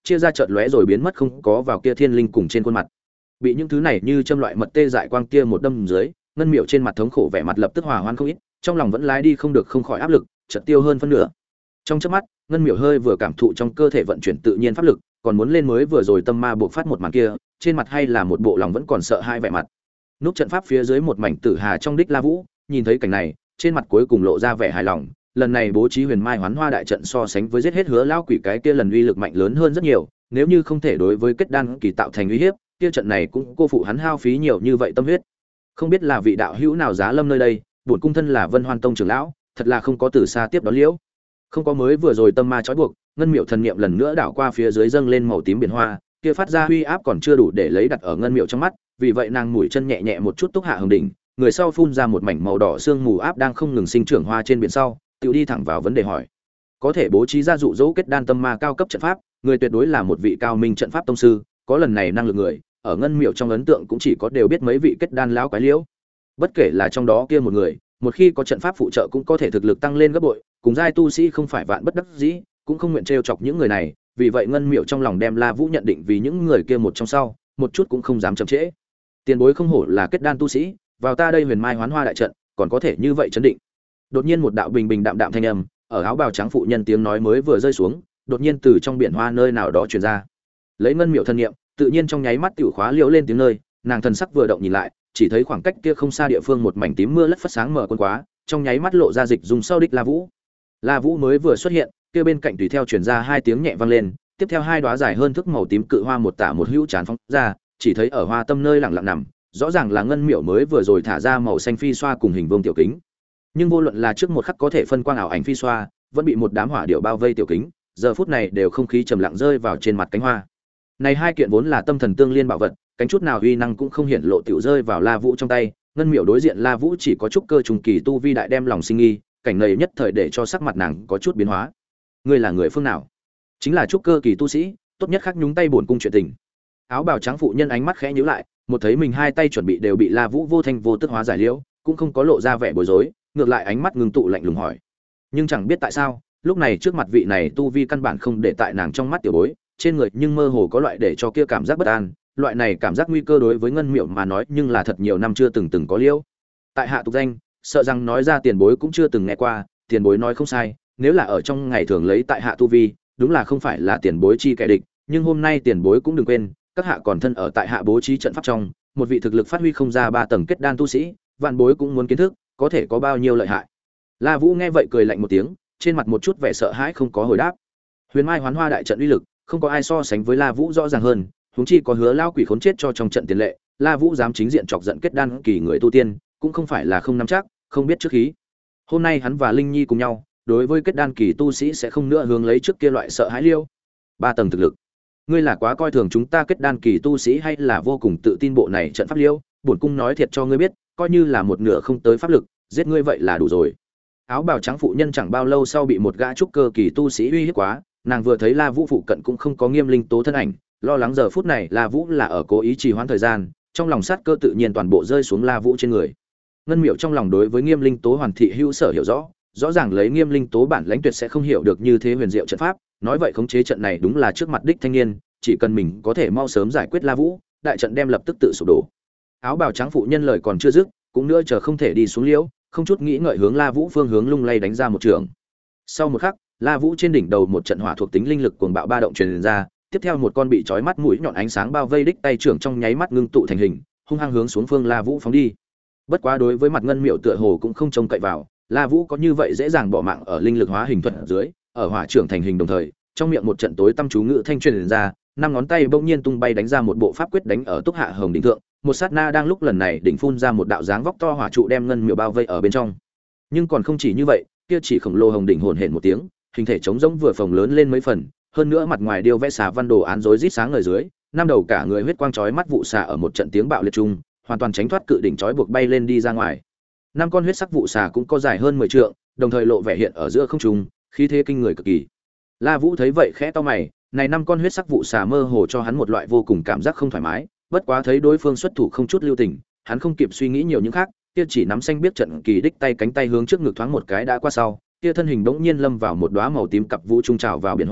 chia ra chợt lóe rồi biến mất không có vào kia thiên linh cùng trên khuôn mặt. Bị những thứ này như châm loại mật tê dại quang kia một đâm dưới, ngân miệu trên mặt thống khổ vẻ mặt lập tức hòa hoan không ít, trong lòng vẫn lái đi không được không khỏi áp lực, chợt tiêu hơn phân nửa. Trong chớp mắt, ngân miệu hơi vừa cảm thụ trong cơ thể vận chuyển tự nhiên pháp lực, còn muốn lên mới vừa rồi tâm ma buộc phát một màn kia, trên mặt hay là một bộ lòng vẫn còn sợ hai vẻ mặt. Núp trận pháp phía dưới một mảnh tử hà trong đích La Vũ, nhìn thấy cảnh này, trên mặt cuối cùng lộ ra vẻ hài lòng, lần này bố trí Huyền Mai Hoán Hoa đại trận so sánh với giết hết Hứa lão quỷ cái kia lần uy lực mạnh lớn hơn rất nhiều, nếu như không thể đối với kết đan kỳ tạo thành uy hiếp, kia trận này cũng cô phụ hắn hao phí nhiều như vậy tâm huyết. Không biết là vị đạo hữu nào giá lâm nơi đây, bổn cung thân là Vân Hoan Tông trưởng lão, thật là không có từ xa tiếp đón liễu. Không có mới vừa rồi tâm ma trói buộc, ngân miệu thần niệm lần nữa đảo qua phía dưới dâng lên màu tím biển hoa, kia phát ra uy áp còn chưa đủ để lấy đặt ở ngân miệu trong mắt, vì vậy nàng mũi chân nhẹ nhẹ một chút túc hạ hồng đỉnh, người sau phun ra một mảnh màu đỏ sương mù áp đang không ngừng sinh trưởng hoa trên biển sau, tự đi thẳng vào vấn đề hỏi. Có thể bố trí ra dụ dỗ kết đan tâm ma cao cấp trận pháp, người tuyệt đối là một vị cao minh trận pháp tông sư, có lần này năng lực người, ở ngân miệu trong ấn tượng cũng chỉ có đều biết mấy vị kết đan lão quái liễu. Bất kể là trong đó kia một người, một khi có trận pháp phụ trợ cũng có thể thực lực tăng lên gấp bội, cùng giai tu sĩ không phải vạn bất đắc dĩ, cũng không nguyện trêu chọc những người này, vì vậy ngân miệu trong lòng đem La Vũ nhận định vì những người kia một trong sau, một chút cũng không dám chậm trễ. Tiền bối không hổ là kết đan tu sĩ, vào ta đây Huyền Mai Hoán Hoa đại trận, còn có thể như vậy chấn định. Đột nhiên một đạo bình bình đạm đạm thanh âm, ở áo bào trắng phụ nhân tiếng nói mới vừa rơi xuống, đột nhiên từ trong biển hoa nơi nào đó truyền ra. Lấy ngân miệu thân niệm, tự nhiên trong nháy mắt tiểu khóa liễu lên tiếng nơi, nàng thần sắc vừa động nhìn lại, chỉ thấy khoảng cách kia không xa địa phương một mảnh tím mưa lất phất sáng mở quân quá, trong nháy mắt lộ ra dịch dùng sau đích La Vũ. La Vũ mới vừa xuất hiện, kia bên cạnh tùy theo truyền ra hai tiếng nhẹ vang lên, tiếp theo hai đóa dài hơn thước màu tím cự hoa một tả một hữu tràn phóng ra, chỉ thấy ở hoa tâm nơi lặng lặng nằm, rõ ràng là ngân miệu mới vừa rồi thả ra màu xanh phi xoa cùng hình vuông tiểu kính. Nhưng vô luận là trước một khắc có thể phân quang ảo ảnh phi xoa, vẫn bị một đám hỏa điệu bao vây tiểu kính, giờ phút này đều không khí trầm lặng rơi vào trên mặt cánh hoa. Này hai kiện vốn là tâm thần tương liên bảo vật, cánh chút nào uy năng cũng không hiển lộ tiểu rơi vào La Vũ trong tay, ngân miệu đối diện La Vũ chỉ có chút cơ trùng kỳ tu vi đại đem lòng sinh nghi, cảnh này nhất thời để cho sắc mặt nàng có chút biến hóa. Ngươi là người phương nào? Chính là trúc cơ kỳ tu sĩ, tốt nhất khắc nhúng tay bổn cung chuyện tình. Áo bào trắng phụ nhân ánh mắt khẽ nhíu lại, một thấy mình hai tay chuẩn bị đều bị La Vũ vô thanh vô tức hóa giải liễu, cũng không có lộ ra vẻ bối rối, ngược lại ánh mắt ngưng tụ lạnh lùng hỏi. Nhưng chẳng biết tại sao, lúc này trước mặt vị này tu vi căn bản không để tại nàng trong mắt tiểu bối, trên người nhưng mơ hồ có loại để cho kia cảm giác bất an, loại này cảm giác nguy cơ đối với ngân miệu mà nói nhưng là thật nhiều năm chưa từng từng có liễu. Tại hạ tục danh, sợ rằng nói ra tiền bối cũng chưa từng nghe qua, tiền bối nói không sai, nếu là ở trong ngày thường lấy tại hạ tu vi, đúng là không phải là tiền bối chi kẻ địch, nhưng hôm nay tiền bối cũng đừng quên, các hạ còn thân ở tại hạ bố trí trận pháp trong, một vị thực lực phát huy không ra ba tầng kết đan tu sĩ, vạn bối cũng muốn kiến thức, có thể có bao nhiêu lợi hại. La Vũ nghe vậy cười lạnh một tiếng, trên mặt một chút vẻ sợ hãi không có hồi đáp. Huyền Mai Hoán Hoa đại trận uy lực, không có ai so sánh với La Vũ rõ ràng hơn, huống chi có Hứa lão quỷ khốn chết cho trong trận tiền lệ, La Vũ dám chính diện chọc giận kết đan kỳ người tu tiên, cũng không phải là không nắm chắc, không biết trước khí. Hôm nay hắn và Linh Nhi cùng nhau, đối với kết đan kỳ tu sĩ sẽ không nữa hướng lấy trước kia loại sợ hãi liêu. Ba tầng thực lực. Ngươi là quá coi thường chúng ta kết đan kỳ tu sĩ hay là vô cùng tự tin bộ này trận pháp liêu, bổn cung nói thiệt cho ngươi biết, coi như là một nửa không tới pháp lực, giết ngươi vậy là đủ rồi. Áo bào trắng phụ nhân chẳng bao lâu sau bị một gã trúc cơ kỳ tu sĩ uy hiếp quá, nàng vừa thấy La Vũ phụ cận cũng không có Nghiêm Linh Tố thân ảnh, lo lắng giờ phút này La Vũ là ở cố ý trì hoãn thời gian, trong lòng sát cơ tự nhiên toàn bộ rơi xuống La Vũ trên người. Ngân Miệu trong lòng đối với Nghiêm Linh Tố hoàn thị hữu sở hiểu rõ, rõ ràng lấy Nghiêm Linh Tố bản lãnh tuyệt sẽ không hiểu được như thế huyền diệu trận pháp, nói vậy khống chế trận này đúng là trước mặt đích thanh niên, chỉ cần mình có thể mau sớm giải quyết La Vũ, đại trận đem lập tức tự sụp đổ. Áo bào trắng phụ nhân lời còn chưa dứt, cũng nữa chờ không thể đi xuống liễu, không chút nghĩ ngợi hướng La Vũ phương hướng lung lay đánh ra một trường. Sau một khắc, La Vũ trên đỉnh đầu một trận hỏa thuộc tính linh lực cuồng bạo ba động truyền ra, tiếp theo một con bị chói mắt mũi nhọn ánh sáng bao vây đích tay trưởng trong nháy mắt ngưng tụ thành hình, hung hăng hướng xuống phương La Vũ phóng đi. Bất quá đối với mặt Ngân Miệu tựa hồ cũng không trông cậy vào, La Vũ có như vậy dễ dàng bỏ mạng ở linh lực hóa hình thuật ở dưới, ở hỏa trưởng thành hình đồng thời, trong miệng một trận tối tâm chú ngữ thanh truyền ra, năm ngón tay bỗng nhiên tung bay đánh ra một bộ pháp quyết đánh ở Túc Hạ Hồng đỉnh thượng, một sát na đang lúc lần này đỉnh phun ra một đạo dáng vóc to hỏa trụ đem Ngân Miệu bao vây ở bên trong. Nhưng còn không chỉ như vậy, kia chỉ khổng lồ hồng đỉnh hồn hển một tiếng, hình thể trống rỗng vừa phồng lớn lên mấy phần, hơn nữa mặt ngoài điêu vẽ xà văn đồ án rối rít sáng ở dưới, năm đầu cả người huyết quang chói mắt vụ xà ở một trận tiếng bạo liệt chung, hoàn toàn tránh thoát cự đỉnh chói buộc bay lên đi ra ngoài. Năm con huyết sắc vụ xà cũng có dài hơn mười trượng, đồng thời lộ vẻ hiện ở giữa không trung, khí thế kinh người cực kỳ. La Vũ thấy vậy khẽ to mày, này năm con huyết sắc vụ xà mơ hồ cho hắn một loại vô cùng cảm giác không thoải mái, bất quá thấy đối phương xuất thủ không chút lưu tình, hắn không kịp suy nghĩ nhiều những khác, kia chỉ nắm xanh biết trận kỳ đích tay cánh tay hướng trước ngực thoáng một cái đã qua sau, kia thân hình bỗng nhiên lâm vào một đóa màu tím cặp vũ trung trào vào biển hoa,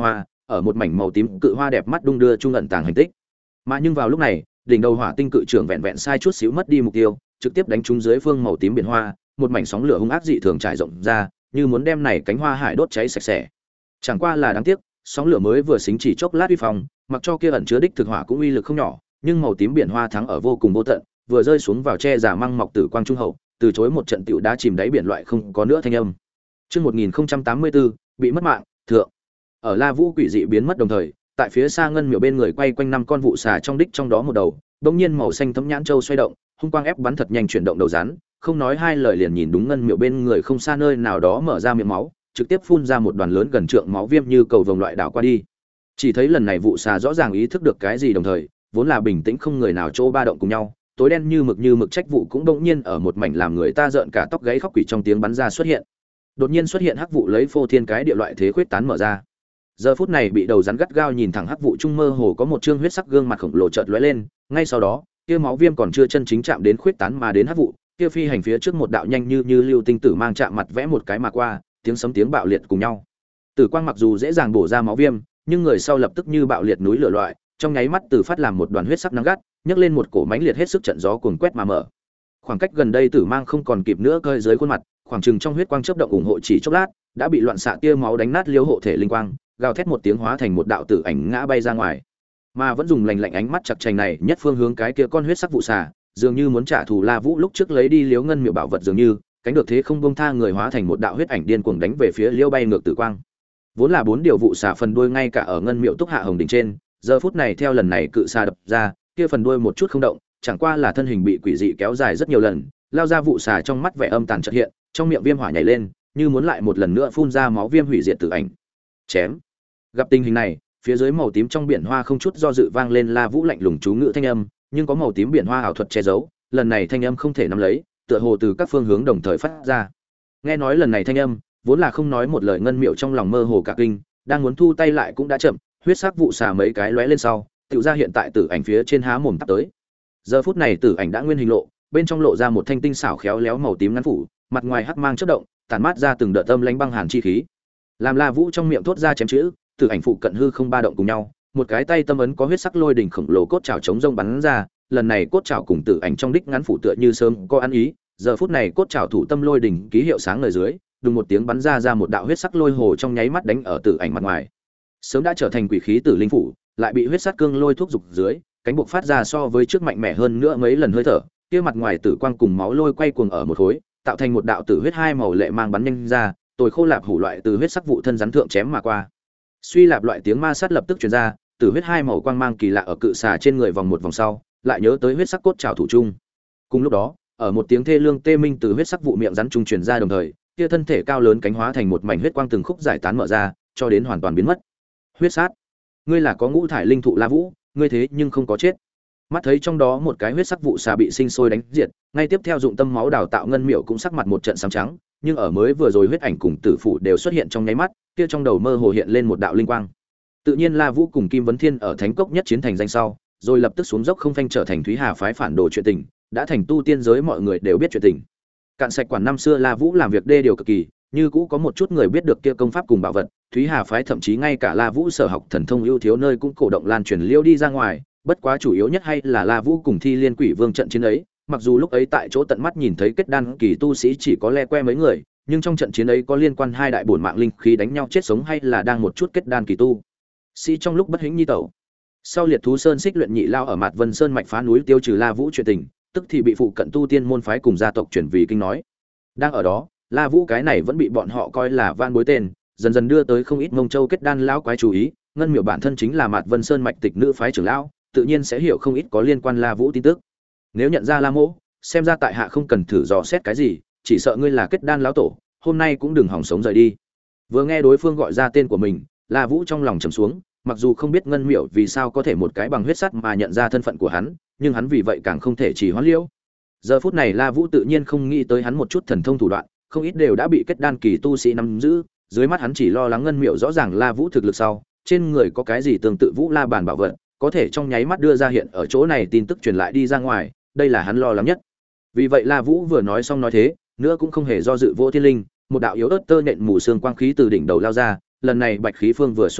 ở một mảnh màu tím cự hoa đẹp mắt đung đưa trung ẩn tàng hành tích. Mà nhưng vào lúc này, đỉnh đầu hỏa tinh cự trưởng vẹn vẹn sai chút xíu mất đi mục tiêu, trực tiếp đánh trúng dưới phương màu tím biển hoa, một mảnh sóng lửa hung ác dị thường trải rộng ra, như muốn đem này cánh hoa hải đốt cháy sạch sẽ. Chẳng qua là đáng tiếc, sóng lửa mới vừa xính chỉ chốc lát uy phong, mặc cho kia ẩn chứa đích thực hỏa cũng uy lực không nhỏ, nhưng màu tím biển hoa thắng ở vô cùng vô tận, vừa rơi xuống vào che giả măng mọc tử quang trung hậu, từ chối một trận tiểu đá chìm đáy biển loại không có nữa thanh âm. Chương một nghìn không trăm tám mươi tư, bị mất mạng, thượng. Ở La Vũ quỷ dị biến mất đồng thời, tại phía xa ngân miểu bên người quay quanh năm con vụ xà trong đích trong đó một đầu, bỗng nhiên màu xanh thấm nhãn châu xoay động, hung quang ép bắn thật nhanh chuyển động đầu rắn, không nói hai lời liền nhìn đúng ngân miểu bên người không xa nơi nào đó mở ra miệng máu, trực tiếp phun ra một đoàn lớn gần trượng máu viêm như cầu vồng loại đảo qua đi. Chỉ thấy lần này vụ xà rõ ràng ý thức được cái gì đồng thời, vốn là bình tĩnh không người nào chỗ ba động cùng nhau, tối đen như mực như mực trách vụ cũng đột nhiên ở một mảnh làm người ta rợn cả tóc gáy khóc quỷ trong tiếng bắn ra xuất hiện. Đột nhiên xuất hiện hắc vụ lấy phô thiên cái địa loại thế khuyết tán mở ra. Giờ phút này bị đầu rắn gắt gao nhìn thẳng hắc vụ trung mơ hồ có một trương huyết sắc gương mặt khổng lồ chợt lóe lên, ngay sau đó, kia máu viêm còn chưa chân chính chạm đến khuyết tán mà đến hắc vụ, kia phi hành phía trước một đạo nhanh như như lưu tinh tử mang chạm mặt vẽ một cái mà qua, tiếng sấm tiếng bạo liệt cùng nhau. Tử quang mặc dù dễ dàng bổ ra máu viêm, nhưng người sau lập tức như bạo liệt núi lửa loại, trong nháy mắt từ phát làm một đoàn huyết sắc nắng gắt, nhấc lên một cổ mãnh liệt hết sức trận gió cuồng quét mà mở. Khoảng cách gần đây tử mang không còn kịp nữa cơi dưới khuôn mặt, khoảng chừng trong huyết quang chớp động ủng hộ chỉ chốc lát, đã bị loạn xạ tia máu đánh nát liêu hộ thể linh quang, gào thét một tiếng hóa thành một đạo tử ảnh ngã bay ra ngoài. Mà vẫn dùng lạnh lạnh ánh mắt chặt chành này nhất phương hướng cái kia con huyết sắc vụ xà, dường như muốn trả thù La Vũ lúc trước lấy đi liếu ngân miệu bảo vật dường như, cánh được thế không buông tha người hóa thành một đạo huyết ảnh điên cuồng đánh về phía liêu bay ngược tử quang. Vốn là bốn điều vụ xà phần đuôi ngay cả ở ngân miệu túc hạ hồng đỉnh trên, giờ phút này theo lần này cự xà đập ra, kia phần đuôi một chút không động, chẳng qua là thân hình bị quỷ dị kéo dài rất nhiều lần, lao ra vụ xà trong mắt vẻ âm tàn chợt hiện, trong miệng viêm hỏa nhảy lên, như muốn lại một lần nữa phun ra máu viêm hủy diệt tử ảnh. Chém. Gặp tình hình này, phía dưới màu tím trong biển hoa không chút do dự vang lên La Vũ lạnh lùng chú ngữ thanh âm, nhưng có màu tím biển hoa ảo thuật che giấu, lần này thanh âm không thể nắm lấy, tựa hồ từ các phương hướng đồng thời phát ra. Nghe nói lần này thanh âm, vốn là không nói một lời ngân miệu trong lòng mơ hồ cả kinh, đang muốn thu tay lại cũng đã chậm, huyết sắc vụ xà mấy cái lóe lên sau, tựu ra hiện tại tử ảnh phía trên há mồm tắp tới. Giờ phút này tử ảnh đã nguyên hình lộ, bên trong lộ ra một thanh tinh xảo khéo léo màu tím ngắn phủ, mặt ngoài hắc mang chớp động, tản mát ra từng đợt âm lãnh băng hàn chi khí. Làm La Vũ trong miệng thốt ra chém chữ, tử ảnh phụ cận hư không ba động cùng nhau, một cái tay tâm ấn có huyết sắc lôi đỉnh khổng lồ cốt trảo chống rông bắn ra, lần này cốt trảo cùng tử ảnh trong đích ngắn phủ tựa như sớm có ăn ý, giờ phút này cốt trảo thủ tâm lôi đỉnh ký hiệu sáng ngời dưới, đùng một tiếng bắn ra ra một đạo huyết sắc lôi hồ trong nháy mắt đánh ở tử ảnh mặt ngoài. Sớm đã trở thành quỷ khí tử linh phủ, lại bị huyết sắc cương lôi thuốc dục dưới, cánh buộc phát ra so với trước mạnh mẽ hơn nữa mấy lần hơi thở, kia mặt ngoài tử quang cùng máu lôi quay cuồng ở một khối, tạo thành một đạo tử huyết hai màu lệ mang bắn nhanh ra, tồi khô lạp hủ loại từ huyết sắc vụ thân rắn thượng chém mà qua. Suy lạp loại tiếng ma sát lập tức truyền ra, tử huyết hai màu quang mang kỳ lạ ở cự xà trên người vòng một vòng sau, lại nhớ tới huyết sắc cốt trảo thủ trung. Cùng lúc đó, ở một tiếng thê lương tê minh từ huyết sắc vụ miệng rắn trung truyền ra đồng thời, kia thân thể cao lớn cánh hóa thành một mảnh huyết quang từng khúc giải tán mở ra, cho đến hoàn toàn biến mất. Huyết sát, ngươi là có ngũ thải linh thụ La Vũ, ngươi thế nhưng không có chết. Mắt thấy trong đó một cái huyết sắc vụ xà bị sinh sôi đánh diệt, ngay tiếp theo dụng tâm máu đào tạo ngân miệu cũng sắc mặt một trận xám trắng, nhưng ở mới vừa rồi huyết ảnh cùng tử phụ đều xuất hiện trong nháy mắt, kia trong đầu mơ hồ hiện lên một đạo linh quang. Tự nhiên La Vũ cùng Kim Vấn Thiên ở Thánh Cốc nhất chiến thành danh sau, rồi lập tức xuống dốc không phanh trở thành Thúy Hà phái phản đồ chuyện tình, đã thành tu tiên giới mọi người đều biết chuyện tình. Cạn sạch quản năm xưa La Vũ làm việc đê điều cực kỳ, như cũ có một chút người biết được kia công pháp cùng bảo vật, Thúy Hà phái thậm chí ngay cả La Vũ sở học thần thông ưu thiếu nơi cũng cổ động lan truyền liêu đi ra ngoài, bất quá chủ yếu nhất hay là La Vũ cùng Thi Liên Quỷ Vương trận chiến ấy, mặc dù lúc ấy tại chỗ tận mắt nhìn thấy kết đan kỳ tu sĩ chỉ có le que mấy người, nhưng trong trận chiến ấy có liên quan hai đại bổn mạng linh khí đánh nhau chết sống hay là đang một chút kết đan kỳ tu sĩ trong lúc bất hĩnh nhi tẩu. Sau Liệt Thú Sơn xích luyện nhị lao ở Mạt Vân Sơn mạch phá núi tiêu trừ La Vũ chuyện tình, tức thì bị phụ cận tu tiên môn phái cùng gia tộc chuyển vì kinh nói. Đang ở đó, La Vũ cái này vẫn bị bọn họ coi là van bối tên, dần dần đưa tới không ít Mông Châu kết đan lão quái chú ý, ngân miểu bản thân chính là Mạt Vân Sơn mạch tịch nữ phái trưởng lão, tự nhiên sẽ hiểu không ít có liên quan La Vũ tin tức. Nếu nhận ra La Mỗ, xem ra tại hạ không cần thử dò xét cái gì, chỉ sợ ngươi là kết đan lão tổ, hôm nay cũng đừng hỏng sống rời đi. Vừa nghe đối phương gọi ra tên của mình, La Vũ trong lòng trầm xuống, mặc dù không biết ngân miểu vì sao có thể một cái bằng huyết sắt mà nhận ra thân phận của hắn, nhưng hắn vì vậy càng không thể chỉ hoãn liễu. Giờ phút này La Vũ tự nhiên không nghĩ tới hắn một chút thần thông thủ đoạn, không ít đều đã bị kết đan kỳ tu sĩ nắm giữ, dưới mắt hắn chỉ lo lắng ngân miểu rõ ràng La Vũ thực lực sau, trên người có cái gì tương tự Vũ La bản bảo vật, có thể trong nháy mắt đưa ra hiện ở chỗ này tin tức truyền lại đi ra ngoài, đây là hắn lo lắng nhất. Vì vậy La Vũ vừa nói xong nói thế, nữa cũng không hề do dự vô thiên linh, một đạo yếu ớt tơ nện mù xương quang khí từ đỉnh đầu lao ra, lần này bạch khí phương vừa xuất hiện,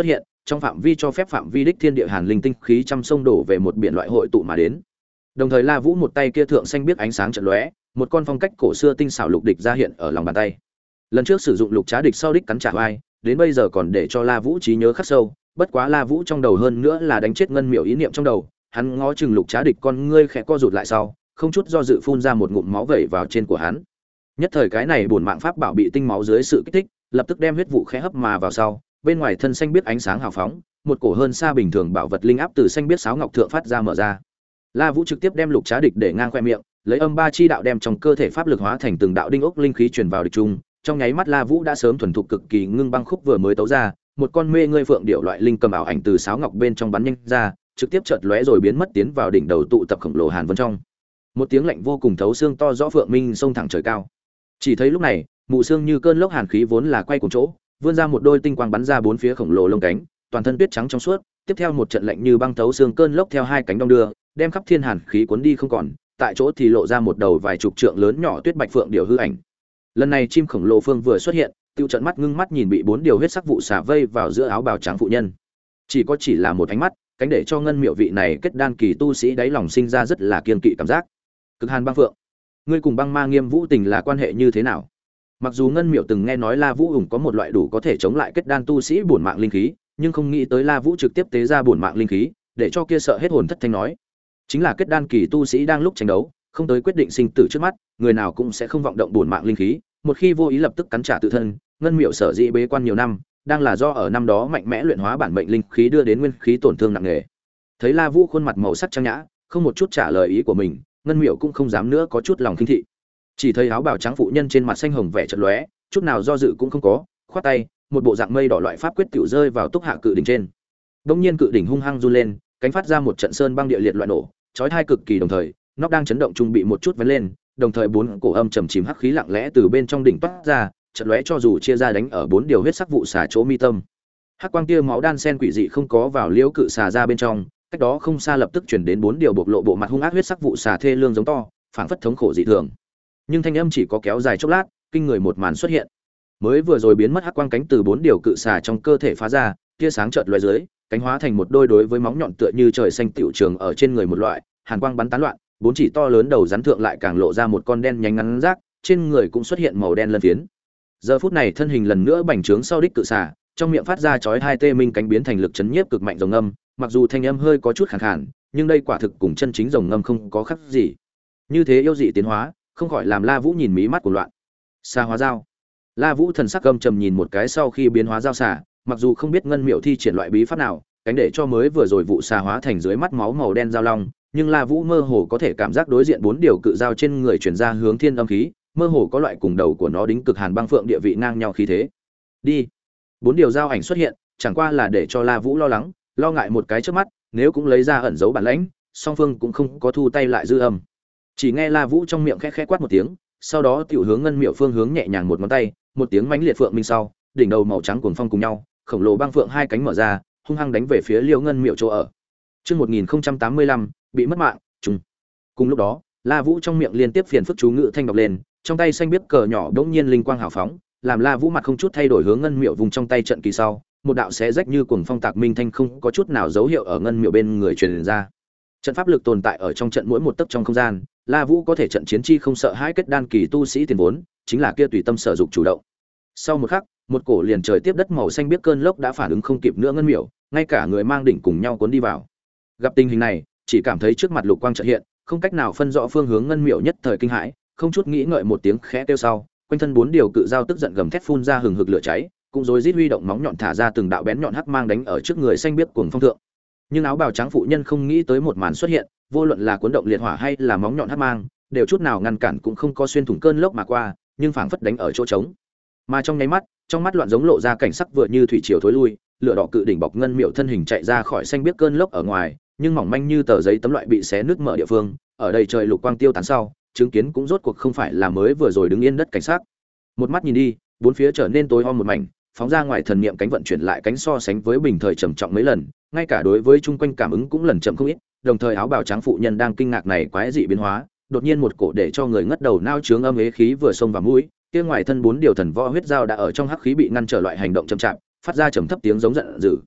trong phạm vi cho phép phạm vi đích thiên địa hàn linh tinh khí trăm sông đổ về một biển loại hội tụ mà đến. Đồng thời La Vũ một tay kia thượng xanh biết ánh sáng chợt lóe, một con phong cách cổ xưa tinh xảo lục địch ra hiện ở lòng bàn tay. Lần trước sử dụng lục trá địch sau đích cắn trả vai, đến bây giờ còn để cho La Vũ trí nhớ khắc sâu, bất quá La Vũ trong đầu hơn nữa là đánh chết Ngân Miểu ý niệm trong đầu, hắn ngó chừng lục trá địch con ngươi khẽ co rụt lại sau, không chút do dự phun ra một ngụm máu vẩy vào trên của hắn. Nhất thời cái này bổn mạng pháp bảo bị tinh máu dưới sự kích thích, lập tức đem huyết vụ khẽ hấp mà vào sau, bên ngoài thân xanh biết ánh sáng hào phóng, một cổ hơn xa bình thường bảo vật linh áp từ xanh biết sáo ngọc thượng phát ra mở ra. La Vũ trực tiếp đem lục trá địch để ngang khoe miệng, lấy âm ba chi đạo đem trong cơ thể pháp lực hóa thành từng đạo đinh ốc linh khí truyền vào địch trung, trong nháy mắt La Vũ đã sớm thuần thục cực kỳ ngưng băng khúc vừa mới tấu ra, một con mê ngươi phượng điệu loại linh cầm ảo ảnh từ sáo ngọc bên trong bắn nhanh ra, trực tiếp chợt lóe rồi biến mất tiến vào đỉnh đầu tụ tập khổng lồ hàn vân trong. Một tiếng lạnh vô cùng thấu xương to rõ phượng minh xông thẳng trời cao. Chỉ thấy lúc này, mù xương như cơn lốc hàn khí vốn là quay cuồng chỗ, vươn ra một đôi tinh quang bắn ra bốn phía khổng lồ lông cánh, toàn thân tuyết trắng trong suốt, tiếp theo một trận lạnh như băng thấu xương cơn lốc theo hai cánh đong đưa, đem khắp thiên hàn khí cuốn đi không còn, tại chỗ thì lộ ra một đầu vài chục trượng lớn nhỏ tuyết bạch phượng điểu hư ảnh. Lần này chim khổng lồ phương vừa xuất hiện, tiêu trận mắt ngưng mắt nhìn bị bốn điều huyết sắc vụ xả vây vào giữa áo bào trắng phụ nhân. Chỉ có chỉ là một ánh mắt, cánh để cho Ngân Miểu vị này kết đan kỳ tu sĩ đáy lòng sinh ra rất là kiên kỵ cảm giác. Cực Hàn băng phượng, ngươi cùng băng ma Nghiêm Vũ Tình là quan hệ như thế nào? Mặc dù Ngân Miểu từng nghe nói La Vũ Hùng có một loại đủ có thể chống lại kết đan tu sĩ bổn mạng linh khí, nhưng không nghĩ tới La Vũ trực tiếp tế ra bổn mạng linh khí, để cho kia sợ hết hồn thất thanh nói. Chính là kết đan kỳ tu sĩ đang lúc tranh đấu, không tới quyết định sinh tử trước mắt, người nào cũng sẽ không vọng động bổn mạng linh khí, một khi vô ý lập tức cắn trả tự thân. Ngân Miểu sở dĩ bế quan nhiều năm, đang là do ở năm đó mạnh mẽ luyện hóa bản mệnh linh khí đưa đến nguyên khí tổn thương nặng nề. Thấy La Vũ khuôn mặt màu sắc trang nhã, không một chút trả lời ý của mình, Ngân Miểu cũng không dám nữa có chút lòng khinh thị. Chỉ thấy áo bào trắng phụ nhân trên mặt xanh hồng vẻ chợt lóe, chút nào do dự cũng không có, khoát tay, một bộ dạng mây đỏ loại pháp quyết tiểu rơi vào túc hạ cự đỉnh trên. Đông nhiên cự đỉnh hung hăng run lên, cánh phát ra một trận sơn băng địa liệt loại nổ, chói tai cực kỳ đồng thời, nóc đang chấn động trung bị một chút vén lên, đồng thời bốn cổ âm trầm chìm hắc khí lặng lẽ từ bên trong đỉnh toát ra, chợt lóe cho dù chia ra đánh ở bốn điều huyết sắc vụ xà chỗ mi tâm. Hắc quang kia máu đan sen quỷ dị không có vào liễu cự xà ra bên trong, cách đó không xa lập tức chuyển đến bốn điều bộc lộ bộ mặt hung ác huyết sắc vụ xà thê lương giống to, phảng phất thống khổ dị thường. Nhưng thanh âm chỉ có kéo dài chốc lát, kinh người một màn xuất hiện. Mới vừa rồi biến mất hắc quang cánh từ bốn điều cự xà trong cơ thể phá ra, tia sáng chợt lóe dưới, cánh hóa thành một đôi đối với móng nhọn tựa như trời xanh tiểu trường ở trên người một loại, hàn quang bắn tán loạn, bốn chỉ to lớn đầu rắn thượng lại càng lộ ra một con đen nhánh ngắn rác, trên người cũng xuất hiện màu đen lân phiến. Giờ phút này thân hình lần nữa bành trướng sau đích cự xà, trong miệng phát ra chói hai tê minh cánh biến thành lực chấn nhiếp cực mạnh rồng ngâm, mặc dù thanh âm hơi có chút khàn khàn, nhưng đây quả thực cùng chân chính rồng ngâm không có khác gì. Như thế yêu dị tiến hóa, không khỏi làm La Vũ nhìn mí mắt của loạn. Xà hóa dao. La Vũ thần sắc âm trầm nhìn một cái sau khi biến hóa dao xà, mặc dù không biết Ngân Miểu thi triển loại bí pháp nào, cánh để cho mới vừa rồi vụ xà hóa thành dưới mắt máu màu đen dao long, nhưng La Vũ mơ hồ có thể cảm giác đối diện bốn điều cự dao trên người truyền ra hướng thiên âm khí, mơ hồ có loại cùng đầu của nó đính cực hàn băng phượng địa vị ngang nhau khí thế. Đi. Bốn điều dao ảnh xuất hiện, chẳng qua là để cho La Vũ lo lắng, lo ngại một cái trước mắt, nếu cũng lấy ra ẩn giấu bản lãnh, song phương cũng không có thu tay lại dư âm. Chỉ nghe La Vũ trong miệng khẽ khẽ quát một tiếng, sau đó tiểu hướng Ngân Miểu phương hướng nhẹ nhàng một ngón tay, một tiếng mãnh liệt phượng minh sau, đỉnh đầu màu trắng cuồng phong cùng nhau, khổng lồ băng phượng hai cánh mở ra, hung hăng đánh về phía Liêu Ngân Miểu chỗ ở. Chương một nghìn không trăm tám mươi lăm, bị mất mạng, trùng. Cùng lúc đó, La Vũ trong miệng liên tiếp phiền phức chú ngữ thanh đọc lên, trong tay xanh biếc cờ nhỏ đống nhiên linh quang hào phóng, làm La Vũ mặt không chút thay đổi hướng Ngân Miểu vùng trong tay trận kỳ sau, một đạo xé rách như cuồng phong tạc minh thanh không có chút nào dấu hiệu ở Ngân Miểu bên người truyền ra. Trận pháp lực tồn tại ở trong trận mỗi một tấc trong không gian, La Vũ có thể trận chiến chi không sợ hãi kết đan kỳ tu sĩ tiền vốn, chính là kia tùy tâm sở dục chủ động. Sau một khắc, một cổ liền trời tiếp đất màu xanh biếc cơn lốc đã phản ứng không kịp nữa Ngân Miểu, ngay cả người mang đỉnh cùng nhau cuốn đi vào. Gặp tình hình này, chỉ cảm thấy trước mặt lục quang chợt hiện, không cách nào phân rõ phương hướng Ngân Miểu nhất thời kinh hãi, không chút nghĩ ngợi một tiếng khẽ kêu sau, quanh thân bốn điều cự dao tức giận gầm thét phun ra hừng hực lửa cháy, cũng rối rít huy động móng nhọn thả ra từng đạo bén nhọn hắc mang đánh ở trước người xanh biếc cuồng phong thượng. Nhưng áo bào trắng phụ nhân không nghĩ tới một màn xuất hiện, vô luận là cuốn động liệt hỏa hay là móng nhọn hắc mang, đều chút nào ngăn cản cũng không có xuyên thủng cơn lốc mà qua, nhưng phảng phất đánh ở chỗ trống. Mà trong nháy mắt, trong mắt loạn giống lộ ra cảnh sắc vừa như thủy triều thối lui, lửa đỏ cự đỉnh bọc Ngân Miểu thân hình chạy ra khỏi xanh biếc cơn lốc ở ngoài, nhưng mỏng manh như tờ giấy tấm loại bị xé nứt mở địa phương, ở đây trời lục quang tiêu tán sau, chứng kiến cũng rốt cuộc không phải là mới vừa rồi đứng yên đất cảnh sắc. Một mắt nhìn đi, bốn phía trở nên tối om một mảnh, phóng ra ngoài thần niệm cánh vận chuyển lại cánh so sánh với bình thời trầm trọng mấy lần, ngay cả đối với chung quanh cảm ứng cũng lần chậm không ít, đồng thời áo bào trắng phụ nhân đang kinh ngạc này quái dị biến hóa, đột nhiên một cổ để cho người ngất đầu nao chướng âm ế khí vừa xông vào mũi, kia ngoài thân bốn điều thần võ huyết dao đã ở trong hắc khí bị ngăn trở loại hành động chậm chạp, phát ra trầm thấp tiếng giống giận dữ.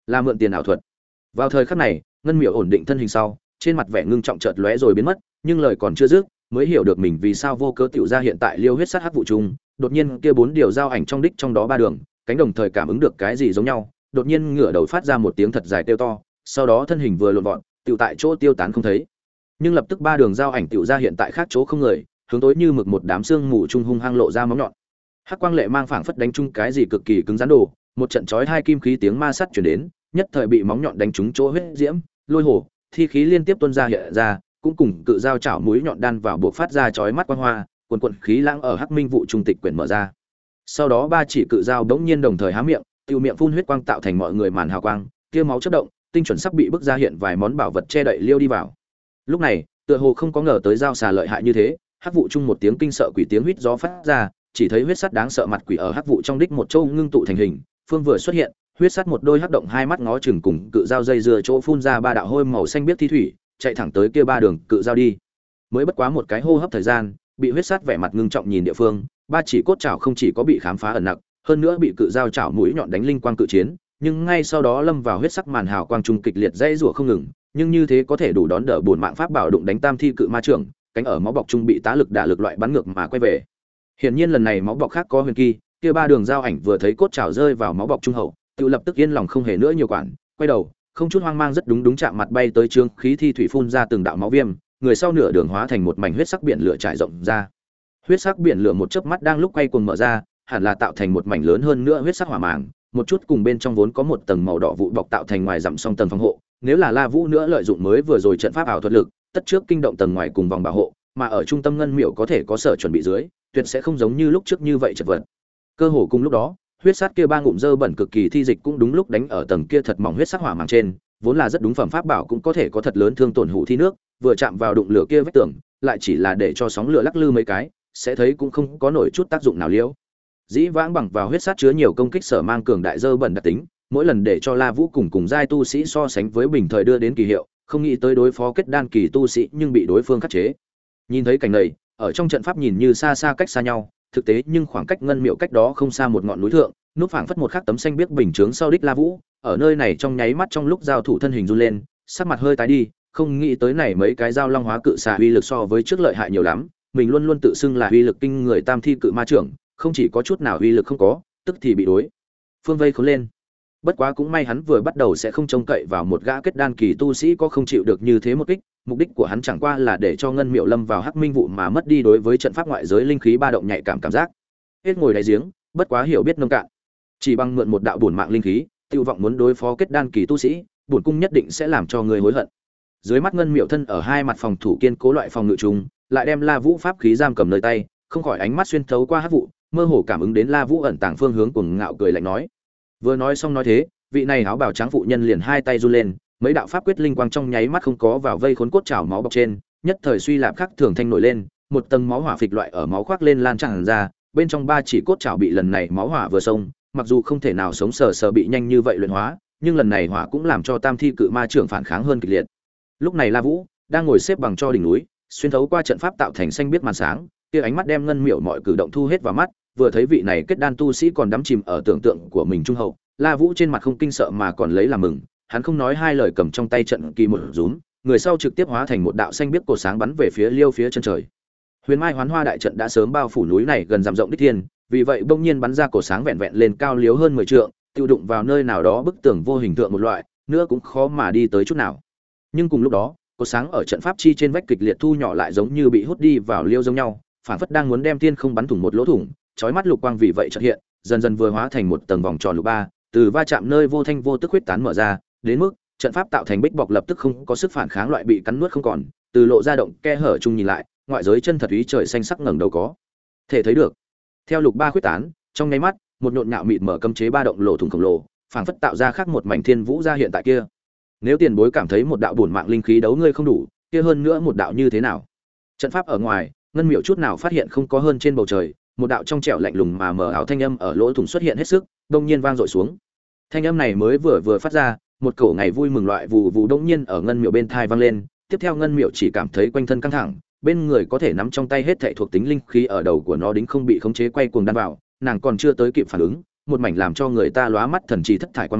là mượn tiền ảo thuật. Vào thời khắc này, ngân miểu ổn định thân hình sau, trên mặt vẻ ngưng trọng chợt lóe rồi biến mất, nhưng lời còn chưa dứt, mới hiểu được mình vì sao vô cớ tiểu ra hiện tại liêu huyết sát hắc vụ trùng. Đột nhiên kia bốn điều giao ảnh trong đích trong đó ba đường, cánh đồng thời cảm ứng được cái gì giống nhau, đột nhiên ngửa đầu phát ra một tiếng thật dài kêu to, sau đó thân hình vừa lộn vọt, tiểu tại chỗ tiêu tán không thấy. Nhưng lập tức ba đường giao ảnh tiểu ra hiện tại khác chỗ không người, hướng tối như mực một đám xương mù trung hung hăng lộ ra móng nhọn. Hắc quang lệ mang phảng phất đánh trúng cái gì cực kỳ cứng rắn đồ, một trận chói hai kim khí tiếng ma sắt truyền đến, nhất thời bị móng nhọn đánh trúng chỗ huyết diễm, lôi hổ, thi khí liên tiếp tuôn ra hiện ra, cũng cùng cự dao chảo mũi nhọn đan vào buộc phát ra chói mắt quang hoa, quần quần khí lãng ở hắc minh vụ trung tịch quyển mở ra. Sau đó ba chỉ cự dao bỗng nhiên đồng thời há miệng, tiêu miệng phun huyết quang tạo thành mọi người màn hào quang, kia máu chớp động, tinh chuẩn sắp bị bức ra hiện vài món bảo vật che đậy liêu đi vào. Lúc này, tựa hồ không có ngờ tới dao xà lợi hại như thế, hắc vụ trung một tiếng kinh sợ quỷ tiếng huýt gió phát ra, chỉ thấy huyết sắt đáng sợ mặt quỷ ở hắc vụ trong đích một châu ngưng tụ thành hình, phương vừa xuất hiện, huyết sắt một đôi hắc động hai mắt ngó chừng cùng cự dao dây dưa chỗ phun ra ba đạo hôi màu xanh biết thi thủy, chạy thẳng tới kia ba đường cự dao đi. Mới bất quá một cái hô hấp thời gian, bị huyết sắt vẻ mặt ngưng trọng nhìn địa phương, ba chỉ cốt chảo không chỉ có bị khám phá ẩn nặc, hơn nữa bị cự dao chảo mũi nhọn đánh linh quang cự chiến, nhưng ngay sau đó lâm vào huyết sắc màn hào quang trung kịch liệt dây rủa không ngừng, nhưng như thế có thể đủ đón đỡ bổn mạng pháp bảo đụng đánh tam thi cự ma trưởng, cánh ở máu bọc trung bị tá lực đả lực loại bắn ngược mà quay về. Hiển nhiên lần này máu bọc khác có huyền kỳ, kia ba đường giao ảnh vừa thấy cốt trảo rơi vào máu bọc trung hậu, tự lập tức yên lòng không hề nữa nhiều quản, quay đầu, không chút hoang mang rất đúng đúng chạm mặt bay tới trương khí thi thủy phun ra từng đạo máu viêm, người sau nửa đường hóa thành một mảnh huyết sắc biển lửa trải rộng ra. Huyết sắc biển lửa một chớp mắt đang lúc quay cuồng mở ra, hẳn là tạo thành một mảnh lớn hơn nữa huyết sắc hỏa màng, một chút cùng bên trong vốn có một tầng màu đỏ vụ bọc tạo thành ngoài dặm song tầng phòng hộ, nếu là La Vũ nữa lợi dụng mới vừa rồi trận pháp ảo thuật lực, tất trước kinh động tầng ngoài cùng vòng bảo hộ, mà ở trung tâm ngân miểu có thể có sở chuẩn bị dưới, tuyệt sẽ không giống như lúc trước như vậy chật vật. Cơ hồ cùng lúc đó, huyết sát kia ba ngụm dơ bẩn cực kỳ thi dịch cũng đúng lúc đánh ở tầng kia thật mỏng huyết sắc hỏa màng trên, vốn là rất đúng phẩm pháp bảo cũng có thể có thật lớn thương tổn hủ thi nước, vừa chạm vào đụng lửa kia vách tường, lại chỉ là để cho sóng lửa lắc lư mấy cái, sẽ thấy cũng không có nổi chút tác dụng nào liễu. Dĩ vãng bằng vào huyết sát chứa nhiều công kích sở mang cường đại dơ bẩn đặc tính, mỗi lần để cho La Vũ cùng cùng giai tu sĩ so sánh với bình thời đưa đến kỳ hiệu, không nghĩ tới đối phó kết đan kỳ tu sĩ nhưng bị đối phương khắc chế. Nhìn thấy cảnh này, ở trong trận pháp nhìn như xa xa cách xa nhau, thực tế nhưng khoảng cách ngân miệu cách đó không xa một ngọn núi thượng, núp phảng phất một khắc tấm xanh biếc bình chướng sau đích La Vũ, ở nơi này trong nháy mắt trong lúc giao thủ thân hình run lên, sắc mặt hơi tái đi, không nghĩ tới này mấy cái giao long hóa cự xà uy lực so với trước lợi hại nhiều lắm, mình luôn luôn tự xưng là uy lực kinh người tam thi cự ma trưởng, không chỉ có chút nào uy lực không có, tức thì bị đối phương vây khốn lên. Bất quá cũng may hắn vừa bắt đầu sẽ không trông cậy vào một gã kết đan kỳ tu sĩ có không chịu được như thế một kích, mục đích của hắn chẳng qua là để cho ngân miệu lâm vào hắc minh vụ mà mất đi đối với trận pháp ngoại giới linh khí ba động nhạy cảm cảm giác. Hết ngồi đáy giếng, bất quá hiểu biết nông cạn. Chỉ bằng mượn một đạo bổn mạng linh khí, tiêu vọng muốn đối phó kết đan kỳ tu sĩ, bổn cung nhất định sẽ làm cho người hối hận. Dưới mắt ngân miệu thân ở hai mặt phòng thủ kiên cố loại phòng ngự trùng, lại đem La Vũ pháp khí giam cầm nơi tay, không khỏi ánh mắt xuyên thấu qua hắc vụ, mơ hồ cảm ứng đến La Vũ ẩn tàng phương hướng cuồng ngạo cười lạnh nói. Vừa nói xong nói thế, vị này áo bào trắng phụ nhân liền hai tay run lên, mấy đạo pháp quyết linh quang trong nháy mắt không có vào vây khốn cốt trảo máu bọc trên, nhất thời suy lạp khắc thường thanh nổi lên, một tầng máu hỏa phịch loại ở máu khoác lên lan tràn ra, bên trong ba chỉ cốt trảo bị lần này máu hỏa vừa xông, mặc dù không thể nào sống sờ sờ bị nhanh như vậy luyện hóa, nhưng lần này hỏa cũng làm cho tam thi cự ma trưởng phản kháng hơn kịch liệt. Lúc này La Vũ đang ngồi xếp bằng cho đỉnh núi, xuyên thấu qua trận pháp tạo thành xanh biết màn sáng, kia ánh mắt đem ngân miệu mọi cử động thu hết vào mắt, vừa thấy vị này kết đan tu sĩ còn đắm chìm ở tưởng tượng của mình trung hậu, La Vũ trên mặt không kinh sợ mà còn lấy làm mừng, hắn không nói hai lời cầm trong tay trận kỳ một rúm, người sau trực tiếp hóa thành một đạo xanh biếc cột sáng bắn về phía liêu phía chân trời. Huyền Mai Hoán Hoa đại trận đã sớm bao phủ núi này gần dặm rộng đích thiên, vì vậy bỗng nhiên bắn ra cột sáng vẹn vẹn lên cao liếu hơn mười trượng, tiêu đụng vào nơi nào đó bức tường vô hình tượng một loại, nữa cũng khó mà đi tới chút nào. Nhưng cùng lúc đó, cột sáng ở trận pháp chi trên vách kịch liệt thu nhỏ lại giống như bị hút đi vào liêu giống nhau, phản phất đang muốn đem tiên không bắn thủng một lỗ thủng, chói mắt lục quang vì vậy chợt hiện, dần dần vừa hóa thành một tầng vòng tròn lục ba, từ va chạm nơi vô thanh vô tức huyết tán mở ra, đến mức trận pháp tạo thành bích bọc lập tức không có sức phản kháng loại bị cắn nuốt không còn, từ lộ ra động khe hở chung nhìn lại, ngoại giới chân thật ý trời xanh sắc ngẩng đầu có thể thấy được. Theo lục ba huyết tán, trong nháy mắt, một nhộn nhạo mịt mở cấm chế ba động lỗ thủng khổng lồ, phảng phất tạo ra khác một mảnh thiên vũ ra hiện tại kia. Nếu tiền bối cảm thấy một đạo bổn mạng linh khí đấu ngươi không đủ, kia hơn nữa một đạo như thế nào? Trận pháp ở ngoài, ngân miệu chút nào phát hiện không có hơn trên bầu trời, một đạo trong trẻo lạnh lùng mà mờ ảo thanh âm ở lỗ thủng xuất hiện hết sức, đông nhiên vang dội xuống. Thanh âm này mới vừa vừa phát ra, một cổ ngày vui mừng loại vù vù đông nhiên ở ngân miệu bên thai vang lên, tiếp theo ngân miệu chỉ cảm thấy quanh thân căng thẳng, bên người có thể nắm trong tay hết thảy thuộc tính linh khí ở đầu của nó đính không bị khống chế quay cuồng đan vào, nàng còn chưa tới kịp phản ứng, một mảnh làm cho người ta lóa mắt thần trì thất thải quan mang,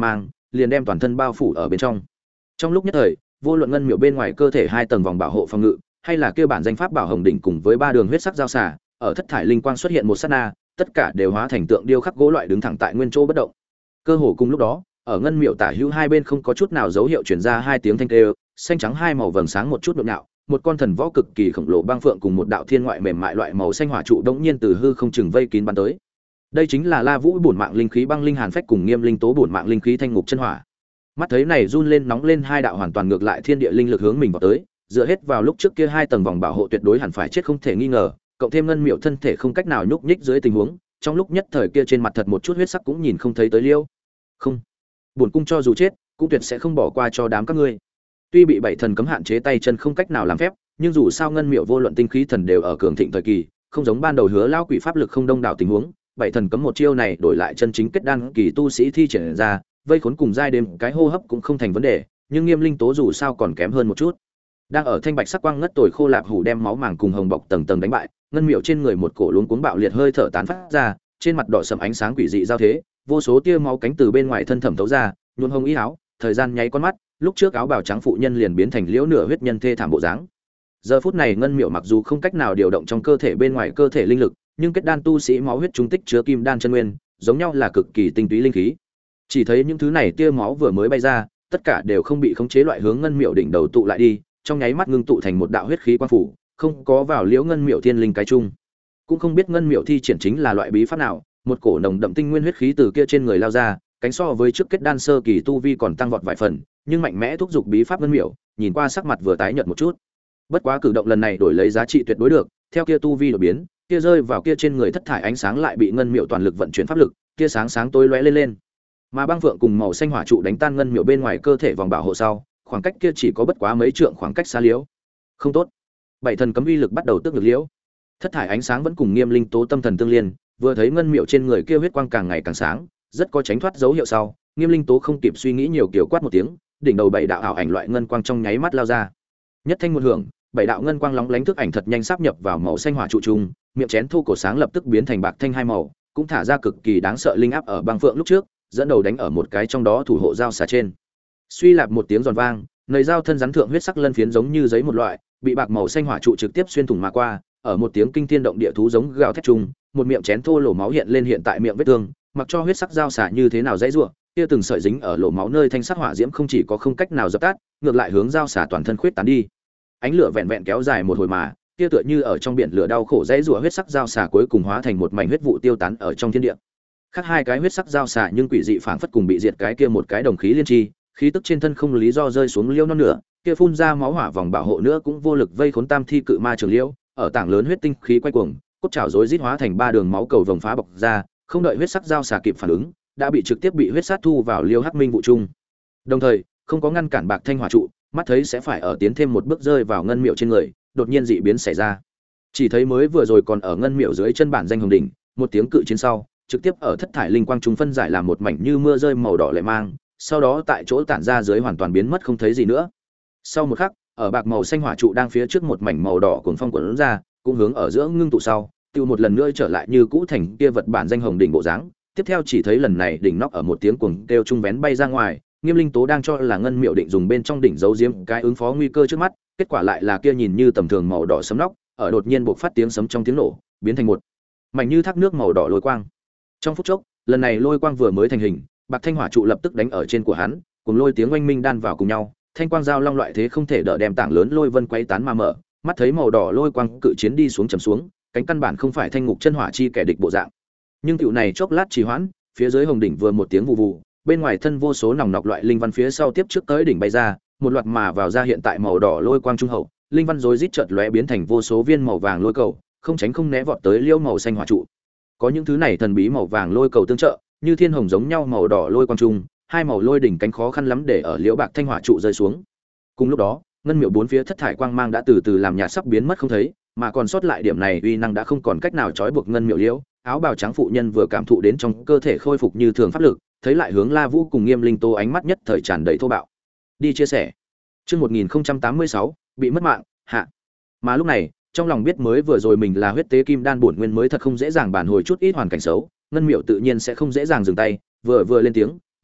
liền đem toàn thân bao phủ ở bên trong. Trong lúc nhất thời, vô luận ngân miểu bên ngoài cơ thể hai tầng vòng bảo hộ phòng ngự, hay là kêu bản danh pháp bảo hồng đỉnh cùng với ba đường huyết sắc giao xà, ở thất thải linh quang xuất hiện một sát na, tất cả đều hóa thành tượng điêu khắc gỗ loại đứng thẳng tại nguyên chỗ bất động. Cơ hồ cùng lúc đó, ở ngân miểu tả hữu hai bên không có chút nào dấu hiệu truyền ra hai tiếng thanh kêu, xanh trắng hai màu vầng sáng một chút nhộn nhạo, một con thần võ cực kỳ khổng lồ băng phượng cùng một đạo thiên ngoại mềm mại loại màu xanh hỏa trụ đống nhiên từ hư không chừng vây kín bắn tới. Đây chính là La Vũ bổn mạng linh khí băng linh hàn phách cùng Nghiêm Linh tố bổn mạng linh khí thanh ngục chân hỏa. Mắt thấy này run lên nóng lên hai đạo hoàn toàn ngược lại thiên địa linh lực hướng mình vào tới, dựa hết vào lúc trước kia hai tầng vòng bảo hộ tuyệt đối hẳn phải chết không thể nghi ngờ, cộng thêm ngân miệu thân thể không cách nào nhúc nhích dưới tình huống, trong lúc nhất thời kia trên mặt thật một chút huyết sắc cũng nhìn không thấy tới liêu. Không, bổn cung cho dù chết, cũng tuyệt sẽ không bỏ qua cho đám các ngươi. Tuy bị bảy thần cấm hạn chế tay chân không cách nào làm phép, nhưng dù sao ngân miệu vô luận tinh khí thần đều ở cường thịnh thời kỳ, không giống ban đầu hứa lao quỷ pháp lực không đông đảo tình huống, bảy thần cấm một chiêu này đổi lại chân chính kết đan kỳ tu sĩ thi triển ra, vây khốn cùng giai đêm cái hô hấp cũng không thành vấn đề, nhưng Nghiêm Linh tố dù sao còn kém hơn một chút. Đang ở thanh bạch sắc quang ngất tồi khô lạp hủ đem máu màng cùng hồng bọc tầng tầng đánh bại, ngân miệu trên người một cổ luống cuống bạo liệt hơi thở tán phát ra, trên mặt đỏ sẫm ánh sáng quỷ dị giao thế, vô số tia máu cánh từ bên ngoài thân thẩm thấu ra, nhuộm hồng y áo, thời gian nháy con mắt, lúc trước áo bào trắng phụ nhân liền biến thành liễu nửa huyết nhân thê thảm bộ dáng. Giờ phút này ngân miệu mặc dù không cách nào điều động trong cơ thể bên ngoài cơ thể linh lực, nhưng kết đan tu sĩ máu huyết trung tích chứa kim đan chân nguyên, giống nhau là cực kỳ tinh túy linh khí. Chỉ thấy những thứ này tia máu vừa mới bay ra, tất cả đều không bị khống chế loại hướng ngân miệu đỉnh đầu tụ lại đi, trong nháy mắt ngưng tụ thành một đạo huyết khí quang phủ, không có vào liễu ngân miệu thiên linh cái chung. Cũng không biết ngân miệu thi triển chính là loại bí pháp nào, một cổ nồng đậm tinh nguyên huyết khí từ kia trên người lao ra, cánh so với trước kết đan sơ kỳ tu vi còn tăng vọt vài phần, nhưng mạnh mẽ thúc giục bí pháp ngân miệu, nhìn qua sắc mặt vừa tái nhợt một chút. Bất quá cử động lần này đổi lấy giá trị tuyệt đối được, theo kia tu vi đổi biến, kia rơi vào kia trên người thất thải ánh sáng lại bị ngân miệu toàn lực vận chuyển pháp lực, kia sáng sáng tối lóe lên lên. Mà băng phượng cùng màu xanh hỏa trụ đánh tan ngân miệu bên ngoài cơ thể vòng bảo hộ sau, khoảng cách kia chỉ có bất quá mấy trượng khoảng cách xa liễu. Không tốt. Bảy thần cấm uy lực bắt đầu tức ngược liễu. Thất thải ánh sáng vẫn cùng Nghiêm Linh tố tâm thần tương liên, vừa thấy ngân miệu trên người kia huyết quang càng ngày càng sáng, rất có tránh thoát dấu hiệu sau, Nghiêm Linh tố không kịp suy nghĩ nhiều kiểu quát một tiếng, đỉnh đầu bảy đạo ảo ảnh loại ngân quang trong nháy mắt lao ra. Nhất thanh một hưởng, bảy đạo ngân quang lóng lánh thức ảnh thật nhanh sáp nhập vào màu xanh hỏa trụ trung, miệng chén thu cổ sáng lập tức biến thành bạc thanh hai màu, cũng thả ra cực kỳ đáng sợ linh áp ở băng phượng lúc trước, dẫn đầu đánh ở một cái trong đó thủ hộ dao xà trên. Suy lạp một tiếng giòn vang, nơi dao thân rắn thượng huyết sắc lân phiến giống như giấy một loại, bị bạc màu xanh hỏa trụ trực tiếp xuyên thủng mà qua, ở một tiếng kinh thiên động địa thú giống gào thét trùng, một miệng chén thô lỗ máu hiện lên hiện tại miệng vết thương, mặc cho huyết sắc dao xà như thế nào dãy rủa, kia từng sợi dính ở lỗ máu nơi thanh sắc hỏa diễm không chỉ có không cách nào dập tắt, ngược lại hướng dao xà toàn thân khuyết tán đi. Ánh lửa vẹn vẹn kéo dài một hồi mà, kia tựa như ở trong biển lửa đau khổ dãy rủa huyết sắc dao xà cuối cùng hóa thành một mảnh huyết vụ tiêu tán ở trong thiên địa. Khác hai cái huyết sắc dao xà nhưng quỷ dị phảng phất cùng bị diệt cái kia một cái đồng khí liên chi, khí tức trên thân không lý do rơi xuống liêu non nửa, kia phun ra máu hỏa vòng bảo hộ nữa cũng vô lực vây khốn tam thi cự ma trường liêu, ở tảng lớn huyết tinh khí quay cuồng, cốt trảo rối rít hóa thành ba đường máu cầu vồng phá bọc ra, không đợi huyết sắc dao xà kịp phản ứng, đã bị trực tiếp bị huyết sát thu vào liêu hắc minh vụ trung. Đồng thời, không có ngăn cản bạc thanh hỏa trụ, mắt thấy sẽ phải ở tiến thêm một bước rơi vào ngân miệu trên người, đột nhiên dị biến xảy ra. Chỉ thấy mới vừa rồi còn ở ngân miệu dưới chân bản danh hồng đỉnh, một tiếng cự chiến sau, trực tiếp ở thất thải linh quang chúng phân giải làm một mảnh như mưa rơi màu đỏ lệ mang, sau đó tại chỗ tản ra dưới hoàn toàn biến mất không thấy gì nữa. Sau một khắc, ở bạc màu xanh hỏa trụ đang phía trước một mảnh màu đỏ cuồng phong cuốn ra, cũng hướng ở giữa ngưng tụ sau, tiêu một lần nữa trở lại như cũ thành kia vật bản danh hồng đỉnh bộ dáng. Tiếp theo chỉ thấy lần này đỉnh nóc ở một tiếng cuồng kêu trung vén bay ra ngoài, Nghiêm Linh tố đang cho là ngân miệu định dùng bên trong đỉnh giấu giếm cái ứng phó nguy cơ trước mắt, kết quả lại là kia nhìn như tầm thường màu đỏ sấm nóc, ở đột nhiên bộc phát tiếng sấm trong tiếng nổ, biến thành một mảnh như thác nước màu đỏ lôi quang. Trong phút chốc, lần này lôi quang vừa mới thành hình, bạc thanh hỏa trụ lập tức đánh ở trên của hắn, cùng lôi tiếng oanh minh đan vào cùng nhau, thanh quang giao long loại thế không thể đỡ đem tảng lớn lôi vân quấy tán mà mở, mắt thấy màu đỏ lôi quang cự chiến đi xuống trầm xuống, cánh căn bản không phải thanh ngục chân hỏa chi kẻ địch bộ dạng. Nhưng tiểu này chốc lát trì hoãn, phía dưới hồng đỉnh vừa một tiếng vụ vụ, bên ngoài thân vô số nòng nọc loại linh văn phía sau tiếp trước tới đỉnh bay ra, một loạt mà vào ra hiện tại màu đỏ lôi quang trung hậu, linh văn rối rít chợt lóe biến thành vô số viên màu vàng lôi cầu, không tránh không né vọt tới liêu màu xanh hỏa trụ. Có những thứ này thần bí màu vàng lôi cầu tương trợ, như thiên hồng giống nhau màu đỏ lôi quang trung, hai màu lôi đỉnh cánh khó khăn lắm để ở liễu bạc thanh hỏa trụ rơi xuống. Cùng lúc đó, ngân miệu bốn phía thất thải quang mang đã từ từ làm nhạt sắp biến mất không thấy, mà còn sót lại điểm này uy năng đã không còn cách nào trói buộc ngân miệu liễu. Áo bào trắng phụ nhân vừa cảm thụ đến trong cơ thể khôi phục như thường pháp lực, thấy lại hướng La Vũ cùng Nghiêm Linh tố ánh mắt nhất thời tràn đầy thô bạo. Đi chia sẻ. Chương một nghìn không trăm tám mươi sáu, bị mất mạng, hạ. Mà lúc này, trong lòng biết mới vừa rồi mình là huyết tế kim đan bổn nguyên mới thật không dễ dàng bàn hồi chút ít hoàn cảnh xấu, ngân miệu tự nhiên sẽ không dễ dàng dừng tay, vừa vừa lên tiếng,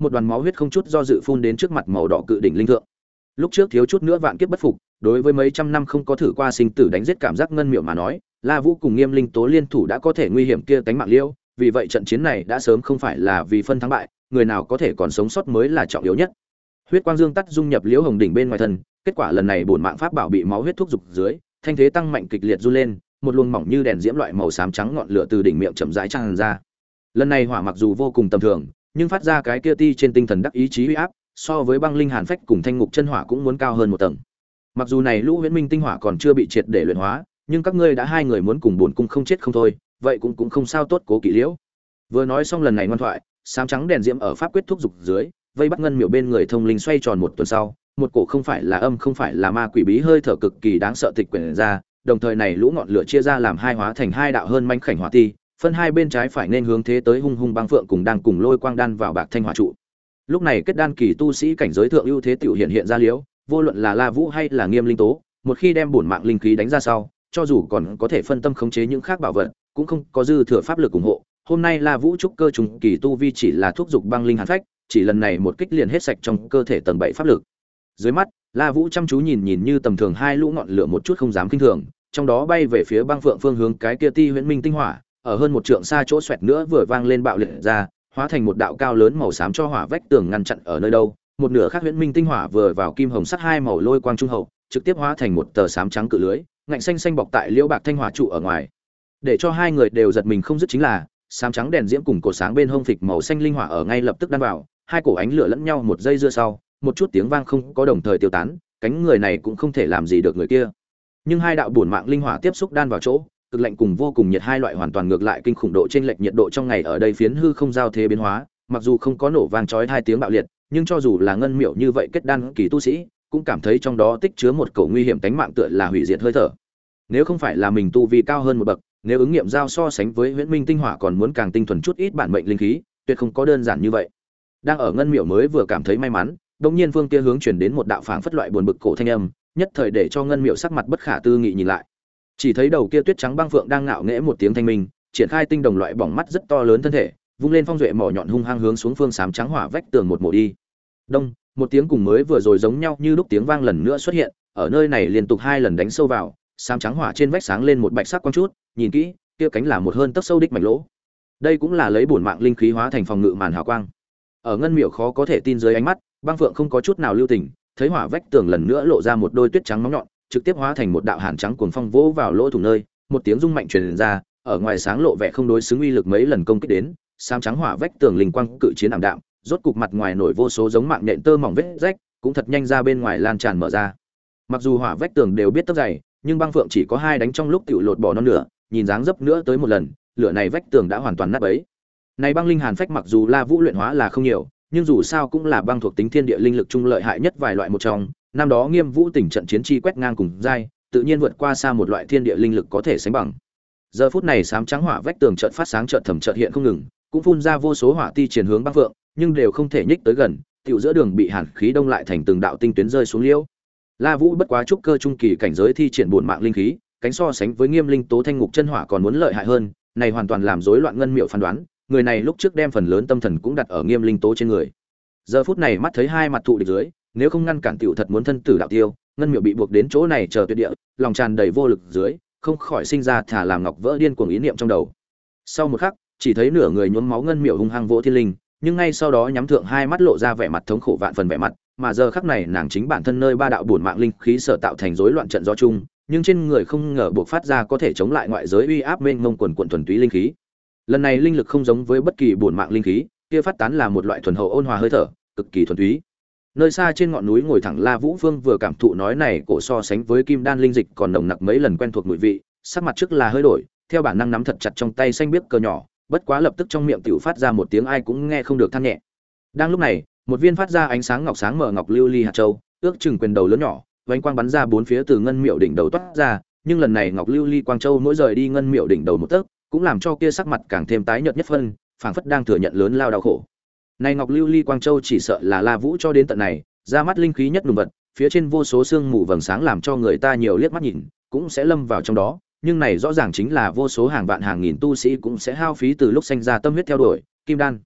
một đoàn máu huyết không chút do dự phun đến trước mặt màu đỏ cự đỉnh linh thượng. Lúc trước thiếu chút nữa vạn kiếp bất phục, đối với mấy trăm năm không có thử qua sinh tử đánh giết cảm giác ngân miệu mà nói, La Vũ cùng Nghiêm Linh Tố liên thủ đã có thể nguy hiểm kia tánh mạng liêu, vì vậy trận chiến này đã sớm không phải là vì phân thắng bại, người nào có thể còn sống sót mới là trọng yếu nhất. Huyết quang dương tắt dung nhập liễu hồng đỉnh bên ngoài thân, kết quả lần này bổn mạng pháp bảo bị máu huyết thúc dục dưới, thanh thế tăng mạnh kịch liệt run lên, một luồng mỏng như đèn diễm loại màu xám trắng ngọn lửa từ đỉnh miệng chậm rãi tràn ra. Lần này hỏa mặc dù vô cùng tầm thường, nhưng phát ra cái kia ti trên tinh thần đắc ý chí uy áp, so với băng linh hàn phách cùng thanh ngục chân hỏa cũng muốn cao hơn một tầng. Mặc dù này lũ huyễn minh tinh hỏa còn chưa bị triệt để luyện hóa, nhưng các ngươi đã hai người muốn cùng bổn cung không chết không thôi, vậy cũng cũng không sao tốt cố kỵ liễu. Vừa nói xong lần này ngoan thoại, xám trắng đèn diễm ở pháp quyết thúc dục dưới, vây bắt ngân miểu bên người thông linh xoay tròn một tuần sau, một cổ không phải là âm không phải là ma quỷ bí hơi thở cực kỳ đáng sợ tịch quyển ra, đồng thời này lũ ngọn lửa chia ra làm hai hóa thành hai đạo hơn manh khảnh hỏa ti, phân hai bên trái phải nên hướng thế tới hung hung băng phượng cùng đang cùng lôi quang đan vào bạc thanh hỏa trụ. Lúc này kết đan kỳ tu sĩ cảnh giới thượng ưu thế tiểu hiện hiện ra liễu, vô luận là La Vũ hay là Nghiêm Linh Tố, một khi đem bổn mạng linh khí đánh ra sau, cho dù còn có thể phân tâm khống chế những khác bảo vật, cũng không có dư thừa pháp lực ủng hộ. Hôm nay La Vũ trúc cơ trùng kỳ tu vi chỉ là thúc dục băng linh hàn phách, chỉ lần này một kích liền hết sạch trong cơ thể tầng bảy pháp lực. Dưới mắt, La Vũ chăm chú nhìn nhìn như tầm thường hai lũ ngọn lửa một chút không dám kinh thường, trong đó bay về phía băng phượng phương hướng cái kia ti huyễn minh tinh hỏa, ở hơn một trượng xa chỗ xoẹt nữa vừa vang lên bạo liệt ra, hóa thành một đạo cao lớn màu xám cho hỏa vách tường ngăn chặn ở nơi đâu, một nửa khác huyễn minh tinh hỏa vừa vào kim hồng sắc hai màu lôi quang trung hậu, trực tiếp hóa thành một tờ xám trắng cự lưới, ngạnh xanh xanh bọc tại liễu bạc thanh hỏa trụ ở ngoài. Để cho hai người đều giật mình không dứt chính là, xám trắng đèn diễm cùng cổ sáng bên hông phịch màu xanh linh hỏa ở ngay lập tức đan vào, hai cổ ánh lửa lẫn nhau một giây dưa sau, một chút tiếng vang không có đồng thời tiêu tán, cánh người này cũng không thể làm gì được người kia. Nhưng hai đạo bổn mạng linh hỏa tiếp xúc đan vào chỗ, cực lạnh cùng vô cùng nhiệt hai loại hoàn toàn ngược lại kinh khủng độ chênh lệch nhiệt độ trong ngày ở đây phiến hư không giao thế biến hóa, mặc dù không có nổ vang chói hai tiếng bạo liệt, nhưng cho dù là ngân miểu như vậy kết đan kỳ tu sĩ, cũng cảm thấy trong đó tích chứa một cổ nguy hiểm tánh mạng tựa là hủy diệt hơi thở. Nếu không phải là mình tu vi cao hơn một bậc, nếu ứng nghiệm giao so sánh với huyễn minh tinh hỏa còn muốn càng tinh thuần chút ít bản mệnh linh khí, tuyệt không có đơn giản như vậy. Đang ở ngân miểu mới vừa cảm thấy may mắn, đột nhiên phương kia hướng truyền đến một đạo phảng phất loại buồn bực cổ thanh âm, nhất thời để cho ngân miểu sắc mặt bất khả tư nghị nhìn lại. Chỉ thấy đầu kia tuyết trắng băng phượng đang ngạo nghễ một tiếng thanh minh, triển khai tinh đồng loại bỏng mắt rất to lớn thân thể, vung lên phong duệ mỏ nhọn hung hăng hướng xuống phương xám trắng hỏa vách tường một mổ đi. Đông, một tiếng cùng mới vừa rồi giống nhau như lúc tiếng vang lần nữa xuất hiện, ở nơi này liên tục hai lần đánh sâu vào, xám trắng hỏa trên vách sáng lên một bạch sắc quang chút, nhìn kỹ, kia cánh là một hơn tấc sâu đích mảnh lỗ. Đây cũng là lấy bổn mạng linh khí hóa thành phòng ngự màn hào quang. Ở ngân miểu khó có thể tin dưới ánh mắt, băng phượng không có chút nào lưu tình, thấy hỏa vách tường lần nữa lộ ra một đôi tuyết trắng móng nhọn, trực tiếp hóa thành một đạo hàn trắng cuồng phong vỗ vào lỗ thủng nơi, một tiếng rung mạnh truyền ra, ở ngoài sáng lộ vẻ không đối xứng uy lực mấy lần công kích đến, xám trắng hỏa vách tường linh quang cự chiến ảm đạm, rốt cục mặt ngoài nổi vô số giống mạng nhện tơ mỏng vết rách, cũng thật nhanh ra bên ngoài lan tràn mở ra. Mặc dù hỏa vách tường đều biết tấp dày, nhưng băng phượng chỉ có hai đánh trong lúc tiểu lột bỏ non nửa, nhìn dáng dấp nữa tới một lần, lửa này vách tường đã hoàn toàn nát bấy. Này băng linh hàn phách mặc dù La Vũ luyện hóa là không nhiều, nhưng dù sao cũng là băng thuộc tính thiên địa linh lực trung lợi hại nhất vài loại một trong, năm đó Nghiêm Vũ tỉnh trận chiến chi quét ngang cùng giai, tự nhiên vượt qua xa một loại thiên địa linh lực có thể sánh bằng. Giờ phút này xám trắng hỏa vách tường chợt phát sáng chợt thầm chợt hiện không ngừng, cũng phun ra vô số hỏa ti truyền hướng băng phượng, nhưng đều không thể nhích tới gần, tiểu giữa đường bị hàn khí đông lại thành từng đạo tinh tuyến rơi xuống liễu. La Vũ bất quá trúc cơ trung kỳ cảnh giới thi triển bổn mạng linh khí, cánh so sánh với Nghiêm Linh Tố thanh ngục chân hỏa còn muốn lợi hại hơn, này hoàn toàn làm rối loạn ngân miệu phán đoán, người này lúc trước đem phần lớn tâm thần cũng đặt ở Nghiêm Linh Tố trên người. Giờ phút này mắt thấy hai mặt thụ địch dưới, nếu không ngăn cản tiểu thật muốn thân tử đạo tiêu, ngân miệu bị buộc đến chỗ này chờ tuyệt địa, lòng tràn đầy vô lực dưới, không khỏi sinh ra thả làm ngọc vỡ điên cuồng ý niệm trong đầu. Sau một khắc, chỉ thấy nửa người nhuốm máu ngân miệu hung hăng vỗ thiên linh, nhưng ngay sau đó nhắm thượng hai mắt lộ ra vẻ mặt thống khổ vạn phần vẻ mặt, mà giờ khắc này nàng chính bản thân nơi ba đạo bổn mạng linh khí sở tạo thành rối loạn trận gió chung, nhưng trên người không ngờ buộc phát ra có thể chống lại ngoại giới uy áp mênh mông quần quần thuần túy linh khí. Lần này linh lực không giống với bất kỳ bổn mạng linh khí, kia phát tán là một loại thuần hậu ôn hòa hơi thở, cực kỳ thuần túy. Nơi xa trên ngọn núi ngồi thẳng La Vũ Phương vừa cảm thụ nói này cổ so sánh với kim đan linh dịch còn nồng nặc mấy lần quen thuộc mùi vị, sắc mặt trước là hơi đổi, theo bản năng nắm thật chặt trong tay xanh biếc cờ nhỏ, bất quá lập tức trong miệng tiểu phát ra một tiếng ai cũng nghe không được than nhẹ. Đang lúc này, một viên phát ra ánh sáng ngọc sáng mở ngọc lưu ly hạt châu, ước chừng quyền đầu lớn nhỏ, vánh quang bắn ra bốn phía từ ngân miệu đỉnh đầu toát ra, nhưng lần này ngọc lưu ly quang châu mỗi rời đi ngân miệu đỉnh đầu một tấc, cũng làm cho kia sắc mặt càng thêm tái nhợt nhất phân, phảng phất đang thừa nhận lớn lao đau khổ. Này ngọc lưu ly quang châu chỉ sợ là La Vũ cho đến tận này, ra mắt linh khí nhất nùng vật, phía trên vô số sương mù vầng sáng làm cho người ta nhiều liếc mắt nhìn, cũng sẽ lâm vào trong đó, nhưng này rõ ràng chính là vô số hàng vạn hàng nghìn tu sĩ cũng sẽ hao phí từ lúc sinh ra tâm huyết theo đuổi, kim đan.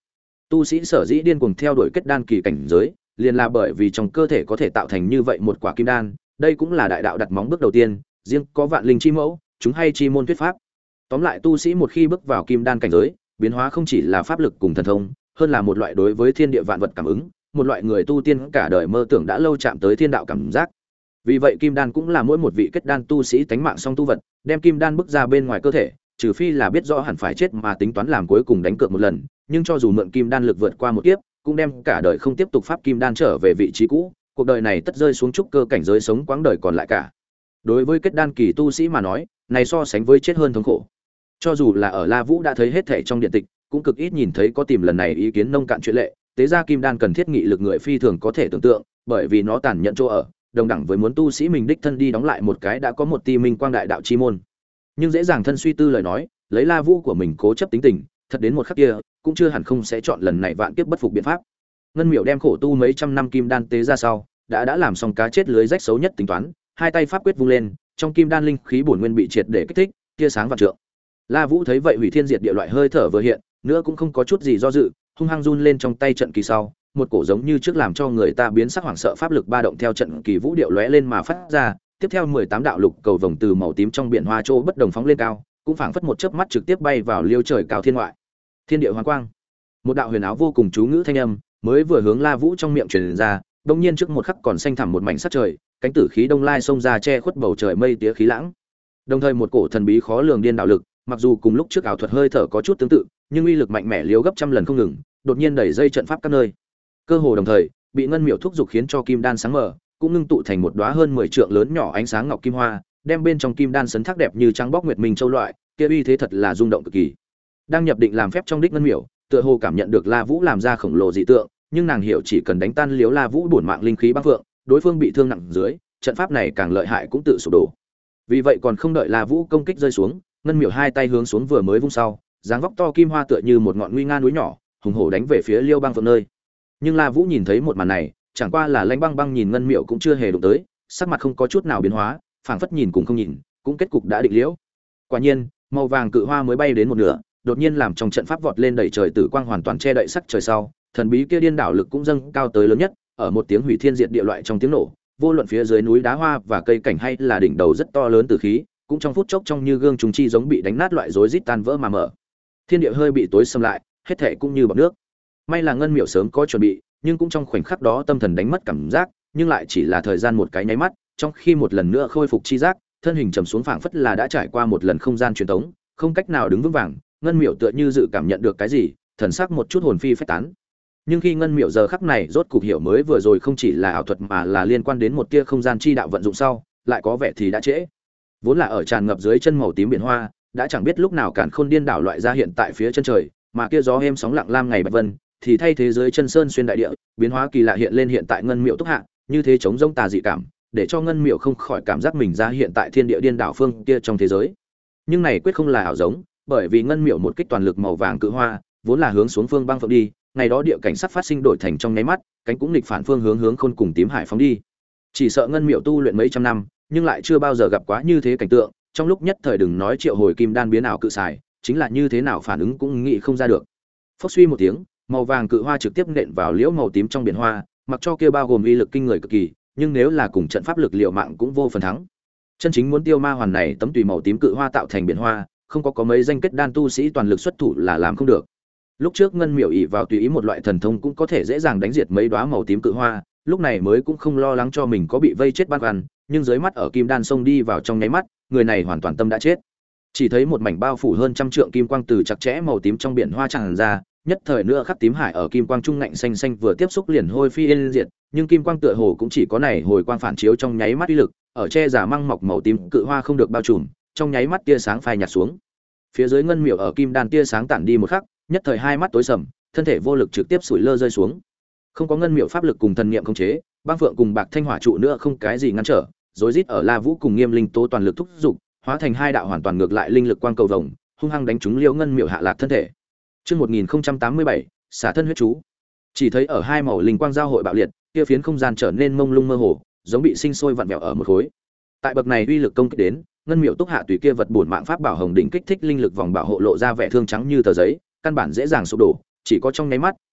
Tu sĩ sở dĩ điên cuồng theo đuổi kết đan kỳ cảnh giới, liền là bởi vì trong cơ thể có thể tạo thành như vậy một quả kim đan, đây cũng là đại đạo đặt móng bước đầu tiên, riêng có vạn linh chi mẫu, chúng hay chi môn thuyết pháp. Tóm lại tu sĩ một khi bước vào kim đan cảnh giới, biến hóa không chỉ là pháp lực cùng thần thông, hơn là một loại đối với thiên địa vạn vật cảm ứng, một loại người tu tiên cả đời mơ tưởng đã lâu chạm tới thiên đạo cảm giác. Vì vậy kim đan cũng là mỗi một vị kết đan tu sĩ tánh mạng song tu vật, đem kim đan bước ra bên ngoài cơ thể, trừ phi là biết rõ hẳn phải chết mà tính toán làm cuối cùng đánh cược một lần, nhưng cho dù mượn kim đan lực vượt qua một kiếp, cũng đem cả đời không tiếp tục pháp kim đan trở về vị trí cũ, cuộc đời này tất rơi xuống trúc cơ cảnh giới sống quãng đời còn lại cả. Đối với kết đan kỳ tu sĩ mà nói, này so sánh với chết hơn thống khổ. Cho dù là ở La Vũ đã thấy hết thảy trong điện tịch, cũng cực ít nhìn thấy có tìm lần này ý kiến nông cạn chuyện lệ, tế gia kim đan cần thiết nghị lực người phi thường có thể tưởng tượng, bởi vì nó tàn nhẫn chỗ ở, đồng đẳng với muốn tu sĩ mình đích thân đi đóng lại một cái đã có một ti minh quang đại đạo chi môn. Nhưng dễ dàng thân suy tư lời nói, lấy La Vũ của mình cố chấp tính tình, thật đến một khắc kia, cũng chưa hẳn không sẽ chọn lần này vạn kiếp bất phục biện pháp. Ngân Miểu đem khổ tu mấy trăm năm kim đan tế ra sau, đã đã làm xong cá chết lưới rách xấu nhất tính toán, hai tay pháp quyết vung lên, trong kim đan linh khí bổn nguyên bị triệt để kích thích, tia sáng vạn trượng. La Vũ thấy vậy hủy thiên diệt địa loại hơi thở vừa hiện, nữa cũng không có chút gì do dự, hung hăng run lên trong tay trận kỳ sau, một cổ giống như trước làm cho người ta biến sắc hoảng sợ pháp lực ba động theo trận kỳ vũ điệu lóe lên mà phát ra, tiếp theo mười tám đạo lục cầu vồng từ màu tím trong biển hoa chỗ bất đồng phóng lên cao, cũng phảng phất một chớp mắt trực tiếp bay vào liêu trời cao thiên ngoại. Thiên địa hoàn quang. Một đạo huyền áo vô cùng chú ngữ thanh âm, mới vừa hướng La Vũ trong miệng truyền ra, đột nhiên trước một khắc còn xanh thẳm một mảnh sắc trời, cánh tử khí đông lai xông ra che khuất bầu trời mây tía khí lãng. Đồng thời một cổ thần bí khó lường điên đạo lực, mặc dù cùng lúc trước ảo thuật hơi thở có chút tương tự, nhưng uy lực mạnh mẽ liếu gấp trăm lần không ngừng, đột nhiên đẩy dây trận pháp các nơi. Cơ hồ đồng thời, bị ngân miểu thúc dục khiến cho kim đan sáng mở, cũng ngưng tụ thành một đóa hơn mười trượng lớn nhỏ ánh sáng ngọc kim hoa, đem bên trong kim đan sấn thác đẹp như trắng bóc nguyệt minh châu loại, kia uy thế thật là rung động cực kỳ. Đang nhập định làm phép trong đích ngân miểu, tựa hồ cảm nhận được La Vũ làm ra khổng lồ dị tượng, nhưng nàng hiểu chỉ cần đánh tan liếu La Vũ bổn mạng linh khí băng phượng, đối phương bị thương nặng dưới, trận pháp này càng lợi hại cũng tự sụp đổ. Vì vậy còn không đợi La Vũ công kích rơi xuống, ngân miểu hai tay hướng xuống vừa mới vung sau, dáng vóc to kim hoa tựa như một ngọn nguy nga núi nhỏ, hùng hổ đánh về phía Liêu Băng Phượng nơi. Nhưng La Vũ nhìn thấy một màn này, chẳng qua là Lãnh Băng Băng nhìn ngân miểu cũng chưa hề đụng tới, sắc mặt không có chút nào biến hóa, phảng phất nhìn cùng không nhìn, cũng kết cục đã định liễu. Quả nhiên, màu vàng cự hoa mới bay đến một nửa, đột nhiên làm trong trận pháp vọt lên đầy trời tử quang hoàn toàn che đậy sắc trời sau, thần bí kia điên đảo lực cũng dâng cao tới lớn nhất, ở một tiếng hủy thiên diệt địa loại trong tiếng nổ, vô luận phía dưới núi đá hoa và cây cảnh hay là đỉnh đầu rất to lớn tử khí, cũng trong phút chốc trong như gương trùng chi giống bị đánh nát loại rối rít tan vỡ mà mở. Thiên địa hơi bị tối xâm lại, hết thảy cũng như bọt nước. May là ngân miểu sớm có chuẩn bị, nhưng cũng trong khoảnh khắc đó tâm thần đánh mất cảm giác, nhưng lại chỉ là thời gian một cái nháy mắt, trong khi một lần nữa khôi phục chi giác, thân hình trầm xuống phảng phất là đã trải qua một lần không gian truyền tống, không cách nào đứng vững vàng, ngân miểu tựa như dự cảm nhận được cái gì, thần sắc một chút hồn phi phách tán. Nhưng khi ngân miểu giờ khắc này rốt cục hiểu mới vừa rồi không chỉ là ảo thuật mà là liên quan đến một tia không gian chi đạo vận dụng sau, lại có vẻ thì đã trễ. Vốn là ở tràn ngập dưới chân màu tím biển hoa, đã chẳng biết lúc nào càn khôn điên đảo loại ra hiện tại phía chân trời, mà kia gió êm sóng lặng lam ngày bạch vân, thì thay thế giới chân sơn xuyên đại địa, biến hóa kỳ lạ hiện lên hiện tại ngân miểu túc hạ, như thế chống rông tà dị cảm, để cho ngân miểu không khỏi cảm giác mình ra hiện tại thiên địa điên đảo phương kia trong thế giới. Nhưng này quyết không là ảo giống, bởi vì ngân miểu một kích toàn lực màu vàng cự hoa, vốn là hướng xuống phương băng phượng đi, ngày đó địa cảnh sắp phát sinh đổi thành trong nháy mắt, cánh cũng nghịch phản phương hướng hướng khôn cùng tím hải phóng đi. Chỉ sợ ngân miểu tu luyện mấy trăm năm, nhưng lại chưa bao giờ gặp quá như thế cảnh tượng, trong lúc nhất thời đừng nói triệu hồi kim đan biến ảo cự xài, chính là như thế nào phản ứng cũng nghĩ không ra được. Phốc suy một tiếng, màu vàng cự hoa trực tiếp nện vào liễu màu tím trong biển hoa, mặc cho kia bao gồm uy lực kinh người cực kỳ, nhưng nếu là cùng trận pháp lực liệu mạng cũng vô phần thắng. Chân chính muốn tiêu ma hoàn này tấm tùy màu tím cự hoa tạo thành biển hoa, không có có mấy danh kết đan tu sĩ toàn lực xuất thủ là làm không được. Lúc trước ngân miểu ỷ vào tùy ý một loại thần thông cũng có thể dễ dàng đánh diệt mấy đóa màu tím cự hoa, lúc này mới cũng không lo lắng cho mình có bị vây chết ban khoăn, nhưng dưới mắt ở kim đan sông đi vào trong nháy mắt, người này hoàn toàn tâm đã chết. Chỉ thấy một mảnh bao phủ hơn trăm trượng kim quang từ chặt chẽ màu tím trong biển hoa tràn ra, nhất thời nữa khắc tím hải ở kim quang trung ngạnh xanh xanh vừa tiếp xúc liền hôi phi yên diệt, nhưng kim quang tựa hồ cũng chỉ có này hồi quang phản chiếu trong nháy mắt uy lực, ở che giả măng mọc màu tím cự hoa không được bao trùm, trong nháy mắt tia sáng phai nhạt xuống. Phía dưới ngân miểu ở kim đan tia sáng tản đi một khắc, nhất thời hai mắt tối sầm, thân thể vô lực trực tiếp sủi lơ rơi xuống. Không có ngân miểu pháp lực cùng thần niệm khống chế, băng phượng cùng bạc thanh hỏa trụ nữa không cái gì ngăn trở, rối rít ở La Vũ cùng Nghiêm Linh Tố toàn lực thúc dục, hóa thành hai đạo hoàn toàn ngược lại linh lực quang cầu vồng, hung hăng đánh trúng Liễu Ngân miểu hạ lạc thân thể. Chương một nghìn không trăm tám mươi bảy, xả thân huyết chú. Chỉ thấy ở hai màu linh quang giao hội bạo liệt, kia phiến không gian trở nên mông lung mơ hồ, giống bị sinh sôi vặn vẹo ở một khối. Tại bậc này uy lực công kích đến, ngân miểu túc hạ tùy kia vật bổn mạng pháp bảo hồng đỉnh kích thích linh lực vòng bảo hộ lộ ra vẻ thương trắng như tờ giấy, căn bản dễ dàng sụp đổ, chỉ có trong nháy mắt,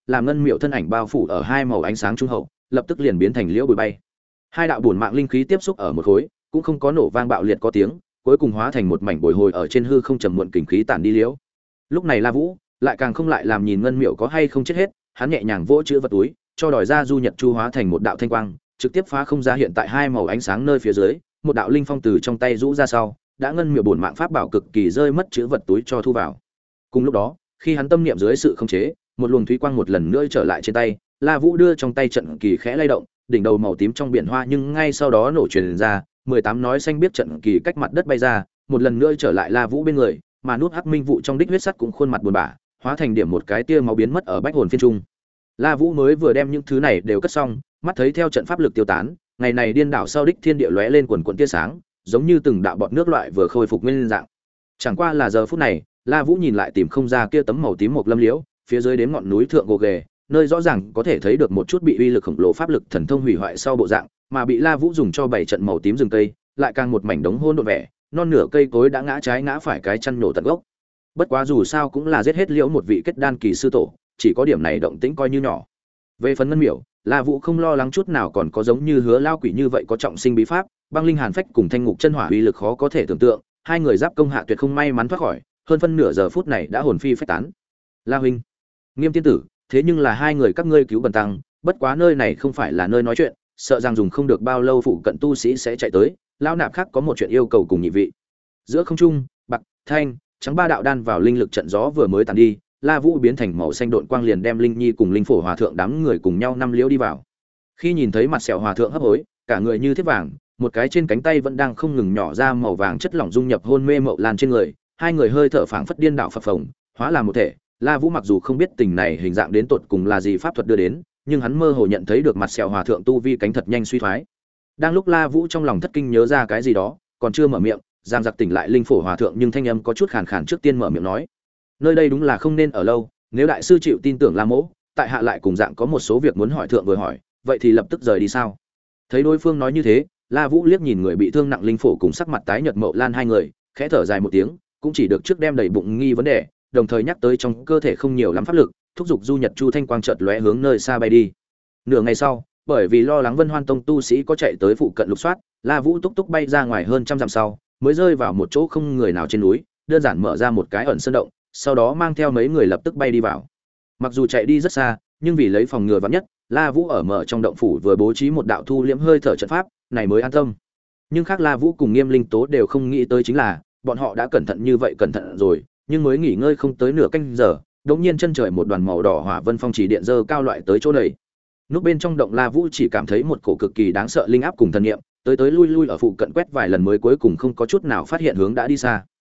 làm ngân miệu thân ảnh bao phủ ở hai màu ánh sáng trung hậu, lập tức liền biến thành liễu bụi bay. Hai đạo bổn mạng linh khí tiếp xúc ở một khối, cũng không có nổ vang bạo liệt có tiếng, cuối cùng hóa thành một mảnh bồi hồi ở trên hư không trầm muộn kình khí tản đi liễu. Lúc này La Vũ lại càng không lại làm nhìn ngân miệu có hay không chết hết, hắn nhẹ nhàng vỗ chữ vật túi, cho đòi ra du nhật chu hóa thành một đạo thanh quang, trực tiếp phá không ra hiện tại hai màu ánh sáng nơi phía dưới, một đạo linh phong từ trong tay rũ ra sau, đã ngân miệu bổn mạng pháp bảo cực kỳ rơi mất chữ vật túi cho thu vào. Cùng lúc đó, khi hắn tâm niệm dưới sự khống chế, một luồng thúy quang một lần nữa trở lại trên tay, La Vũ đưa trong tay trận kỳ khẽ lay động, đỉnh đầu màu tím trong biển hoa nhưng ngay sau đó nổ truyền ra, mười tám nói xanh biết trận kỳ cách mặt đất bay ra, một lần nữa trở lại La Vũ bên người, mà nút hắc minh vụ trong đích huyết sắt cũng khuôn mặt buồn bã, hóa thành điểm một cái tia máu biến mất ở bách hồn phiên trung. La Vũ mới vừa đem những thứ này đều cất xong, mắt thấy theo trận pháp lực tiêu tán, ngày này điên đảo sau đích thiên địa lóe lên quần quần tia sáng, giống như từng đạo bọt nước loại vừa khôi phục nguyên dạng. Chẳng qua là giờ phút này, La Vũ nhìn lại tìm không ra kia tấm màu tím một lâm liễu, phía dưới đến ngọn núi thượng gồ ghề, nơi rõ ràng có thể thấy được một chút bị uy lực khổng lồ pháp lực thần thông hủy hoại sau bộ dạng, mà bị La Vũ dùng cho bảy trận màu tím rừng cây, lại càng một mảnh đống hỗn độn vẻ, non nửa cây cối đã ngã trái ngã phải cái chăn nổ tận gốc. Bất quá dù sao cũng là giết hết liễu một vị kết đan kỳ sư tổ, chỉ có điểm này động tĩnh coi như nhỏ. Về phần ngân miểu, La Vũ không lo lắng chút nào còn có giống như hứa lao quỷ như vậy có trọng sinh bí pháp, băng linh hàn phách cùng thanh ngục chân hỏa uy lực khó có thể tưởng tượng, hai người giáp công hạ tuyệt không may mắn thoát khỏi, hơn phân nửa giờ phút này đã hồn phi phách tán. La huynh, Nghiêm tiên tử, thế nhưng là hai người các ngươi cứu bần tăng, bất quá nơi này không phải là nơi nói chuyện, sợ rằng dùng không được bao lâu phụ cận tu sĩ sẽ chạy tới, lão nạp khác có một chuyện yêu cầu cùng nhị vị. Giữa không trung, bạc, thanh, trắng ba đạo đan vào linh lực trận gió vừa mới tàn đi, La Vũ biến thành màu xanh độn quang liền đem Linh Nhi cùng Linh Phổ Hòa thượng đám người cùng nhau năm liễu đi vào. Khi nhìn thấy mặt sẹo Hòa thượng hấp hối, cả người như thiếp vàng, một cái trên cánh tay vẫn đang không ngừng nhỏ ra màu vàng chất lỏng dung nhập hôn mê mậu lan trên người, hai người hơi thở phảng phất điên đảo phập phồng, hóa làm một thể. La Vũ mặc dù không biết tình này hình dạng đến tột cùng là gì pháp thuật đưa đến, nhưng hắn mơ hồ nhận thấy được mặt sẹo Hòa thượng tu vi cánh thật nhanh suy thoái. Đang lúc La Vũ trong lòng thất kinh nhớ ra cái gì đó, còn chưa mở miệng, Giang Giặc tỉnh lại Linh Phổ Hòa thượng nhưng thanh âm có chút khàn khàn trước tiên mở miệng nói: nơi đây đúng là không nên ở lâu, nếu đại sư chịu tin tưởng La Mỗ, tại hạ lại cùng dạng có một số việc muốn hỏi thượng vừa hỏi, vậy thì lập tức rời đi sao? Thấy đối phương nói như thế, La Vũ liếc nhìn người bị thương nặng Linh Phổ cùng sắc mặt tái nhợt Mậu Lan hai người, khẽ thở dài một tiếng, cũng chỉ được trước đem đầy bụng nghi vấn đề, đồng thời nhắc tới trong cơ thể không nhiều lắm pháp lực, thúc giục du nhật chu thanh quang chợt lóe hướng nơi xa bay đi. Nửa ngày sau, bởi vì lo lắng Vân Hoan Tông tu sĩ có chạy tới phụ cận lục soát, La Vũ túc túc bay ra ngoài hơn trăm dặm sau, mới rơi vào một chỗ không người nào trên núi, đơn giản mở ra một cái ẩn sơn động, sau đó mang theo mấy người lập tức bay đi vào. Mặc dù chạy đi rất xa, nhưng vì lấy phòng ngừa vạn nhất, La Vũ ở mở trong động phủ vừa bố trí một đạo thu liễm hơi thở trận pháp, này mới an tâm. Nhưng khác La Vũ cùng Nghiêm Linh Tố đều không nghĩ tới chính là, bọn họ đã cẩn thận như vậy cẩn thận rồi, nhưng mới nghỉ ngơi không tới nửa canh giờ, đột nhiên chân trời một đoàn màu đỏ hỏa vân phong chỉ điện dơ cao loại tới chỗ này. Lúc bên trong động La Vũ chỉ cảm thấy một cổ cực kỳ đáng sợ linh áp cùng thần niệm, tới tới lui lui ở phụ cận quét vài lần mới cuối cùng không có chút nào phát hiện hướng đã đi xa.